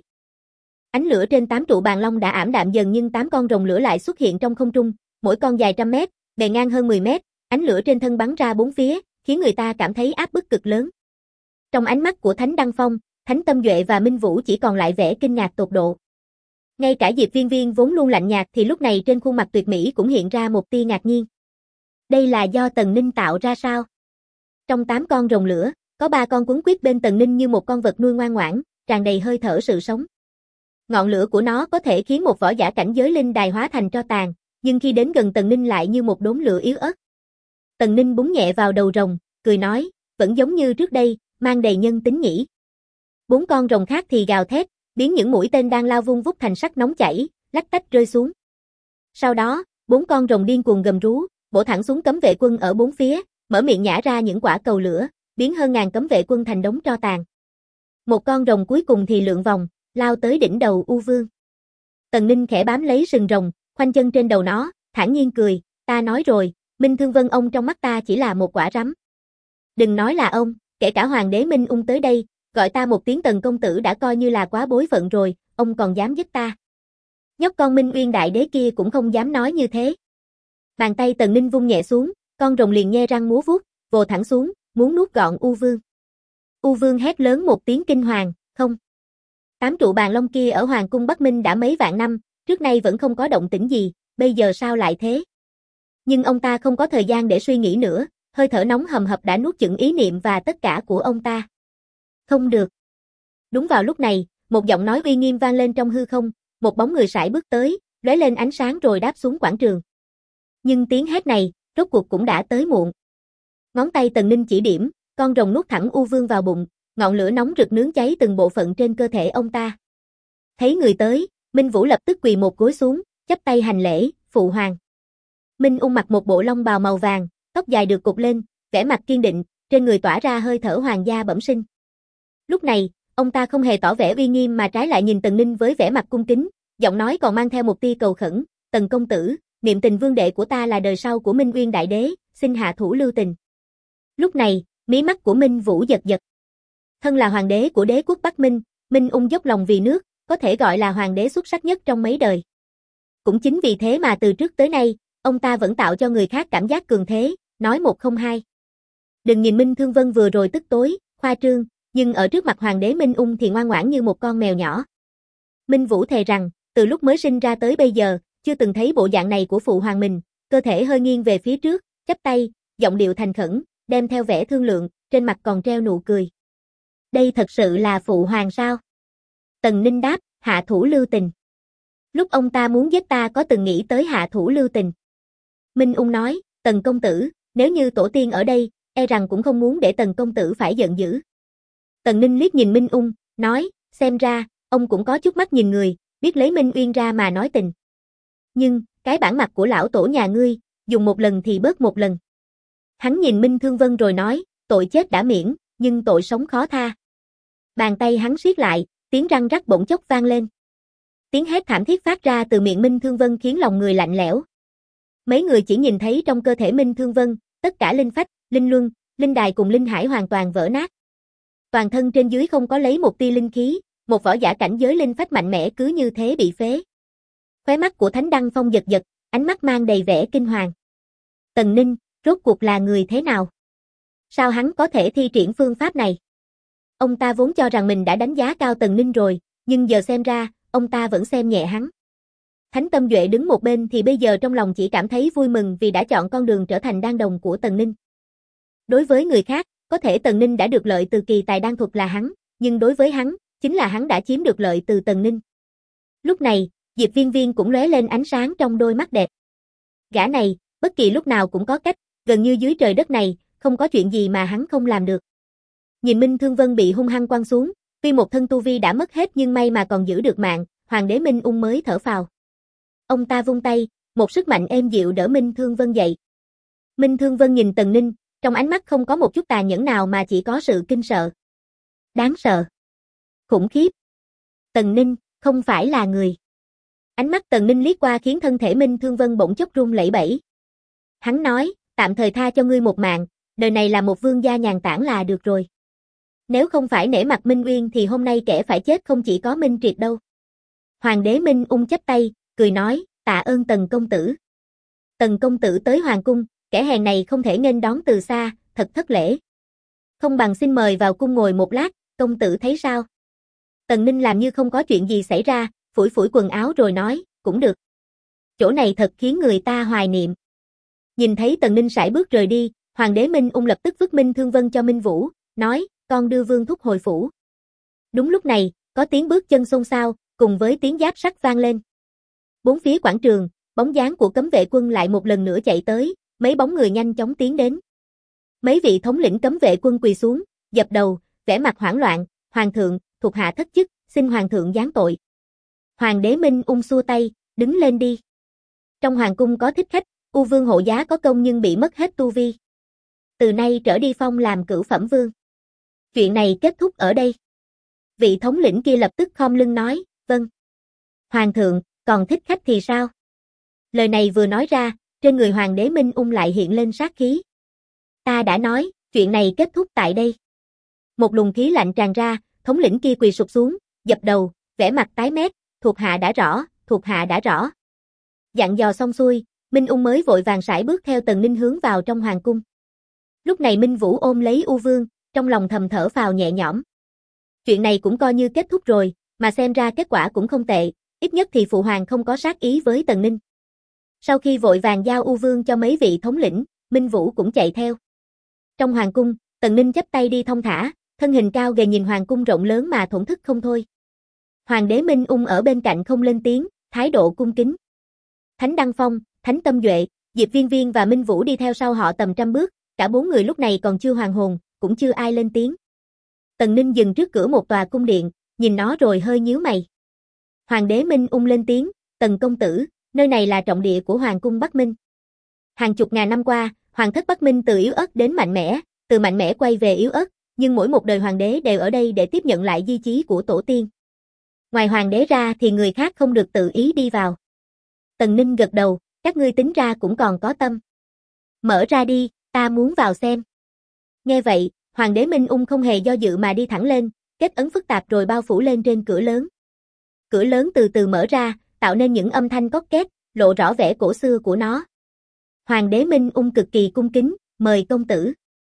Ánh lửa trên 8 trụ bàn long đã ảm đạm dần nhưng 8 con rồng lửa lại xuất hiện trong không trung, mỗi con dài trăm mét, bề ngang hơn 10 mét, ánh lửa trên thân bắn ra bốn phía, khiến người ta cảm thấy áp bức cực lớn. Trong ánh mắt của Thánh Đăng Phong, Thánh Tâm Duệ và Minh Vũ chỉ còn lại vẻ kinh ngạc tột độ. Ngay cả Diệp Viên Viên vốn luôn lạnh nhạt thì lúc này trên khuôn mặt tuyệt mỹ cũng hiện ra một tia ngạc nhiên. Đây là do Tần Ninh tạo ra sao? Trong 8 con rồng lửa, có 3 con quấn quýt bên Tần Ninh như một con vật nuôi ngoan ngoãn, tràn đầy hơi thở sự sống. Ngọn lửa của nó có thể khiến một võ giả cảnh giới linh đài hóa thành tro tàn, nhưng khi đến gần Tần Ninh lại như một đốm lửa yếu ớt. Tần Ninh búng nhẹ vào đầu rồng, cười nói, vẫn giống như trước đây, mang đầy nhân tính nhỉ. 4 con rồng khác thì gào thét, biến những mũi tên đang lao vung vút thành sắt nóng chảy, lách tách rơi xuống. Sau đó, 4 con rồng điên cuồng gầm rú, bổ thẳng xuống cấm vệ quân ở bốn phía, mở miệng nhả ra những quả cầu lửa, biến hơn ngàn cấm vệ quân thành đống tro tàn. Một con rồng cuối cùng thì lượn vòng, lao tới đỉnh đầu U Vương. Tần Ninh khẽ bám lấy sừng rồng, khoanh chân trên đầu nó, thản nhiên cười, ta nói rồi, Minh Thương Vân ông trong mắt ta chỉ là một quả rắm. Đừng nói là ông, kể cả Hoàng đế Minh Ung tới đây, gọi ta một tiếng Tần công tử đã coi như là quá bối phận rồi, ông còn dám giết ta. Nhóc con Minh Uyên đại đế kia cũng không dám nói như thế. Bàn tay Tần Ninh vung nhẹ xuống, con rồng liền nhe răng múa vuốt, vồ thẳng xuống, muốn nuốt gọn U Vương. U Vương hét lớn một tiếng kinh hoàng, không. 8 trụ bàn long kia ở Hoàng cung Bắc Minh đã mấy vạn năm, trước nay vẫn không có động tĩnh gì, bây giờ sao lại thế? Nhưng ông ta không có thời gian để suy nghĩ nữa, hơi thở nóng hầm hập đã nuốt chửng ý niệm và tất cả của ông ta. Không được. Đúng vào lúc này, một giọng nói uy nghiêm vang lên trong hư không, một bóng người sải bước tới, lóe lên ánh sáng rồi đáp xuống quảng trường. Nhưng tiếng hét này, rốt cuộc cũng đã tới muộn. Ngón tay Tần Ninh chỉ điểm, con rồng nuốt thẳng U Vương vào bụng, ngọn lửa nóng rực nướng cháy từng bộ phận trên cơ thể ông ta. Thấy người tới, Minh Vũ lập tức quỳ một gối xuống, chắp tay hành lễ, phụ hoàng. Minh Ung mặc một bộ long bào màu vàng, tóc dài được cột lên, vẻ mặt kiên định, trên người tỏa ra hơi thở hoàng gia bẩm sinh. Lúc này, ông ta không hề tỏ vẻ uy nghiêm mà trái lại nhìn Tần Ninh với vẻ mặt cung kính, giọng nói còn mang theo một tia cầu khẩn, Tần công tử, niệm tình vương đệ của ta là đời sau của Minh Uyên đại đế, xin hạ thủ lưu tình. Lúc này, mí mắt của Minh Vũ giật giật. Thân là hoàng đế của đế quốc Bắc Minh, Minh Ung dốc lòng vì nước, có thể gọi là hoàng đế xuất sắc nhất trong mấy đời. Cũng chính vì thế mà từ trước tới nay, ông ta vẫn tạo cho người khác cảm giác cường thế, nói một không hai. Đừng nhìn Minh Thương Vân vừa rồi tức tối, khoa trương, nhưng ở trước mặt hoàng đế Minh Ung thì ngoan ngoãn như một con mèo nhỏ. Minh Vũ thề rằng, từ lúc mới sinh ra tới bây giờ, chưa từng thấy bộ dạng này của phụ hoàng mình, cơ thể hơi nghiêng về phía trước, chắp tay, giọng điệu thành khẩn, đem theo vẻ thương lượng, trên mặt còn treo nụ cười. Đây thật sự là phụ hoàng sao? Tần Ninh đáp, hạ thủ lưu tình. Lúc ông ta muốn giết ta có từng nghĩ tới hạ thủ lưu tình. Minh Ung nói, Tần công tử, nếu như tổ tiên ở đây, e rằng cũng không muốn để Tần công tử phải giận dữ. Tần Ninh liếc nhìn Minh Ung, nói, xem ra, ông cũng có chút mắt nhìn người, biết lấy Minh Uyên ra mà nói tình. Nhưng, cái bản mặt của lão tổ nhà ngươi, dùng một lần thì bớt một lần. Hắn nhìn Minh Thương Vân rồi nói, tội chết đã miễn, nhưng tội sống khó tha. Bàn tay hắn siết lại, tiếng răng rắc bỗng chốc vang lên. Tiếng hét thảm thiết phát ra từ miệng Minh Thương Vân khiến lòng người lạnh lẽo. Mấy người chỉ nhìn thấy trong cơ thể Minh Thương Vân, tất cả linh phách, linh luân, linh đài cùng linh hải hoàn toàn vỡ nát. Toàn thân trên dưới không có lấy một tia linh khí, một võ giả cảnh giới linh phách mạnh mẽ cứ như thế bị phế. Khóe mắt của Thánh Đăng Phong giật giật, ánh mắt mang đầy vẻ kinh hoàng. Tần Ninh, rốt cuộc là người thế nào? Sao hắn có thể thi triển phương pháp này? Ông ta vốn cho rằng mình đã đánh giá cao Tần Ninh rồi, nhưng giờ xem ra, ông ta vẫn xem nhẹ hắn. Thánh Tâm Duệ đứng một bên thì bây giờ trong lòng chỉ cảm thấy vui mừng vì đã chọn con đường trở thành đan đồng của Tần Ninh. Đối với người khác, có thể Tần Ninh đã được lợi từ kỳ tài đan thuật là hắn, nhưng đối với hắn, chính là hắn đã chiếm được lợi từ Tần Ninh. Lúc này, Diệp Viên Viên cũng lóe lên ánh sáng trong đôi mắt đẹp. Gã này, bất kỳ lúc nào cũng có cách, gần như dưới trời đất này, không có chuyện gì mà hắn không làm được. Nhìn Minh Thương Vân bị hung hăng quăng xuống, tuy một thân tu vi đã mất hết nhưng may mà còn giữ được mạng, hoàng đế Minh Ung mới thở phào. Ông ta vung tay, một sức mạnh êm dịu đỡ Minh Thương Vân dậy. Minh Thương Vân nhìn Tần Ninh, trong ánh mắt không có một chút tà nhẫn nào mà chỉ có sự kinh sợ. Đáng sợ. Khủng khiếp. Tần Ninh, không phải là người. Ánh mắt Tần Ninh liếc qua khiến thân thể Minh Thương Vân bỗng chốc run lẩy bẩy. Hắn nói, tạm thời tha cho ngươi một mạng, đời này là một vương gia nhàn tản là được rồi. Nếu không phải nể mặt Minh Uyên thì hôm nay kẻ phải chết không chỉ có Minh Triệt đâu. Hoàng đế Minh Ung chắp tay, cười nói, tạ ơn Tần công tử. Tần công tử tới hoàng cung, kẻ hèn này không thể nghênh đón từ xa, thật thất lễ. Không bằng xin mời vào cung ngồi một lát, công tử thấy sao? Tần Ninh làm như không có chuyện gì xảy ra, phủi phủi quần áo rồi nói, cũng được. Chỗ này thật khiến người ta hoài niệm. Nhìn thấy Tần Ninh sải bước rời đi, hoàng đế Minh Ung lập tức vứt Minh Thương Vân cho Minh Vũ, nói, con đưa vương thúc hồi phủ. Đúng lúc này, có tiếng bước chân xôn xao, cùng với tiếng giáp sắt vang lên. Bốn phía quảng trường, bóng dáng của cấm vệ quân lại một lần nữa chạy tới, mấy bóng người nhanh chóng tiến đến. Mấy vị thống lĩnh cấm vệ quân quỳ xuống, dập đầu, vẻ mặt hoảng loạn, hoàng thượng, thuộc hạ thất chức, xin hoàng thượng giáng tội. Hoàng đế Minh Ung xua tay, đứng lên đi. Trong hoàng cung có thích khách, U Vương hộ giá có công nhưng bị mất hết tu vi. Từ nay trở đi phong làm cửu phẩm vương. Chuyện này kết thúc ở đây. Vị thống lĩnh kia lập tức khom lưng nói, vâng. Hoàng thượng, còn thích khách thì sao? Lời này vừa nói ra, trên người hoàng đế Minh Ung lại hiện lên sát khí. Ta đã nói, chuyện này kết thúc tại đây. Một luồng khí lạnh tràn ra, thống lĩnh kia quỳ sụp xuống, dập đầu, vẻ mặt tái mét, thuộc hạ đã rõ, thuộc hạ đã rõ. Dặn dò xong xuôi, Minh Ung mới vội vàng sải bước theo Tần Ninh hướng vào trong hoàng cung. Lúc này Minh Vũ ôm lấy U Vương, trong lòng thầm thở phào nhẹ nhõm. Chuyện này cũng coi như kết thúc rồi, mà xem ra kết quả cũng không tệ, ít nhất thì phụ hoàng không có sát ý với Tần Ninh. Sau khi vội vàng giao U Vương cho mấy vị thống lĩnh, Minh Vũ cũng chạy theo. Trong hoàng cung, Tần Ninh chắp tay đi thong thả, thân hình cao gầy nhìn hoàng cung rộng lớn mà thổn thức không thôi. Hoàng đế Minh Ung ở bên cạnh không lên tiếng, thái độ cung kính. Thánh Đăng Phong, Thánh Tâm Duệ, Diệp Viên Viên và Minh Vũ đi theo sau họ tầm trăm bước, cả bốn người lúc này còn chưa hoàn hồn, cũng chưa ai lên tiếng. Tần Ninh dừng trước cửa một tòa cung điện, nhìn nó rồi hơi nhíu mày. Hoàng đế Minh Ung lên tiếng, Tần công tử, nơi này là trọng địa của Hoàng cung Bắc Minh. Hàng chục ngàn năm qua, Hoàng thất Bắc Minh từ yếu ớt đến mạnh mẽ, từ mạnh mẽ quay về yếu ớt, nhưng mỗi một đời hoàng đế đều ở đây để tiếp nhận lại di chí của tổ tiên. Ngoài hoàng đế ra thì người khác không được tự ý đi vào. Tần Ninh gật đầu, các ngươi tính ra cũng còn có tâm. Mở ra đi, ta muốn vào xem. Nghe vậy, hoàng đế Minh Ung không hề do dự mà đi thẳng lên, kết ấn phức tạp rồi bao phủ lên trên cửa lớn. Cửa lớn từ từ mở ra, tạo nên những âm thanh cót két, lộ rõ vẻ cổ xưa của nó. Hoàng đế Minh Ung cực kỳ cung kính, mời công tử.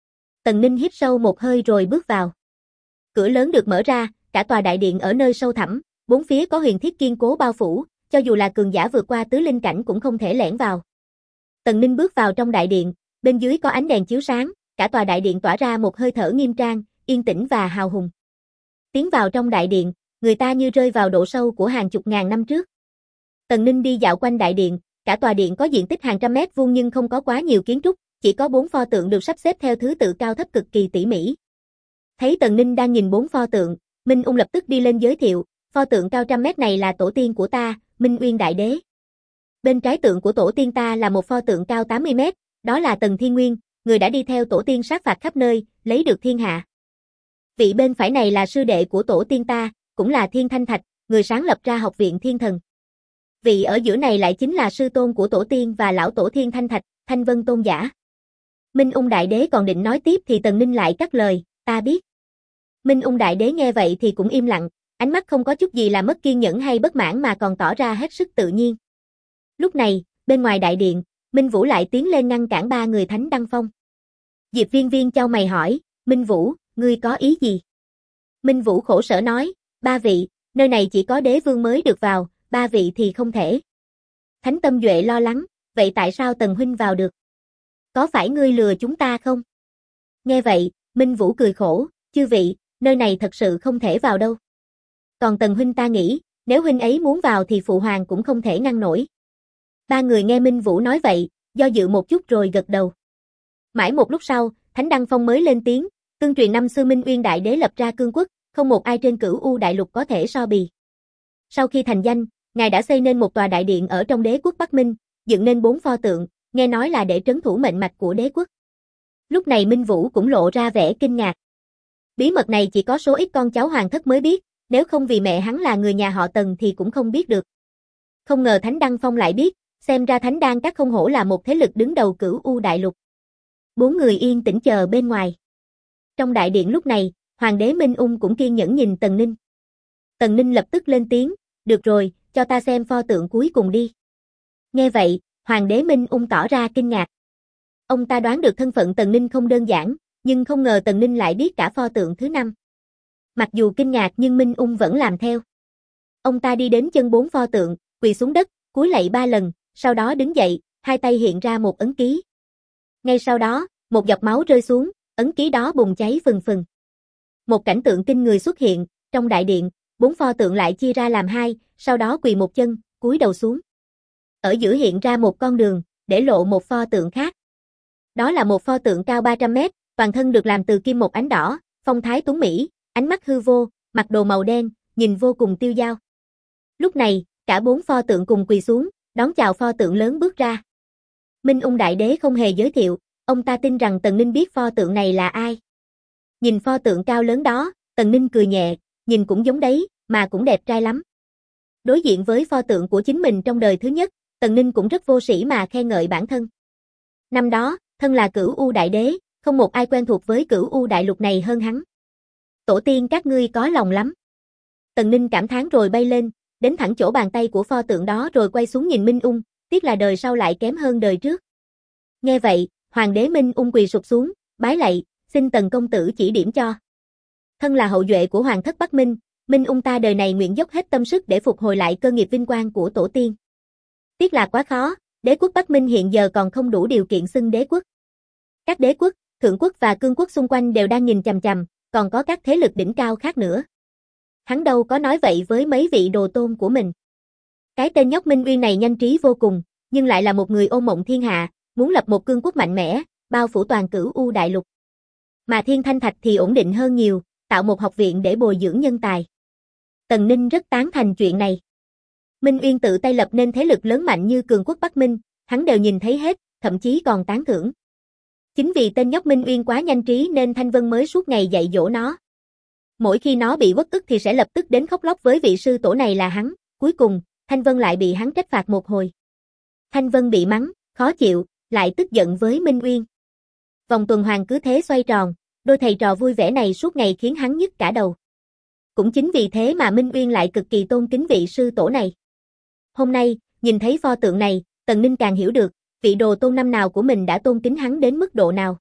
Tần Ninh hít sâu một hơi rồi bước vào. Cửa lớn được mở ra, cả tòa đại điện ở nơi sâu thẳm, bốn phía có huyền thiết kiên cố bao phủ, cho dù là cường giả vượt qua tứ linh cảnh cũng không thể lẻn vào. Tần Ninh bước vào trong đại điện, bên dưới có ánh đèn chiếu sáng, cả tòa đại điện tỏa ra một hơi thở nghiêm trang, yên tĩnh và hào hùng. Tiến vào trong đại điện, người ta như rơi vào độ sâu của hàng chục ngàn năm trước. Tần Ninh đi dạo quanh đại điện, cả tòa điện có diện tích hàng trăm mét vuông nhưng không có quá nhiều kiến trúc, chỉ có 4 pho tượng được sắp xếp theo thứ tự cao thấp cực kỳ tỉ mỉ. Thấy Tần Ninh đang nhìn 4 pho tượng, Minh Ung lập tức đi lên giới thiệu, pho tượng cao trăm mét này là tổ tiên của ta, Minh Uyên Đại Đế. Bên trái tượng của tổ tiên ta là một pho tượng cao 80 mét, đó là Tần Thiên Nguyên, người đã đi theo tổ tiên sát phạt khắp nơi, lấy được thiên hạ. Vị bên phải này là sư đệ của tổ tiên ta, cũng là Thiên Thanh Thạch, người sáng lập ra học viện Thiên Thần. Vị ở giữa này lại chính là sư tôn của tổ tiên và lão tổ Thiên Thanh Thạch, Thanh Vân Tôn giả. Minh Ung Đại Đế còn định nói tiếp thì Tần Ninh lại cắt lời, ta biết. Minh Ung Đại Đế nghe vậy thì cũng im lặng, ánh mắt không có chút gì là mất kiên nhẫn hay bất mãn mà còn tỏ ra hết sức tự nhiên. Lúc này, bên ngoài đại điện, Minh Vũ lại tiến lên ngăn cản ba người Thánh Đăng Phong. Diệp Viên Viên chau mày hỏi, Minh Vũ, ngươi có ý gì? Minh Vũ khổ sở nói, ba vị, nơi này chỉ có đế vương mới được vào, ba vị thì không thể. Thánh Tâm Duệ lo lắng, vậy tại sao Tần huynh vào được? Có phải ngươi lừa chúng ta không? Nghe vậy, Minh Vũ cười khổ, chư vị, nơi này thật sự không thể vào đâu. Còn Tần huynh ta nghĩ, nếu huynh ấy muốn vào thì phụ hoàng cũng không thể ngăn nổi. Ba người nghe Minh Vũ nói vậy, do dự một chút rồi gật đầu. Mãi một lúc sau, Thánh Đăng Phong mới lên tiếng, tương truyền năm xưa Minh Uyên Đại Đế lập ra cương quốc, không một ai trên Cửu U Đại Lục có thể so bì. Sau khi thành danh, ngài đã xây nên một tòa đại điện ở trong đế quốc Bắc Minh, dựng nên 4 pho tượng, nghe nói là để trấn thủ mệnh mạch của đế quốc. Lúc này Minh Vũ cũng lộ ra vẻ kinh ngạc. Bí mật này chỉ có số ít con cháu hoàng thất mới biết, nếu không vì mẹ hắn là người nhà họ Tần thì cũng không biết được. Không ngờ Thánh Đăng Phong lại biết, xem ra Thánh Đan Các không hổ là một thế lực đứng đầu Cửu U Đại Lục. 4 người yên tĩnh chờ bên ngoài. Trong đại điện lúc này, Hoàng đế Minh Ung cũng kiên nhẫn nhìn Tần Ninh. Tần Ninh lập tức lên tiếng, được rồi, cho ta xem pho tượng cuối cùng đi. Nghe vậy, Hoàng đế Minh Ung tỏ ra kinh ngạc. Ông ta đoán được thân phận Tần Ninh không đơn giản, nhưng không ngờ Tần Ninh lại biết cả pho tượng thứ 5. Mặc dù kinh ngạc nhưng Minh Ung vẫn làm theo. Ông ta đi đến chân 4 pho tượng, quỳ xuống đất, cúi lạy 3 lần, sau đó đứng dậy, hai tay hiện ra một ấn ký. Ngay sau đó, một giọt máu rơi xuống, ấn ký đó bùng cháy phừng phừng. Một cảnh tượng kinh người xuất hiện, trong đại điện, 4 pho tượng lại chia ra làm 2, sau đó quỳ một chân, cúi đầu xuống. Ở giữa hiện ra một con đường, để lộ một pho tượng khác. Đó là một pho tượng cao 300 mét, toàn thân được làm từ kim một ánh đỏ, phong thái tuấn mỹ, ánh mắt hư vô, mặc đồ màu đen, nhìn vô cùng tiêu dao. Lúc này, cả 4 pho tượng cùng quỳ xuống, đón chào pho tượng lớn bước ra. Minh Ung đại đế không hề giới thiệu, ông ta tin rằng Tần Ninh biết pho tượng này là ai. Nhìn pho tượng cao lớn đó, Tần Ninh cười nhẹ, nhìn cũng giống đấy, mà cũng đẹp trai lắm. Đối diện với pho tượng của chính mình trong đời thứ nhất, Tần Ninh cũng rất vô sĩ mà khen ngợi bản thân. Năm đó, thân là Cửu U đại đế, không một ai quen thuộc với Cửu U đại lục này hơn hắn. Tổ tiên các ngươi có lòng lắm. Tần Ninh cảm thán rồi bay lên, đến thẳng chỗ bàn tay của pho tượng đó rồi quay xuống nhìn Minh Ung, tiếc là đời sau lại kém hơn đời trước. Nghe vậy, Hoàng đế Minh Ung quỳ sụp xuống, bái lạy, xin Tần công tử chỉ điểm cho. Thân là hậu duệ của Hoàng thất Bắc Minh, Minh Ung ta đời này nguyện dốc hết tâm sức để phục hồi lại cơ nghiệp vinh quang của tổ tiên. Tiếc là quá khó, đế quốc Bắc Minh hiện giờ còn không đủ điều kiện xưng đế quốc. Các đế quốc, thượng quốc và cương quốc xung quanh đều đang nhìn chằm chằm, còn có các thế lực đỉnh cao khác nữa. Hắn đâu có nói vậy với mấy vị đồ tôn của mình. Cái tên nhóc Minh Uyên này nhanh trí vô cùng, nhưng lại là một người ôm mộng thiên hạ, muốn lập một cương quốc mạnh mẽ, bao phủ toàn Cửu U đại lục. Mà Thiên Thanh Thạch thì ổn định hơn nhiều, tạo một học viện để bồi dưỡng nhân tài. Tần Ninh rất tán thành chuyện này. Minh Uyên tự tay lập nên thế lực lớn mạnh như cường quốc Bắc Minh, hắn đều nhìn thấy hết, thậm chí còn tán thưởng. Chính vì tên nhóc Minh Uyên quá nhanh trí nên Thanh Vân mới suốt ngày dạy dỗ nó. Mỗi khi nó bị uất ức thì sẽ lập tức đến khóc lóc với vị sư tổ này là hắn, cuối cùng, Thanh Vân lại bị hắn trách phạt một hồi. Thanh Vân bị mắng, khó chịu, lại tức giận với Minh Uyên. Vòng tuần hoàn cứ thế xoay tròn, đôi thầy trò vui vẻ này suốt ngày khiến hắn nhức cả đầu. Cũng chính vì thế mà Minh Uyên lại cực kỳ tôn kính vị sư tổ này. Hôm nay, nhìn thấy pho tượng này, Tần Ninh càng hiểu được, vị đồ tôn năm nào của mình đã tôn kính hắn đến mức độ nào.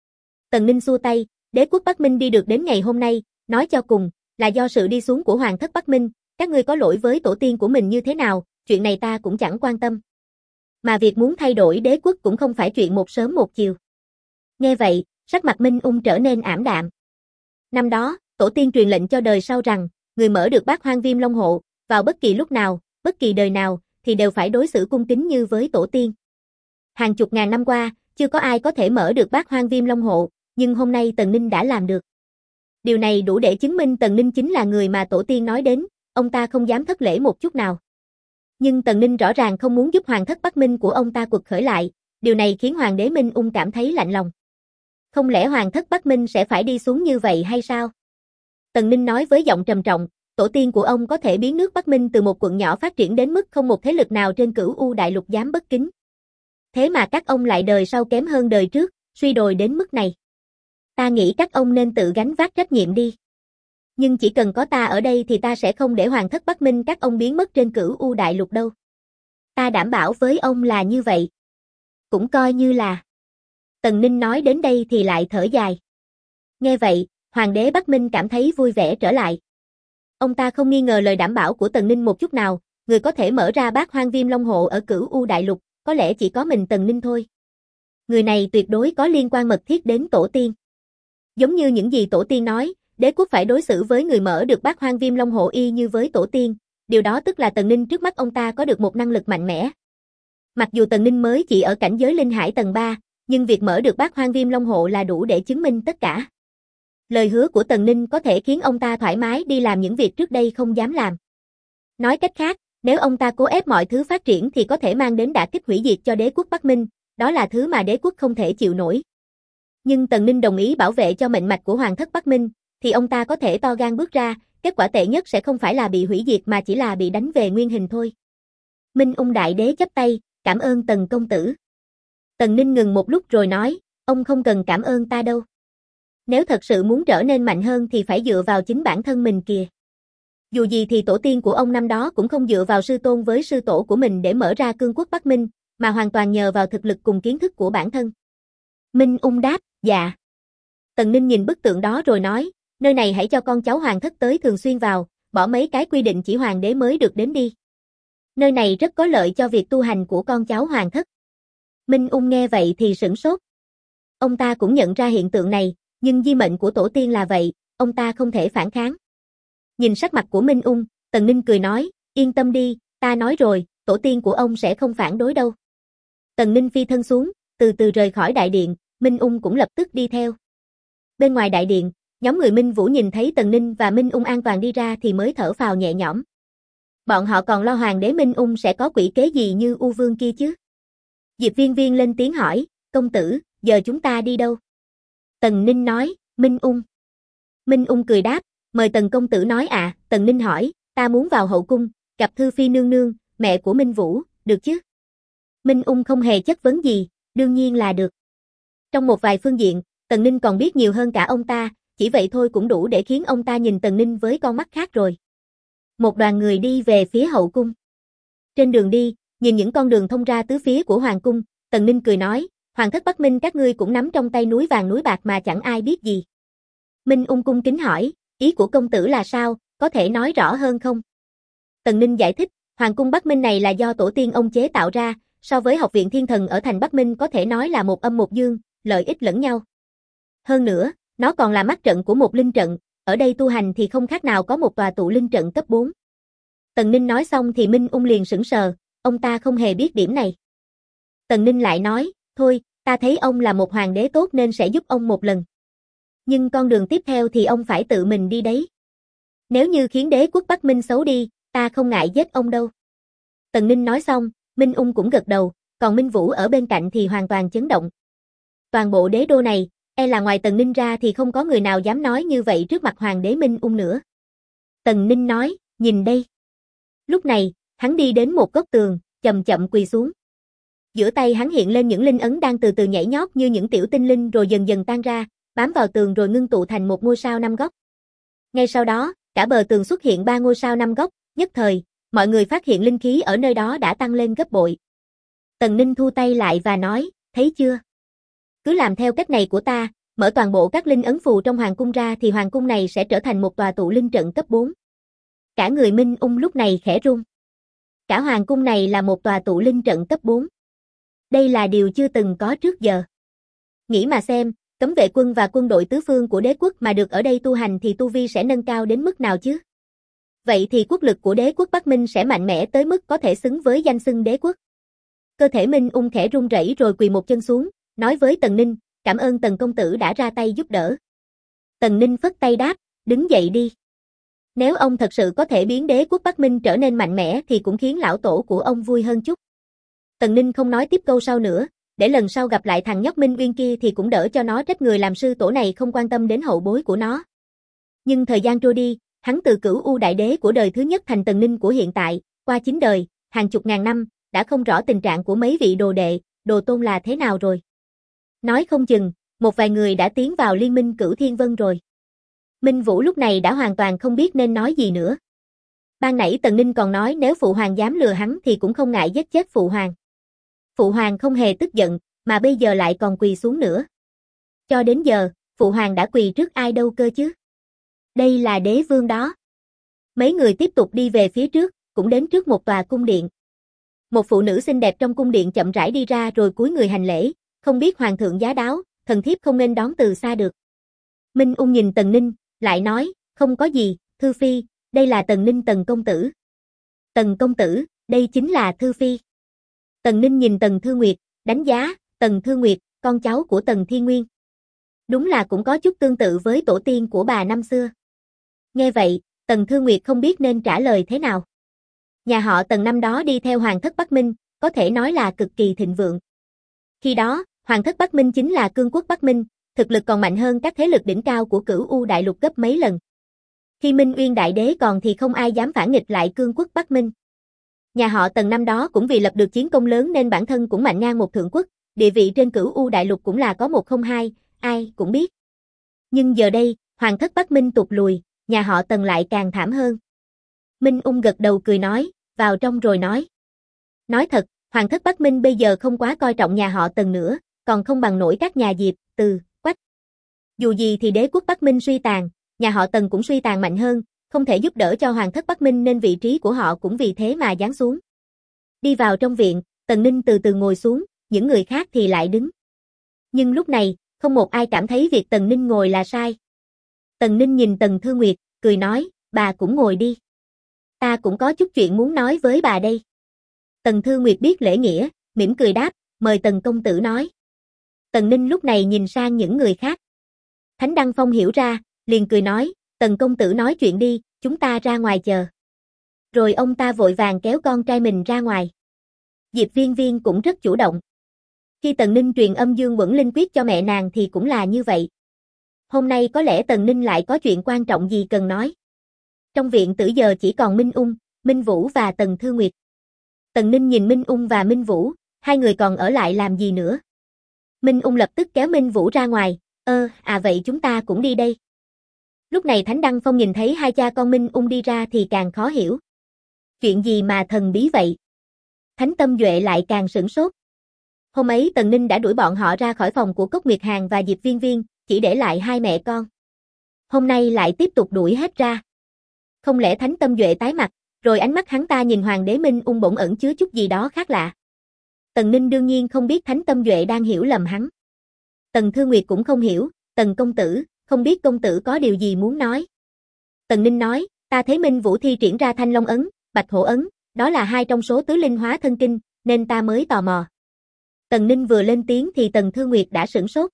Tần Ninh xua tay, đế quốc Bắc Minh đi được đến ngày hôm nay, nói cho cùng, là do sự đi xuống của Hoàng thất Bắc Minh, các ngươi có lỗi với tổ tiên của mình như thế nào, chuyện này ta cũng chẳng quan tâm. Mà việc muốn thay đổi đế quốc cũng không phải chuyện một sớm một chiều. Nghe vậy, sắc mặt Minh Ung trở nên ảm đạm. Năm đó, tổ tiên truyền lệnh cho đời sau rằng, người mở được bát hoang viêm long hộ, vào bất kỳ lúc nào, bất kỳ đời nào, thì đều phải đối xử cung kính như với tổ tiên. Hàng chục ngàn năm qua, chưa có ai có thể mở được bát hoang viêm long hộ, nhưng hôm nay Tần Ninh đã làm được. Điều này đủ để chứng minh Tần Ninh chính là người mà tổ tiên nói đến, ông ta không dám thất lễ một chút nào. Nhưng Tần Ninh rõ ràng không muốn giúp Hoàng thất Bắc Minh của ông ta quật khởi lại, điều này khiến Hoàng đế Minh Ung cảm thấy lạnh lòng. Không lẽ Hoàng thất Bắc Minh sẽ phải đi xuống như vậy hay sao? Tần Ninh nói với giọng trầm trọng, tổ tiên của ông có thể biến nước Bắc Minh từ một quận nhỏ phát triển đến mức không một thế lực nào trên Cửu U đại lục dám bất kính. Thế mà các ông lại đời sau kém hơn đời trước, suy đồi đến mức này. Ta nghĩ các ông nên tự gánh vác trách nhiệm đi. Nhưng chỉ cần có ta ở đây thì ta sẽ không để Hoàng thất Bắc Minh các ông biến mất trên Cửu U đại lục đâu. Ta đảm bảo với ông là như vậy. Cũng coi như là. Tần Ninh nói đến đây thì lại thở dài. Nghe vậy, Hoàng đế Bắc Minh cảm thấy vui vẻ trở lại. Ông ta không nghi ngờ lời đảm bảo của Tần Ninh một chút nào, người có thể mở ra bát hoang viêm long hộ ở Cửu U đại lục, có lẽ chỉ có mình Tần Ninh thôi. Người này tuyệt đối có liên quan mật thiết đến tổ tiên. Giống như những gì tổ tiên nói, đế quốc phải đối xử với người mở được bát hoang viêm long hộ y như với tổ tiên, điều đó tức là Tần Ninh trước mắt ông ta có được một năng lực mạnh mẽ. Mặc dù Tần Ninh mới chỉ ở cảnh giới linh hải tầng 3, nhưng việc mở được bát hoang viêm long hộ là đủ để chứng minh tất cả. Lời hứa của Tần Ninh có thể khiến ông ta thoải mái đi làm những việc trước đây không dám làm. Nói cách khác, nếu ông ta cố ép mọi thứ phát triển thì có thể mang đến đả kích hủy diệt cho đế quốc Bắc Minh, đó là thứ mà đế quốc không thể chịu nổi. Nhưng Tần Ninh đồng ý bảo vệ cho mệnh mạch của Hoàng thất Bắc Minh, thì ông ta có thể to gan bước ra, kết quả tệ nhất sẽ không phải là bị hủy diệt mà chỉ là bị đánh về nguyên hình thôi. Minh Ung đại đế chắp tay, cảm ơn Tần công tử. Tần Ninh ngừng một lúc rồi nói, ông không cần cảm ơn ta đâu. Nếu thật sự muốn trở nên mạnh hơn thì phải dựa vào chính bản thân mình kìa. Dù gì thì tổ tiên của ông năm đó cũng không dựa vào sư tôn với sư tổ của mình để mở ra cương quốc Bắc Minh, mà hoàn toàn nhờ vào thực lực cùng kiến thức của bản thân. Minh Ung đáp, dạ. Tần Ninh nhìn bức tượng đó rồi nói, nơi này hãy cho con cháu hoàng thất tới thường xuyên vào, bỏ mấy cái quy định chỉ hoàng đế mới được đến đi. Nơi này rất có lợi cho việc tu hành của con cháu hoàng thất. Minh Ung nghe vậy thì sửng sốt. Ông ta cũng nhận ra hiện tượng này, nhưng di mệnh của tổ tiên là vậy, ông ta không thể phản kháng. Nhìn sắc mặt của Minh Ung, Tần Ninh cười nói, yên tâm đi, ta nói rồi, tổ tiên của ông sẽ không phản đối đâu. Tần Ninh phi thân xuống, từ từ rời khỏi đại điện, Minh Ung cũng lập tức đi theo. Bên ngoài đại điện, nhóm người Minh Vũ nhìn thấy Tần Ninh và Minh Ung an toàn đi ra thì mới thở phào nhẹ nhõm. Bọn họ còn lo hoàng đế Minh Ung sẽ có quỷ kế gì như U Vương kia chứ. Diệp Viên Viên lên tiếng hỏi, công tử, giờ chúng ta đi đâu? Tần Ninh nói, Minh Ung. Minh Ung cười đáp, mời Tần công tử nói ạ. Tần Ninh hỏi, ta muốn vào hậu cung, gặp Thư Phi nương nương, mẹ của Minh Vũ, được chứ? Minh Ung không hề chất vấn gì, đương nhiên là được. Trong một vài phương diện, Tần Ninh còn biết nhiều hơn cả ông ta, chỉ vậy thôi cũng đủ để khiến ông ta nhìn Tần Ninh với con mắt khác rồi. Một đoàn người đi về phía hậu cung. Trên đường đi, nhìn những con đường thông ra tứ phía của hoàng cung, Tần Ninh cười nói, hoàng thất Bắc Minh các ngươi cũng nắm trong tay núi vàng núi bạc mà chẳng ai biết gì. Minh Ung cung kính hỏi, ý của công tử là sao, có thể nói rõ hơn không? Tần Ninh giải thích, hoàng cung Bắc Minh này là do tổ tiên ông chế tạo ra, so với học viện thiên thần ở thành Bắc Minh có thể nói là một âm một dương, lợi ích lẫn nhau. Hơn nữa, nó còn là mắt trận của một linh trận, ở đây tu hành thì không khác nào có một tòa tụ linh trận cấp 4. Tần Ninh nói xong thì Minh Ung liền sững sờ, ông ta không hề biết điểm này. Tần Ninh lại nói, thôi, ta thấy ông là một hoàng đế tốt nên sẽ giúp ông một lần. Nhưng con đường tiếp theo thì ông phải tự mình đi đấy. Nếu như khiến đế quốc Bắc Minh xấu đi, ta không ngại giết ông đâu. Tần Ninh nói xong, Minh Ung cũng gật đầu, còn Minh Vũ ở bên cạnh thì hoàn toàn chấn động. Toàn bộ đế đô này, e là ngoài Tần Ninh ra thì không có người nào dám nói như vậy trước mặt hoàng đế Minh Ung nữa. Tần Ninh nói, nhìn đây. Lúc này, hắn đi đến một góc tường, chậm chậm quỳ xuống. Giữa tay hắn hiện lên những linh ấn đang từ từ nhảy nhót như những tiểu tinh linh rồi dần dần tan ra, bám vào tường rồi ngưng tụ thành một ngôi sao 5 góc. Ngay sau đó, cả bờ tường xuất hiện 3 ngôi sao 5 góc, nhất thời, mọi người phát hiện linh khí ở nơi đó đã tăng lên gấp bội. Tần Ninh thu tay lại và nói, thấy chưa? Cứ làm theo cách này của ta, mở toàn bộ các linh ấn phù trong hoàng cung ra thì hoàng cung này sẽ trở thành một tòa tụ linh trận cấp 4. Cả người Minh Ung lúc này khẽ run. Cả hoàng cung này là một tòa tụ linh trận cấp 4. Đây là điều chưa từng có trước giờ. Nghĩ mà xem, cấm vệ quân và quân đội tứ phương của đế quốc mà được ở đây tu hành thì tu vi sẽ nâng cao đến mức nào chứ? Vậy thì quốc lực của đế quốc Bắc Minh sẽ mạnh mẽ tới mức có thể xứng với danh xưng đế quốc. Cơ thể Minh Ung khẽ run rẩy rồi quỳ một chân xuống, nói với Tần Ninh, cảm ơn Tần công tử đã ra tay giúp đỡ. Tần Ninh phất tay đáp, đứng dậy đi. Nếu ông thật sự có thể biến đế quốc Bắc Minh trở nên mạnh mẽ thì cũng khiến lão tổ của ông vui hơn chút. Tần Ninh không nói tiếp câu sau nữa, để lần sau gặp lại thằng nhóc Minh Uyên kia thì cũng đỡ cho nó trách người làm sư tổ này không quan tâm đến hậu bối của nó. Nhưng thời gian trôi đi, hắn từ Cửu U đại đế của đời thứ nhất thành Tần Ninh của hiện tại, qua 9 đời, hàng chục ngàn năm, đã không rõ tình trạng của mấy vị đồ đệ, đồ tôn là thế nào rồi. Nói không chừng, một vài người đã tiến vào liên minh Cửu Thiên Vân rồi. Minh Vũ lúc này đã hoàn toàn không biết nên nói gì nữa. Ban nãy Tần Ninh còn nói nếu Phụ Hoàng dám lừa hắn thì cũng không ngại giết chết Phụ Hoàng. Phụ Hoàng không hề tức giận, mà bây giờ lại còn quỳ xuống nữa. Cho đến giờ, Phụ Hoàng đã quỳ trước ai đâu cơ chứ? Đây là đế vương đó. Mấy người tiếp tục đi về phía trước, cũng đến trước một tòa cung điện. Một phụ nữ xinh đẹp trong cung điện chậm rãi đi ra rồi cúi người hành lễ, không biết Hoàng thượng giá đáo, thần thiếp không nên đón từ xa được. Minh Ung nhìn Tần Ninh, lại nói, không có gì, Thư Phi, đây là Tần Ninh Tần công tử. Tần công tử, đây chính là Thư Phi. Tần Ninh nhìn Tần Thư Nguyệt, đánh giá, Tần Thư Nguyệt, con cháu của Tần Thiên Nguyên. Đúng là cũng có chút tương tự với tổ tiên của bà năm xưa. Nghe vậy, Tần Thư Nguyệt không biết nên trả lời thế nào. Nhà họ Tần năm đó đi theo Hoàng thất Bắc Minh, có thể nói là cực kỳ thịnh vượng. Khi đó, Hoàng thất Bắc Minh chính là cương quốc Bắc Minh, thực lực còn mạnh hơn các thế lực đỉnh cao của Cửu U đại lục gấp mấy lần. Khi Minh Uyên đại đế còn thì không ai dám phản nghịch lại cương quốc Bắc Minh. Nhà họ Tần năm đó cũng vì lập được chiến công lớn nên bản thân cũng mạnh ngang một thượng quốc, địa vị trên Cửu U đại lục cũng là có một không hai, ai cũng biết. Nhưng giờ đây, Hoàng thất Bắc Minh tụt lùi, nhà họ Tần lại càng thảm hơn. Minh Ung gật đầu cười nói, vào trong rồi nói. Nói thật, Hoàng thất Bắc Minh bây giờ không quá coi trọng nhà họ Tần nữa, còn không bằng nổi các nhà Diệp, Từ, Quách. Dù gì thì đế quốc Bắc Minh suy tàn, nhà họ Tần cũng suy tàn mạnh hơn, không thể giúp đỡ cho Hoàng thất Bắc Minh nên vị trí của họ cũng vì thế mà giáng xuống. Đi vào trong viện, Tần Ninh từ từ ngồi xuống, những người khác thì lại đứng. Nhưng lúc này, không một ai cảm thấy việc Tần Ninh ngồi là sai. Tần Ninh nhìn Tần Thư Nguyệt, cười nói, bà cũng ngồi đi. Ta cũng có chút chuyện muốn nói với bà đây. Tần Thư Nguyệt biết lễ nghĩa, mỉm cười đáp, mời Tần công tử nói. Tần Ninh lúc này nhìn sang những người khác. Thánh Đăng Phong hiểu ra, liền cười nói, Tần công tử nói chuyện đi, chúng ta ra ngoài chờ. Rồi ông ta vội vàng kéo con trai mình ra ngoài. Diệp Viên Viên cũng rất chủ động. Khi Tần Ninh truyền âm Dương Quẩn Linh Quyết cho mẹ nàng thì cũng là như vậy. Hôm nay có lẽ Tần Ninh lại có chuyện quan trọng gì cần nói. Trong viện tử giờ chỉ còn Minh Ung, Minh Vũ và Tần Thư Nguyệt. Tần Ninh nhìn Minh Ung và Minh Vũ, hai người còn ở lại làm gì nữa. Minh Ung lập tức kéo Minh Vũ ra ngoài, vậy chúng ta cũng đi đây. Lúc này Thánh Đăng Phong nhìn thấy hai cha con Minh Ung đi ra thì càng khó hiểu. Chuyện gì mà thần bí vậy? Thánh Tâm Duệ lại càng sửng sốt. Hôm ấy Tần Ninh đã đuổi bọn họ ra khỏi phòng của Cốc Nguyệt Hàn và Diệp Viên Viên, chỉ để lại hai mẹ con. Hôm nay lại tiếp tục đuổi hết ra. Không lẽ Thánh Tâm Duệ tái mặt, rồi ánh mắt hắn ta nhìn Hoàng đế Minh Ung bỗng ẩn chứa chút gì đó khác lạ. Tần Ninh đương nhiên không biết Thánh Tâm Duệ đang hiểu lầm hắn. Tần Thư Nguyệt cũng không hiểu, Tần công tử, không biết công tử có điều gì muốn nói. Tần Ninh nói, ta thấy Minh Vũ thi triển ra Thanh Long Ấn, Bạch Hổ Ấn, đó là hai trong số tứ linh hóa thân kinh, nên ta mới tò mò. Tần Ninh vừa lên tiếng thì Tần Thư Nguyệt đã sửng sốt.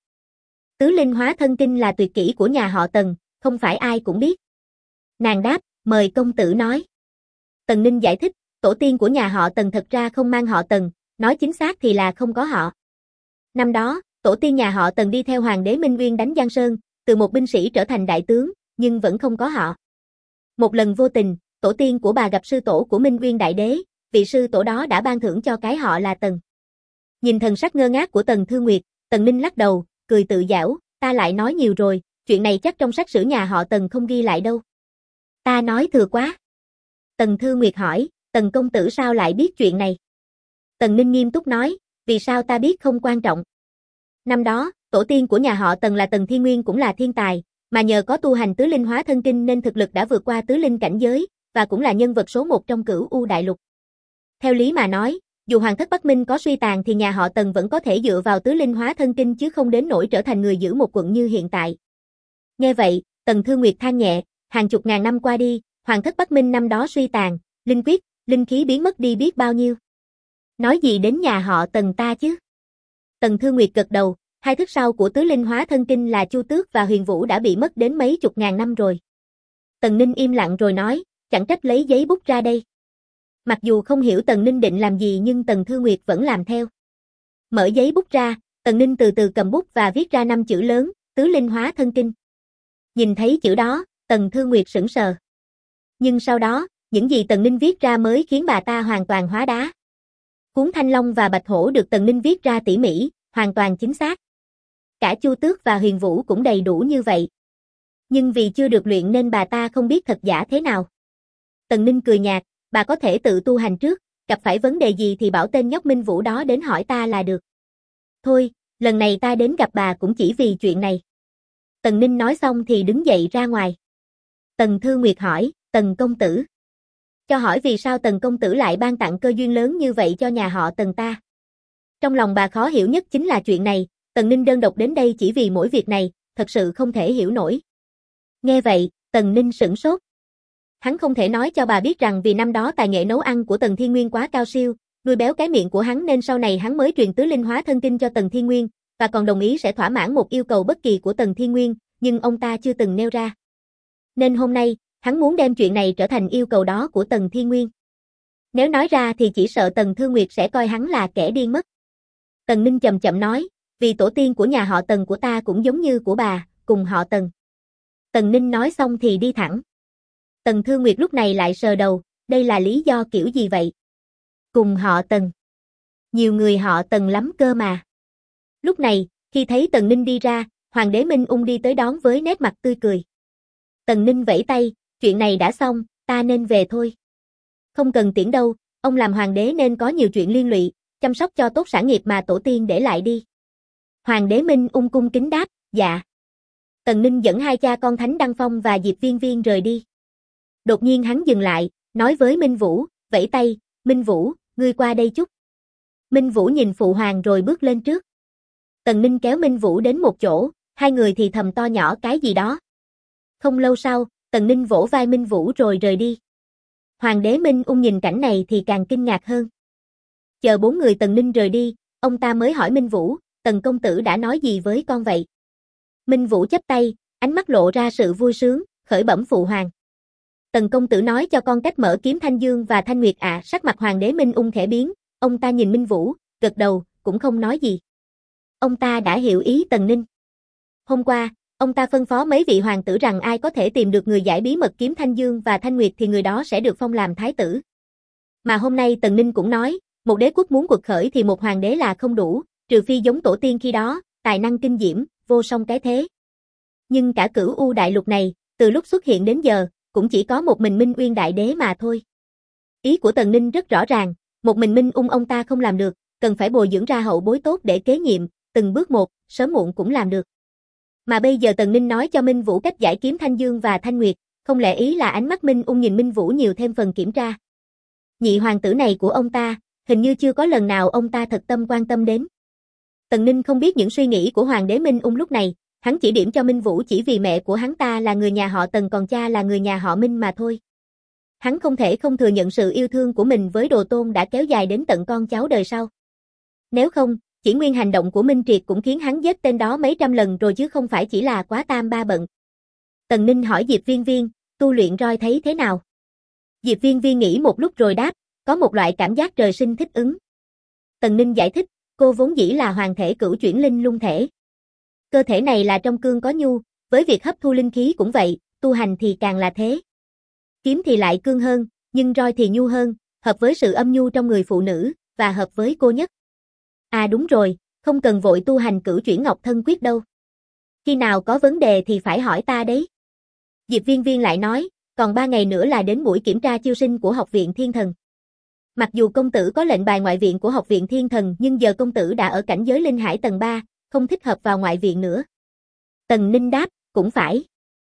Tứ linh hóa thân kinh là tuyệt kỹ của nhà họ Tần, không phải ai cũng biết. Nàng đáp, mời công tử nói. Tần Ninh giải thích, tổ tiên của nhà họ Tần thật ra không mang họ Tần, nói chính xác thì là không có họ. Năm đó, tổ tiên nhà họ Tần đi theo Hoàng đế Minh Nguyên đánh Giang Sơn, từ một binh sĩ trở thành đại tướng, nhưng vẫn không có họ. Một lần vô tình, tổ tiên của bà gặp sư tổ của Minh Nguyên đại đế, vị sư tổ đó đã ban thưởng cho cái họ là Tần. Nhìn thần sắc ngơ ngác của Tần Thư Nguyệt, Tần Ninh lắc đầu, cười tự giảo, ta lại nói nhiều rồi, chuyện này chắc trong sách sử nhà họ Tần không ghi lại đâu. Ta nói thừa quá. Tần Thư Nguyệt hỏi, Tần công tử sao lại biết chuyện này? Tần Ninh nghiêm túc nói, vì sao ta biết không quan trọng. Năm đó, tổ tiên của nhà họ Tần là Tần Thiên Nguyên cũng là thiên tài, mà nhờ có tu hành tứ linh hóa thân kinh nên thực lực đã vượt qua tứ linh cảnh giới, và cũng là nhân vật số 1 trong Cửu U đại lục. Theo lý mà nói, dù Hoàng thất Bắc Minh có suy tàn thì nhà họ Tần vẫn có thể dựa vào tứ linh hóa thân kinh chứ không đến nỗi trở thành người giữ một quận như hiện tại. Nghe vậy, Tần Thư Nguyệt than nhẹ, hàng chục ngàn năm qua đi, Hoàng thất Bắc Minh năm đó suy tàn, linh quyết, linh khí biến mất đi biết bao nhiêu. Nói gì đến nhà họ Tần ta chứ? Tần Thư Nguyệt gật đầu, hai thức sau của tứ linh hóa thân kinh là Chu Tước và Huyền Vũ đã bị mất đến mấy chục ngàn năm rồi. Tần Ninh im lặng rồi nói, chẳng trách lấy giấy bút ra đây. Mặc dù không hiểu Tần Ninh định làm gì nhưng Tần Thư Nguyệt vẫn làm theo. Mở giấy bút ra, Tần Ninh từ từ cầm bút và viết ra 5 chữ lớn, tứ linh hóa thân kinh. Nhìn thấy chữ đó, Tần Thư Nguyệt sững sờ. Nhưng sau đó, những gì Tần Ninh viết ra mới khiến bà ta hoàn toàn hóa đá. Cuốn Thanh Long và Bạch Hổ được Tần Ninh viết ra tỉ mỉ, hoàn toàn chính xác. Cả Chu Tước và Huyền Vũ cũng đầy đủ như vậy. Nhưng vì chưa được luyện nên bà ta không biết thật giả thế nào. Tần Ninh cười nhạt, bà có thể tự tu hành trước, gặp phải vấn đề gì thì bảo tên nhóc Minh Vũ đó đến hỏi ta là được. Thôi, lần này ta đến gặp bà cũng chỉ vì chuyện này. Tần Ninh nói xong thì đứng dậy ra ngoài. Tần Thư Nguyệt hỏi, Tần công tử. Cho hỏi vì sao Tần công tử lại ban tặng cơ duyên lớn như vậy cho nhà họ Tần ta. Trong lòng bà khó hiểu nhất chính là chuyện này, Tần Ninh đơn độc đến đây chỉ vì mỗi việc này, thật sự không thể hiểu nổi. Nghe vậy, Tần Ninh sửng sốt. Hắn không thể nói cho bà biết rằng vì năm đó tài nghệ nấu ăn của Tần Thiên Nguyên quá cao siêu, nuôi béo cái miệng của hắn nên sau này hắn mới truyền tứ linh hóa thân kinh cho Tần Thiên Nguyên, và còn đồng ý sẽ thỏa mãn một yêu cầu bất kỳ của Tần Thiên Nguyên, nhưng ông ta chưa từng nêu ra. Nên hôm nay, hắn muốn đem chuyện này trở thành yêu cầu đó của Tần Thiên Nguyên. Nếu nói ra thì chỉ sợ Tần Thư Nguyệt sẽ coi hắn là kẻ điên mất. Tần Ninh chậm chậm nói, vì tổ tiên của nhà họ Tần của ta cũng giống như của bà, cùng họ Tần. Tần Ninh nói xong thì đi thẳng. Tần Thư Nguyệt lúc này lại sờ đầu, đây là lý do kiểu gì vậy? Cùng họ Tần. Nhiều người họ Tần lắm cơ mà. Lúc này, khi thấy Tần Ninh đi ra, Hoàng đế Minh Ung đi tới đón với nét mặt tươi cười. Tần Ninh vẫy tay, chuyện này đã xong, ta nên về thôi. Không cần tiễn đâu, ông làm hoàng đế nên có nhiều chuyện liên lụy, chăm sóc cho tốt sản nghiệp mà tổ tiên để lại đi. Hoàng đế Minh Ung cung kính đáp, dạ. Tần Ninh dẫn hai cha con Thánh Đăng Phong và Diệp Viên Viên rời đi. Đột nhiên hắn dừng lại, nói với Minh Vũ, vẫy tay, Minh Vũ, ngươi qua đây chút. Minh Vũ nhìn phụ hoàng rồi bước lên trước. Tần Ninh kéo Minh Vũ đến một chỗ, hai người thì thầm to nhỏ cái gì đó. Không lâu sau, Tần Ninh vỗ vai Minh Vũ rồi rời đi. Hoàng đế Minh Ung nhìn cảnh này thì càng kinh ngạc hơn. Chờ bốn người Tần Ninh rời đi, ông ta mới hỏi Minh Vũ, Tần công tử đã nói gì với con vậy? Minh Vũ chắp tay, ánh mắt lộ ra sự vui sướng, khởi bẩm phụ hoàng. Tần công tử nói cho con cách mở kiếm Thanh Dương và Thanh Nguyệt ạ. Sắc mặt hoàng đế Minh Ung khẽ biến, ông ta nhìn Minh Vũ, gật đầu, cũng không nói gì. Ông ta đã hiểu ý Tần Ninh. Hôm qua, ông ta phân phó mấy vị hoàng tử rằng ai có thể tìm được người giải bí mật kiếm Thanh Dương và Thanh Nguyệt thì người đó sẽ được phong làm thái tử. Mà hôm nay Tần Ninh cũng nói, một đế quốc muốn quật khởi thì một hoàng đế là không đủ, trừ phi giống tổ tiên khi đó, tài năng kinh diễm, vô song cái thế. Nhưng cả Cửu U đại lục này, từ lúc xuất hiện đến giờ, cũng chỉ có một mình Minh Uyên đại đế mà thôi. Ý của Tần Ninh rất rõ ràng, một mình Minh Ung ông ta không làm được, cần phải bồi dưỡng ra hậu bối tốt để kế nhiệm, từng bước một, sớm muộn cũng làm được. Mà bây giờ Tần Ninh nói cho Minh Vũ cách giải kiếm Thanh Dương và Thanh Nguyệt, không lẽ ý là ánh mắt Minh Ung nhìn Minh Vũ nhiều thêm phần kiểm tra. Nhị hoàng tử này của ông ta, hình như chưa có lần nào ông ta thật tâm quan tâm đến. Tần Ninh không biết những suy nghĩ của hoàng đế Minh Ung lúc này, hắn chỉ điểm cho Minh Vũ chỉ vì mẹ của hắn ta là người nhà họ Tần còn cha là người nhà họ Minh mà thôi. Hắn không thể không thừa nhận sự yêu thương của mình với Đồ Tôn đã kéo dài đến tận con cháu đời sau. Nếu không, chỉ nguyên hành động của Minh Triệt cũng khiến hắn giết tên đó mấy trăm lần rồi chứ không phải chỉ là quá tam ba bận. Tần Ninh hỏi Diệp Viên Viên, tu luyện roi thấy thế nào? Diệp Viên Viên nghĩ một lúc rồi đáp, có một loại cảm giác trời sinh thích ứng. Tần Ninh giải thích, cô vốn dĩ là hoàng thể cửu chuyển linh lung thể. Cơ thể này là trong cương có nhu, với việc hấp thu linh khí cũng vậy, tu hành thì càng là thế. Kiếm thì lại cương hơn, nhưng roi thì nhu hơn, hợp với sự âm nhu trong người phụ nữ, và hợp với cô nhất. À đúng rồi, không cần vội tu hành cửu chuyển ngọc thân quyết đâu. Khi nào có vấn đề thì phải hỏi ta đấy. Diệp Viên Viên lại nói, còn 3 ngày nữa là đến buổi kiểm tra chiêu sinh của Học viện Thiên Thần. Mặc dù công tử có lệnh bài ngoại viện của Học viện Thiên Thần nhưng giờ công tử đã ở cảnh giới linh hải tầng 3, không thích hợp vào ngoại viện nữa. Tần Ninh đáp, cũng phải.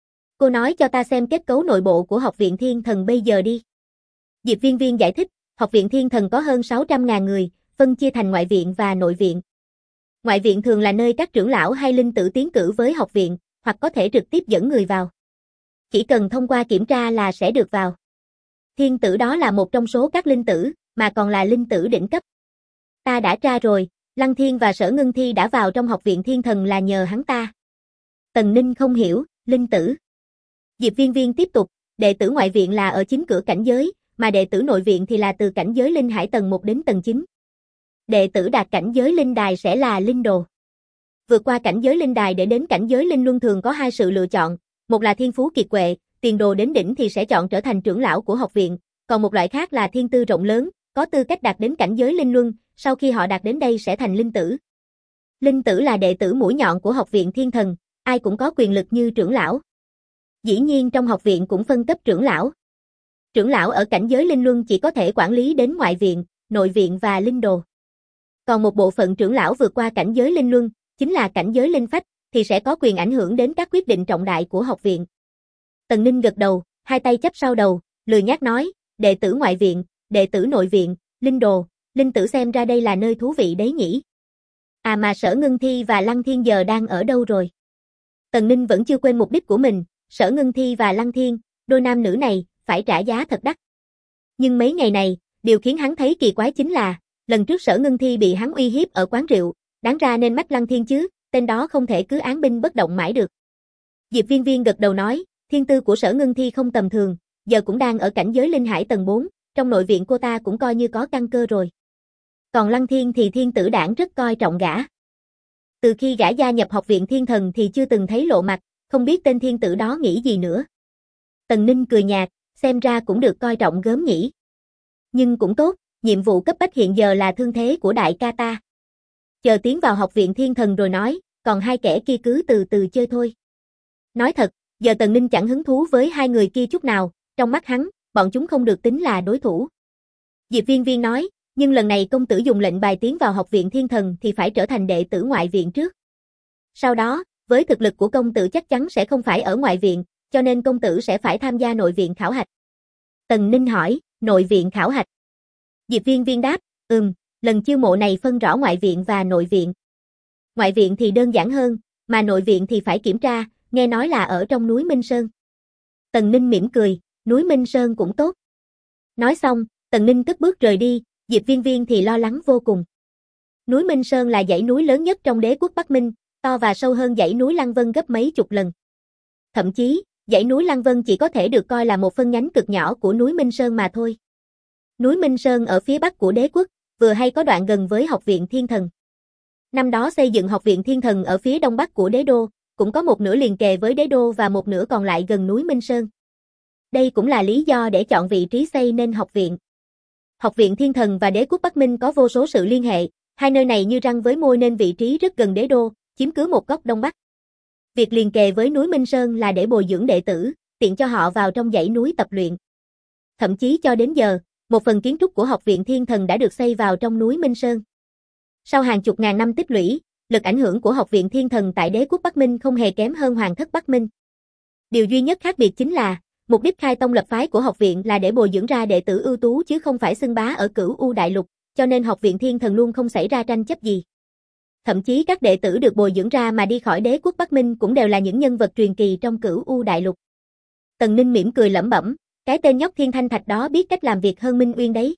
Cô nói cho ta xem kết cấu nội bộ của Học viện Thiên Thần bây giờ đi. Diệp Viên Viên giải thích, Học viện Thiên Thần có hơn 600.000 người, phân chia thành ngoại viện và nội viện. Ngoại viện thường là nơi các trưởng lão hay linh tử tiến cử với học viện, hoặc có thể trực tiếp dẫn người vào. Chỉ cần thông qua kiểm tra là sẽ được vào. Thiên tử đó là một trong số các linh tử, mà còn là linh tử đỉnh cấp. Ta đã tra rồi, Lăng Thiên và Sở Ngưng Thi đã vào trong Học viện Thiên Thần là nhờ hắn ta. Tần Ninh không hiểu, linh tử. Diệp Viên Viên tiếp tục, đệ tử ngoại viện là ở chính cửa cảnh giới, mà đệ tử nội viện thì là từ cảnh giới linh hải tầng 1 đến tầng 9. Đệ tử đạt cảnh giới linh đài sẽ là linh đồ. Vượt qua cảnh giới linh đài để đến cảnh giới linh luân thường có hai sự lựa chọn, một là thiên phú kiệt quệ, tiền đồ đến đỉnh thì sẽ chọn trở thành trưởng lão của học viện, còn một loại khác là thiên tư rộng lớn, có tư cách đạt đến cảnh giới linh luân, sau khi họ đạt đến đây sẽ thành linh tử. Linh tử là đệ tử mũi nhọn của Học viện Thiên Thần, ai cũng có quyền lực như trưởng lão. Dĩ nhiên trong học viện cũng phân cấp trưởng lão. Trưởng lão ở cảnh giới linh luân chỉ có thể quản lý đến ngoại viện, nội viện và linh đồ. Còn một bộ phận trưởng lão vượt qua cảnh giới linh luân, chính là cảnh giới linh phách, thì sẽ có quyền ảnh hưởng đến các quyết định trọng đại của học viện. Tần Ninh gật đầu, hai tay chắp sau đầu, lười nhác nói, đệ tử ngoại viện, đệ tử nội viện, linh đồ, linh tử xem ra đây là nơi thú vị đấy nhỉ. À mà Sở Ngưng Thi và Lăng Thiên giờ đang ở đâu rồi? Tần Ninh vẫn chưa quên mục đích của mình, Sở Ngưng Thi và Lăng Thiên, đôi nam nữ này, phải trả giá thật đắt. Nhưng mấy ngày này, điều khiến hắn thấy kỳ quái chính là, lần trước Sở Ngưng Thi bị hắn uy hiếp ở quán rượu, đáng ra nên mách Lăng Thiên chứ, tên đó không thể cứ án binh bất động mãi được. Diệp Viên Viên gật đầu nói, thiên tư của Sở Ngưng Thi không tầm thường, giờ cũng đang ở cảnh giới linh hải tầng 4, trong nội viện cô ta cũng coi như có căn cơ rồi. Còn Lăng Thiên thì thiên tử đảng rất coi trọng gã. Từ khi gã gia nhập Học viện Thiên Thần thì chưa từng thấy lộ mặt, không biết tên thiên tử đó nghĩ gì nữa. Tần Ninh cười nhạt, xem ra cũng được coi trọng gớm nhỉ. Nhưng cũng tốt, nhiệm vụ cấp bách hiện giờ là thương thế của đại ca ta. Chờ tiến vào Học viện Thiên Thần rồi nói, còn hai kẻ kia cứ từ từ chơi thôi. Nói thật, giờ Tần Ninh chẳng hứng thú với hai người kia chút nào, trong mắt hắn, bọn chúng không được tính là đối thủ. Diệp Viên Viên nói, nhưng lần này công tử dùng lệnh bài tiến vào học viện Thiên Thần thì phải trở thành đệ tử ngoại viện trước. Sau đó, với thực lực của công tử chắc chắn sẽ không phải ở ngoại viện, cho nên công tử sẽ phải tham gia nội viện khảo hạch. Tần Ninh hỏi, nội viện khảo hạch. Diệp Viên Viên đáp, lần chiêu mộ này phân rõ ngoại viện và nội viện. Ngoại viện thì đơn giản hơn, mà nội viện thì phải kiểm tra, nghe nói là ở trong núi Minh Sơn. Tần Ninh mỉm cười, núi Minh Sơn cũng tốt. Nói xong, Tần Ninh cất bước rời đi, Diệp Viên Viên thì lo lắng vô cùng. Núi Minh Sơn là dãy núi lớn nhất trong đế quốc Bắc Minh, to và sâu hơn dãy núi Lăng Vân gấp mấy chục lần. Thậm chí, dãy núi Lăng Vân chỉ có thể được coi là một phân nhánh cực nhỏ của núi Minh Sơn mà thôi. Núi Minh Sơn ở phía bắc của đế quốc, vừa hay có đoạn gần với học viện Thiên Thần. Năm đó xây dựng học viện Thiên Thần ở phía đông bắc của đế đô, cũng có một nửa liền kề với đế đô và một nửa còn lại gần núi Minh Sơn. Đây cũng là lý do để chọn vị trí xây nên học viện. Học viện Thiên Thần và đế quốc Bắc Minh có vô số sự liên hệ, hai nơi này như răng với môi nên vị trí rất gần đế đô, chiếm cứ một góc đông bắc. Việc liền kề với núi Minh Sơn là để bồi dưỡng đệ tử, tiện cho họ vào trong dãy núi tập luyện. Thậm chí cho đến giờ, một phần kiến trúc của học viện Thiên Thần đã được xây vào trong núi Minh Sơn. Sau hàng chục ngàn năm tích lũy, lực ảnh hưởng của học viện Thiên Thần tại đế quốc Bắc Minh không hề kém hơn Hoàng thất Bắc Minh. Điều duy nhất khác biệt chính là, mục đích khai tông lập phái của học viện là để bồi dưỡng ra đệ tử ưu tú chứ không phải xưng bá ở Cửu U Đại Lục, cho nên học viện Thiên Thần luôn không xảy ra tranh chấp gì. Thậm chí các đệ tử được bồi dưỡng ra mà đi khỏi đế quốc Bắc Minh cũng đều là những nhân vật truyền kỳ trong Cửu U Đại Lục. Tần Ninh mỉm cười lẩm bẩm, cái tên nhóc Thiên Thanh Thạch đó biết cách làm việc hơn Minh Uyên đấy.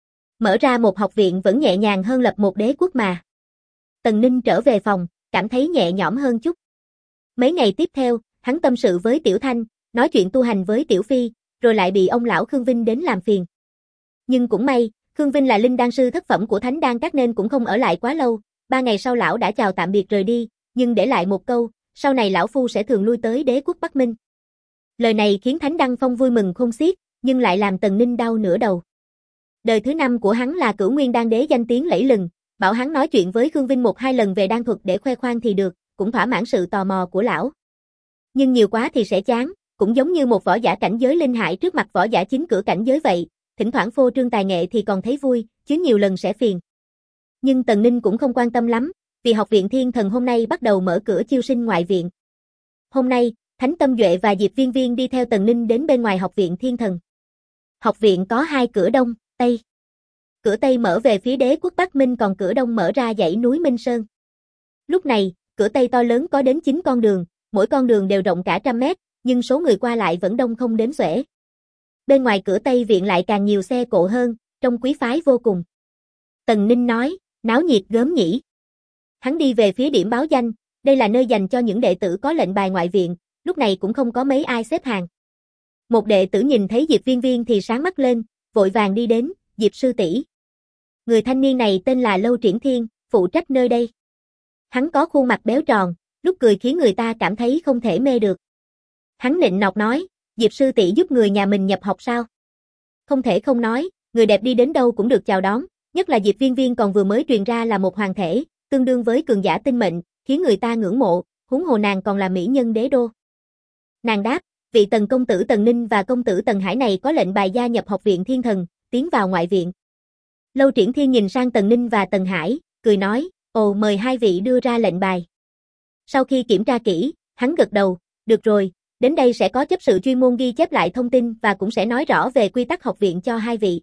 Mở ra một học viện vẫn nhẹ nhàng hơn lập một đế quốc mà. Tần Ninh trở về phòng, cảm thấy nhẹ nhõm hơn chút. Mấy ngày tiếp theo, hắn tâm sự với Tiểu Thanh, nói chuyện tu hành với Tiểu Phi, rồi lại bị ông lão Khương Vinh đến làm phiền. Nhưng cũng may, Khương Vinh là linh đan sư thất phẩm của Thánh Đan Các nên cũng không ở lại quá lâu, 3 ngày sau lão đã chào tạm biệt rời đi, nhưng để lại một câu, sau này lão phu sẽ thường lui tới đế quốc Bắc Minh. Lời này khiến Thánh Đăng Phong vui mừng khôn xiết, nhưng lại làm Tần Ninh đau nửa đầu. Đời thứ 5 của hắn là Cửu Nguyên Đan Đế danh tiếng lẫy lừng, bảo hắn nói chuyện với Khương Vinh 1-2 lần về đan thuật để khoe khoang thì được, cũng thỏa mãn sự tò mò của lão. Nhưng nhiều quá thì sẽ chán, cũng giống như một võ giả cảnh giới linh hải trước mặt võ giả chính cửa cảnh giới vậy, thỉnh thoảng phô trương tài nghệ thì còn thấy vui, chứ nhiều lần sẽ phiền. Nhưng Tần Ninh cũng không quan tâm lắm, vì học viện Thiên Thần hôm nay bắt đầu mở cửa chiêu sinh ngoại viện. Hôm nay, Thánh Tâm Duệ và Diệp Viên Viên đi theo Tần Ninh đến bên ngoài học viện Thiên Thần. Học viện có 2 cửa đông, tây. Cửa tây mở về phía đế quốc Bắc Minh còn cửa đông mở ra dãy núi Minh Sơn. Lúc này, cửa tây to lớn có đến 9 con đường, mỗi con đường đều rộng cả 100 mét, nhưng số người qua lại vẫn đông không đếm xuể. Bên ngoài cửa tây viện lại càng nhiều xe cộ hơn, trông quý phái vô cùng. Tần Ninh nói, náo nhiệt gớm nhỉ. Hắn đi về phía điểm báo danh, đây là nơi dành cho những đệ tử có lệnh bài ngoại viện, lúc này cũng không có mấy ai xếp hàng. Một đệ tử nhìn thấy Diệp Viên Viên thì sáng mắt lên, vội vàng đi đến, Diệp sư tỷ. Người thanh niên này tên là Lâu Triển Thiên, phụ trách nơi đây. Hắn có khuôn mặt béo tròn, lúc cười khiến người ta cảm thấy không thể mê được. Hắn nịnh nọt nói, Diệp sư tỷ giúp người nhà mình nhập học sao? Không thể không nói, người đẹp đi đến đâu cũng được chào đón, nhất là Diệp Viên Viên còn vừa mới truyền ra là một hoàng thể, tương đương với cường giả tinh mệnh, khiến người ta ngưỡng mộ, huống hồ nàng còn là mỹ nhân đế đô. Nàng đáp, vị Tần công tử Tần Ninh và công tử Tần Hải này có lệnh bài gia nhập học viện Thiên Thần, tiến vào ngoại viện. Lâu Triển Thiên nhìn sang Tần Ninh và Tần Hải, cười nói, ồ mời hai vị đưa ra lệnh bài. Sau khi kiểm tra kỹ, hắn gật đầu, được rồi, đến đây sẽ có chấp sự chuyên môn ghi chép lại thông tin và cũng sẽ nói rõ về quy tắc học viện cho hai vị.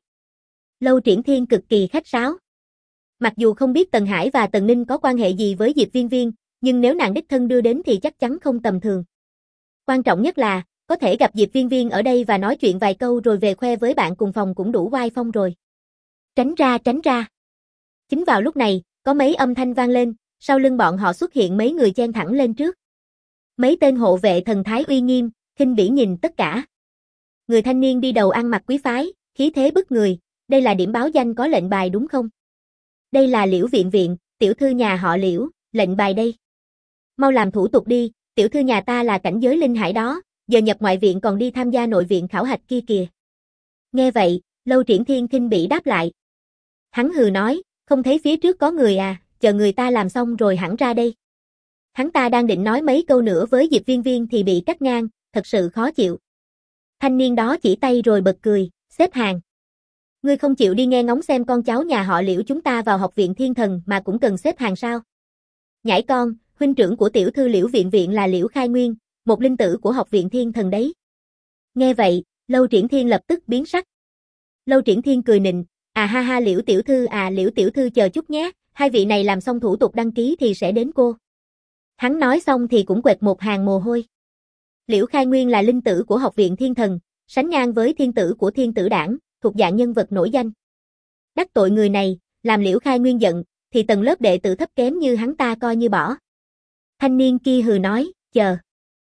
Lâu Triển Thiên cực kỳ khách sáo. Mặc dù không biết Tần Hải và Tần Ninh có quan hệ gì với Diệp Viên Viên, nhưng nếu nàng đích thân đưa đến thì chắc chắn không tầm thường. Quan trọng nhất là, có thể gặp Diệp Viên Viên ở đây và nói chuyện vài câu rồi về khoe với bạn cùng phòng cũng đủ oai phong rồi. Tránh ra, tránh ra. Chính vào lúc này, có mấy âm thanh vang lên, sau lưng bọn họ xuất hiện mấy người chen thẳng lên trước. Mấy tên hộ vệ thần thái uy nghiêm, khinh bỉ nhìn tất cả. Người thanh niên đi đầu ăn mặc quý phái, khí thế bức người, đây là điểm báo danh có lệnh bài đúng không? Đây là Liễu Viện Viện, tiểu thư nhà họ Liễu, lệnh bài đây. Mau làm thủ tục đi, tiểu thư nhà ta là cảnh giới linh hải đó, giờ nhập ngoại viện còn đi tham gia nội viện khảo hạch kia kìa. Nghe vậy, Lâu Triển Thiên khinh bỉ đáp lại. Hắn hừ nói, không thấy phía trước có người à, chờ người ta làm xong rồi hẳn ra đây. Hắn ta đang định nói mấy câu nữa với Diệp Viên Viên thì bị cắt ngang, thật sự khó chịu. Thanh niên đó chỉ tay rồi bật cười, xếp hàng. Ngươi không chịu đi nghe ngóng xem con cháu nhà họ Liễu chúng ta vào học viện Thiên Thần mà cũng cần xếp hàng sao? Nhãi con, huynh trưởng của tiểu thư Liễu Viện Viện là Liễu Khai Nguyên, một linh tử của học viện Thiên Thần đấy. Nghe vậy, Lâu Triển Thiên lập tức biến sắc. Lâu Triển Thiên cười nịnh, à ha ha Liễu tiểu thư à Liễu tiểu thư chờ chút nhé, hai vị này làm xong thủ tục đăng ký thì sẽ đến cô. Hắn nói xong thì cũng quệt một hàng mồ hôi. Liễu Khai Nguyên là linh tử của học viện Thiên Thần, sánh ngang với thiên tử của Thiên Tử Đảng, thuộc dạng nhân vật nổi danh. Đắc tội người này, làm Liễu Khai Nguyên giận, thì tầng lớp đệ tử thấp kém như hắn ta coi như bỏ. Thanh niên kia hừ nói, chờ.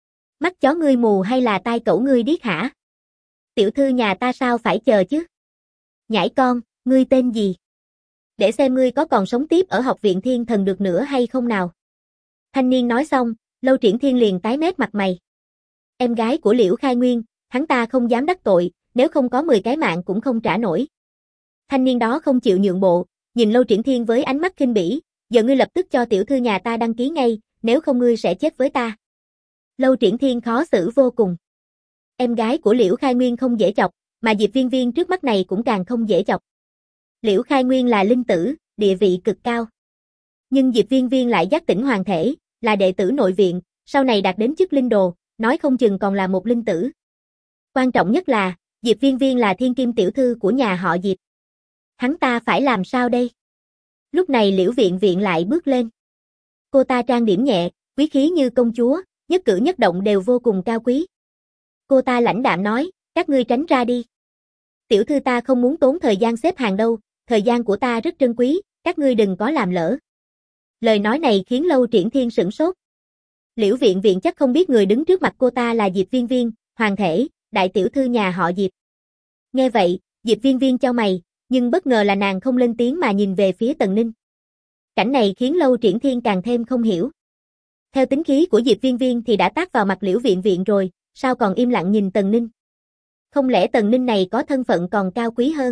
Mắt chó ngươi mù hay là tai cẩu ngươi điếc hả? Tiểu thư nhà ta sao phải chờ chứ? Nhãi con, ngươi tên gì? Để xem ngươi có còn sống tiếp ở học viện Thiên Thần được nữa hay không nào. Thanh niên nói xong, Lâu Triển Thiên liền tái mét mặt mày. Em gái của Liễu Khai Nguyên, hắn ta không dám đắc tội, nếu không có 10 cái mạng cũng không trả nổi. Thanh niên đó không chịu nhượng bộ, nhìn Lâu Triển Thiên với ánh mắt khinh bỉ, giờ ngươi lập tức cho tiểu thư nhà ta đăng ký ngay, nếu không ngươi sẽ chết với ta. Lâu Triển Thiên khó xử vô cùng. Em gái của Liễu Khai Nguyên không dễ chọc, mà Diệp Viên Viên trước mắt này cũng càng không dễ chọc. Liễu Khai Nguyên là linh tử, địa vị cực cao. Nhưng Diệp Viên Viên lại giác tỉnh hoàng thể, là đệ tử nội viện, sau này đạt đến chức linh đồ, nói không chừng còn là một linh tử. Quan trọng nhất là, Diệp Viên Viên là thiên kim tiểu thư của nhà họ Diệp. Hắn ta phải làm sao đây? Lúc này Liễu Viện Viện lại bước lên. Cô ta trang điểm nhẹ, quý khí như công chúa, nhất cử nhất động đều vô cùng cao quý. Cô ta lãnh đạm nói, các ngươi tránh ra đi. Tiểu thư ta không muốn tốn thời gian xếp hàng đâu, thời gian của ta rất trân quý, các ngươi đừng có làm lỡ. Lời nói này khiến Lâu Triển Thiên sửng sốt. Liễu Viện Viện chắc không biết người đứng trước mặt cô ta là Diệp Viên Viên, hoàng thể, đại tiểu thư nhà họ Diệp. Nghe vậy, Diệp Viên Viên chau mày, nhưng bất ngờ là nàng không lên tiếng mà nhìn về phía Tần Ninh. Cảnh này khiến Lâu Triển Thiên càng thêm không hiểu. Theo tính khí của Diệp Viên Viên thì đã tát vào mặt Liễu Viện Viện rồi, sao còn im lặng nhìn Tần Ninh? Không lẽ Tần Ninh này có thân phận còn cao quý hơn?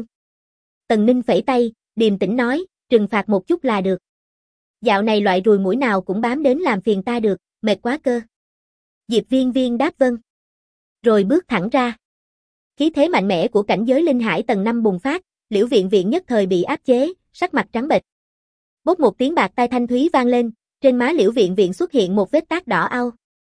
Tần Ninh phẩy tay, điềm tĩnh nói, trừng phạt một chút là được. Dạo này loại ruồi muỗi nào cũng bám đến làm phiền ta được, mệt quá cơ. Diệp Viên Viên đáp vâng. Rồi bước thẳng ra. Khí thế mạnh mẽ của cảnh giới linh hải tầng 5 bùng phát, Liễu Viện Viện nhất thời bị áp chế, sắc mặt trắng bệch. Bốp một tiếng bạc tai thanh thúy vang lên, trên má Liễu Viện Viện xuất hiện một vết tát đỏ au.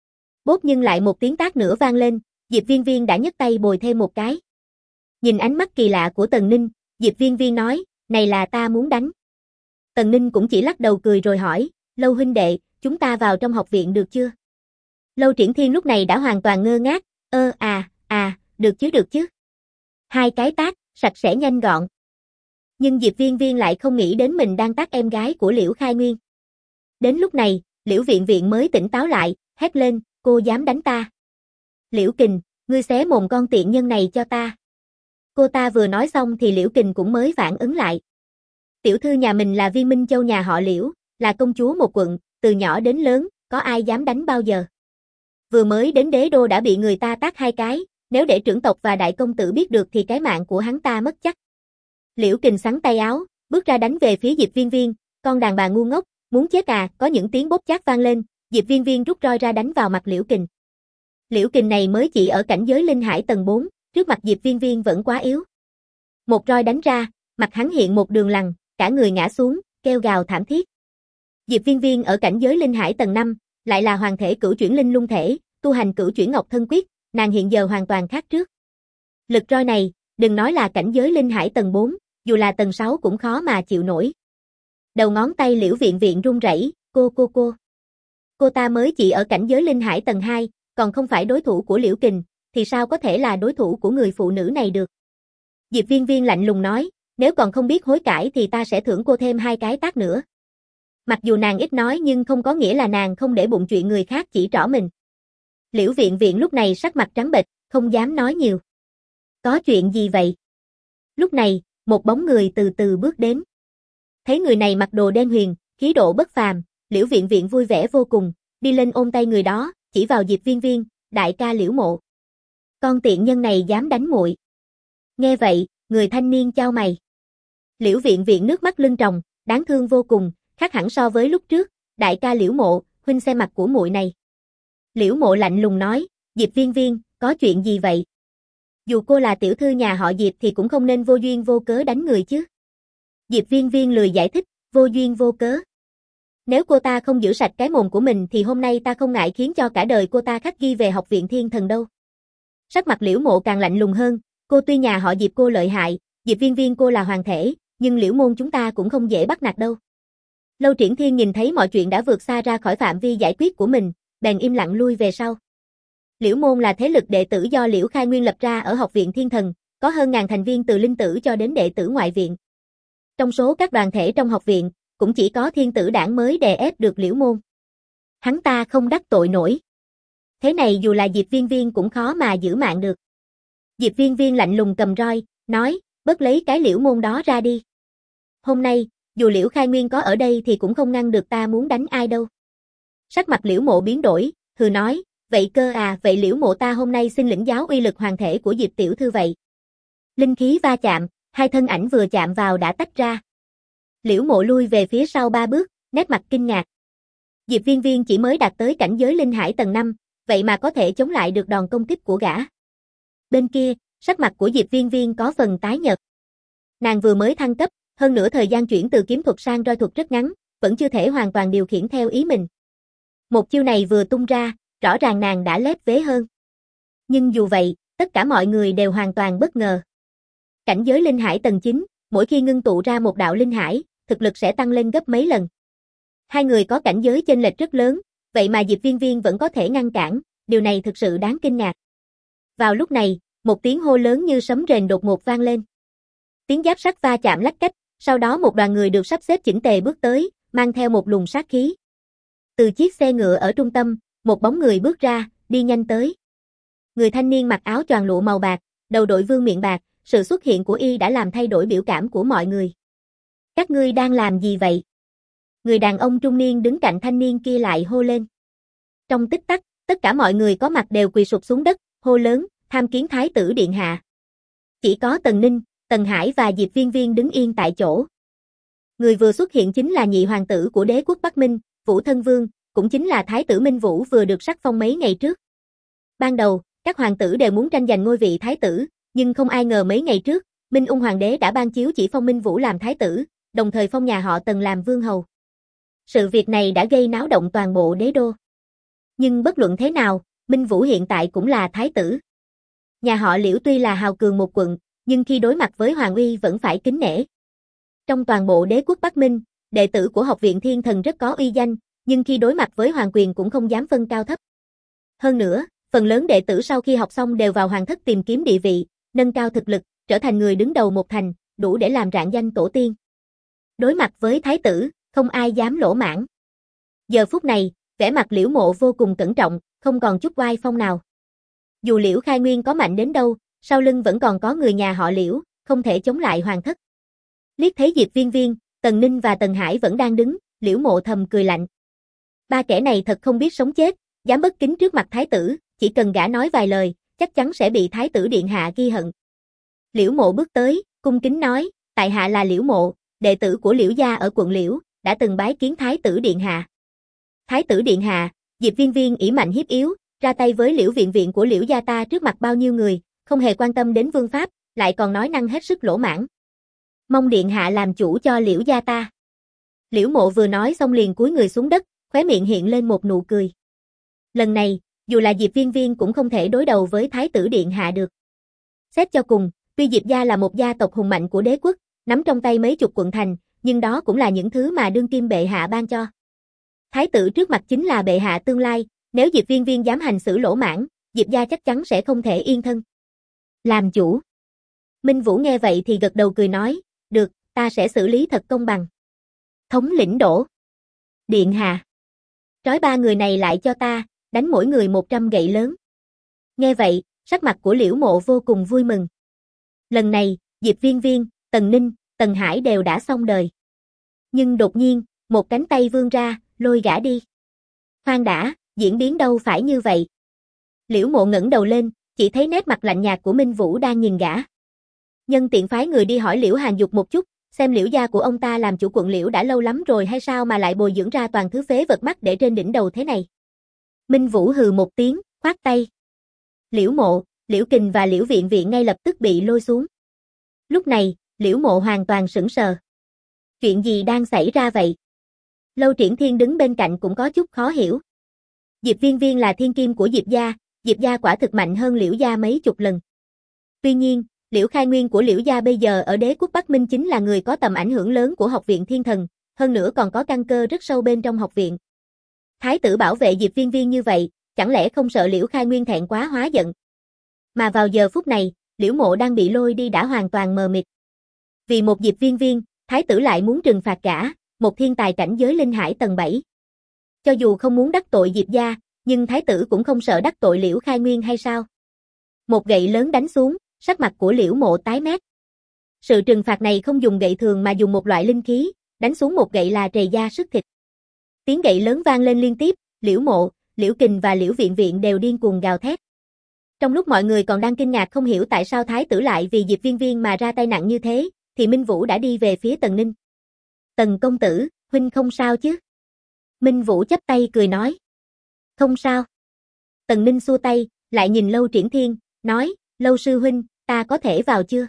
Bốp nhưng lại một tiếng tát nữa vang lên, Diệp Viên Viên đã nhấc tay bồi thêm một cái. Nhìn ánh mắt kỳ lạ của Tần Ninh, Diệp Viên Viên nói, này là ta muốn đánh. Tần Ninh cũng chỉ lắc đầu cười rồi hỏi, Lâu huynh đệ, chúng ta vào trong học viện được chưa? Lâu Triển Thiên lúc này đã hoàn toàn ngơ ngác, được chứ. Hai cái tát, sạch sẽ nhanh gọn. Nhưng Diệp Viên Viên lại không nghĩ đến mình đang tát em gái của Liễu Khai Nguyên. Đến lúc này, Liễu Viện Viện mới tỉnh táo lại, hét lên, cô dám đánh ta. Liễu Kình, ngươi xé mồm con tiện nhân này cho ta. Cô ta vừa nói xong thì Liễu Kình cũng mới phản ứng lại. Tiểu thư nhà mình là Viên Minh Châu nhà họ Liễu, là công chúa một quận, từ nhỏ đến lớn, có ai dám đánh bao giờ. Vừa mới đến đế đô đã bị người ta tát hai cái, nếu để trưởng tộc và đại công tử biết được thì cái mạng của hắn ta mất chắc. Liễu Kình xắn tay áo, bước ra đánh về phía Diệp Viên Viên, con đàn bà ngu ngốc, muốn chết à, có những tiếng bốp chát vang lên, Diệp Viên Viên rút roi ra đánh vào mặt Liễu Kình. Liễu Kình này mới chỉ ở cảnh giới linh hải tầng 4, trước mặt Diệp Viên Viên vẫn quá yếu. Một roi đánh ra, mặt hắn hiện một đường lằn, cả người ngã xuống, kêu gào thảm thiết. Diệp Viên Viên ở cảnh giới linh hải tầng 5, lại là hoàng thể cửu chuyển linh lung thể, tu hành cửu chuyển ngọc thân quyết, nàng hiện giờ hoàn toàn khác trước. Lực roi này, đừng nói là cảnh giới linh hải tầng 4, dù là tầng 6 cũng khó mà chịu nổi. Đầu ngón tay Liễu Viện Viện run rẩy, cô ta mới chỉ ở cảnh giới linh hải tầng 2, còn không phải đối thủ của Liễu Kình, thì sao có thể là đối thủ của người phụ nữ này được. Diệp Viên Viên lạnh lùng nói, nếu còn không biết hối cải thì ta sẽ thưởng cô thêm 2 cái tát nữa. Mặc dù nàng ít nói nhưng không có nghĩa là nàng không để bụng chuyện người khác chỉ trỏ mình. Liễu Viện Viện lúc này sắc mặt trắng bệch, không dám nói nhiều. Có chuyện gì vậy? Lúc này, một bóng người từ từ bước đến. Thấy người này mặc đồ đen huyền, khí độ bất phàm, Liễu Viện Viện vui vẻ vô cùng, đi lên ôm tay người đó, chỉ vào Diệp Viên Viên, đại ca Liễu Mộ. Con tiện nhân này dám đánh muội. Nghe vậy, người thanh niên chau mày. Liễu Viện Viện nước mắt lưng tròng, đáng thương vô cùng, khác hẳn so với lúc trước, đại ca Liễu Mộ, huynh xem mặt của muội này. Liễu Mộ lạnh lùng nói, Diệp Viên Viên, có chuyện gì vậy? Dù cô là tiểu thư nhà họ Diệp thì cũng không nên vô duyên vô cớ đánh người chứ. Diệp Viên Viên lười giải thích, vô duyên vô cớ. Nếu cô ta không giữ sạch cái mồm của mình thì hôm nay ta không ngại khiến cho cả đời cô ta khắc ghi về học viện Thiên Thần đâu. Sắc mặt Liễu Mộ càng lạnh lùng hơn, cô tuy nhà họ Diệp cô lợi hại, Diệp Viên Viên cô là hoàng thể, nhưng Liễu môn chúng ta cũng không dễ bắt nạt đâu. Lâu Triển Thiên nhìn thấy mọi chuyện đã vượt xa ra khỏi phạm vi giải quyết của mình, bèn im lặng lui về sau. Liễu môn là thế lực đệ tử do Liễu Khai Nguyên lập ra ở học viện Thiên Thần, có hơn ngàn thành viên từ linh tử cho đến đệ tử ngoại viện. Trong số các đoàn thể trong học viện, cũng chỉ có Thiên Tử Đảng mới đè ép được Liễu môn. Hắn ta không đắc tội nổi. Thế này dù là Diệp Viên Viên cũng khó mà giữ mạng được. Diệp Viên Viên lạnh lùng cầm roi, nói, bớt lấy cái Liễu môn đó ra đi. Hôm nay, dù Liễu Khai Nguyên có ở đây thì cũng không ngăn được ta muốn đánh ai đâu. Sắc mặt Liễu Mộ biến đổi, hừ nói, vậy cơ à, vậy Liễu Mộ ta hôm nay xin lĩnh giáo uy lực hoàng thể của Diệp tiểu thư vậy. Linh khí va chạm, hai thân ảnh vừa chạm vào đã tách ra. Liễu Mộ lui về phía sau 3 bước, nét mặt kinh ngạc. Diệp Viên Viên chỉ mới đạt tới cảnh giới linh hải tầng 5, vậy mà có thể chống lại được đòn công kích của gã. Bên kia, sắc mặt của Diệp Viên Viên có phần tái nhợt. Nàng vừa mới thăng cấp, hơn nữa thời gian chuyển từ kiếm thuật sang roi thuật rất ngắn, vẫn chưa thể hoàn toàn điều khiển theo ý mình. Một chiêu này vừa tung ra, rõ ràng nàng đã lép vế hơn. Nhưng dù vậy, tất cả mọi người đều hoàn toàn bất ngờ. Cảnh giới linh hải tầng 9, mỗi khi ngưng tụ ra một đạo linh hải, thực lực sẽ tăng lên gấp mấy lần. Hai người có cảnh giới chênh lệch rất lớn, vậy mà Diệp Viên Viên vẫn có thể ngăn cản, điều này thực sự đáng kinh ngạc. Vào lúc này, một tiếng hô lớn như sấm rền đột ngột vang lên. Tiếng giáp sắt va chạm lách cách, sau đó một đoàn người được sắp xếp chỉnh tề bước tới, mang theo một luồng sát khí. Từ chiếc xe ngựa ở trung tâm, một bóng người bước ra, đi nhanh tới. Người thanh niên mặc áo choàng lụa màu bạc, đầu đội vương miện bạc, sự xuất hiện của y đã làm thay đổi biểu cảm của mọi người. Các ngươi đang làm gì vậy? Người đàn ông trung niên đứng cạnh thanh niên kia lại hô lên. Trong tích tắc, tất cả mọi người có mặt đều quỳ sụp xuống đất, hô lớn, tham kiến Thái tử điện hạ. Chỉ có Tần Ninh, Tần Hải và Diệp Viên Viên đứng yên tại chỗ. Người vừa xuất hiện chính là nhị hoàng tử của đế quốc Bắc Minh, Vũ Thân Vương, cũng chính là Thái tử Minh Vũ vừa được sắc phong mấy ngày trước. Ban đầu, các hoàng tử đều muốn tranh giành ngôi vị thái tử, nhưng không ai ngờ mấy ngày trước, Minh Ung hoàng đế đã ban chiếu chỉ phong Minh Vũ làm thái tử, đồng thời phong nhà họ Tần làm vương hầu. Sự việc này đã gây náo động toàn bộ đế đô. Nhưng bất luận thế nào, Minh Vũ hiện tại cũng là thái tử. Nhà họ Liễu tuy là hào cường một quận, nhưng khi đối mặt với hoàng uy vẫn phải kính nể. Trong toàn bộ đế quốc Bắc Minh, đệ tử của học viện Thiên Thần rất có uy danh, nhưng khi đối mặt với hoàng quyền cũng không dám phân cao thấp. Hơn nữa, phần lớn đệ tử sau khi học xong đều vào hoàng thất tìm kiếm địa vị, nâng cao thực lực, trở thành người đứng đầu một thành, đủ để làm rạng danh tổ tiên. Đối mặt với thái tử, không ai dám lỗ mãng. Giờ phút này, vẻ mặt Liễu Mộ vô cùng cẩn trọng, không còn chút oai phong nào. Dù Liễu Khai Nguyên có mạnh đến đâu, sau lưng vẫn còn có người nhà họ Liễu, không thể chống lại hoàng thất. Liếc thấy Diệp Viên Viên, Tần Ninh và Tần Hải vẫn đang đứng, Liễu Mộ thầm cười lạnh. Ba kẻ này thật không biết sống chết, dám bất kính trước mặt thái tử, chỉ cần gã nói vài lời, chắc chắn sẽ bị thái tử điện hạ ghi hận. Liễu Mộ bước tới, cung kính nói, tại hạ là Liễu Mộ, đệ tử của Liễu gia ở quận Liễu, đã từng bái kiến thái tử điện hạ. Thái tử điện hạ, Diệp Viên Viên ỷ mạnh hiếp yếu, ra tay với Liễu viện viện của Liễu gia ta trước mặt bao nhiêu người, không hề quan tâm đến vương pháp, lại còn nói năng hết sức lỗ mãng. Mong điện hạ làm chủ cho Liễu gia ta. Liễu Mộ vừa nói xong liền cúi người xuống đất, khóe miệng hiện lên một nụ cười. Lần này, dù là Diệp Viên Viên cũng không thể đối đầu với thái tử điện hạ được. Xét cho cùng, tuy Diệp gia là một gia tộc hùng mạnh của đế quốc, nắm trong tay mấy chục quận thành, nhưng đó cũng là những thứ mà đương kim bệ hạ ban cho. Thái tử trước mặt chính là bệ hạ tương lai, nếu Diệp Viên Viên dám hành xử lỗ mãng, Diệp gia chắc chắn sẽ không thể yên thân. Làm chủ. Minh Vũ nghe vậy thì gật đầu cười nói, được, ta sẽ xử lý thật công bằng. Thống lĩnh Đỗ. Điện hạ. Trói ba người này lại cho ta, đánh mỗi người 100 gậy lớn. Nghe vậy, sắc mặt của Liễu Mộ vô cùng vui mừng. Lần này, Diệp Viên Viên, Tần Ninh, Tần Hải đều đã xong đời. Nhưng đột nhiên, một cánh tay vươn ra, lôi gã đi. Khoan đã, diễn biến đâu phải như vậy. Liễu Mộ ngẩng đầu lên, chỉ thấy nét mặt lạnh nhạt của Minh Vũ đang nhìn gã. Nhân tiện phái người đi hỏi Liễu Hàn Dục một chút, xem Liễu gia của ông ta làm chủ quận Liễu đã lâu lắm rồi hay sao mà lại bồi dưỡng ra toàn thứ phế vật mắt để trên đỉnh đầu thế này. Minh Vũ hừ một tiếng, khoát tay. Liễu Mộ, Liễu Kình và Liễu Viện Viện ngay lập tức bị lôi xuống. Lúc này, Liễu Mộ hoàn toàn sững sờ. Chuyện gì đang xảy ra vậy? Lâu Triển Thiên đứng bên cạnh cũng có chút khó hiểu. Diệp Viên Viên là thiên kim của Diệp gia quả thực mạnh hơn Liễu gia mấy chục lần. Tuy nhiên, Liễu Khai Nguyên của Liễu gia bây giờ ở đế quốc Bắc Minh chính là người có tầm ảnh hưởng lớn của Học viện Thiên Thần, hơn nữa còn có căn cơ rất sâu bên trong học viện. Thái tử bảo vệ Diệp Viên Viên như vậy, chẳng lẽ không sợ Liễu Khai Nguyên thẹn quá hóa giận? Mà vào giờ phút này, Liễu Mộ đang bị lôi đi đã hoàn toàn mờ mịt. Vì một Diệp Viên Viên, thái tử lại muốn trừng phạt gã, một thiên tài cảnh giới linh hải tầng 7. Cho dù không muốn đắc tội Diệp gia, nhưng thái tử cũng không sợ đắc tội Liễu Khai Nguyên hay sao? Một gậy lớn đánh xuống, sắc mặt của Liễu Mộ tái mét. Sự trừng phạt này không dùng gậy thường mà dùng một loại linh khí, đánh xuống một gậy là trầy da sức thịt. Tiếng gậy lớn vang lên liên tiếp, Liễu Mộ, Liễu Kình và Liễu Viện Viện đều điên cuồng gào thét. Trong lúc mọi người còn đang kinh ngạc không hiểu tại sao thái tử lại vì Diệp Viên Viên mà ra tay nặng như thế, thì Minh Vũ đã đi về phía Tần Ninh. Tần công tử, huynh không sao chứ? Minh Vũ chắp tay cười nói. Không sao. Tần Ninh xua tay, lại nhìn Lâu Triển Thiên, nói, Lâu sư huynh, ta có thể vào chưa?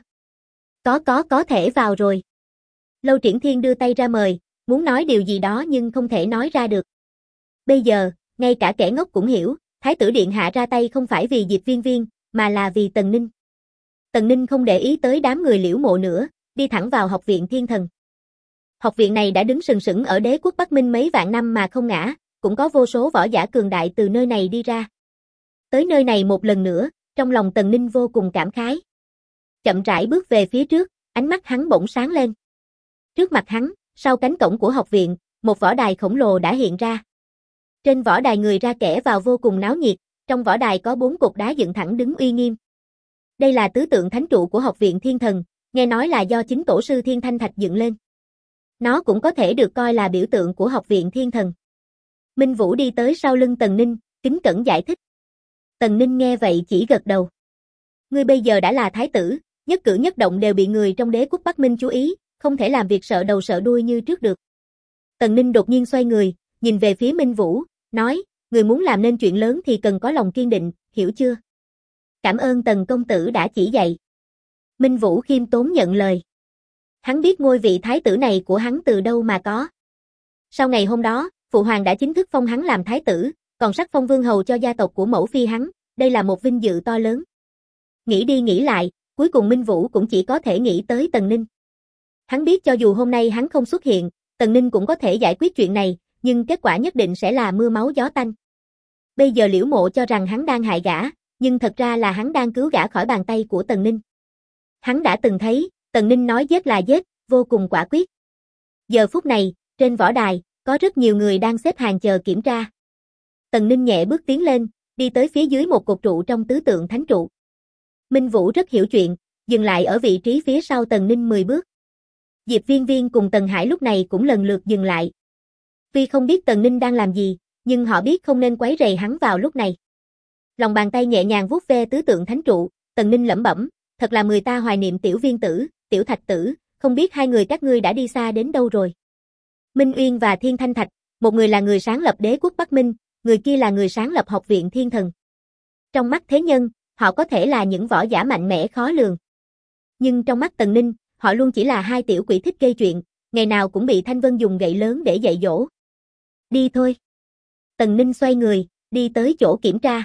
Có thể vào rồi. Lâu Triển Thiên đưa tay ra mời, muốn nói điều gì đó nhưng không thể nói ra được. Bây giờ, ngay cả kẻ ngốc cũng hiểu, Thái tử điện hạ ra tay không phải vì Diệp Viên Viên, mà là vì Tần Ninh. Tần Ninh không để ý tới đám người Liễu Mộ nữa, đi thẳng vào Học viện Thiên Thần. Học viện này đã đứng sừng sững ở đế quốc Bắc Minh mấy vạn năm mà không ngã, cũng có vô số võ giả cường đại từ nơi này đi ra. Tới nơi này một lần nữa, trong lòng Tần Ninh vô cùng cảm khái. Chậm rãi bước về phía trước, ánh mắt hắn bỗng sáng lên. Trước mặt hắn, sau cánh cổng của học viện, một võ đài khổng lồ đã hiện ra. Trên võ đài người ra kẻ vào vô cùng náo nhiệt, trong võ đài có 4 cột đá dựng thẳng đứng uy nghiêm. Đây là tứ tượng thánh trụ của Học viện Thiên Thần, nghe nói là do chính tổ sư Thiên Thanh Thạch dựng lên. Nó cũng có thể được coi là biểu tượng của Học viện Thiên Thần. Minh Vũ đi tới sau lưng Tần Ninh, kính cẩn giải thích. Tần Ninh nghe vậy chỉ gật đầu. Ngươi bây giờ đã là thái tử, nhất cử nhất động đều bị người trong đế quốc Bắc Minh chú ý, không thể làm việc sợ đầu sợ đuôi như trước được. Tần Ninh đột nhiên xoay người, nhìn về phía Minh Vũ, nói, người muốn làm nên chuyện lớn thì cần có lòng kiên định, hiểu chưa? Cảm ơn Tần công tử đã chỉ dạy. Minh Vũ khiêm tốn nhận lời. Hắn biết ngôi vị thái tử này của hắn từ đâu mà có. Sau ngày hôm đó, Phụ Hoàng đã chính thức phong hắn làm thái tử, còn sắc phong vương hầu cho gia tộc của mẫu phi hắn, đây là một vinh dự to lớn. Nghĩ đi nghĩ lại, cuối cùng Minh Vũ cũng chỉ có thể nghĩ tới Tần Ninh. Hắn biết cho dù hôm nay hắn không xuất hiện, Tần Ninh cũng có thể giải quyết chuyện này, nhưng kết quả nhất định sẽ là mưa máu gió tanh. Bây giờ Liễu Mộ cho rằng hắn đang hại gã, nhưng thật ra là hắn đang cứu gã khỏi bàn tay của Tần Ninh. Hắn đã từng thấy, Tần Ninh nói giết là giết, vô cùng quả quyết. Giờ phút này, trên võ đài, có rất nhiều người đang xếp hàng chờ kiểm tra. Tần Ninh nhẹ bước tiến lên, đi tới phía dưới một cột trụ trong tứ tượng thánh trụ. Minh Vũ rất hiểu chuyện, dừng lại ở vị trí phía sau Tần Ninh 10 bước. Diệp Viên Viên cùng Tần Hải lúc này cũng lần lượt dừng lại. Tuy không biết Tần Ninh đang làm gì, nhưng họ biết không nên quấy rầy hắn vào lúc này. Lòng bàn tay nhẹ nhàng vuốt ve tứ tượng thánh trụ, Tần Ninh lẩm bẩm, thật là người ta hoài niệm Tiểu Viên tử, Tiểu Thạch tử, không biết hai người các ngươi đã đi xa đến đâu rồi. Minh Uyên và Thiên Thanh Thạch, một người là người sáng lập đế quốc Bắc Minh, người kia là người sáng lập Học viện Thiên Thần. Trong mắt thế nhân, họ có thể là những võ giả mạnh mẽ khó lường. Nhưng trong mắt Tần Ninh, họ luôn chỉ là hai tiểu quỷ thích gây chuyện, ngày nào cũng bị Thanh Vân dùng gậy lớn để dạy dỗ. Đi thôi. Tần Ninh xoay người, đi tới chỗ kiểm tra.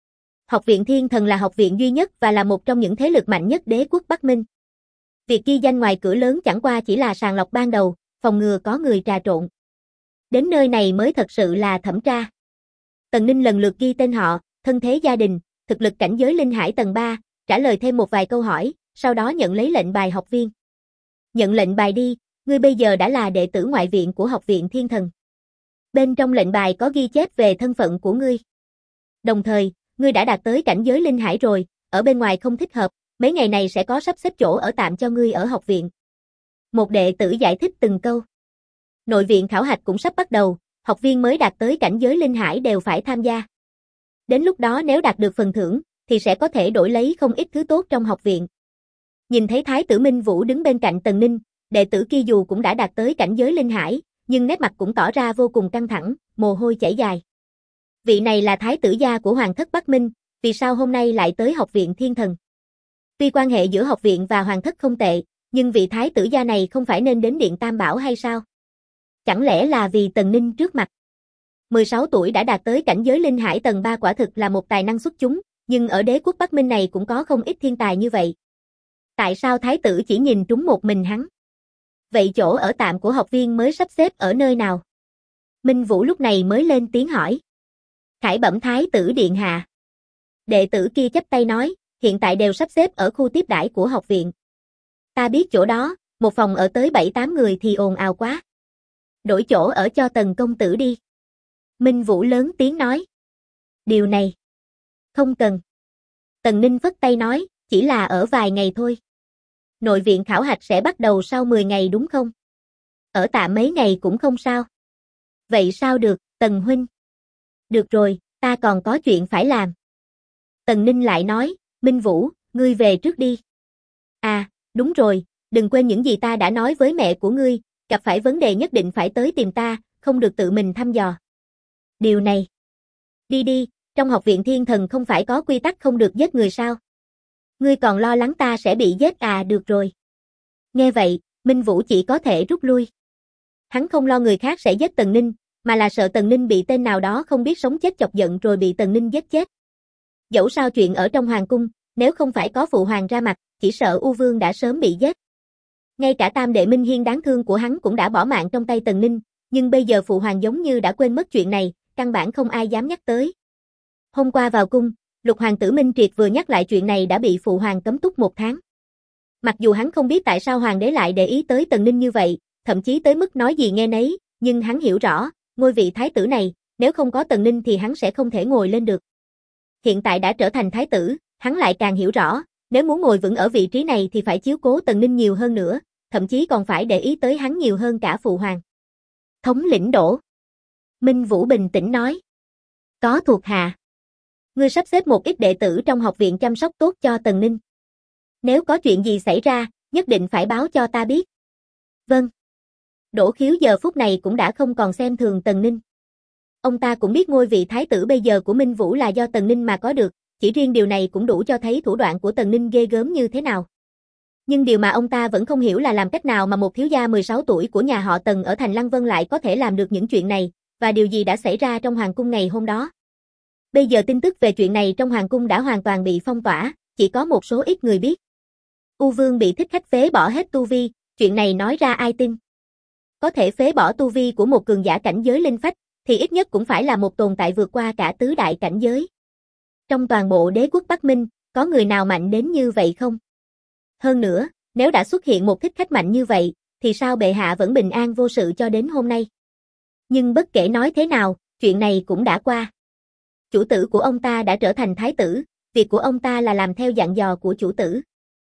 Học viện Thiên Thần là học viện duy nhất và là một trong những thế lực mạnh nhất đế quốc Bắc Minh. Việc ghi danh ngoài cửa lớn chẳng qua chỉ là sàng lọc ban đầu, phòng ngừa có người trà trộn. Đến nơi này mới thật sự là thẩm tra. Tần Ninh lần lượt ghi tên họ, thân thế gia đình, thực lực cảnh giới linh hải tầng 3, trả lời thêm một vài câu hỏi, sau đó nhận lấy lệnh bài học viên. Nhận lệnh bài đi, ngươi bây giờ đã là đệ tử ngoại viện của Học viện Thiên Thần. Bên trong lệnh bài có ghi chép về thân phận của ngươi. Đồng thời, ngươi đã đạt tới cảnh giới linh hải rồi, ở bên ngoài không thích hợp, mấy ngày này sẽ có sắp xếp chỗ ở tạm cho ngươi ở học viện. Một đệ tử giải thích từng câu. Nội viện khảo hạch cũng sắp bắt đầu, học viên mới đạt tới cảnh giới linh hải đều phải tham gia. Đến lúc đó nếu đạt được phần thưởng, thì sẽ có thể đổi lấy không ít thứ tốt trong học viện. Nhìn thấy Thái tử Minh Vũ đứng bên cạnh Tần Ninh, đệ tử kia dù cũng đã đạt tới cảnh giới linh hải, nhưng nét mặt cũng tỏ ra vô cùng căng thẳng, mồ hôi chảy dài. Vị này là thái tử gia của Hoàng thất Bắc Minh, vì sao hôm nay lại tới học viện Thiên Thần? Tuy quan hệ giữa học viện và Hoàng thất không tệ, nhưng vị thái tử gia này không phải nên đến Điện Tam Bảo hay sao? Chẳng lẽ là vì Tần Ninh trước mặt? 16 tuổi đã đạt tới cảnh giới linh hải tầng 3 quả thực là một tài năng xuất chúng, nhưng ở đế quốc Bắc Minh này cũng có không ít thiên tài như vậy. Tại sao thái tử chỉ nhìn trúng một mình hắn? Vậy chỗ ở tạm của học viên mới sắp xếp ở nơi nào? Minh Vũ lúc này mới lên tiếng hỏi. Khải bẩm thái tử điện hạ. Đệ tử kia chắp tay nói, hiện tại đều sắp xếp ở khu tiếp đãi của học viện. Ta biết chỗ đó, một phòng ở tới 7-8 người thì ồn ào quá. Đổi chỗ ở cho Tần công tử đi. Minh Vũ lớn tiếng nói. Điều này. Không cần. Tần Ninh phất tay nói, chỉ là ở vài ngày thôi. Nội viện khảo hạch sẽ bắt đầu sau 10 ngày đúng không? Ở tạm mấy ngày cũng không sao. Vậy sao được, Tần huynh? Được rồi, ta còn có chuyện phải làm. Tần Ninh lại nói, Minh Vũ, ngươi về trước đi. À, đúng rồi, đừng quên những gì ta đã nói với mẹ của ngươi, gặp phải vấn đề nhất định phải tới tìm ta, không được tự mình thăm dò. Điều này. Đi đi, trong học viện Thiên Thần không phải có quy tắc không được giết người sao? Ngươi còn lo lắng ta sẽ bị giết à, được rồi. Nghe vậy, Minh Vũ chỉ có thể rút lui. Hắn không lo người khác sẽ giết Tần Ninh, mà là sợ Tần Ninh bị tên nào đó không biết sống chết chọc giận rồi bị Tần Ninh giết chết. Dẫu sao chuyện ở trong hoàng cung, nếu không phải có phụ hoàng ra mặt, chỉ sợ U Vương đã sớm bị giết. Ngay cả tam đệ Minh Hiên đáng thương của hắn cũng đã bỏ mạng trong tay Tần Ninh, nhưng bây giờ phụ hoàng giống như đã quên mất chuyện này, căn bản không ai dám nhắc tới. Hôm qua vào cung, Lục hoàng tử Minh Triệt vừa nhắc lại chuyện này đã bị phụ hoàng cấm túc 1 tháng. Mặc dù hắn không biết tại sao hoàng đế lại để ý tới Tần Ninh như vậy, thậm chí tới mức nói gì nghe nấy, nhưng hắn hiểu rõ, ngôi vị thái tử này, nếu không có Tần Ninh thì hắn sẽ không thể ngồi lên được. Hiện tại đã trở thành thái tử, hắn lại càng hiểu rõ, nếu muốn ngồi vững ở vị trí này thì phải chiếu cố Tần Ninh nhiều hơn nữa, thậm chí còn phải để ý tới hắn nhiều hơn cả phụ hoàng. Thống lĩnh Đỗ. Minh Vũ bình tĩnh nói. Có thuộc hạ. Ngươi sắp xếp một ít đệ tử trong học viện chăm sóc tốt cho Tần Ninh. Nếu có chuyện gì xảy ra, nhất định phải báo cho ta biết. Vâng. Đỗ Khiếu giờ phút này cũng đã không còn xem thường Tần Ninh. Ông ta cũng biết ngôi vị thái tử bây giờ của Minh Vũ là do Tần Ninh mà có được, chỉ riêng điều này cũng đủ cho thấy thủ đoạn của Tần Ninh ghê gớm như thế nào. Nhưng điều mà ông ta vẫn không hiểu là làm cách nào mà một thiếu gia 16 tuổi của nhà họ Tần ở thành Lăng Vân lại có thể làm được những chuyện này, và điều gì đã xảy ra trong hoàng cung ngày hôm đó. Bây giờ tin tức về chuyện này trong hoàng cung đã hoàn toàn bị phong tỏa, chỉ có một số ít người biết. U Vương bị thích khách phế bỏ hết tu vi, chuyện này nói ra ai tin? Có thể phế bỏ tu vi của một cường giả cảnh giới linh phách, thì ít nhất cũng phải là một tồn tại vượt qua cả tứ đại cảnh giới. Trong toàn bộ đế quốc Bắc Minh, có người nào mạnh đến như vậy không? Hơn nữa, nếu đã xuất hiện một thích khách mạnh như vậy, thì sao bệ hạ vẫn bình an vô sự cho đến hôm nay? Nhưng bất kể nói thế nào, chuyện này cũng đã qua. Chủ tử của ông ta đã trở thành thái tử, việc của ông ta là làm theo dặn dò của chủ tử.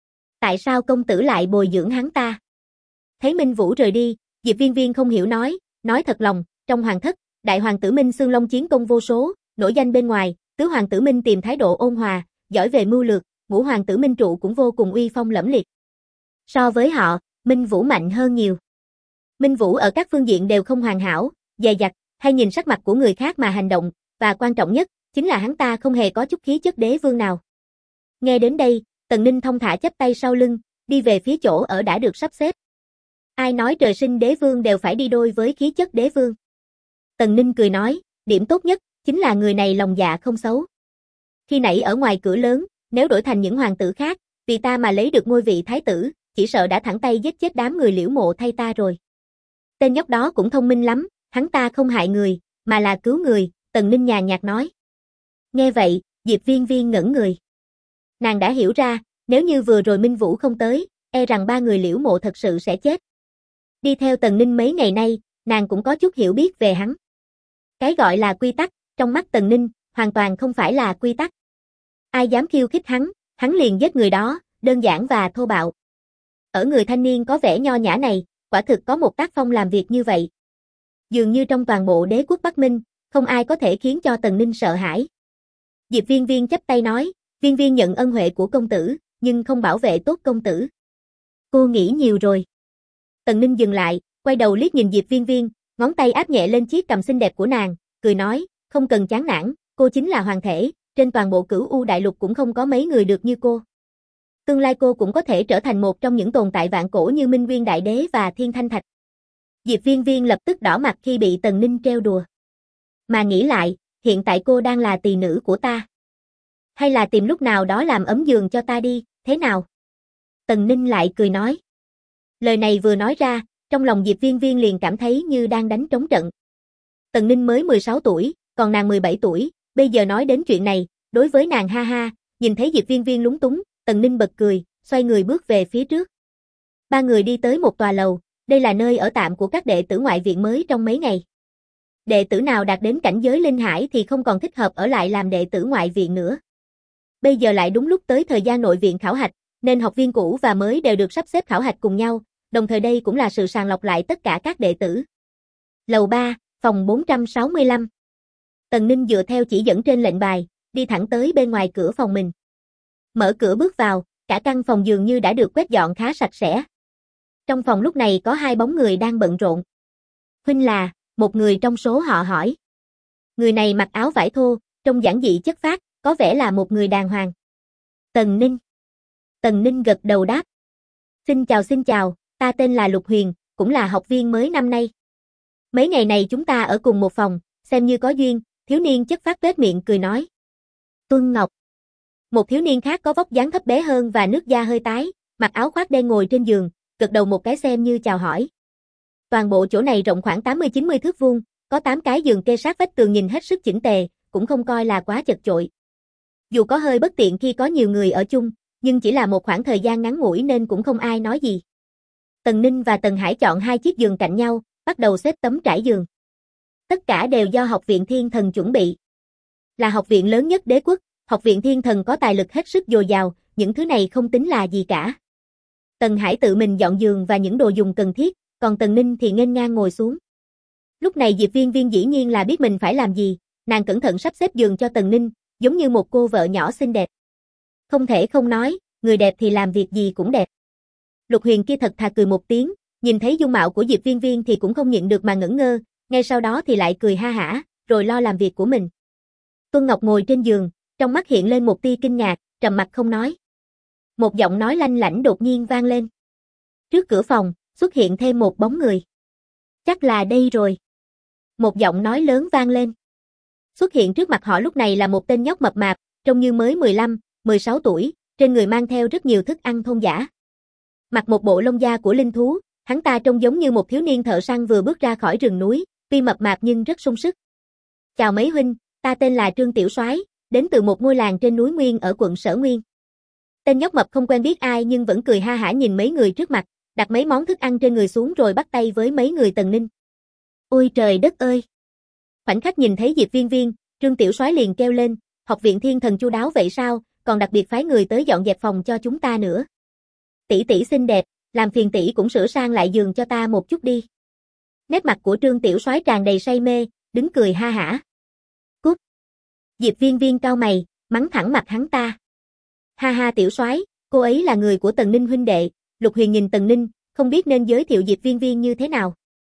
Tại sao công tử lại bồi dưỡng hắn ta? Thấy Minh Vũ rời đi, Diệp Viên Viên không hiểu nói thật lòng, trong hoàng thất, đại hoàng tử Minh Xương Long chiến công vô số, nổi danh bên ngoài, tứ hoàng tử Minh tìm thái độ ôn hòa, giỏi về mưu lược, ngũ hoàng tử Minh Trụ cũng vô cùng uy phong lẫm liệt. So với họ, Minh Vũ mạnh hơn nhiều. Minh Vũ ở các phương diện đều không hoàn hảo, dè dặt, hay nhìn sắc mặt của người khác mà hành động, và quan trọng nhất, chính là hắn ta không hề có chút khí chất đế vương nào. Nghe đến đây, Tần Ninh thông thả chắp tay sau lưng, đi về phía chỗ ở đã được sắp xếp. Ai nói trời sinh đế vương đều phải đi đôi với khí chất đế vương. Tần Ninh cười nói, điểm tốt nhất, chính là người này lòng dạ không xấu. Khi nãy ở ngoài cửa lớn, nếu đổi thành những hoàng tử khác, vì ta mà lấy được ngôi vị thái tử, chỉ sợ đã thẳng tay giết chết đám người Liễu Mộ thay ta rồi. Tên nhóc đó cũng thông minh lắm, hắn ta không hại người, mà là cứu người, Tần Ninh nhàn nhạt nói. Nghe vậy, Diệp Viên Viên ngẩn người. Nàng đã hiểu ra, nếu như vừa rồi Minh Vũ không tới, e rằng 3 người Liễu Mộ thật sự sẽ chết. Đi theo Tần Ninh mấy ngày nay, nàng cũng có chút hiểu biết về hắn. Cái gọi là quy tắc, trong mắt Tần Ninh, hoàn toàn không phải là quy tắc. Ai dám khiêu khích hắn liền giết người đó, đơn giản và thô bạo. Ở người thanh niên có vẻ nho nhã này, quả thực có một tác phong làm việc như vậy. Dường như trong toàn bộ đế quốc Bắc Minh, không ai có thể khiến cho Tần Ninh sợ hãi. Diệp Viên Viên chắp tay nói, Viên Viên nhận ân huệ của công tử, nhưng không bảo vệ tốt công tử. Cô nghĩ nhiều rồi. Tần Ninh dừng lại, quay đầu liếc nhìn Diệp Viên Viên, ngón tay áp nhẹ lên chiếc cằm xinh đẹp của nàng, cười nói, không cần chán nản, cô chính là hoàng thể, trên toàn bộ Cửu U đại lục cũng không có mấy người được như cô. Tương lai cô cũng có thể trở thành một trong những tồn tại vạn cổ như Minh Nguyên Đại Đế và Thiên Thanh Thạch. Diệp Viên Viên lập tức đỏ mặt khi bị Tần Ninh trêu đùa. Mà nghĩ lại, hiện tại cô đang là tỳ nữ của ta. Hay là tìm lúc nào đó làm ấm giường cho ta đi, thế nào? Tần Ninh lại cười nói. Lời này vừa nói ra, trong lòng Diệp Viên Viên liền cảm thấy như đang đánh trống trận. Tần Ninh mới 16 tuổi, còn nàng 17 tuổi, bây giờ nói đến chuyện này, đối với nàng ha ha, nhìn thấy Diệp Viên Viên lúng túng, Tần Ninh bật cười, xoay người bước về phía trước. Ba người đi tới một tòa lầu, đây là nơi ở tạm của các đệ tử ngoại viện mới trong mấy ngày. Đệ tử nào đạt đến cảnh giới linh hải thì không còn thích hợp ở lại làm đệ tử ngoại viện nữa. Bây giờ lại đúng lúc tới thời gian nội viện khảo hạch, nên học viên cũ và mới đều được sắp xếp khảo hạch cùng nhau, đồng thời đây cũng là sự sàng lọc lại tất cả các đệ tử. Lầu 3, phòng 465. Tần Ninh dựa theo chỉ dẫn trên lệnh bài, đi thẳng tới bên ngoài cửa phòng mình. Mở cửa bước vào, cả căn phòng dường như đã được quét dọn khá sạch sẽ. Trong phòng lúc này có hai bóng người đang bận rộn. Huynh là, một người trong số họ hỏi. Người này mặc áo vải thô, trông giản dị chất phác, có vẻ là một người đàng hoàng. Tần Ninh. Tần Ninh gật đầu đáp. Xin chào, ta tên là Lục Huyền, cũng là học viên mới năm nay. Mấy ngày này chúng ta ở cùng một phòng, xem như có duyên, thiếu niên chất phác tuét miệng cười nói. Tuân Ngọc. Một thiếu niên khác có vóc dáng thấp bé hơn và nước da hơi tái, mặc áo khoác đen ngồi trên giường, gật đầu một cái xem như chào hỏi. Toàn bộ chỗ này rộng khoảng 80-90 thước vuông, có 8 cái giường kê sát vách tường nhìn hết sức chỉnh tề, cũng không coi là quá chật chội. Dù có hơi bất tiện khi có nhiều người ở chung, nhưng chỉ là một khoảng thời gian ngắn ngủi nên cũng không ai nói gì. Tần Ninh và Tần Hải chọn hai chiếc giường cạnh nhau, bắt đầu xếp tấm trải giường. Tất cả đều do Học viện Thiên Thần chuẩn bị. Là học viện lớn nhất đế quốc, Học viện Thiên Thần có tài lực hết sức dồi dào, những thứ này không tính là gì cả. Tần Hải tự mình dọn giường và những đồ dùng cần thiết, còn Tần Ninh thì nghênh ngang ngồi xuống. Lúc này Diệp Viên Viên dĩ nhiên là biết mình phải làm gì, nàng cẩn thận sắp xếp giường cho Tần Ninh, giống như một cô vợ nhỏ xinh đẹp. Không thể không nói, người đẹp thì làm việc gì cũng đẹp. Lục Huyền kia thật thà cười một tiếng, nhìn thấy dung mạo của Diệp Viên Viên thì cũng không nhịn được mà ngẩn ngơ, ngay sau đó thì lại cười ha hả, rồi lo làm việc của mình. Tuân Ngọc ngồi trên giường, trong mắt hiện lên một tia kinh ngạc, trầm mặc không nói. Một giọng nói lanh lảnh đột nhiên vang lên. Trước cửa phòng, xuất hiện thêm một bóng người. Chắc là đây rồi. Một giọng nói lớn vang lên. Xuất hiện trước mặt họ lúc này là một tên nhóc mập mạp, trông như mới 15-16 tuổi, trên người mang theo rất nhiều thức ăn thôn dã. Mặc một bộ lông da của linh thú, hắn ta trông giống như một thiếu niên thợ săn vừa bước ra khỏi rừng núi, tuy mập mạp nhưng rất sung sức. Chào mấy huynh, ta tên là Trương Tiểu Soái, đến từ một ngôi làng trên núi Nguyên ở quận Sở Nguyên. Tên nhóc mập không quen biết ai nhưng vẫn cười ha hả nhìn mấy người trước mặt, đặt mấy món thức ăn trên người xuống rồi bắt tay với mấy người Tần Ninh. Ôi trời đất ơi! Khoảnh khắc nhìn thấy Diệp Viên Viên, Trương Tiểu Soái liền kêu lên, Học viện Thiên Thần chu đáo vậy sao, còn đặc biệt phái người tới dọn dẹp phòng cho chúng ta nữa. Tỷ tỷ xinh đẹp, làm phiền tỷ cũng sửa sang lại giường cho ta một chút đi. Nét mặt của Trương Tiểu Soái tràn đầy say mê, đứng cười ha hả. Cút! Diệp Viên Viên cau mày, mắng thẳng mặt hắn ta. Ha ha Tiểu Soái, cô ấy là người của Tần Ninh huynh đệ. Lục Huyền nhìn Tần Ninh, không biết nên giới thiệu Diệp Viên Viên như thế nào.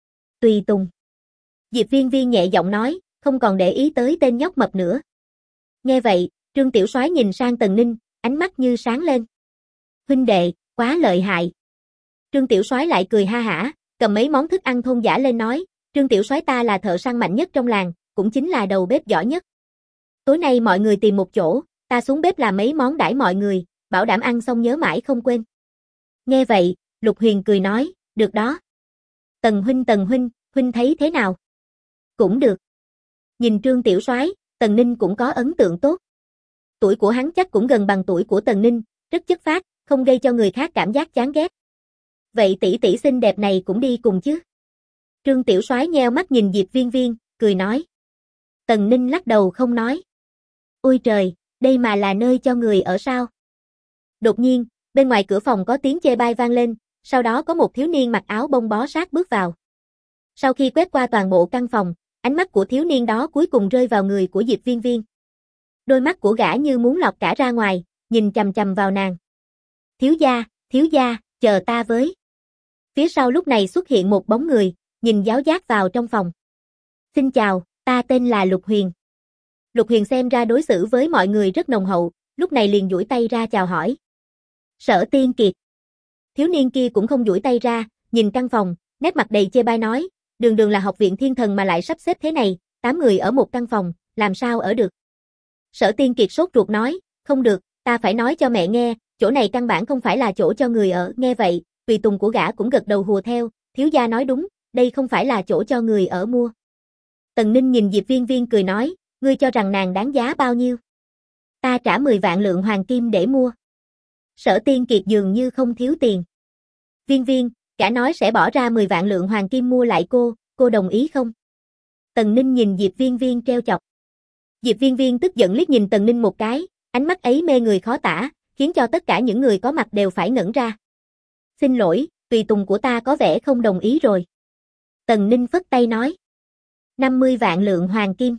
Tùy tùng. Diệp Viên Viên nhẹ giọng nói, không còn để ý tới tên nhóc mập nữa. Nghe vậy, Trương Tiểu Soái nhìn sang Tần Ninh, ánh mắt như sáng lên. Huynh đệ, quá lợi hại. Trương Tiểu Soái lại cười ha hả, cầm mấy món thức ăn thôn dã lên nói, Trương Tiểu Soái ta là thợ săn mạnh nhất trong làng, cũng chính là đầu bếp giỏi nhất. Tối nay mọi người tìm một chỗ, ta xuống bếp làm mấy món đãi mọi người, bảo đảm ăn xong nhớ mãi không quên. Nghe vậy, Lục Huyền cười nói, được đó. Tần huynh thấy thế nào? Cũng được. Nhìn Trương Tiểu Soái, Tần Ninh cũng có ấn tượng tốt. Tuổi của hắn chắc cũng gần bằng tuổi của Tần Ninh, rất chất phác, không gây cho người khác cảm giác chán ghét. Vậy tỷ tỷ xinh đẹp này cũng đi cùng chứ? Trương Tiểu Soái nheo mắt nhìn Diệp Viên Viên, cười nói. Tần Ninh lắc đầu không nói. Ôi trời, đây mà là nơi cho người ở sao? Đột nhiên, bên ngoài cửa phòng có tiếng chê bai vang lên, sau đó có một thiếu niên mặc áo bông bó sát bước vào. Sau khi quét qua toàn bộ căn phòng, ánh mắt của thiếu niên đó cuối cùng rơi vào người của Diệp Viên Viên. Đôi mắt của gã như muốn lọt cả ra ngoài, nhìn chằm chằm vào nàng. Thiếu gia, chờ ta với. Phía sau lúc này xuất hiện một bóng người, nhìn giáo giác vào trong phòng. Xin chào, ta tên là Lục Huyền. Lục Huyền xem ra đối xử với mọi người rất nồng hậu, lúc này liền duỗi tay ra chào hỏi. Sở Tiên Kiệt. Thiếu niên kia cũng không duỗi tay ra, nhìn căn phòng, nét mặt đầy chê bai nói, đường đường là học viện thiên thần mà lại sắp xếp thế này, 8 người ở một căn phòng, làm sao ở được. Sở Tiên Kiệt sốt ruột nói, không được, ta phải nói cho mẹ nghe, chỗ này căn bản không phải là chỗ cho người ở, nghe vậy, tùy tùng của gã cũng gật đầu hùa theo, thiếu gia nói đúng, đây không phải là chỗ cho người ở mua. Tần Ninh nhìn Diệp Viên Viên cười nói, ngươi cho rằng nàng đáng giá bao nhiêu? Ta trả 10 vạn lượng hoàng kim để mua. Sở Tiên Kiệt dường như không thiếu tiền. Viên Viên, gã nói sẽ bỏ ra 10 vạn lượng hoàng kim mua lại cô đồng ý không? Tần Ninh nhìn Diệp Viên Viên treo chọc. Diệp Viên Viên tức giận liếc nhìn Tần Ninh một cái, ánh mắt ấy mê người khó tả, khiến cho tất cả những người có mặt đều phải ngẩn ra. Xin lỗi, tùy tùng của ta có vẻ không đồng ý rồi. Tần Ninh phất tay nói. 50 vạn lượng hoàng kim.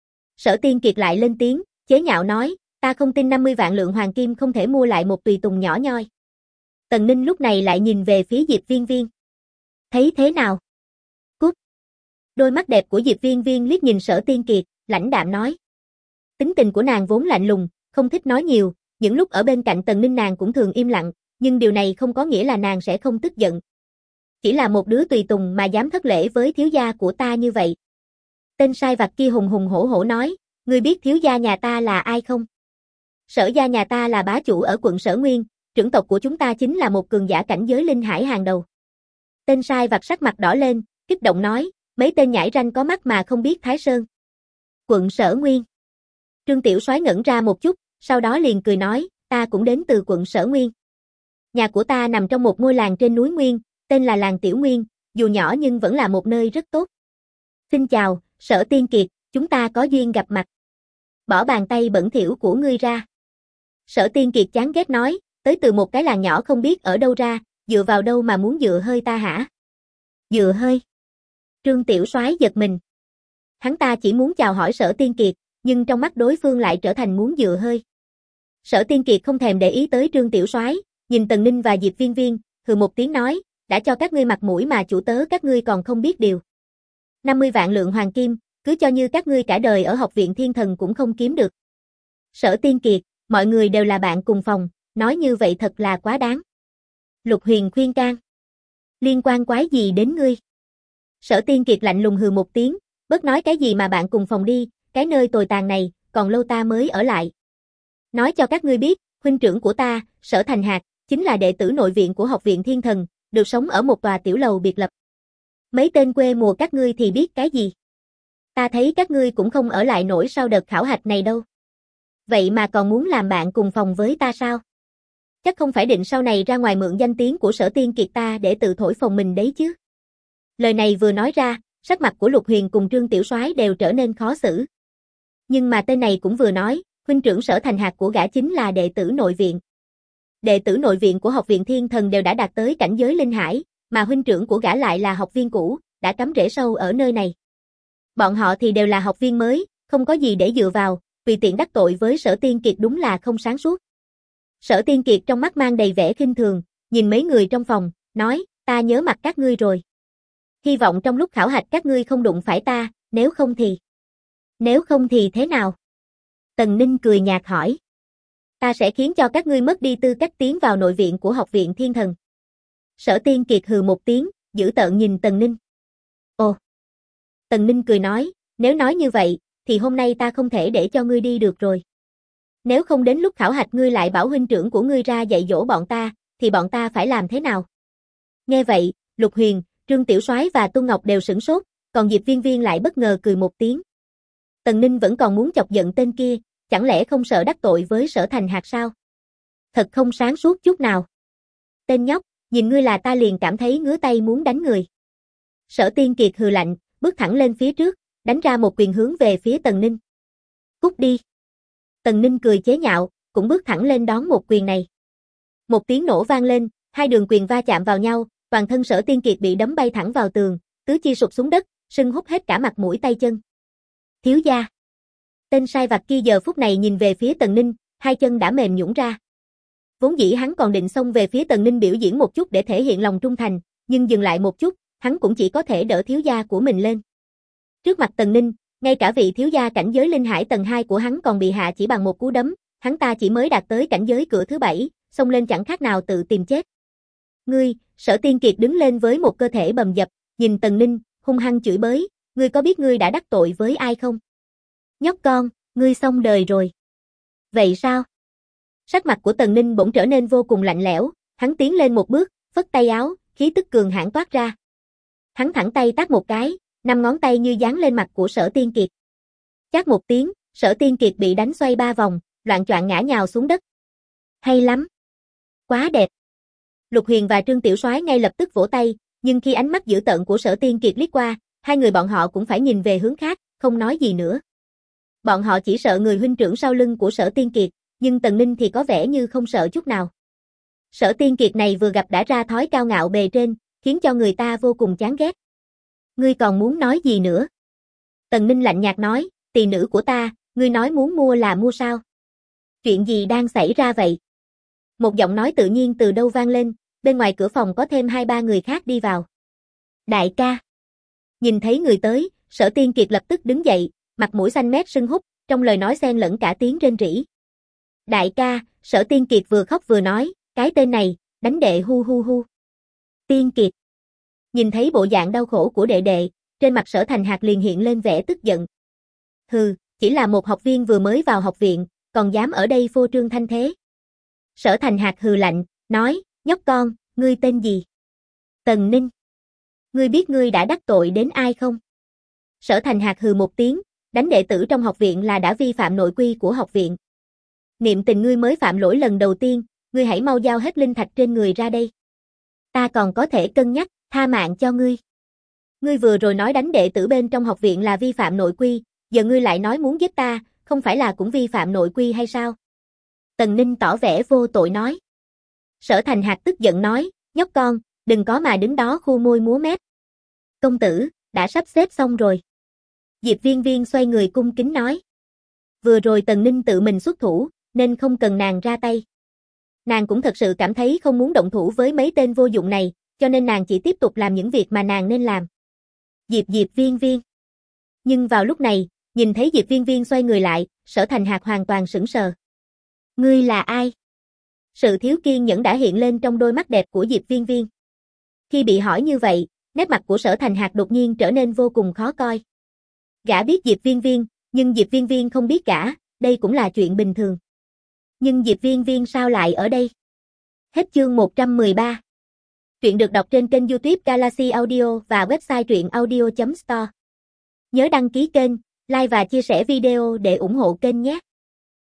Sở Tiên Kiệt lại lên tiếng, chế nhạo nói, ta không tin 50 vạn lượng hoàng kim không thể mua lại một tùy tùng nhỏ nhoi. Tần Ninh lúc này lại nhìn về phía Diệp Viên Viên. Thấy thế nào? Cút. Đôi mắt đẹp của Diệp Viên Viên liếc nhìn Sở Tiên Kiệt, lãnh đạm nói. Tính tình của nàng vốn lạnh lùng, không thích nói nhiều, những lúc ở bên cạnh Tần Ninh nàng cũng thường im lặng, nhưng điều này không có nghĩa là nàng sẽ không tức giận. Chỉ là một đứa tùy tùng mà dám thất lễ với thiếu gia của ta như vậy. Tên sai vặt kia hùng hùng hổ hổ nói, ngươi biết thiếu gia nhà ta là ai không? Sở gia nhà ta là bá chủ ở quận Sở Nguyên, trưởng tộc của chúng ta chính là một cường giả cảnh giới linh hải hàng đầu. Tên sai vặt sắc mặt đỏ lên, kích động nói, mấy tên nhãi ranh có mắt mà không biết Thái Sơn. Quận Sở Nguyên. Trương Tiểu Soái ngẩn ra một chút, sau đó liền cười nói, ta cũng đến từ quận Sở Nguyên. Nhà của ta nằm trong một ngôi làng trên núi Nguyên, tên là làng Tiểu Nguyên, dù nhỏ nhưng vẫn là một nơi rất tốt. Xin chào, Sở Tiên Kiệt, chúng ta có duyên gặp mặt. Bỏ bàn tay bẩn thỉu của ngươi ra. Sở Tiên Kiệt chán ghét nói, tới từ một cái làng nhỏ không biết ở đâu ra, dựa vào đâu mà muốn dựa hơi ta hả? Dựa hơi? Trương Tiểu Soái giật mình. Hắn ta chỉ muốn chào hỏi Sở Tiên Kiệt, nhưng trong mắt đối phương lại trở thành muốn dựa hơi. Sở Tiên Kiệt không thèm để ý tới Trương Tiểu Soái, nhìn Tần Ninh và Diệp Viên Viên, hừ một tiếng nói, đã cho các ngươi mặt mũi mà chủ tớ các ngươi còn không biết điều. 50 vạn lượng hoàng kim, cứ cho như các ngươi cả đời ở học viện thiên thần cũng không kiếm được. Sở Tiên Kiệt, mọi người đều là bạn cùng phòng, nói như vậy thật là quá đáng. Lục Huyền khuyên can. Liên quan quái gì đến ngươi? Sở Tiên Kiệt lạnh lùng hừ một tiếng, bớt nói cái gì mà bạn cùng phòng đi, cái nơi tồi tàn này, còn lâu ta mới ở lại. Nói cho các ngươi biết, huynh trưởng của ta, Sở Thành Hạc, chính là đệ tử nội viện của học viện thiên thần, được sống ở một tòa tiểu lầu biệt lập. Mấy tên quê mùa các ngươi thì biết cái gì? Ta thấy các ngươi cũng không ở lại nổi sau đợt khảo hạch này đâu. Vậy mà còn muốn làm bạn cùng phòng với ta sao? Chắc không phải định sau này ra ngoài mượn danh tiếng của Sở Tiên Kiệt ta để tự thổi phồng mình đấy chứ. Lời này vừa nói ra, sắc mặt của Lục Huyền cùng Trương Tiểu Soái đều trở nên khó xử. Nhưng mà tên này cũng vừa nói, huynh trưởng Sở Thành Hạc của gã chính là đệ tử nội viện. Đệ tử nội viện của học viện thiên thần đều đã đạt tới cảnh giới linh hải, mà huynh trưởng của gã lại là học viên cũ, đã cắm rễ sâu ở nơi này. Bọn họ thì đều là học viên mới, không có gì để dựa vào, vì tiện đắc tội với Sở Tiên Kiệt đúng là không sáng suốt. Sở Tiên Kiệt trong mắt mang đầy vẻ khinh thường, nhìn mấy người trong phòng, nói, ta nhớ mặt các ngươi rồi. Hy vọng trong lúc khảo hạch các ngươi không đụng phải ta, nếu không thì... Nếu không thì thế nào? Tần Ninh cười nhạt hỏi. Ta sẽ khiến cho các ngươi mất đi tư cách tiến vào nội viện của học viện thiên thần. Sở Tiên Kiệt hừ một tiếng, dữ tợn nhìn Tần Ninh. Ồ! Tần Ninh cười nói, nếu nói như vậy, thì hôm nay ta không thể để cho ngươi đi được rồi. Nếu không đến lúc khảo hạch ngươi lại bảo huynh trưởng của ngươi ra dạy dỗ bọn ta, thì bọn ta phải làm thế nào? Nghe vậy, Lục Huyền, Trương Tiểu Soái và Tuân Ngọc đều sửng sốt, còn Diệp Viên Viên lại bất ngờ cười một tiếng. Tần Ninh vẫn còn muốn chọc giận tên kia, chẳng lẽ không sợ đắc tội với Sở Thành Hạc sao? Thật không sáng suốt chút nào. Tên nhóc, nhìn ngươi là ta liền cảm thấy ngứa tay muốn đánh người. Sở Tiên Kiệt hừ lạnh, bước thẳng lên phía trước, đánh ra một quyền hướng về phía Tần Ninh. Cút đi. Tần Ninh cười chế nhạo, cũng bước thẳng lên đón một quyền này. Một tiếng nổ vang lên, hai đường quyền va chạm vào nhau, toàn thân Sở Tiên Kiệt bị đấm bay thẳng vào tường, tứ chi sụp xuống đất, sưng húp hết cả mặt mũi tay chân. Thiếu gia. Tên sai vặt kia giờ phút này nhìn về phía Tần Ninh, hai chân đã mềm nhũn ra. Vốn dĩ hắn còn định xông về phía Tần Ninh biểu diễn một chút để thể hiện lòng trung thành, nhưng dừng lại một chút, hắn cũng chỉ có thể đỡ thiếu gia của mình lên. Trước mặt Tần Ninh, ngay cả vị thiếu gia cảnh giới linh hải tầng 2 của hắn còn bị hạ chỉ bằng một cú đấm, hắn ta chỉ mới đạt tới cảnh giới cửa thứ 7, xông lên chẳng khác nào tự tìm chết. Ngươi, Sở Tiên Kiệt đứng lên với một cơ thể bầm dập, nhìn Tần Ninh, hung hăng chửi bới, ngươi có biết ngươi đã đắc tội với ai không? Nhóc con, ngươi xong đời rồi. Vậy sao? Sắc mặt của Tần Ninh bỗng trở nên vô cùng lạnh lẽo, hắn tiến lên một bước, phất tay áo, khí tức cường hãn toát ra. Hắn thẳng tay tát một cái, 5 ngón tay như dán lên mặt của Sở Tiên Kiệt. Chát một tiếng, Sở Tiên Kiệt bị đánh xoay 3 vòng, loạng choạng ngã nhào xuống đất. Hay lắm. Quá đẹp. Lục Huyền và Trương Tiểu Soái ngay lập tức vỗ tay, nhưng khi ánh mắt dữ tợn của Sở Tiên Kiệt liếc qua, hai người bọn họ cũng phải nhìn về hướng khác, không nói gì nữa. Bọn họ chỉ sợ người huynh trưởng sau lưng của Sở Tiên Kiệt, nhưng Tần Ninh thì có vẻ như không sợ chút nào. Sở Tiên Kiệt này vừa gặp đã ra thói cao ngạo bề trên, khiến cho người ta vô cùng chán ghét. Ngươi còn muốn nói gì nữa? Tần Ninh lạnh nhạt nói, tỳ nữ của ta, ngươi nói muốn mua là mua sao? Chuyện gì đang xảy ra vậy? Một giọng nói tự nhiên từ đâu vang lên, bên ngoài cửa phòng có thêm 2-3 người khác đi vào. Đại ca. Nhìn thấy người tới, Sở Tiên Kiệt lập tức đứng dậy, mặt mũi xanh mét sưng húp, trong lời nói xen lẫn cả tiếng rên rỉ. Đại ca, Sở Tiên Kiệt vừa khóc vừa nói, cái tên này, đánh đệ hu hu hu. Tiên Kiệt. Nhìn thấy bộ dạng đau khổ của đệ đệ, trên mặt Sở Thành Hạc liền hiện lên vẻ tức giận. Hừ, chỉ là một học viên vừa mới vào học viện, còn dám ở đây phô trương thanh thế. Sở Thành Hạc hừ lạnh, nói, nhóc con, ngươi tên gì? Tần Ninh. Ngươi biết ngươi đã đắc tội đến ai không? Sở Thành Hạc hừ một tiếng, đánh đệ tử trong học viện là đã vi phạm nội quy của học viện. Niệm tình ngươi mới phạm lỗi lần đầu tiên, ngươi hãy mau giao hết linh thạch trên người ra đây. Ta còn có thể cân nhắc, tha mạng cho ngươi. Ngươi vừa rồi nói đánh đệ tử bên trong học viện là vi phạm nội quy, giờ ngươi lại nói muốn giết ta, không phải là cũng vi phạm nội quy hay sao? Tần Ninh tỏ vẻ vô tội nói. Sở Thành Hạc tức giận nói, nhóc con, đừng có mà đứng đó khu môi múa mép. Công tử, đã sắp xếp xong rồi. Diệp Viên Viên xoay người cung kính nói. Vừa rồi Tần Ninh tự mình xuất thủ, nên không cần nàng ra tay. Nàng cũng thật sự cảm thấy không muốn động thủ với mấy tên vô dụng này, cho nên nàng chỉ tiếp tục làm những việc mà nàng nên làm. Diệp Viên Viên. Nhưng vào lúc này, nhìn thấy Diệp Viên Viên xoay người lại, Sở Thành Hạc hoàn toàn sững sờ. Ngươi là ai? Sự thiếu kiên nhẫn đã hiện lên trong đôi mắt đẹp của Diệp Viên Viên. Khi bị hỏi như vậy, nét mặt của Sở Thành Hạc đột nhiên trở nên vô cùng khó coi. Gã biết Diệp Viên Viên, nhưng Diệp Viên Viên không biết gã, đây cũng là chuyện bình thường. Nhưng Diệp Viên Viên sao lại ở đây? Hết chương 113. Truyện được đọc trên kênh YouTube Galaxy Audio và website truyệnaudio.store. Nhớ đăng ký kênh, like và chia sẻ video để ủng hộ kênh nhé.